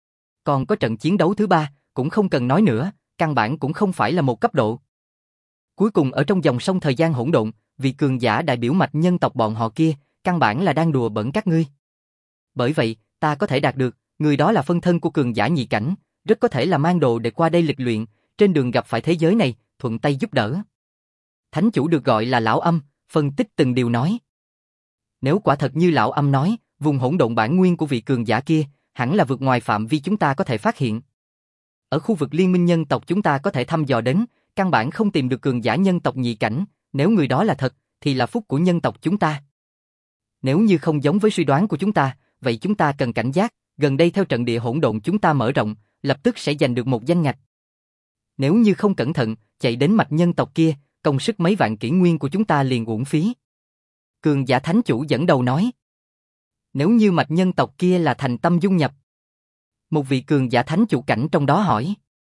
A: Còn có trận chiến đấu thứ ba, cũng không cần nói nữa, căn bản cũng không phải là một cấp độ. Cuối cùng ở trong dòng sông thời gian hỗn độn, vị cường giả đại biểu mạch nhân tộc bọn họ kia, căn bản là đang đùa bỡn các ngươi. Bởi vậy, ta có thể đạt được, người đó là phân thân của cường giả nhị cảnh, rất có thể là mang đồ để qua đây lịch luyện, trên đường gặp phải thế giới này, thuận tay giúp đỡ. Thánh chủ được gọi là Lão Âm, phân tích từng điều nói. Nếu quả thật như Lão Âm nói, vùng hỗn độn bản nguyên của vị cường giả kia, hẳn là vượt ngoài phạm vi chúng ta có thể phát hiện. Ở khu vực liên minh nhân tộc chúng ta có thể thăm dò đến, căn bản không tìm được cường giả nhân tộc nhị cảnh, nếu người đó là thật, thì là phúc của nhân tộc chúng ta. Nếu như không giống với suy đoán của chúng ta, vậy chúng ta cần cảnh giác, gần đây theo trận địa hỗn độn chúng ta mở rộng, lập tức sẽ giành được một danh ngạch. Nếu như không cẩn thận, chạy đến mạch nhân tộc kia, công sức mấy vạn kỷ nguyên của chúng ta liền uổng phí. Cường giả thánh chủ dẫn đầu nói. Nếu như mạch nhân tộc kia là thành tâm dung nhập. Một vị cường giả thánh chủ cảnh trong đó hỏi.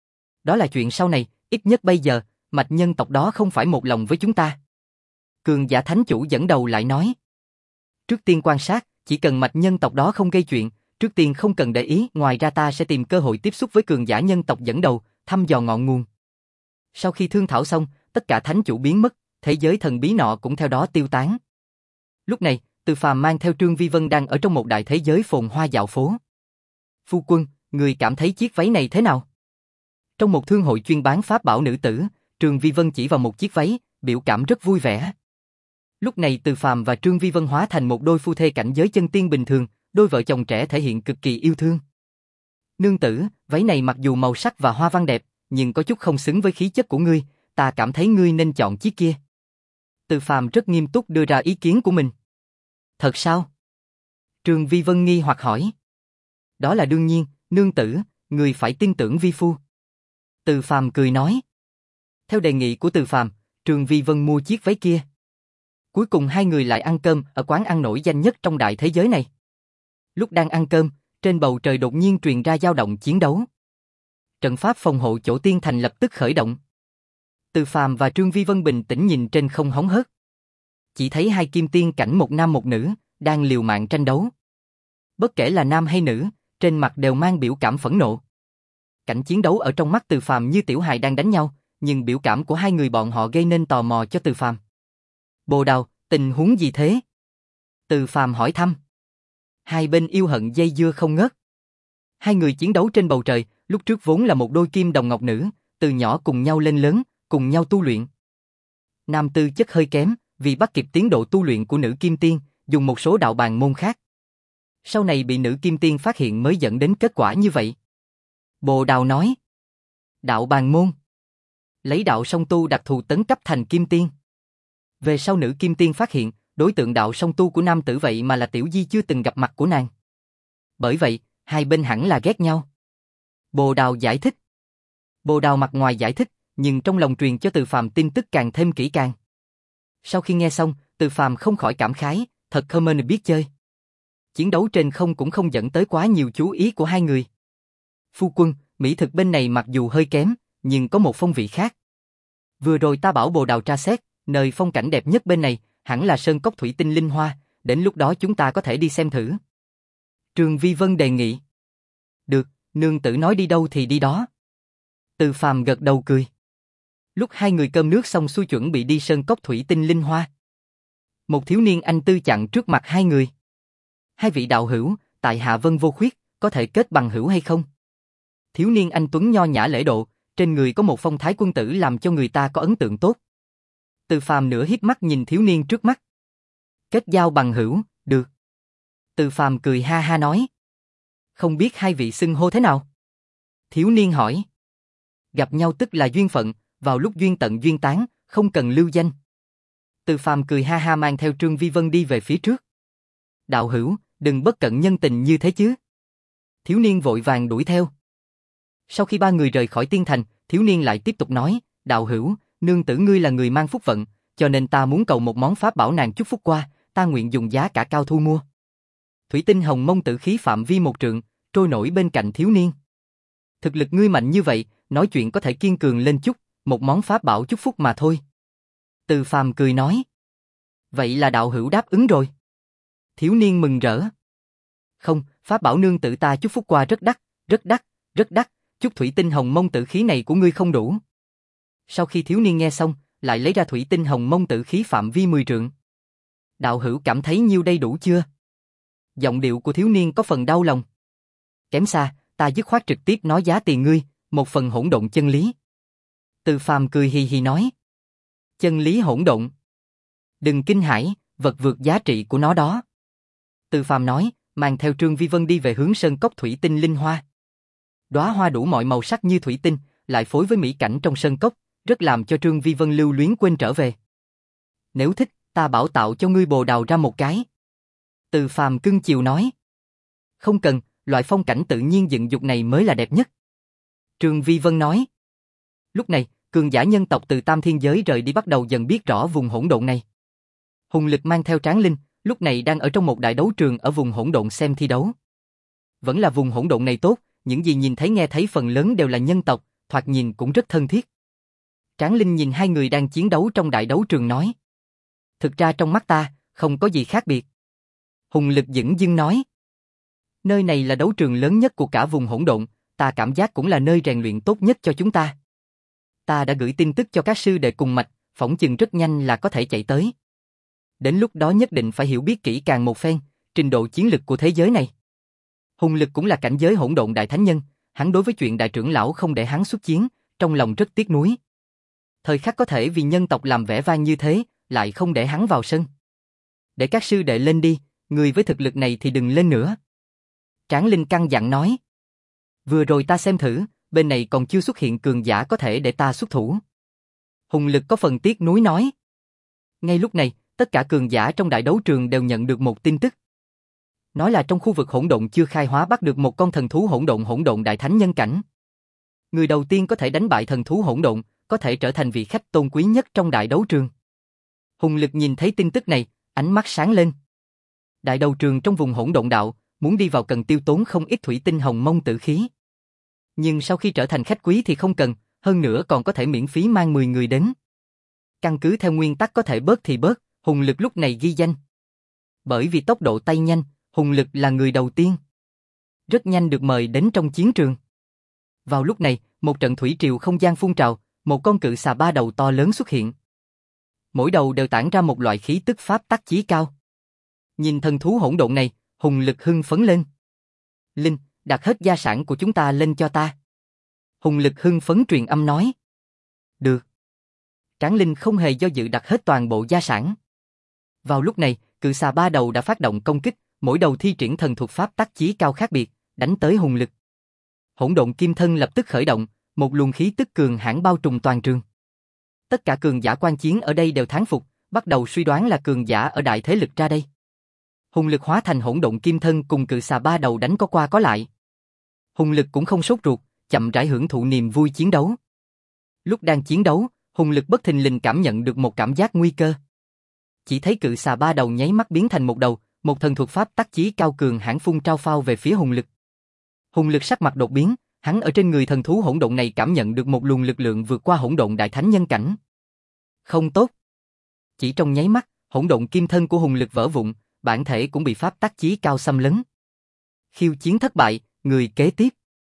A: Đó là chuyện sau này, ít nhất bây giờ, mạch nhân tộc đó không phải một lòng với chúng ta. Cường giả thánh chủ dẫn đầu lại nói. Trước tiên quan sát, chỉ cần mạch nhân tộc đó không gây chuyện, trước tiên không cần để ý, ngoài ra ta sẽ tìm cơ hội tiếp xúc với cường giả nhân tộc dẫn đầu, thăm dò ngọn nguồn. Sau khi thương thảo xong, tất cả thánh chủ biến mất, thế giới thần bí nọ cũng theo đó tiêu tán. Lúc này, Từ Phàm mang theo Trương Vi Vân đang ở trong một đại thế giới phồn hoa dạo phố. Phu quân, người cảm thấy chiếc váy này thế nào? Trong một thương hội chuyên bán pháp bảo nữ tử, Trương Vi Vân chỉ vào một chiếc váy, biểu cảm rất vui vẻ. Lúc này Từ Phàm và Trương Vi Vân hóa thành một đôi phu thê cảnh giới chân tiên bình thường, đôi vợ chồng trẻ thể hiện cực kỳ yêu thương. Nương tử, váy này mặc dù màu sắc và hoa văn đẹp, nhưng có chút không xứng với khí chất của ngươi, ta cảm thấy ngươi nên chọn chiếc kia. Từ Phàm rất nghiêm túc đưa ra ý kiến của mình. Thật sao? Trương Vi Vân nghi hoặc hỏi. Đó là đương nhiên, nương tử, người phải tin tưởng vi phu. Từ Phàm cười nói. Theo đề nghị của Từ Phàm, Trương Vi Vân mua chiếc váy kia. Cuối cùng hai người lại ăn cơm ở quán ăn nổi danh nhất trong đại thế giới này. Lúc đang ăn cơm, trên bầu trời đột nhiên truyền ra dao động chiến đấu. Trận pháp phòng hộ chỗ tiên thành lập tức khởi động. Từ Phàm và Trương Vi Vân bình tĩnh nhìn trên không hóng hớt. Chỉ thấy hai kim tiên cảnh một nam một nữ, đang liều mạng tranh đấu. Bất kể là nam hay nữ, trên mặt đều mang biểu cảm phẫn nộ. Cảnh chiến đấu ở trong mắt Từ Phàm như tiểu hài đang đánh nhau, nhưng biểu cảm của hai người bọn họ gây nên tò mò cho Từ Phàm. Bồ Đào, tình huống gì thế? Từ Phàm hỏi thăm. Hai bên yêu hận dây dưa không ngớt. Hai người chiến đấu trên bầu trời, lúc trước vốn là một đôi kim đồng ngọc nữ, từ nhỏ cùng nhau lên lớn, cùng nhau tu luyện. Nam tư chất hơi kém, vì bắt kịp tiến độ tu luyện của nữ kim tiên, dùng một số đạo bàn môn khác. Sau này bị nữ kim tiên phát hiện mới dẫn đến kết quả như vậy. Bồ Đào nói. Đạo bàn môn. Lấy đạo song tu đặc thù tấn cấp thành kim tiên. Về sau nữ kim tiên phát hiện, đối tượng đạo song tu của nam tử vậy mà là Tiểu Di chưa từng gặp mặt của nàng. Bởi vậy, hai bên hẳn là ghét nhau. Bồ Đào giải thích. Bồ Đào mặt ngoài giải thích, nhưng trong lòng truyền cho Từ Phàm tin tức càng thêm kỹ càng. Sau khi nghe xong, Từ Phàm không khỏi cảm khái, thật Hermione biết chơi. Chiến đấu trên không cũng không dẫn tới quá nhiều chú ý của hai người. Phu quân, mỹ thực bên này mặc dù hơi kém, nhưng có một phong vị khác. Vừa rồi ta bảo Bồ Đào tra xét, nơi phong cảnh đẹp nhất bên này, hẳn là sơn cốc thủy tinh linh hoa, đến lúc đó chúng ta có thể đi xem thử. Trương Vi Vân đề nghị. Được, nương tử nói đi đâu thì đi đó. Từ Phàm gật đầu cười. Lúc hai người cơm nước xong xuôi chuẩn bị đi sơn cốc thủy tinh linh hoa. Một thiếu niên anh tư chặn trước mặt hai người. Hai vị đạo hữu, tại hạ Vân Vô Khuyết, có thể kết bằng hữu hay không? Thiếu niên anh tuấn nho nhã lễ độ, trên người có một phong thái quân tử làm cho người ta có ấn tượng tốt. Từ Phàm nửa híp mắt nhìn thiếu niên trước mắt. Kết giao bằng hữu, được. Từ Phàm cười ha ha nói. Không biết hai vị xưng hô thế nào? Thiếu niên hỏi. Gặp nhau tức là duyên phận, vào lúc duyên tận duyên tán, không cần lưu danh. Từ Phàm cười ha ha mang theo Trương Vi Vân đi về phía trước. Đạo hữu, đừng bất cận nhân tình như thế chứ. Thiếu niên vội vàng đuổi theo. Sau khi ba người rời khỏi tiên thành, thiếu niên lại tiếp tục nói, đạo hữu, nương tử ngươi là người mang phúc vận, cho nên ta muốn cầu một món pháp bảo nàng chúc phúc qua, ta nguyện dùng giá cả cao thu mua. Thủy tinh hồng mông tử khí phạm vi một trượng, trôi nổi bên cạnh thiếu niên. Thực lực ngươi mạnh như vậy, nói chuyện có thể kiên cường lên chút, một món pháp bảo chúc phúc mà thôi. Từ Phàm cười nói. Vậy là đạo hữu đáp ứng rồi. Thiếu niên mừng rỡ. Không, pháp bảo nương tử ta chúc phúc qua rất đắt, rất đắt, rất đắt, chút thủy tinh hồng mông tử khí này của ngươi không đủ. Sau khi thiếu niên nghe xong, lại lấy ra thủy tinh hồng mông tử khí phạm vi mười trượng. Đạo hữu cảm thấy nhiêu đây đủ chưa? Giọng điệu của thiếu niên có phần đau lòng. Kém xa, ta dứt khoát trực tiếp nói giá tiền ngươi, một phần hỗn độn chân lý. Từ Phàm cười hì hì nói. Chân lý hỗn độn. Đừng kinh hãi, vật vượt giá trị của nó đó. Từ Phàm nói, mang theo Trương Vi Vân đi về hướng sơn cốc thủy tinh linh hoa. Đóa hoa đủ mọi màu sắc như thủy tinh, lại phối với mỹ cảnh trong sơn cốc, rất làm cho Trương Vi Vân lưu luyến quên trở về. Nếu thích, ta bảo tạo cho ngươi bồ đào ra một cái. Từ Phàm cưng chiều nói. Không cần, loại phong cảnh tự nhiên dựng dục này mới là đẹp nhất. Trương Vi Vân nói. Lúc này, cường giả nhân tộc từ Tam Thiên Giới rời đi bắt đầu dần biết rõ vùng hỗn độn này. Hùng Lực mang theo Tráng Linh, lúc này đang ở trong một đại đấu trường ở vùng hỗn độn xem thi đấu. Vẫn là vùng hỗn độn này tốt, những gì nhìn thấy nghe thấy phần lớn đều là nhân tộc, thoạt nhìn cũng rất thân thiết. Tráng Linh nhìn hai người đang chiến đấu trong đại đấu trường nói. Thực ra trong mắt ta, không có gì khác biệt. Hùng Lực dửng dưng nói. Nơi này là đấu trường lớn nhất của cả vùng hỗn độn, ta cảm giác cũng là nơi rèn luyện tốt nhất cho chúng ta. Ta đã gửi tin tức cho các sư đệ cùng mạch, phỏng chừng rất nhanh là có thể chạy tới. Đến lúc đó nhất định phải hiểu biết kỹ càng một phen, trình độ chiến lực của thế giới này. Hùng Lực cũng là cảnh giới hỗn độn đại thánh nhân, hắn đối với chuyện đại trưởng lão không để hắn xuất chiến, trong lòng rất tiếc nuối. Thời khắc có thể vì nhân tộc làm vẻ vang như thế, lại không để hắn vào sân. Để các sư đệ lên đi, người với thực lực này thì đừng lên nữa. Tráng Linh căng dặn nói. Vừa rồi ta xem thử, bên này còn chưa xuất hiện cường giả có thể để ta xuất thủ. Hùng Lực có phần tiếc nuối nói. Ngay lúc này, tất cả cường giả trong đại đấu trường đều nhận được một tin tức. Nói là trong khu vực hỗn độn chưa khai hóa bắt được một con thần thú hỗn độn hỗn độn đại thánh nhân cảnh. Người đầu tiên có thể đánh bại thần thú hỗn độn, có thể trở thành vị khách tôn quý nhất trong đại đấu trường. Hùng Lực nhìn thấy tin tức này, ánh mắt sáng lên. Đại đấu trường trong vùng hỗn độn đạo, muốn đi vào cần tiêu tốn không ít thủy tinh hồng mông tử khí. Nhưng sau khi trở thành khách quý thì không cần, hơn nữa còn có thể miễn phí mang mười người đến. Căn cứ theo nguyên tắc có thể bớt thì bớt, Hùng Lực lúc này ghi danh. Bởi vì tốc độ tay nhanh, Hùng Lực là người đầu tiên. Rất nhanh được mời đến trong chiến trường. Vào lúc này, một trận thủy triều không gian phun trào, một con cự xà ba đầu to lớn xuất hiện. Mỗi đầu đều tản ra một loại khí tức pháp tắc chí cao. Nhìn thần thú hỗn độn này, Hùng Lực hưng phấn lên. Linh, đặt hết gia sản của chúng ta lên cho ta. Hùng Lực hưng phấn truyền âm nói. Được. Tráng Linh không hề do dự đặt hết toàn bộ gia sản. Vào lúc này, cự xà ba đầu đã phát động công kích, mỗi đầu thi triển thần thuật pháp tắc chí cao khác biệt, đánh tới Hùng Lực. Hỗn độn kim thân lập tức khởi động, một luồng khí tức cường hãn bao trùm toàn trường. Tất cả cường giả quan chiến ở đây đều thán phục, bắt đầu suy đoán là cường giả ở đại thế lực ra đây. Hùng Lực hóa thành hỗn độn kim thân cùng cự xà ba đầu đánh có qua có lại. Hùng Lực cũng không sốt ruột, chậm rãi hưởng thụ niềm vui chiến đấu. Lúc đang chiến đấu, Hùng Lực bất thình lình cảm nhận được một cảm giác nguy cơ. Chỉ thấy cự xà ba đầu nháy mắt biến thành một đầu, một thần thuật pháp tắc chí cao cường hãn phun trao phao về phía Hùng Lực. Hùng Lực sắc mặt đột biến, hắn ở trên người thần thú hỗn độn này cảm nhận được một luồng lực lượng vượt qua hỗn độn đại thánh nhân cảnh. Không tốt. Chỉ trong nháy mắt, hỗn độn kim thân của Hùng Lực vỡ vụn, bản thể cũng bị pháp tắc chí cao xâm lấn. Khiêu chiến thất bại, người kế tiếp.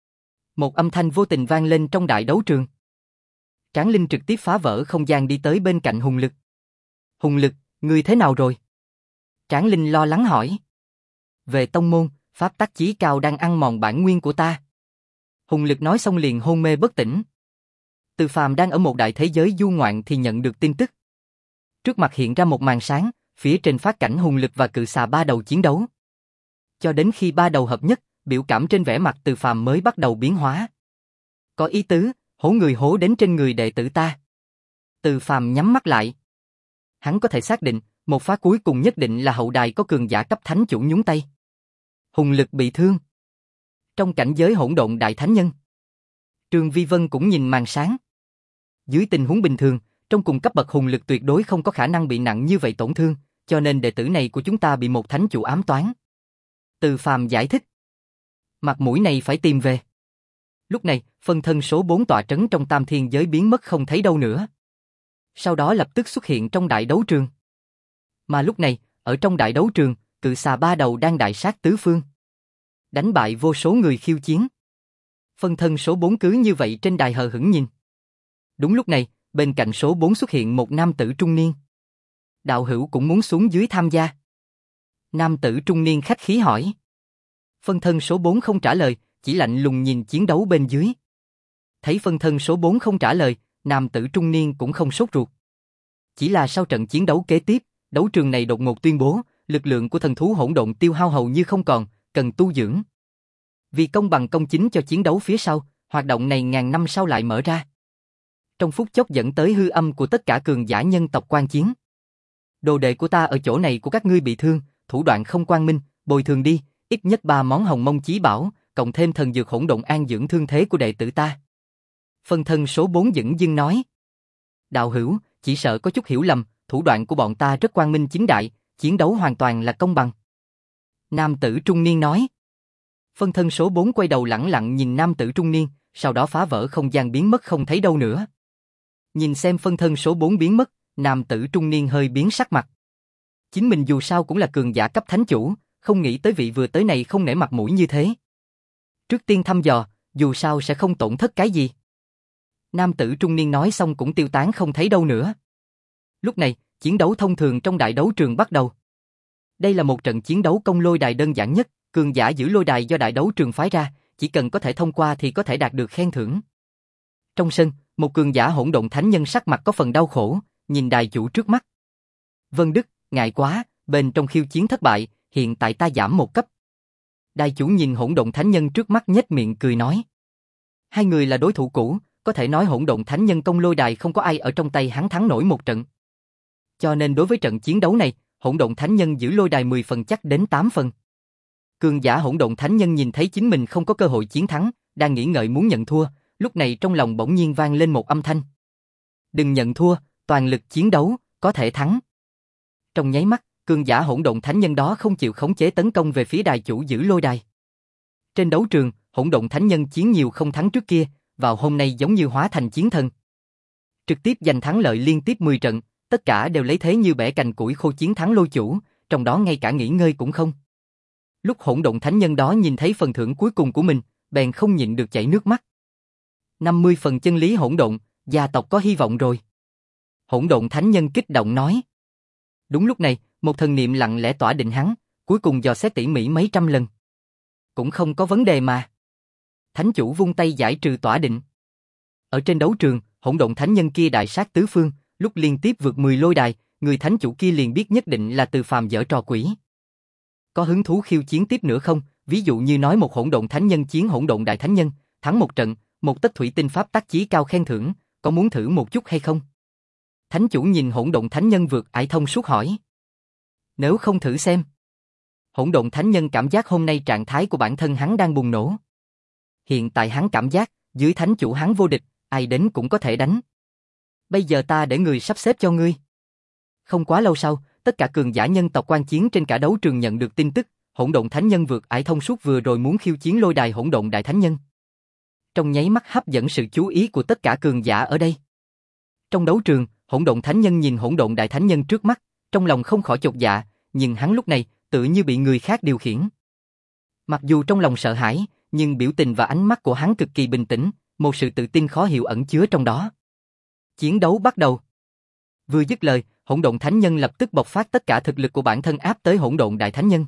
A: Một âm thanh vô tình vang lên trong đại đấu trường. Tráng Linh trực tiếp phá vỡ không gian đi tới bên cạnh Hùng Lực. Hùng Lực, ngươi thế nào rồi? Tráng Linh lo lắng hỏi. Về tông môn, pháp tắc chí cao đang ăn mòn bản nguyên của ta. Hùng Lực nói xong liền hôn mê bất tỉnh. Từ Phàm đang ở một đại thế giới du ngoạn thì nhận được tin tức. Trước mặt hiện ra một màn sáng, phía trên phát cảnh Hùng Lực và cự xà ba đầu chiến đấu. Cho đến khi ba đầu hợp nhất, biểu cảm trên vẻ mặt Từ Phàm mới bắt đầu biến hóa. Có ý tứ, hố người hố đến trên người đệ tử ta. Từ Phàm nhắm mắt lại. Hắn có thể xác định, một phá cuối cùng nhất định là hậu đài có cường giả cấp thánh chủ nhúng tay. Hùng Lực bị thương. Trong cảnh giới hỗn độn đại thánh nhân, Trương Vi Vân cũng nhìn màn sáng. Dưới tình huống bình thường, trong cùng cấp bậc Hùng Lực tuyệt đối không có khả năng bị nặng như vậy tổn thương, cho nên đệ tử này của chúng ta bị một thánh chủ ám toán. Từ Phàm giải thích. Mặt mũi này phải tìm về. Lúc này, phân thân số bốn tọa trấn trong tam thiên giới biến mất không thấy đâu nữa. Sau đó lập tức xuất hiện trong đại đấu trường. Mà lúc này, ở trong đại đấu trường, cự xà ba đầu đang đại sát tứ phương. Đánh bại vô số người khiêu chiến. Phân thân số bốn cứ như vậy trên đài hờ hững nhìn. Đúng lúc này, bên cạnh số bốn xuất hiện một nam tử trung niên. Đạo hữu cũng muốn xuống dưới tham gia. Nam tử trung niên khách khí hỏi. Phân thân số bốn không trả lời, chỉ lạnh lùng nhìn chiến đấu bên dưới. Thấy phân thân số bốn không trả lời, nam tử trung niên cũng không sốt ruột. Chỉ là sau trận chiến đấu kế tiếp, đấu trường này đột ngột tuyên bố, lực lượng của thần thú hỗn độn tiêu hao hầu như không còn, cần tu dưỡng. Vì công bằng công chính cho chiến đấu phía sau, hoạt động này ngàn năm sau lại mở ra. Trong phút chốc dẫn tới hư âm của tất cả cường giả nhân tộc quan chiến. Đồ đệ của ta ở chỗ này của các ngươi bị thương, thủ đoạn không quang minh, bồi thường đi, ít nhất ba món hồng mông chí bảo, cộng thêm thần dược hỗn độn an dưỡng thương thế của đệ tử ta. Phân thân số bốn dửng dưng nói. Đạo hữu, chỉ sợ có chút hiểu lầm, thủ đoạn của bọn ta rất quang minh chính đại, chiến đấu hoàn toàn là công bằng. Nam tử trung niên nói. Phân thân số bốn quay đầu lẳng lặng nhìn nam tử trung niên, sau đó phá vỡ không gian biến mất không thấy đâu nữa. Nhìn xem phân thân số bốn biến mất, nam tử trung niên hơi biến sắc mặt. Chính mình dù sao cũng là cường giả cấp thánh chủ, không nghĩ tới vị vừa tới này không nể mặt mũi như thế. Trước tiên thăm dò, dù sao sẽ không tổn thất cái gì. Nam tử trung niên nói xong cũng tiêu tán không thấy đâu nữa. Lúc này, chiến đấu thông thường trong đại đấu trường bắt đầu. Đây là một trận chiến đấu công lôi đài đơn giản nhất, cường giả giữ lôi đài do đại đấu trường phái ra, chỉ cần có thể thông qua thì có thể đạt được khen thưởng. Trong sân, một cường giả hỗn độn thánh nhân sắc mặt có phần đau khổ, nhìn đài chủ trước mắt. Vân Đức, ngại quá, bên trong khiêu chiến thất bại, hiện tại ta giảm một cấp. Đài chủ nhìn hỗn độn thánh nhân trước mắt nhếch miệng cười nói. Hai người là đối thủ cũ, có thể nói hỗn độn thánh nhân công lôi đài không có ai ở trong tay hắn thắng nổi một trận. Cho nên đối với trận chiến đấu này, hỗn độn thánh nhân giữ lôi đài mười phần chắc đến tám phần. Cường giả hỗn độn thánh nhân nhìn thấy chính mình không có cơ hội chiến thắng, đang nghĩ ngợi muốn nhận thua, lúc này trong lòng bỗng nhiên vang lên một âm thanh. Đừng nhận thua, toàn lực chiến đấu, có thể thắng. Trong nháy mắt, cường giả hỗn độn thánh nhân đó không chịu khống chế tấn công về phía đài chủ giữ lôi đài. Trên đấu trường, hỗn độn thánh nhân chiến nhiều không thắng trước kia, vào hôm nay giống như hóa thành chiến thần. Trực tiếp giành thắng lợi liên tiếp mười trận, tất cả đều lấy thế như bẻ cành củi khô chiến thắng lôi chủ, trong đó ngay cả nghỉ ngơi cũng không. Lúc hỗn độn thánh nhân đó nhìn thấy phần thưởng cuối cùng của mình, bèn không nhịn được chảy nước mắt. năm mươi phần chân lý hỗn độn, gia tộc có hy vọng rồi. Hỗn độn thánh nhân kích động nói. Đúng lúc này, một thần niệm lặng lẽ tỏa định hắn, cuối cùng dò xét tỉ mỉ mấy trăm lần. Cũng không có vấn đề mà. Thánh chủ vung tay giải trừ tỏa định. Ở trên đấu trường, hỗn độn thánh nhân kia đại sát tứ phương, lúc liên tiếp vượt mười lôi đài, người thánh chủ kia liền biết nhất định là Từ Phàm giở trò quỷ. Có hứng thú khiêu chiến tiếp nữa không? Ví dụ như nói một hỗn độn thánh nhân chiến hỗn độn đại thánh nhân, thắng một trận, một tấc thủy tinh pháp tác chí cao khen thưởng, có muốn thử một chút hay không? Thánh chủ nhìn hỗn độn thánh nhân vượt ải thông suốt hỏi. Nếu không thử xem. Hỗn độn thánh nhân cảm giác hôm nay trạng thái của bản thân hắn đang bùng nổ. Hiện tại hắn cảm giác, dưới thánh chủ hắn vô địch, ai đến cũng có thể đánh. Bây giờ ta để người sắp xếp cho ngươi. Không quá lâu sau, tất cả cường giả nhân tộc quan chiến trên cả đấu trường nhận được tin tức, hỗn độn thánh nhân vượt ải thông suốt vừa rồi muốn khiêu chiến lôi đài hỗn độn đại thánh nhân. Trong nháy mắt hấp dẫn sự chú ý của tất cả cường giả ở đây. Trong đấu trường, hỗn độn thánh nhân nhìn hỗn độn đại thánh nhân trước mắt, trong lòng không khỏi chột dạ, nhưng hắn lúc này tự như bị người khác điều khiển. Mặc dù trong lòng sợ hãi, nhưng biểu tình và ánh mắt của hắn cực kỳ bình tĩnh, một sự tự tin khó hiểu ẩn chứa trong đó. Chiến đấu bắt đầu. Vừa dứt lời, hỗn độn thánh nhân lập tức bộc phát tất cả thực lực của bản thân áp tới hỗn độn đại thánh nhân.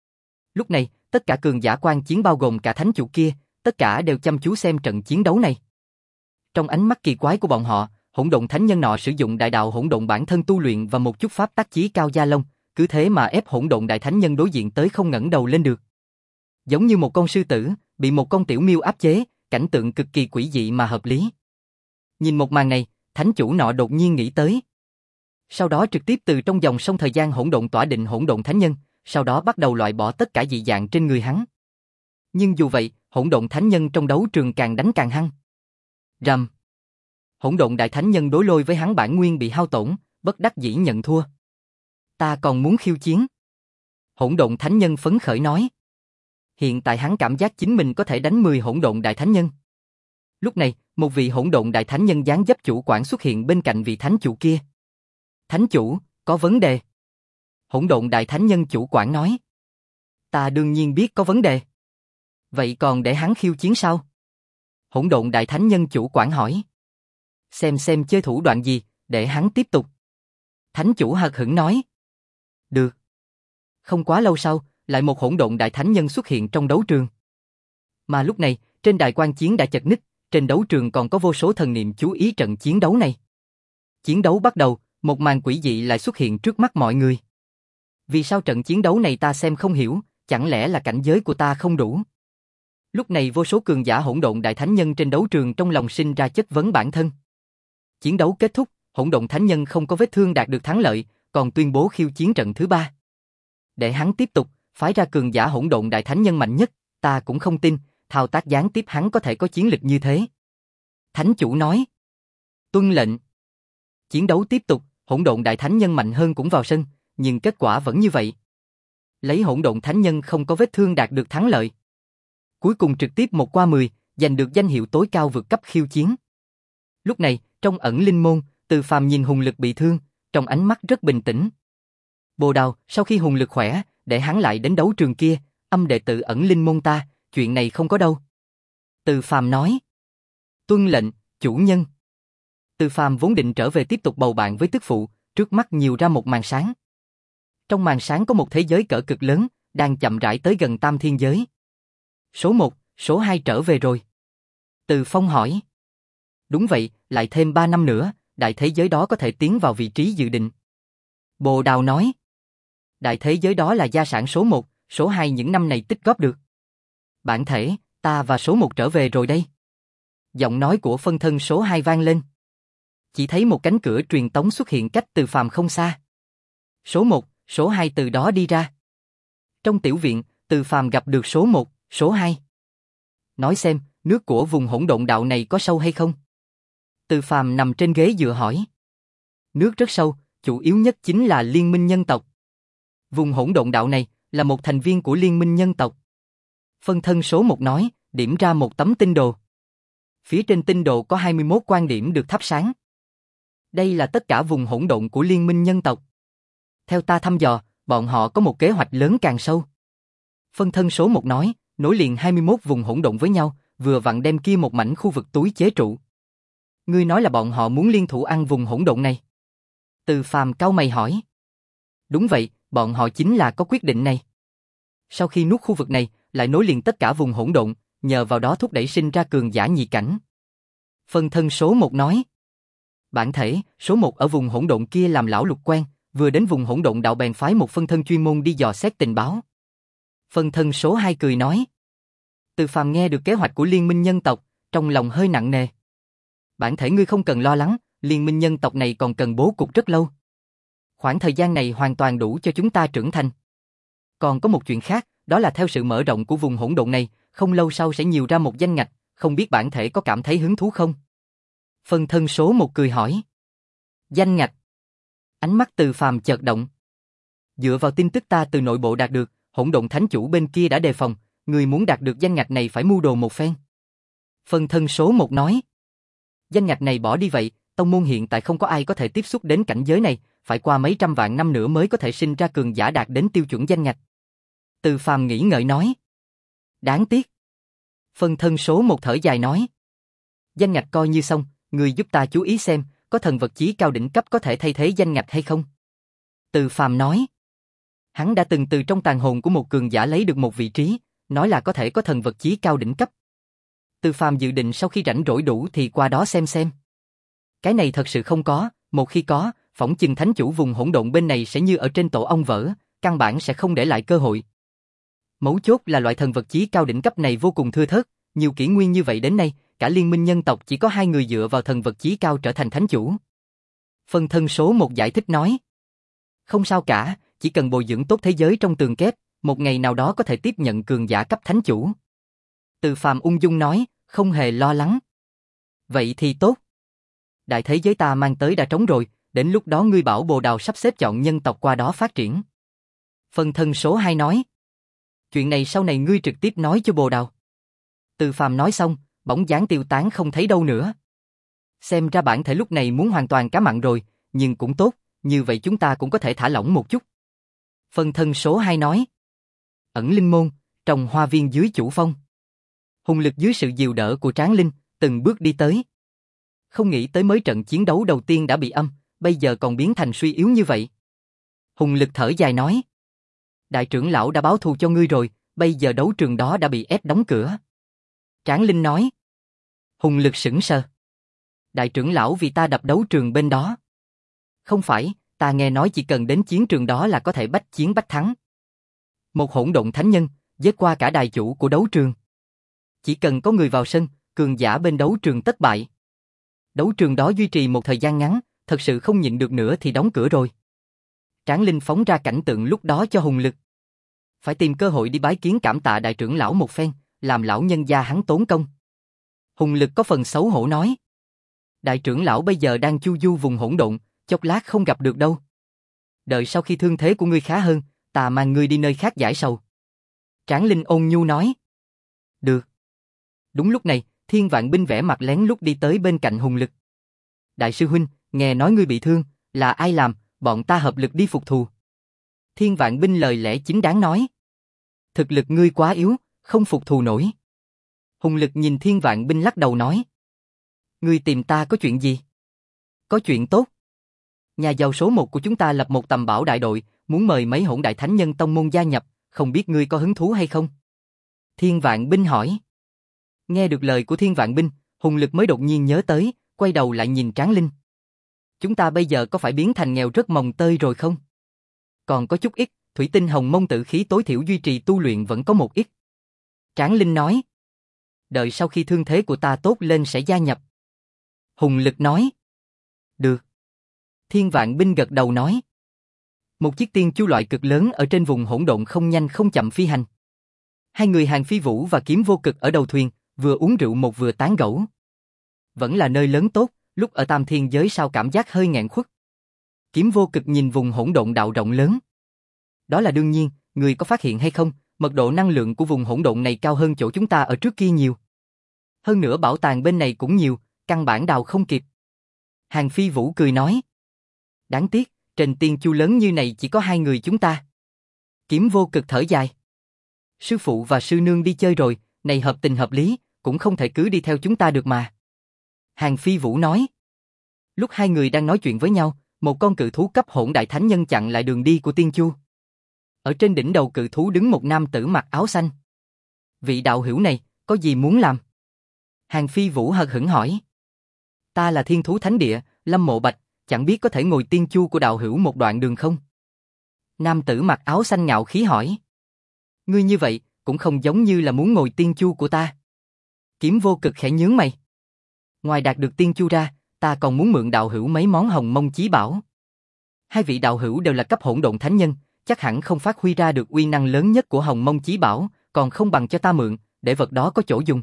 A: Lúc này, tất cả cường giả quan chiến bao gồm cả thánh chủ kia, tất cả đều chăm chú xem trận chiến đấu này. Trong ánh mắt kỳ quái của bọn họ, hỗn độn thánh nhân nọ sử dụng đại đạo hỗn độn bản thân tu luyện và một chút pháp tác chí cao gia long, cứ thế mà ép hỗn độn đại thánh nhân đối diện tới không ngẩng đầu lên được. Giống như một con sư tử bị một con tiểu miêu áp chế, cảnh tượng cực kỳ quỷ dị mà hợp lý. Nhìn một màn này, thánh chủ nọ đột nhiên nghĩ tới. Sau đó trực tiếp từ trong dòng sông thời gian hỗn độn tỏa định hỗn độn thánh nhân, sau đó bắt đầu loại bỏ tất cả dị dạng trên người hắn. Nhưng dù vậy, hỗn độn thánh nhân trong đấu trường càng đánh càng hăng. Rầm. Hỗn độn đại thánh nhân đối lôi với hắn bản nguyên bị hao tổn, bất đắc dĩ nhận thua. Ta còn muốn khiêu chiến. Hỗn độn thánh nhân phấn khởi nói. Hiện tại hắn cảm giác chính mình có thể đánh mười hỗn độn đại thánh nhân. Lúc này, một vị hỗn độn đại thánh nhân dáng dấp chủ quản xuất hiện bên cạnh vị thánh chủ kia. Thánh chủ, có vấn đề. Hỗn độn đại thánh nhân chủ quản nói. Ta đương nhiên biết có vấn đề. Vậy còn để hắn khiêu chiến sao? Hỗn độn đại thánh nhân chủ quản hỏi. Xem xem chơi thủ đoạn gì, để hắn tiếp tục. Thánh chủ hờ hững nói. Được. Không quá lâu sau, lại một hỗn độn đại thánh nhân xuất hiện trong đấu trường. Mà lúc này, trên đài quan chiến đã chật ních, trên đấu trường còn có vô số thần niệm chú ý trận chiến đấu này. Chiến đấu bắt đầu, một màn quỷ dị lại xuất hiện trước mắt mọi người. Vì sao trận chiến đấu này ta xem không hiểu, chẳng lẽ là cảnh giới của ta không đủ? Lúc này vô số cường giả hỗn độn đại thánh nhân trên đấu trường trong lòng sinh ra chất vấn bản thân. Chiến đấu kết thúc, hỗn độn thánh nhân không có vết thương đạt được thắng lợi, còn tuyên bố khiêu chiến trận thứ ba. Để hắn tiếp tục, phái ra cường giả hỗn độn đại thánh nhân mạnh nhất, ta cũng không tin, thao tác gián tiếp hắn có thể có chiến lực như thế. Thánh chủ nói. Tuân lệnh. Chiến đấu tiếp tục, hỗn độn đại thánh nhân mạnh hơn cũng vào sân, nhưng kết quả vẫn như vậy. Lấy hỗn độn thánh nhân không có vết thương đạt được thắng lợi. Cuối cùng trực tiếp một qua mười, giành được danh hiệu tối cao vượt cấp khiêu chiến. Lúc này, trong ẩn linh môn, Từ Phàm nhìn Hùng Lực bị thương, trong ánh mắt rất bình tĩnh. Bồ Đào, sau khi Hùng Lực khỏe, để hắn lại đến đấu trường kia, âm đệ tử ẩn linh môn ta, chuyện này không có đâu. Từ Phàm nói. Tuân lệnh, chủ nhân. Từ Phàm vốn định trở về tiếp tục bầu bạn với tức phụ, trước mắt nhiều ra một màn sáng. Trong màn sáng có một thế giới cỡ cực lớn, đang chậm rãi tới gần tam thiên giới. Số một, số hai trở về rồi. Từ Phong hỏi. Đúng vậy, lại thêm ba năm nữa, đại thế giới đó có thể tiến vào vị trí dự định. Bồ Đào nói. Đại thế giới đó là gia sản số một, số hai những năm này tích góp được. Bản thể, ta và số một trở về rồi đây. Giọng nói của phân thân số hai vang lên. Chỉ thấy một cánh cửa truyền tống xuất hiện cách Từ Phàm không xa. Số một, số hai từ đó đi ra. Trong tiểu viện, Từ Phàm gặp được số một, số hai. Nói xem, nước của vùng hỗn độn đạo này có sâu hay không? Từ Phàm nằm trên ghế dựa hỏi. Nước rất sâu, chủ yếu nhất chính là Liên minh nhân tộc. Vùng hỗn độn đạo này là một thành viên của Liên minh nhân tộc. Phân thân số một nói, điểm ra một tấm tinh đồ. Phía trên tinh đồ có hai mươi mốt quan điểm được thắp sáng. Đây là tất cả vùng hỗn độn của Liên minh nhân tộc. Theo ta thăm dò, bọn họ có một kế hoạch lớn càng sâu. Phân thân số một nói, nối liền hai mươi mốt vùng hỗn độn với nhau, vừa vặn đem kia một mảnh khu vực túi chế trụ. Ngươi nói là bọn họ muốn liên thủ ăn vùng hỗn độn này? Từ Phàm cau mày hỏi. Đúng vậy, bọn họ chính là có quyết định này. Sau khi nuốt khu vực này, lại nối liền tất cả vùng hỗn độn, nhờ vào đó thúc đẩy sinh ra cường giả nhị cảnh. Phân thân số một nói. Bản thể, số một ở vùng hỗn độn kia làm lão lục quen, vừa đến vùng hỗn độn đạo bèn phái một phân thân chuyên môn đi dò xét tình báo. Phân thân số hai cười nói. Từ Phàm nghe được kế hoạch của Liên minh nhân tộc, trong lòng hơi nặng nề. Bản thể ngươi không cần lo lắng, Liên minh nhân tộc này còn cần bố cục rất lâu. Khoảng thời gian này hoàn toàn đủ cho chúng ta trưởng thành. Còn có một chuyện khác, đó là theo sự mở rộng của vùng hỗn độn này, không lâu sau sẽ nhiều ra một danh ngạch, không biết bản thể có cảm thấy hứng thú không? Phân thân số một cười hỏi. Danh ngạch. Ánh mắt Từ Phàm chợt động. Dựa vào tin tức ta từ nội bộ đạt được, hỗn độn thánh chủ bên kia đã đề phòng, người muốn đạt được danh ngạch này phải mưu đồ một phen. Phân thân số một nói. Danh ngạch này bỏ đi vậy, tông môn hiện tại không có ai có thể tiếp xúc đến cảnh giới này, phải qua mấy trăm vạn năm nữa mới có thể sinh ra cường giả đạt đến tiêu chuẩn danh ngạch. Từ Phàm nghĩ ngợi nói. Đáng tiếc. Phân thân số một thở dài nói. Danh ngạch coi như xong, người giúp ta chú ý xem, có thần vật chí cao đỉnh cấp có thể thay thế danh ngạch hay không? Từ Phàm nói. Hắn đã từng từ trong tàn hồn của một cường giả lấy được một vị trí, nói là có thể có thần vật chí cao đỉnh cấp. Từ Phàm dự định sau khi rảnh rỗi đủ thì qua đó xem xem. Cái này thật sự không có, một khi có, phỏng chừng thánh chủ vùng hỗn độn bên này sẽ như ở trên tổ ong vỡ, căn bản sẽ không để lại cơ hội. Mấu chốt là loại thần vật chí cao đỉnh cấp này vô cùng thưa thớt, nhiều kỷ nguyên như vậy đến nay, cả liên minh nhân tộc chỉ có hai người dựa vào thần vật chí cao trở thành thánh chủ. Phân thân số một giải thích nói. Không sao cả, chỉ cần bồi dưỡng tốt thế giới trong tường kép, một ngày nào đó có thể tiếp nhận cường giả cấp thánh chủ. Từ Phàm ung dung nói, không hề lo lắng. Vậy thì tốt. Đại thế giới ta mang tới đã trống rồi, đến lúc đó ngươi bảo Bồ Đào sắp xếp chọn nhân tộc qua đó phát triển. Phân thân số hai nói. Chuyện này sau này ngươi trực tiếp nói cho Bồ Đào. Từ Phàm nói xong, bóng dáng tiêu tán không thấy đâu nữa. Xem ra bản thể lúc này muốn hoàn toàn cá mặn rồi, nhưng cũng tốt, như vậy chúng ta cũng có thể thả lỏng một chút. Phân thân số hai nói. Ẩn linh môn, trồng hoa viên dưới chủ phong. Hùng Lực dưới sự dìu đỡ của Tráng Linh, từng bước đi tới. Không nghĩ tới mới trận chiến đấu đầu tiên đã bị âm, bây giờ còn biến thành suy yếu như vậy. Hùng Lực thở dài nói. Đại trưởng lão đã báo thù cho ngươi rồi, bây giờ đấu trường đó đã bị ép đóng cửa. Tráng Linh nói. Hùng Lực sững sờ. Đại trưởng lão vì ta đập đấu trường bên đó. Không phải, ta nghe nói chỉ cần đến chiến trường đó là có thể bách chiến bách thắng. Một hỗn độn thánh nhân, giết qua cả đài chủ của đấu trường. Chỉ cần có người vào sân, cường giả bên đấu trường tất bại. Đấu trường đó duy trì một thời gian ngắn, thật sự không nhịn được nữa thì đóng cửa rồi. Tráng Linh phóng ra cảnh tượng lúc đó cho Hùng Lực. Phải tìm cơ hội đi bái kiến cảm tạ đại trưởng lão một phen, làm lão nhân gia hắn tốn công. Hùng Lực có phần xấu hổ nói. Đại trưởng lão bây giờ đang chu du vùng hỗn độn, chốc lát không gặp được đâu. Đợi sau khi thương thế của ngươi khá hơn, ta mang ngươi đi nơi khác giải sầu. Tráng Linh ôn nhu nói. Được. Đúng lúc này, Thiên Vạn Binh vẽ mặt lén lút đi tới bên cạnh Hùng Lực. Đại sư huynh, nghe nói ngươi bị thương, là ai làm, bọn ta hợp lực đi phục thù. Thiên Vạn Binh lời lẽ chính đáng nói. Thực lực ngươi quá yếu, không phục thù nổi. Hùng Lực nhìn Thiên Vạn Binh lắc đầu nói. Ngươi tìm ta có chuyện gì? Có chuyện tốt. Nhà giàu số một của chúng ta lập một tầm bảo đại đội, muốn mời mấy hỗn đại thánh nhân tông môn gia nhập, không biết ngươi có hứng thú hay không? Thiên Vạn Binh hỏi. Nghe được lời của Thiên Vạn Binh, Hùng Lực mới đột nhiên nhớ tới, quay đầu lại nhìn Tráng Linh. Chúng ta bây giờ có phải biến thành nghèo rất mồng tơi rồi không? Còn có chút ít, thủy tinh hồng mông tử khí tối thiểu duy trì tu luyện vẫn có một ít. Tráng Linh nói. Đợi sau khi thương thế của ta tốt lên sẽ gia nhập. Hùng Lực nói. Được. Thiên Vạn Binh gật đầu nói. Một chiếc tiên chu loại cực lớn ở trên vùng hỗn độn không nhanh không chậm phi hành. Hai người Hàn Phi Vũ và Kiếm Vô Cực ở đầu thuyền, vừa uống rượu một vừa tán gẫu. Vẫn là nơi lớn tốt, lúc ở Tam Thiên giới sao cảm giác hơi nghẹn khuất. Kiếm Vô Cực nhìn vùng hỗn độn đạo rộng lớn. Đó là đương nhiên, người có phát hiện hay không, mật độ năng lượng của vùng hỗn độn này cao hơn chỗ chúng ta ở trước kia nhiều. Hơn nữa bảo tàng bên này cũng nhiều, căn bản đào không kịp. Hàn Phi Vũ cười nói. Đáng tiếc, trên tiên chu lớn như này chỉ có hai người chúng ta. Kiếm Vô Cực thở dài. Sư phụ và sư nương đi chơi rồi, này hợp tình hợp lý, cũng không thể cứ đi theo chúng ta được mà. Hàn Phi Vũ nói. Lúc hai người đang nói chuyện với nhau, một con cự thú cấp hỗn đại thánh nhân chặn lại đường đi của tiên chu. Ở trên đỉnh đầu cự thú đứng một nam tử mặc áo xanh. Vị đạo hữu này, có gì muốn làm? Hàn Phi Vũ hờ hững hỏi. Ta là Thiên Thú Thánh Địa, Lâm Mộ Bạch, chẳng biết có thể ngồi tiên chu của đạo hữu một đoạn đường không? Nam tử mặc áo xanh ngạo khí hỏi. Ngươi như vậy, cũng không giống như là muốn ngồi tiên chu của ta. Kiếm Vô Cực khẽ nhướng mày. Ngoài đạt được tiên chu ra, ta còn muốn mượn đạo hữu mấy món hồng mông chí bảo. Hai vị đạo hữu đều là cấp hỗn độn thánh nhân, chắc hẳn không phát huy ra được uy năng lớn nhất của hồng mông chí bảo, còn không bằng cho ta mượn, để vật đó có chỗ dùng.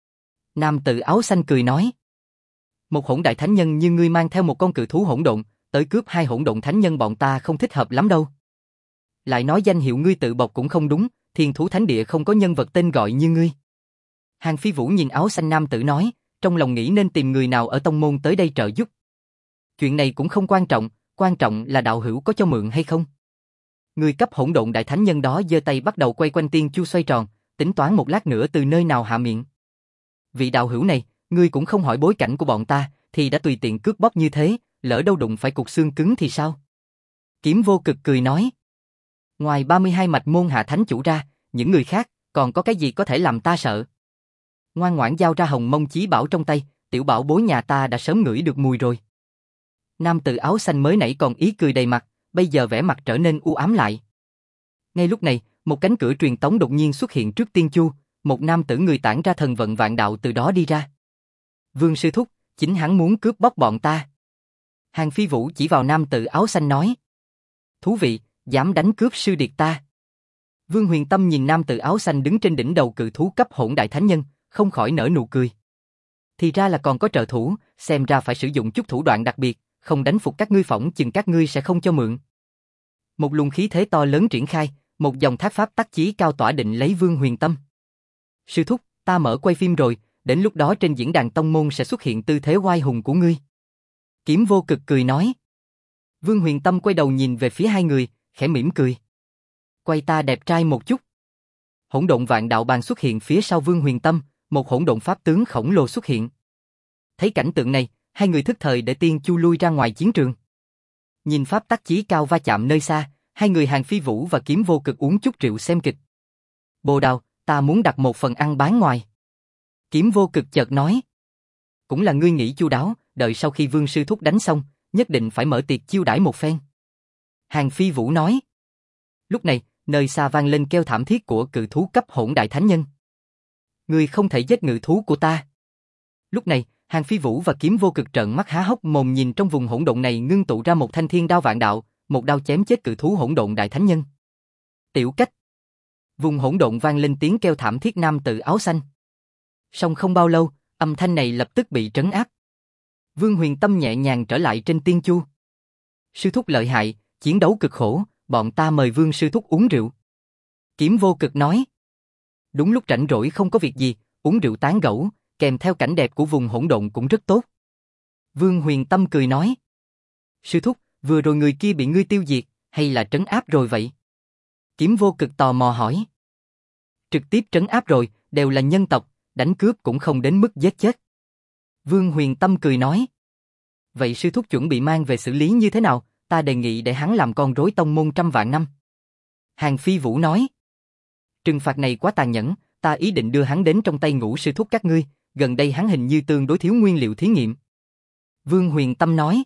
A: Nam tử áo xanh cười nói. Một hỗn đại thánh nhân như ngươi mang theo một con cự thú hỗn độn, tới cướp hai hỗn độn thánh nhân bọn ta không thích hợp lắm đâu. Lại nói danh hiệu ngươi tự bộc cũng không đúng, Thiên Thú Thánh Địa không có nhân vật tên gọi như ngươi. Hàn Phi Vũ nhìn áo xanh nam tử nói, trong lòng nghĩ nên tìm người nào ở tông môn tới đây trợ giúp. Chuyện này cũng không quan trọng, quan trọng là đạo hữu có cho mượn hay không. Người cấp hỗn độn đại thánh nhân đó giơ tay bắt đầu quay quanh tiên chu xoay tròn, tính toán một lát nữa từ nơi nào hạ miệng. Vị đạo hữu này, ngươi cũng không hỏi bối cảnh của bọn ta, thì đã tùy tiện cướp bóc như thế, lỡ đâu đụng phải cục xương cứng thì sao? Kiếm Vô Cực cười nói. Ngoài ba mươi hai mạch môn hạ thánh chủ ra, những người khác, còn có cái gì có thể làm ta sợ? Ngoan ngoãn giao ra hồng mông chí bảo trong tay, tiểu bảo bối nhà ta đã sớm ngửi được mùi rồi. Nam tử áo xanh mới nãy còn ý cười đầy mặt, bây giờ vẻ mặt trở nên u ám lại. Ngay lúc này, một cánh cửa truyền tống đột nhiên xuất hiện trước tiên chu, một nam tử người tản ra thần vận vạn đạo từ đó đi ra. Vương sư thúc, chính hắn muốn cướp bóc bọn ta. Hàn Phi Vũ chỉ vào nam tử áo xanh nói. Thú vị, dám đánh cướp sư điệt ta. Vương Huyền Tâm nhìn nam tử áo xanh đứng trên đỉnh đầu cự thú cấp hỗn đại thánh nhân, không khỏi nở nụ cười. Thì ra là còn có trợ thủ, xem ra phải sử dụng chút thủ đoạn đặc biệt, không đánh phục các ngươi phỏng chừng các ngươi sẽ không cho mượn. Một luồng khí thế to lớn triển khai, một dòng thác pháp tắc chí cao tỏa định lấy Vương Huyền Tâm. Sư thúc, ta mở quay phim rồi, đến lúc đó trên diễn đàn tông môn sẽ xuất hiện tư thế oai hùng của ngươi. Kiếm Vô Cực cười nói. Vương Huyền Tâm quay đầu nhìn về phía hai người, khẽ mỉm cười. Quay ta đẹp trai một chút. Hỗn độn vạn đạo bàn xuất hiện phía sau Vương Huyền Tâm, một hỗn độn pháp tướng khổng lồ xuất hiện. Thấy cảnh tượng này, hai người thức thời để tiên chu lui ra ngoài chiến trường. Nhìn pháp tắc chí cao va chạm nơi xa, hai người Hàn Phi Vũ và Kiếm Vô Cực uống chút rượu xem kịch. Bồ Đào, ta muốn đặt một phần ăn bán ngoài. Kiếm Vô Cực chợt nói. Cũng là ngươi nghĩ chu đáo, đợi sau khi Vương sư thúc đánh xong, nhất định phải mở tiệc chiêu đãi một phen. Hàn Phi Vũ nói. Lúc này, nơi xa vang lên kêu thảm thiết của cự thú cấp hỗn đại thánh nhân. Ngươi không thể giết ngự thú của ta. Lúc này, Hàn Phi Vũ và Kiếm Vô Cực trợn mắt há hốc mồm nhìn trong vùng hỗn độn này ngưng tụ ra một thanh thiên đao vạn đạo, một đao chém chết cự thú hỗn độn đại thánh nhân. Tiểu cách. Vùng hỗn độn vang lên tiếng kêu thảm thiết nam tử áo xanh. Song không bao lâu, âm thanh này lập tức bị trấn áp. Vương Huyền Tâm nhẹ nhàng trở lại trên tiên chu. Sư thúc lợi hại, chiến đấu cực khổ, bọn ta mời Vương sư thúc uống rượu. Kiếm Vô Cực nói. Đúng lúc rảnh rỗi không có việc gì, uống rượu tán gẫu, kèm theo cảnh đẹp của vùng hỗn độn cũng rất tốt. Vương Huyền Tâm cười nói. Sư thúc, vừa rồi người kia bị ngươi tiêu diệt, hay là trấn áp rồi vậy? Kiếm Vô Cực tò mò hỏi. Trực tiếp trấn áp rồi, đều là nhân tộc, đánh cướp cũng không đến mức giết chết. Vương Huyền Tâm cười nói. Vậy sư thúc chuẩn bị mang về xử lý như thế nào? Ta đề nghị để hắn làm con rối tông môn trăm vạn năm. Hàn Phi Vũ nói. Trừng phạt này quá tàn nhẫn, ta ý định đưa hắn đến trong tay Ngũ sư thúc các ngươi, gần đây hắn hình như tương đối thiếu nguyên liệu thí nghiệm. Vương Huyền Tâm nói.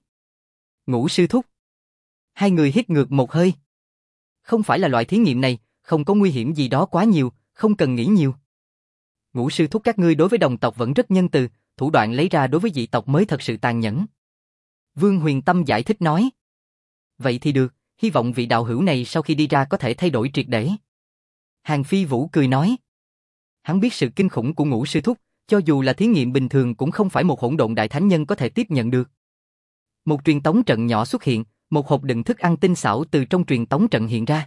A: Ngũ sư thúc. Hai người hít ngược một hơi. Không phải là loại thí nghiệm này, không có nguy hiểm gì đó quá nhiều, không cần nghĩ nhiều. Ngũ sư thúc các ngươi đối với đồng tộc vẫn rất nhân từ, thủ đoạn lấy ra đối với dị tộc mới thật sự tàn nhẫn. Vương Huyền Tâm giải thích nói. Vậy thì được, hy vọng vị đạo hữu này sau khi đi ra có thể thay đổi triệt để. Hàng Phi Vũ cười nói. Hắn biết sự kinh khủng của Ngũ sư thúc, cho dù là thí nghiệm bình thường cũng không phải một hỗn độn đại thánh nhân có thể tiếp nhận được. Một truyền tống trận nhỏ xuất hiện, một hộp đựng thức ăn tinh xảo từ trong truyền tống trận hiện ra.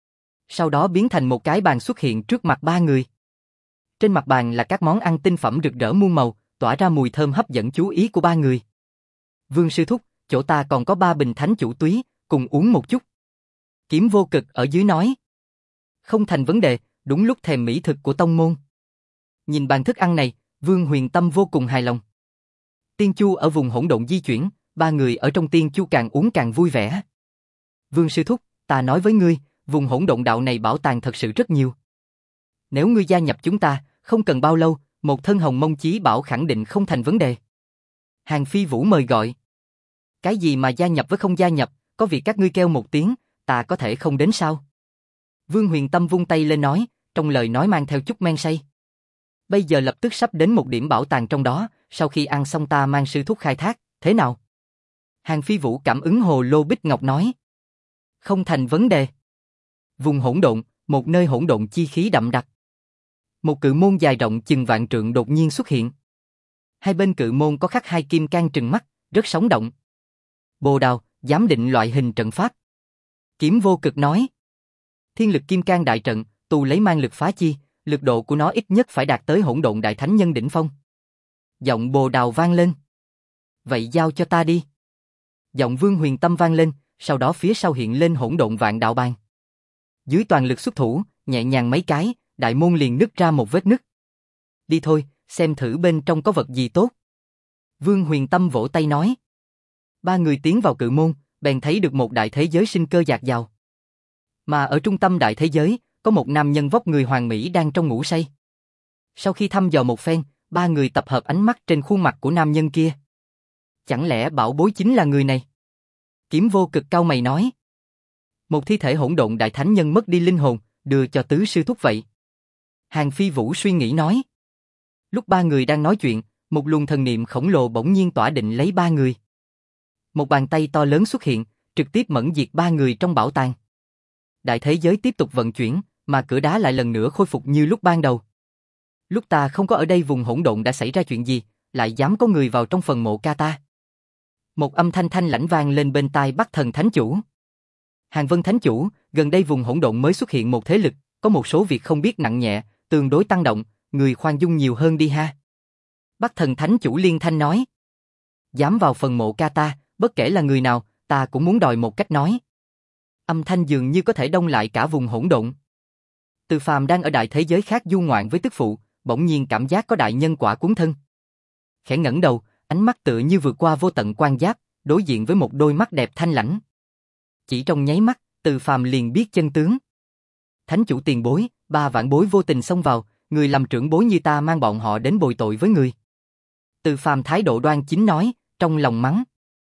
A: Sau đó biến thành một cái bàn xuất hiện trước mặt ba người. Trên mặt bàn là các món ăn tinh phẩm rực rỡ muôn màu, tỏa ra mùi thơm hấp dẫn chú ý của ba người. Vương sư thúc, chỗ ta còn có ba bình thánh chủ túy, cùng uống một chút. Kiếm Vô Cực ở dưới nói. Không thành vấn đề, đúng lúc thèm mỹ thực của tông môn. Nhìn bàn thức ăn này, Vương Huyền Tâm vô cùng hài lòng. Tiên Chu ở vùng hỗn độn di chuyển, ba người ở trong Tiên Chu càng uống càng vui vẻ. Vương sư thúc, ta nói với ngươi, vùng hỗn độn đạo này bảo tàng thật sự rất nhiều. Nếu ngươi gia nhập chúng ta, không cần bao lâu, một thân hồng mông chí bảo khẳng định không thành vấn đề. Hàng Phi Vũ mời gọi. Cái gì mà gia nhập với không gia nhập, có việc các ngươi kêu một tiếng, ta có thể không đến sao? Vương Huyền Tâm vung tay lên nói, trong lời nói mang theo chút men say. Bây giờ lập tức sắp đến một điểm bảo tàng trong đó, sau khi ăn xong ta mang sư thúc khai thác, thế nào? Hàng Phi Vũ cảm ứng hồ lô bích ngọc nói. Không thành vấn đề. Vùng hỗn độn, một nơi hỗn độn chi khí đậm đặc. Một cự môn dài rộng chừng vạn trượng đột nhiên xuất hiện. Hai bên cự môn có khắc hai kim cang trừng mắt, rất sống động. Bồ Đào, giám định loại hình trận pháp. Kiếm Vô Cực nói. Thiên lực kim cang đại trận, tu lấy mang lực phá chi, lực độ của nó ít nhất phải đạt tới hỗn độn đại thánh nhân đỉnh phong. Giọng Bồ Đào vang lên. Vậy giao cho ta đi. Giọng Vương Huyền Tâm vang lên, sau đó phía sau hiện lên hỗn độn vạn đạo bàn. Dưới toàn lực xuất thủ, nhẹ nhàng mấy cái, đại môn liền nứt ra một vết nứt. Đi thôi, xem thử bên trong có vật gì tốt. Vương Huyền Tâm vỗ tay nói. Ba người tiến vào cự môn, bèn thấy được một đại thế giới sinh cơ dạt dào. Mà ở trung tâm đại thế giới, có một nam nhân vóc người hoàn mỹ đang trong ngủ say. Sau khi thăm dò một phen, ba người tập hợp ánh mắt trên khuôn mặt của nam nhân kia. Chẳng lẽ bảo bối chính là người này? Kiếm Vô Cực cau mày nói. Một thi thể hỗn độn đại thánh nhân mất đi linh hồn, đưa cho tứ sư thúc vậy. Hàng Phi Vũ suy nghĩ nói. Lúc ba người đang nói chuyện, một luồng thần niệm khổng lồ bỗng nhiên tỏa định lấy ba người. Một bàn tay to lớn xuất hiện, trực tiếp mẫn diệt ba người trong bảo tàng. Đại thế giới tiếp tục vận chuyển, mà cửa đá lại lần nữa khôi phục như lúc ban đầu. Lúc ta không có ở đây vùng hỗn độn đã xảy ra chuyện gì, lại dám có người vào trong phần mộ ca ta. Một âm thanh thanh lãnh vang lên bên tai Bắc Thần Thánh Chủ. Hàng Vân Thánh Chủ, gần đây vùng hỗn độn mới xuất hiện một thế lực, có một số việc không biết nặng nhẹ, tương đối tăng động, người khoan dung nhiều hơn đi ha. Bắc Thần Thánh Chủ liên thanh nói. Dám vào phần mộ ca ta, bất kể là người nào, ta cũng muốn đòi một cách nói. Âm thanh dường như có thể đông lại cả vùng hỗn độn. Từ Phàm đang ở đại thế giới khác du ngoạn với tức phụ, bỗng nhiên cảm giác có đại nhân quả cuốn thân. Khẽ ngẩng đầu, ánh mắt tựa như vượt qua vô tận quan giáp, đối diện với một đôi mắt đẹp thanh lãnh. Chỉ trong nháy mắt, Từ Phàm liền biết chân tướng. Thánh chủ tiền bối, ba vạn bối vô tình xông vào, người làm trưởng bối như ta mang bọn họ đến bồi tội với người. Từ Phàm thái độ đoan chính nói, trong lòng mắng.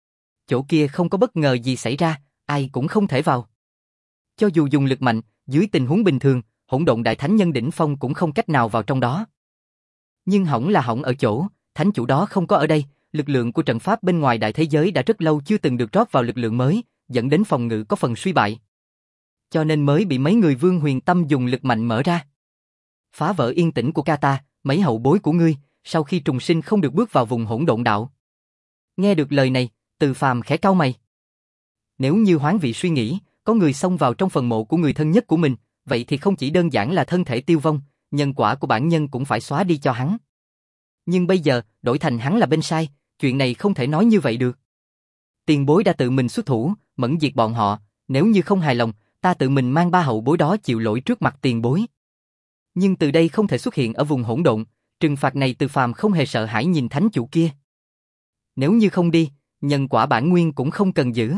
A: Chỗ kia không có bất ngờ gì xảy ra, ai cũng không thể vào. Cho dù dùng lực mạnh, dưới tình huống bình thường, hỗn độn đại thánh nhân đỉnh phong cũng không cách nào vào trong đó. Nhưng hỏng là hỏng ở chỗ, thánh chủ đó không có ở đây, lực lượng của trận pháp bên ngoài đại thế giới đã rất lâu chưa từng được rót vào lực lượng mới, dẫn đến phòng ngự có phần suy bại. Cho nên mới bị mấy người Vương Huyền Tâm dùng lực mạnh mở ra. Phá vỡ yên tĩnh của Kata, mấy hậu bối của ngươi, sau khi trùng sinh không được bước vào vùng hỗn độn đạo. Nghe được lời này, Từ Phàm khẽ cau mày. Nếu như hoán vị suy nghĩ, có người xông vào trong phần mộ của người thân nhất của mình, vậy thì không chỉ đơn giản là thân thể tiêu vong, nhân quả của bản nhân cũng phải xóa đi cho hắn. Nhưng bây giờ, đổi thành hắn là bên sai, chuyện này không thể nói như vậy được. Tiền bối đã tự mình xuất thủ, mẫn diệt bọn họ, nếu như không hài lòng, ta tự mình mang ba hậu bối đó chịu lỗi trước mặt tiền bối. Nhưng từ đây không thể xuất hiện ở vùng hỗn độn, trừng phạt này Từ Phàm không hề sợ hãi nhìn thánh chủ kia. Nếu như không đi, nhân quả bản nguyên cũng không cần giữ.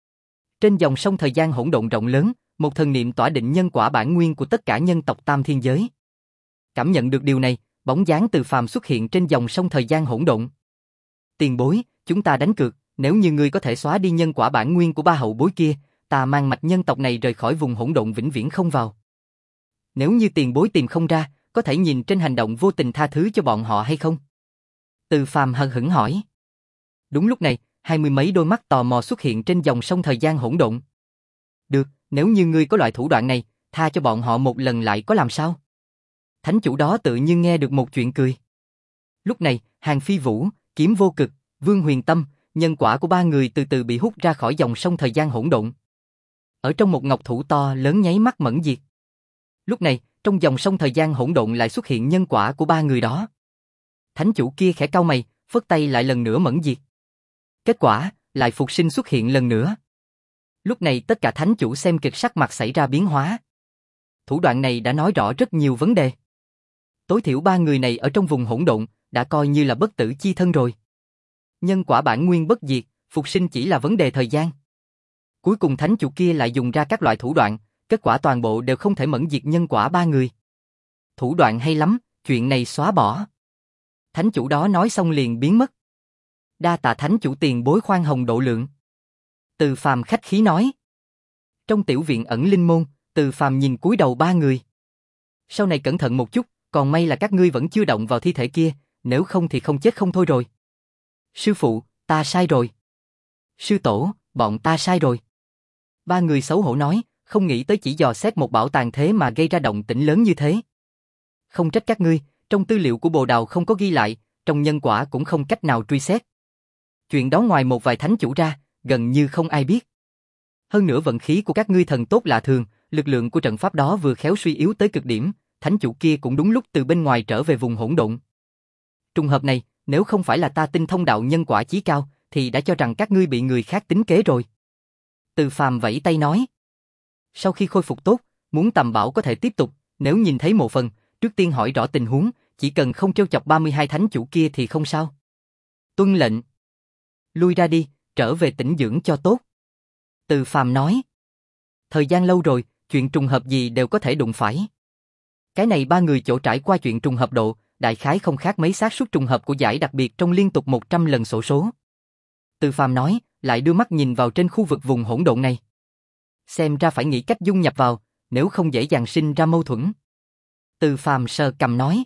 A: Trên dòng sông thời gian hỗn độn rộng lớn, một thần niệm tỏa định nhân quả bản nguyên của tất cả nhân tộc Tam Thiên Giới. Cảm nhận được điều này, bóng dáng Từ Phàm xuất hiện trên dòng sông thời gian hỗn độn. Tiền bối, chúng ta đánh cược, nếu như ngươi có thể xóa đi nhân quả bản nguyên của ba hậu bối kia, ta mang mạch nhân tộc này rời khỏi vùng hỗn độn vĩnh viễn không vào. Nếu như tiền bối tìm không ra, có thể nhìn trên hành động vô tình tha thứ cho bọn họ hay không? Từ Phàm hờ hững hỏi. Đúng lúc này, hai mươi mấy đôi mắt tò mò xuất hiện trên dòng sông thời gian hỗn độn. Được, nếu như ngươi có loại thủ đoạn này, tha cho bọn họ một lần lại có làm sao? Thánh chủ đó tự như nghe được một chuyện cười. Lúc này, Hàng Phi Vũ, Kiếm Vô Cực, Vương Huyền Tâm, nhân quả của ba người từ từ bị hút ra khỏi dòng sông thời gian hỗn độn. Ở trong một ngọc thủ to lớn nháy mắt mẫn diệt. Lúc này, trong dòng sông thời gian hỗn độn lại xuất hiện nhân quả của ba người đó. Thánh chủ kia khẽ cau mày, phất tay lại lần nữa mẫn diệt. Kết quả, lại phục sinh xuất hiện lần nữa. Lúc này tất cả thánh chủ xem kịch sắc mặt xảy ra biến hóa. Thủ đoạn này đã nói rõ rất nhiều vấn đề. Tối thiểu ba người này ở trong vùng hỗn độn, đã coi như là bất tử chi thân rồi. Nhân quả bản nguyên bất diệt, phục sinh chỉ là vấn đề thời gian. Cuối cùng thánh chủ kia lại dùng ra các loại thủ đoạn, kết quả toàn bộ đều không thể mẫn diệt nhân quả ba người. Thủ đoạn hay lắm, chuyện này xóa bỏ. Thánh chủ đó nói xong liền biến mất. Đa tạ thánh chủ tiền bối khoan hồng độ lượng. Từ Phàm khách khí nói. Trong tiểu viện ẩn linh môn, Từ Phàm nhìn cúi đầu ba người. Sau này cẩn thận một chút, còn may là các ngươi vẫn chưa động vào thi thể kia, nếu không thì không chết không thôi rồi. Sư phụ, ta sai rồi. Sư tổ, bọn ta sai rồi. Ba người xấu hổ nói, không nghĩ tới chỉ dò xét một bảo tàng thế mà gây ra động tĩnh lớn như thế. Không trách các ngươi, trong tư liệu của Bồ Đào không có ghi lại, trong nhân quả cũng không cách nào truy xét. Chuyện đó ngoài một vài thánh chủ ra, gần như không ai biết. Hơn nữa vận khí của các ngươi thần tốt lạ thường, lực lượng của trận pháp đó vừa khéo suy yếu tới cực điểm, thánh chủ kia cũng đúng lúc từ bên ngoài trở về vùng hỗn độn. Trùng hợp này, nếu không phải là ta tinh thông đạo nhân quả chí cao, thì đã cho rằng các ngươi bị người khác tính kế rồi. Từ Phàm vẫy tay nói. Sau khi khôi phục tốt, muốn tầm bảo có thể tiếp tục, nếu nhìn thấy mộ phần, trước tiên hỏi rõ tình huống, chỉ cần không trêu chọc ba mươi hai thánh chủ kia thì không sao. Tuân lệnh. Lui ra đi, trở về tĩnh dưỡng cho tốt. Từ Phàm nói. Thời gian lâu rồi, chuyện trùng hợp gì đều có thể đụng phải. Cái này ba người chỗ trải qua chuyện trùng hợp độ, đại khái không khác mấy xác suất trùng hợp của giải đặc biệt trong liên tục một trăm lần xổ số. Từ Phàm nói, lại đưa mắt nhìn vào trên khu vực vùng hỗn độn này. Xem ra phải nghĩ cách dung nhập vào, nếu không dễ dàng sinh ra mâu thuẫn. Từ Phàm sờ cằm nói.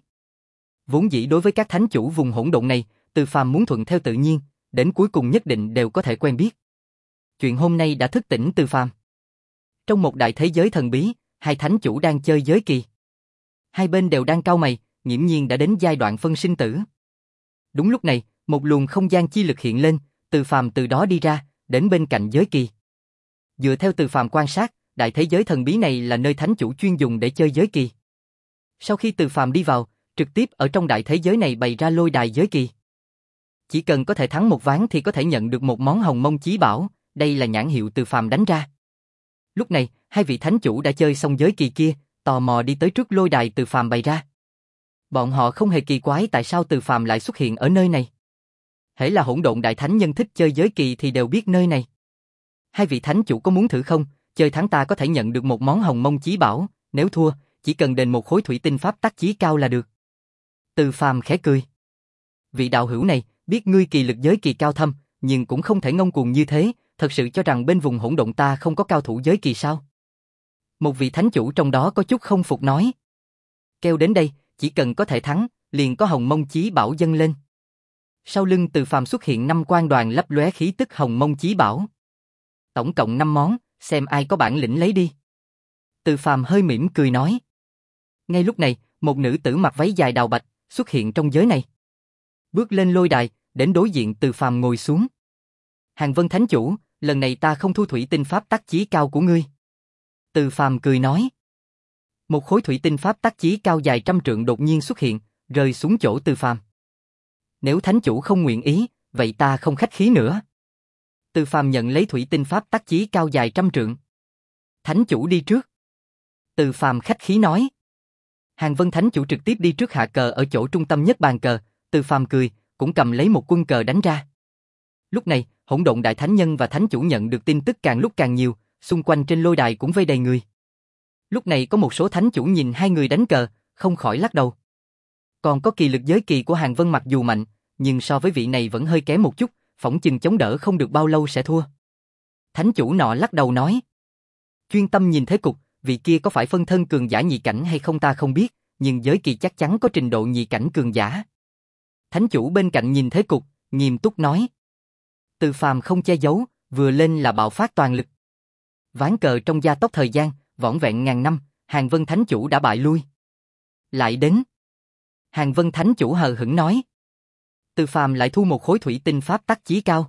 A: Vốn dĩ đối với các thánh chủ vùng hỗn độn này, Từ Phàm muốn thuận theo tự nhiên, đến cuối cùng nhất định đều có thể quen biết. Chuyện hôm nay đã thức tỉnh Từ Phàm. Trong một đại thế giới thần bí, hai thánh chủ đang chơi giới kỳ. Hai bên đều đang cau mày, nghiễm nhiên đã đến giai đoạn phân sinh tử. Đúng lúc này, một luồng không gian chi lực hiện lên, Từ Phàm từ đó đi ra, đến bên cạnh giới kỳ. Dựa theo Từ Phàm quan sát, đại thế giới thần bí này là nơi thánh chủ chuyên dùng để chơi giới kỳ. Sau khi Từ Phàm đi vào, trực tiếp ở trong đại thế giới này bày ra lôi đài giới kỳ. Chỉ cần có thể thắng một ván thì có thể nhận được một món hồng mông chí bảo, đây là nhãn hiệu Từ Phàm đánh ra. Lúc này, hai vị thánh chủ đã chơi xong giới kỳ kia, tò mò đi tới trước lôi đài Từ Phàm bày ra. Bọn họ không hề kỳ quái tại sao Từ Phàm lại xuất hiện ở nơi này. Hễ là hỗn độn đại thánh nhân thích chơi giới kỳ thì đều biết nơi này. Hai vị thánh chủ có muốn thử không? Chơi thắng ta có thể nhận được một món hồng mông chí bảo, nếu thua, chỉ cần đền một khối thủy tinh pháp tắc chí cao là được. Từ Phàm khẽ cười. Vị đạo hữu này, biết ngươi kỳ lực giới kỳ cao thâm, nhưng cũng không thể ngông cuồng như thế, thật sự cho rằng bên vùng hỗn độn ta không có cao thủ giới kỳ sao? Một vị thánh chủ trong đó có chút không phục nói. Kêu đến đây, chỉ cần có thể thắng, liền có hồng mông chí bảo dâng lên. Sau lưng Từ Phàm xuất hiện năm quan đoàn lấp lóe khí tức hồng mông chí bảo. Tổng cộng năm món, xem ai có bản lĩnh lấy đi. Từ Phàm hơi mỉm cười nói. Ngay lúc này, một nữ tử mặc váy dài đào bạch xuất hiện trong giới này. Bước lên lôi đài, đến đối diện Từ Phàm ngồi xuống. Hàng Vân Thánh Chủ, lần này ta không thu thủy tinh pháp tắc chí cao của ngươi. Từ Phàm cười nói. Một khối thủy tinh pháp tắc chí cao dài trăm trượng đột nhiên xuất hiện, rơi xuống chỗ Từ Phàm. Nếu Thánh Chủ không nguyện ý, vậy ta không khách khí nữa. Từ Phàm nhận lấy thủy tinh pháp tắc chí cao dài trăm trượng. Thánh Chủ đi trước. Từ Phàm khách khí nói. Hàng Vân Thánh Chủ trực tiếp đi trước hạ cờ ở chỗ trung tâm nhất bàn cờ, Từ Phàm cười, cũng cầm lấy một quân cờ đánh ra. Lúc này, hỗn độn đại thánh nhân và thánh chủ nhận được tin tức càng lúc càng nhiều, xung quanh trên lôi đài cũng vây đầy người. Lúc này có một số thánh chủ nhìn hai người đánh cờ, không khỏi lắc đầu. Còn có kỳ lực giới kỳ của Hàng Vân mặc dù mạnh, nhưng so với vị này vẫn hơi kém một chút, phỏng chừng chống đỡ không được bao lâu sẽ thua. Thánh chủ nọ lắc đầu nói. Chuyên tâm nhìn thế cục, vị kia có phải phân thân cường giả nhị cảnh hay không ta không biết, nhưng giới kỳ chắc chắn có trình độ nhị cảnh cường giả. Thánh chủ bên cạnh nhìn thế cục, nghiêm túc nói. Từ Phàm không che giấu, vừa lên là bạo phát toàn lực. Ván cờ trong gia tốc thời gian, vỏn vẹn ngàn năm, Hàng Vân Thánh chủ đã bại lui. Lại đến. Hàng Vân Thánh chủ hờ hững nói. Từ Phàm lại thu một khối thủy tinh pháp tắc chí cao.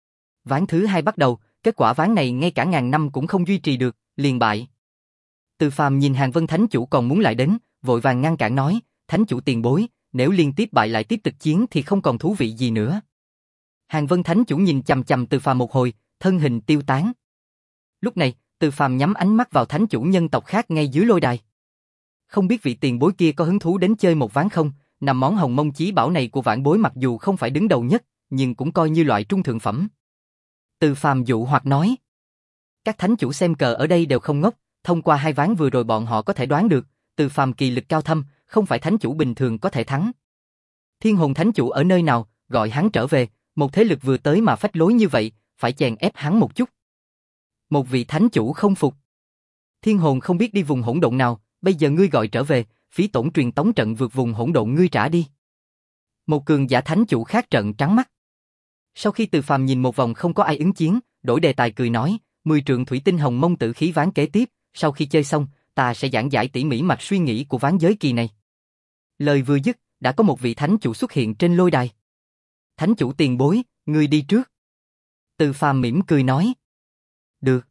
A: Ván thứ hai bắt đầu, kết quả ván này ngay cả ngàn năm cũng không duy trì được, liền bại. Từ Phàm nhìn Hàng Vân Thánh chủ còn muốn lại đến, vội vàng ngăn cản nói, Thánh chủ tiền bối, nếu liên tiếp bại lại tiếp tục chiến thì không còn thú vị gì nữa. Hàng Vân Thánh chủ nhìn chằm chằm Từ Phàm một hồi, thân hình tiêu tán. Lúc này, Từ Phàm nhắm ánh mắt vào thánh chủ nhân tộc khác ngay dưới lôi đài. Không biết vị tiền bối kia có hứng thú đến chơi một ván không? Nằm món hồng mông chí bảo này của vãn bối mặc dù không phải đứng đầu nhất, nhưng cũng coi như loại trung thượng phẩm. Từ Phàm dụ hoặc nói. Các thánh chủ xem cờ ở đây đều không ngốc, thông qua hai ván vừa rồi bọn họ có thể đoán được, Từ Phàm kỳ lực cao thâm, không phải thánh chủ bình thường có thể thắng. Thiên hồn thánh chủ ở nơi nào, gọi hắn trở về, một thế lực vừa tới mà phách lối như vậy, phải chèn ép hắn một chút. Một vị thánh chủ không phục. Thiên hồn không biết đi vùng hỗn độn nào, bây giờ ngươi gọi trở về, phí tổn truyền tống trận vượt vùng hỗn độn ngươi trả đi. Một cường giả thánh chủ khác trợn trắng mắt. Sau khi Từ Phàm nhìn một vòng không có ai ứng chiến, đổi đề tài cười nói, mười trượng thủy tinh hồng mông tử khí ván kế tiếp, sau khi chơi xong, ta sẽ giảng giải tỉ mỉ mạch suy nghĩ của ván giới kỳ này. Lời vừa dứt, đã có một vị thánh chủ xuất hiện trên lôi đài. Thánh chủ tiền bối, ngươi đi trước. Từ Phàm mỉm cười nói. Được.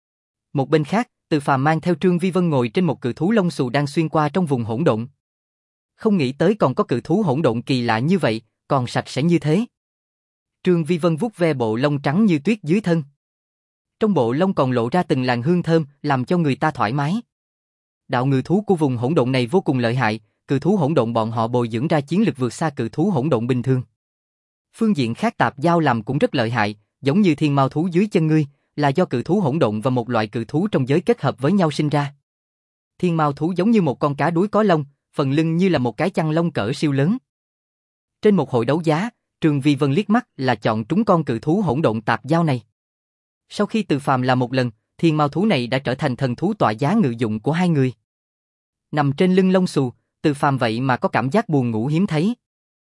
A: Một bên khác, Từ Phàm mang theo Trương Vi Vân ngồi trên một cự thú lông xù đang xuyên qua trong vùng hỗn độn. Không nghĩ tới còn có cự thú hỗn độn kỳ lạ như vậy, còn sạch sẽ như thế. Trương Vi Vân vuốt ve bộ lông trắng như tuyết dưới thân. Trong bộ lông còn lộ ra từng làn hương thơm, làm cho người ta thoải mái. Đạo ngự thú của vùng hỗn độn này vô cùng lợi hại, cự thú hỗn độn bọn họ bồi dưỡng ra chiến lực vượt xa cự thú hỗn độn bình thường. Phương diện khác tạp giao làm cũng rất lợi hại, giống như thiên mao thú dưới chân ngươi, là do cự thú hỗn độn và một loại cự thú trong giới kết hợp với nhau sinh ra. Thiên mao thú giống như một con cá đuối có lông, phần lưng như là một cái chăn lông cỡ siêu lớn. Trên một hội đấu giá, Trương Vi Vân liếc mắt là chọn trúng con cự thú hỗn độn tạp giao này. Sau khi Từ Phàm là một lần, thiên mao thú này đã trở thành thần thú tọa giá ngự dụng của hai người. Nằm trên lưng lông xù, Từ Phàm vậy mà có cảm giác buồn ngủ hiếm thấy.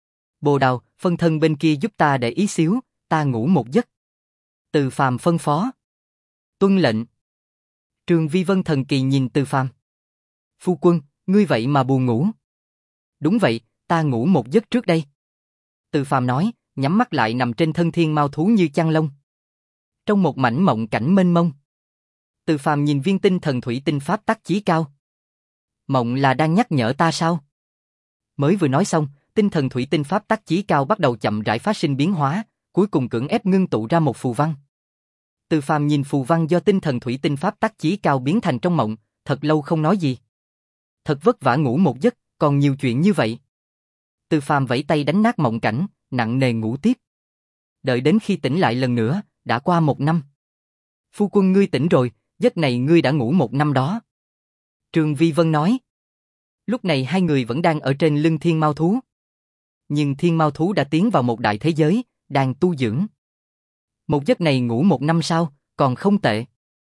A: Bồ Đào, phân thân bên kia giúp ta để ý xíu, ta ngủ một giấc. Từ Phàm phân phó. Tuân lệnh. Trương Vi Vân thần kỳ nhìn Từ Phàm. Phu quân, ngươi vậy mà buồn ngủ. Đúng vậy, ta ngủ một giấc trước đây. Từ Phàm nói, nhắm mắt lại nằm trên thân thiên mao thú như chăn lông. Trong một mảnh mộng cảnh mênh mông. Từ Phàm nhìn viên tinh thần thủy tinh pháp tắc chí cao. Mộng là đang nhắc nhở ta sao? Mới vừa nói xong, tinh thần thủy tinh pháp tắc chí cao bắt đầu chậm rãi phát sinh biến hóa, cuối cùng cưỡng ép ngưng tụ ra một phù văn. Từ Phàm nhìn phù văn do tinh thần thủy tinh pháp tắc chí cao biến thành trong mộng, thật lâu không nói gì. Thật vất vả ngủ một giấc, còn nhiều chuyện như vậy. Từ Phàm vẫy tay đánh nát mộng cảnh, nặng nề ngủ tiếp. Đợi đến khi tỉnh lại lần nữa, đã qua một năm. Phu quân ngươi tỉnh rồi, giấc này ngươi đã ngủ một năm đó. Trương Vi Vân nói. Lúc này hai người vẫn đang ở trên lưng thiên mao thú. Nhưng thiên mao thú đã tiến vào một đại thế giới, đang tu dưỡng. Một giấc này ngủ một năm sau, còn không tệ.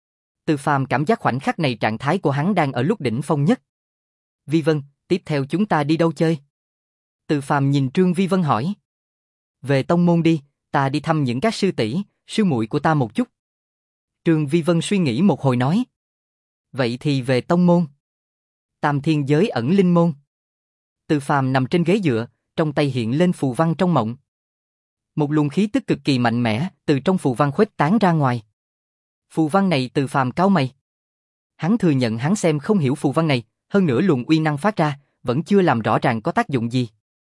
A: Từ Phàm cảm giác khoảnh khắc này trạng thái của hắn đang ở lúc đỉnh phong nhất. Vi Vân, tiếp theo chúng ta đi đâu chơi? Từ Phàm nhìn Trương Vi Vân hỏi. Về tông môn đi, ta đi thăm những các sư tỷ, sư muội của ta một chút. Trương Vi Vân suy nghĩ một hồi nói. Vậy thì về tông môn. Tam thiên giới ẩn linh môn. Từ Phàm nằm trên ghế dựa, trong tay hiện lên phù văn trong mộng. Một luồng khí tức cực kỳ mạnh mẽ từ trong phù văn khuếch tán ra ngoài. Phù văn này Từ Phàm cau mày. Hắn thừa nhận hắn xem không hiểu phù văn này, hơn nữa luồng uy năng phát ra, vẫn chưa làm rõ ràng có tác dụng gì.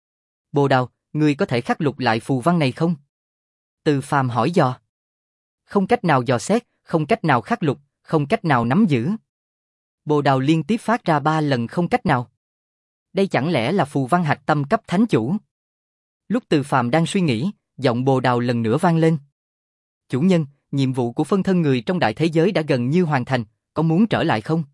A: Bồ Đào, ngươi có thể khắc lục lại phù văn này không? Từ Phàm hỏi dò. Không cách nào dò xét, không cách nào khắc lục, không cách nào nắm giữ. Bồ Đào liên tiếp phát ra ba lần không cách nào. Đây chẳng lẽ là phù văn hạch tâm cấp thánh chủ? Lúc Từ Phàm đang suy nghĩ, giọng Bồ Đào lần nữa vang lên. Chủ nhân, nhiệm vụ của phân thân người trong đại thế giới đã gần như hoàn thành, có muốn trở lại không?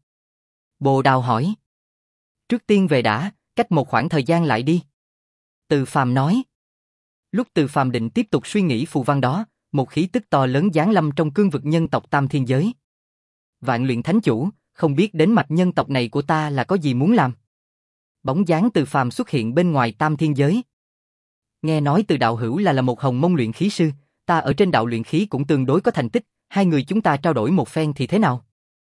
A: Bồ Đào hỏi. Trước tiên về đã, cách một khoảng thời gian lại đi. Từ Phàm nói. Lúc Từ Phàm định tiếp tục suy nghĩ phù văn đó, một khí tức to lớn giáng lâm trong cương vực nhân tộc Tam Thiên Giới. Vạn Luyện Thánh Chủ, không biết đến mạch nhân tộc này của ta là có gì muốn làm. Bóng dáng Từ Phàm xuất hiện bên ngoài tam thiên giới. Nghe nói Từ đạo hữu là là một hồng mông luyện khí sư, ta ở trên đạo luyện khí cũng tương đối có thành tích, hai người chúng ta trao đổi một phen thì thế nào?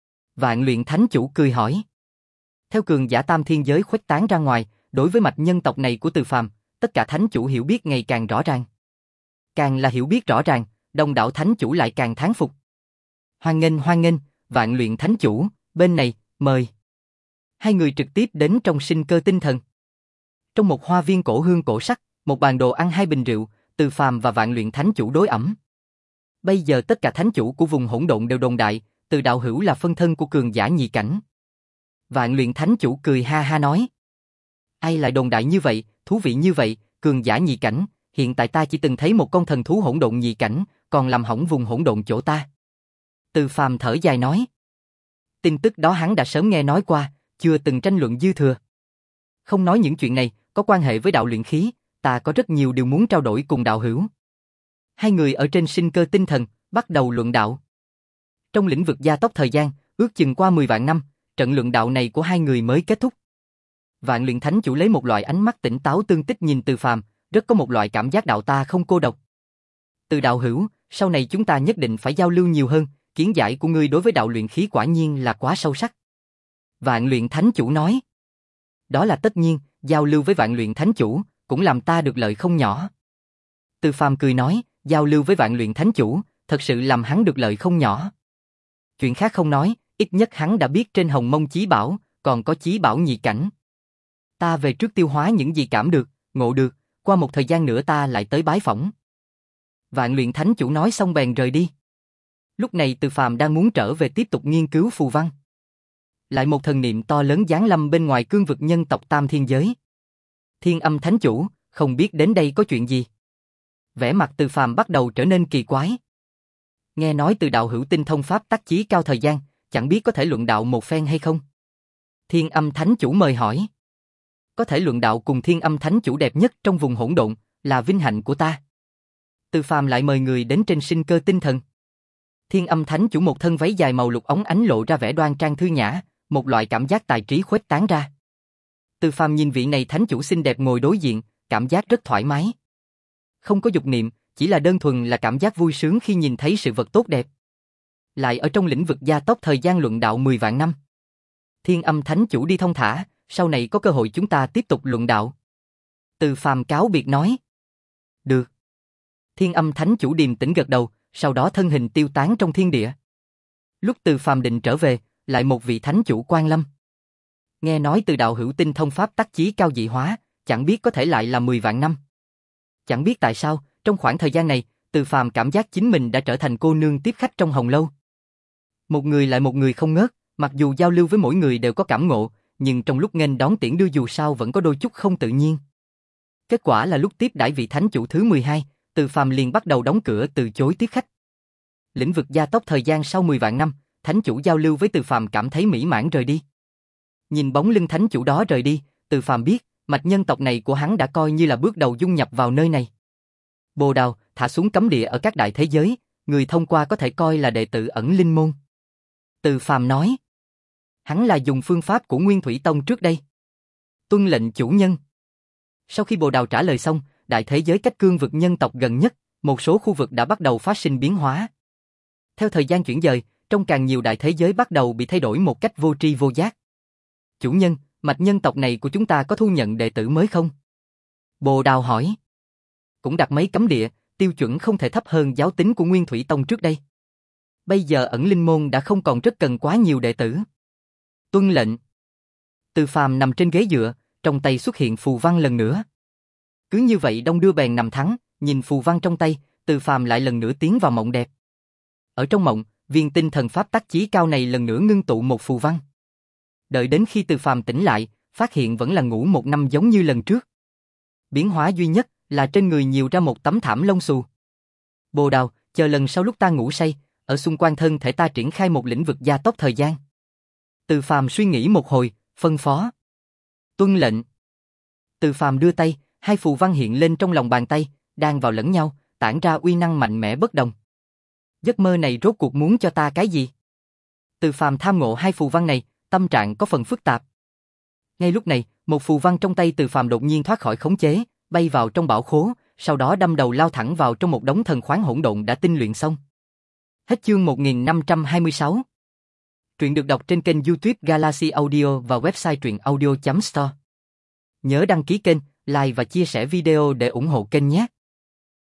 A: Vạn Luyện Thánh Chủ cười hỏi. Theo cường giả tam thiên giới khuếch tán ra ngoài, đối với mạch nhân tộc này của Từ Phàm, tất cả thánh chủ hiểu biết ngày càng rõ ràng. Càng là hiểu biết rõ ràng, đông đảo thánh chủ lại càng thán phục. Hoan nghênh hoan nghênh, Vạn Luyện Thánh Chủ, bên này, mời. Hai người trực tiếp đến trong sinh cơ tinh thần. Trong một hoa viên cổ hương cổ sắc, một bàn đồ ăn hai bình rượu, Từ Phàm và Vạn Luyện Thánh Chủ đối ẩm. Bây giờ tất cả thánh chủ của vùng hỗn độn đều đồn đại, Từ đạo hữu là phân thân của cường giả nhị cảnh. Vạn Luyện Thánh Chủ cười ha ha nói. Ai lại đồn đại như vậy, thú vị như vậy, cường giả nhị cảnh, hiện tại ta chỉ từng thấy một con thần thú hỗn độn nhị cảnh, còn làm hỏng vùng hỗn độn chỗ ta. Từ Phàm thở dài nói. Tin tức đó hắn đã sớm nghe nói qua, chưa từng tranh luận dư thừa. Không nói những chuyện này, có quan hệ với đạo luyện khí, ta có rất nhiều điều muốn trao đổi cùng đạo hữu. Hai người ở trên sinh cơ tinh thần, bắt đầu luận đạo. Trong lĩnh vực gia tốc thời gian, ước chừng qua mười vạn năm, trận luận đạo này của hai người mới kết thúc. Vạn Luyện Thánh Chủ lấy một loại ánh mắt tỉnh táo tương tích nhìn Từ Phàm, rất có một loại cảm giác đạo ta không cô độc. Từ đạo hữu, sau này chúng ta nhất định phải giao lưu nhiều hơn, kiến giải của ngươi đối với đạo luyện khí quả nhiên là quá sâu sắc. Vạn Luyện Thánh Chủ nói. Đó là tất nhiên, giao lưu với Vạn Luyện Thánh Chủ, cũng làm ta được lợi không nhỏ. Từ Phàm cười nói, giao lưu với Vạn Luyện Thánh Chủ, thật sự làm hắn được lợi không nhỏ. Chuyện khác không nói, ít nhất hắn đã biết trên Hồng Mông Chí Bảo, còn có Chí Bảo nhị cảnh. Ta về trước tiêu hóa những gì cảm được, ngộ được, qua một thời gian nữa ta lại tới bái phỏng. Vạn Luyện Thánh Chủ nói xong bèn rời đi. Lúc này Từ Phàm đang muốn trở về tiếp tục nghiên cứu phù văn. Lại một thần niệm to lớn giáng lâm bên ngoài cương vực nhân tộc tam thiên giới. Thiên Âm Thánh Chủ, không biết đến đây có chuyện gì. Vẻ mặt Từ Phàm bắt đầu trở nên kỳ quái. Nghe nói Từ đạo hữu tinh thông pháp tắc chí cao thời gian, chẳng biết có thể luận đạo một phen hay không? Thiên Âm Thánh Chủ mời hỏi. Có thể luận đạo cùng Thiên Âm Thánh Chủ đẹp nhất trong vùng hỗn độn, là vinh hạnh của ta. Từ Phàm lại mời người đến trên sinh cơ tinh thần. Thiên Âm Thánh Chủ một thân váy dài màu lục óng ánh lộ ra vẻ đoan trang thư nhã, một loại cảm giác tài trí khuếch tán ra. Từ Phàm nhìn vị này Thánh Chủ xinh đẹp ngồi đối diện, cảm giác rất thoải mái. Không có dục niệm, chỉ là đơn thuần là cảm giác vui sướng khi nhìn thấy sự vật tốt đẹp. Lại ở trong lĩnh vực gia tốc thời gian luận đạo mười vạn năm. Thiên Âm Thánh Chủ đi thông thả, sau này có cơ hội chúng ta tiếp tục luận đạo. Từ Phàm cáo biệt nói. Được. Thiên Âm Thánh Chủ điềm tĩnh gật đầu, sau đó thân hình tiêu tán trong thiên địa. Lúc Từ Phàm định trở về, lại một vị Thánh Chủ quan lâm. Nghe nói Từ đạo hữu tinh thông pháp tắc chí cao dị hóa, chẳng biết có thể lại là mười vạn năm. Chẳng biết tại sao, trong khoảng thời gian này, Từ Phàm cảm giác chính mình đã trở thành cô nương tiếp khách trong hồng lâu. Một người lại một người không ngớt, mặc dù giao lưu với mỗi người đều có cảm ngộ, nhưng trong lúc nghênh đón tiễn đưa dù sao vẫn có đôi chút không tự nhiên. Kết quả là lúc tiếp đãi vị Thánh Chủ thứ mười hai, Từ Phàm liền bắt đầu đóng cửa từ chối tiếp khách. Lĩnh vực gia tốc thời gian sau mười vạn năm, Thánh Chủ giao lưu với Từ Phàm cảm thấy mỹ mãn rời đi. Nhìn bóng lưng Thánh Chủ đó rời đi, Từ Phàm biết, mạch nhân tộc này của hắn đã coi như là bước đầu dung nhập vào nơi này. Bồ Đào, thả xuống cấm địa ở các đại thế giới, người thông qua có thể coi là đệ tử ẩn linh môn. Từ Phàm nói. Hắn là dùng phương pháp của Nguyên Thủy Tông trước đây. Tuân lệnh chủ nhân. Sau khi Bồ Đào trả lời xong, đại thế giới cách cương vực nhân tộc gần nhất, một số khu vực đã bắt đầu phát sinh biến hóa. Theo thời gian chuyển dời, trong càng nhiều đại thế giới bắt đầu bị thay đổi một cách vô tri vô giác. Chủ nhân, mạch nhân tộc này của chúng ta có thu nhận đệ tử mới không? Bồ Đào hỏi. Cũng đặt mấy cấm địa, tiêu chuẩn không thể thấp hơn giáo tính của Nguyên Thủy Tông trước đây. Bây giờ ẩn linh môn đã không còn rất cần quá nhiều đệ tử. Tuân lệnh. Từ Phàm nằm trên ghế dựa, trong tay xuất hiện phù văn lần nữa. Cứ như vậy đông đưa bèn nằm thắng, nhìn phù văn trong tay, Từ Phàm lại lần nữa tiến vào mộng đẹp. Ở trong mộng, viên tinh thần pháp tắc chí cao này lần nữa ngưng tụ một phù văn. Đợi đến khi Từ Phàm tỉnh lại, phát hiện vẫn là ngủ một năm giống như lần trước. Biến hóa duy nhất là trên người nhiều ra một tấm thảm lông xù. Bồ Đào, chờ lần sau lúc ta ngủ say, ở xung quanh thân thể ta triển khai một lĩnh vực gia tốc thời gian. Từ Phàm suy nghĩ một hồi, phân phó. Tuân lệnh. Từ Phàm đưa tay, hai phù văn hiện lên trong lòng bàn tay, đan vào lẫn nhau, tản ra uy năng mạnh mẽ bất đồng. Giấc mơ này rốt cuộc muốn cho ta cái gì? Từ Phàm tham ngộ hai phù văn này, tâm trạng có phần phức tạp. Ngay lúc này, một phù văn trong tay Từ Phàm đột nhiên thoát khỏi khống chế, bay vào trong bảo khố, sau đó đâm đầu lao thẳng vào trong một đống thần khoáng hỗn độn đã tinh luyện xong. Hết chương một nghìn năm trăm hai mươi sáu. Truyện được đọc trên kênh YouTube Galaxy Audio và website truyện audio chấm store. Nhớ đăng ký kênh, like và chia sẻ video để ủng hộ kênh nhé.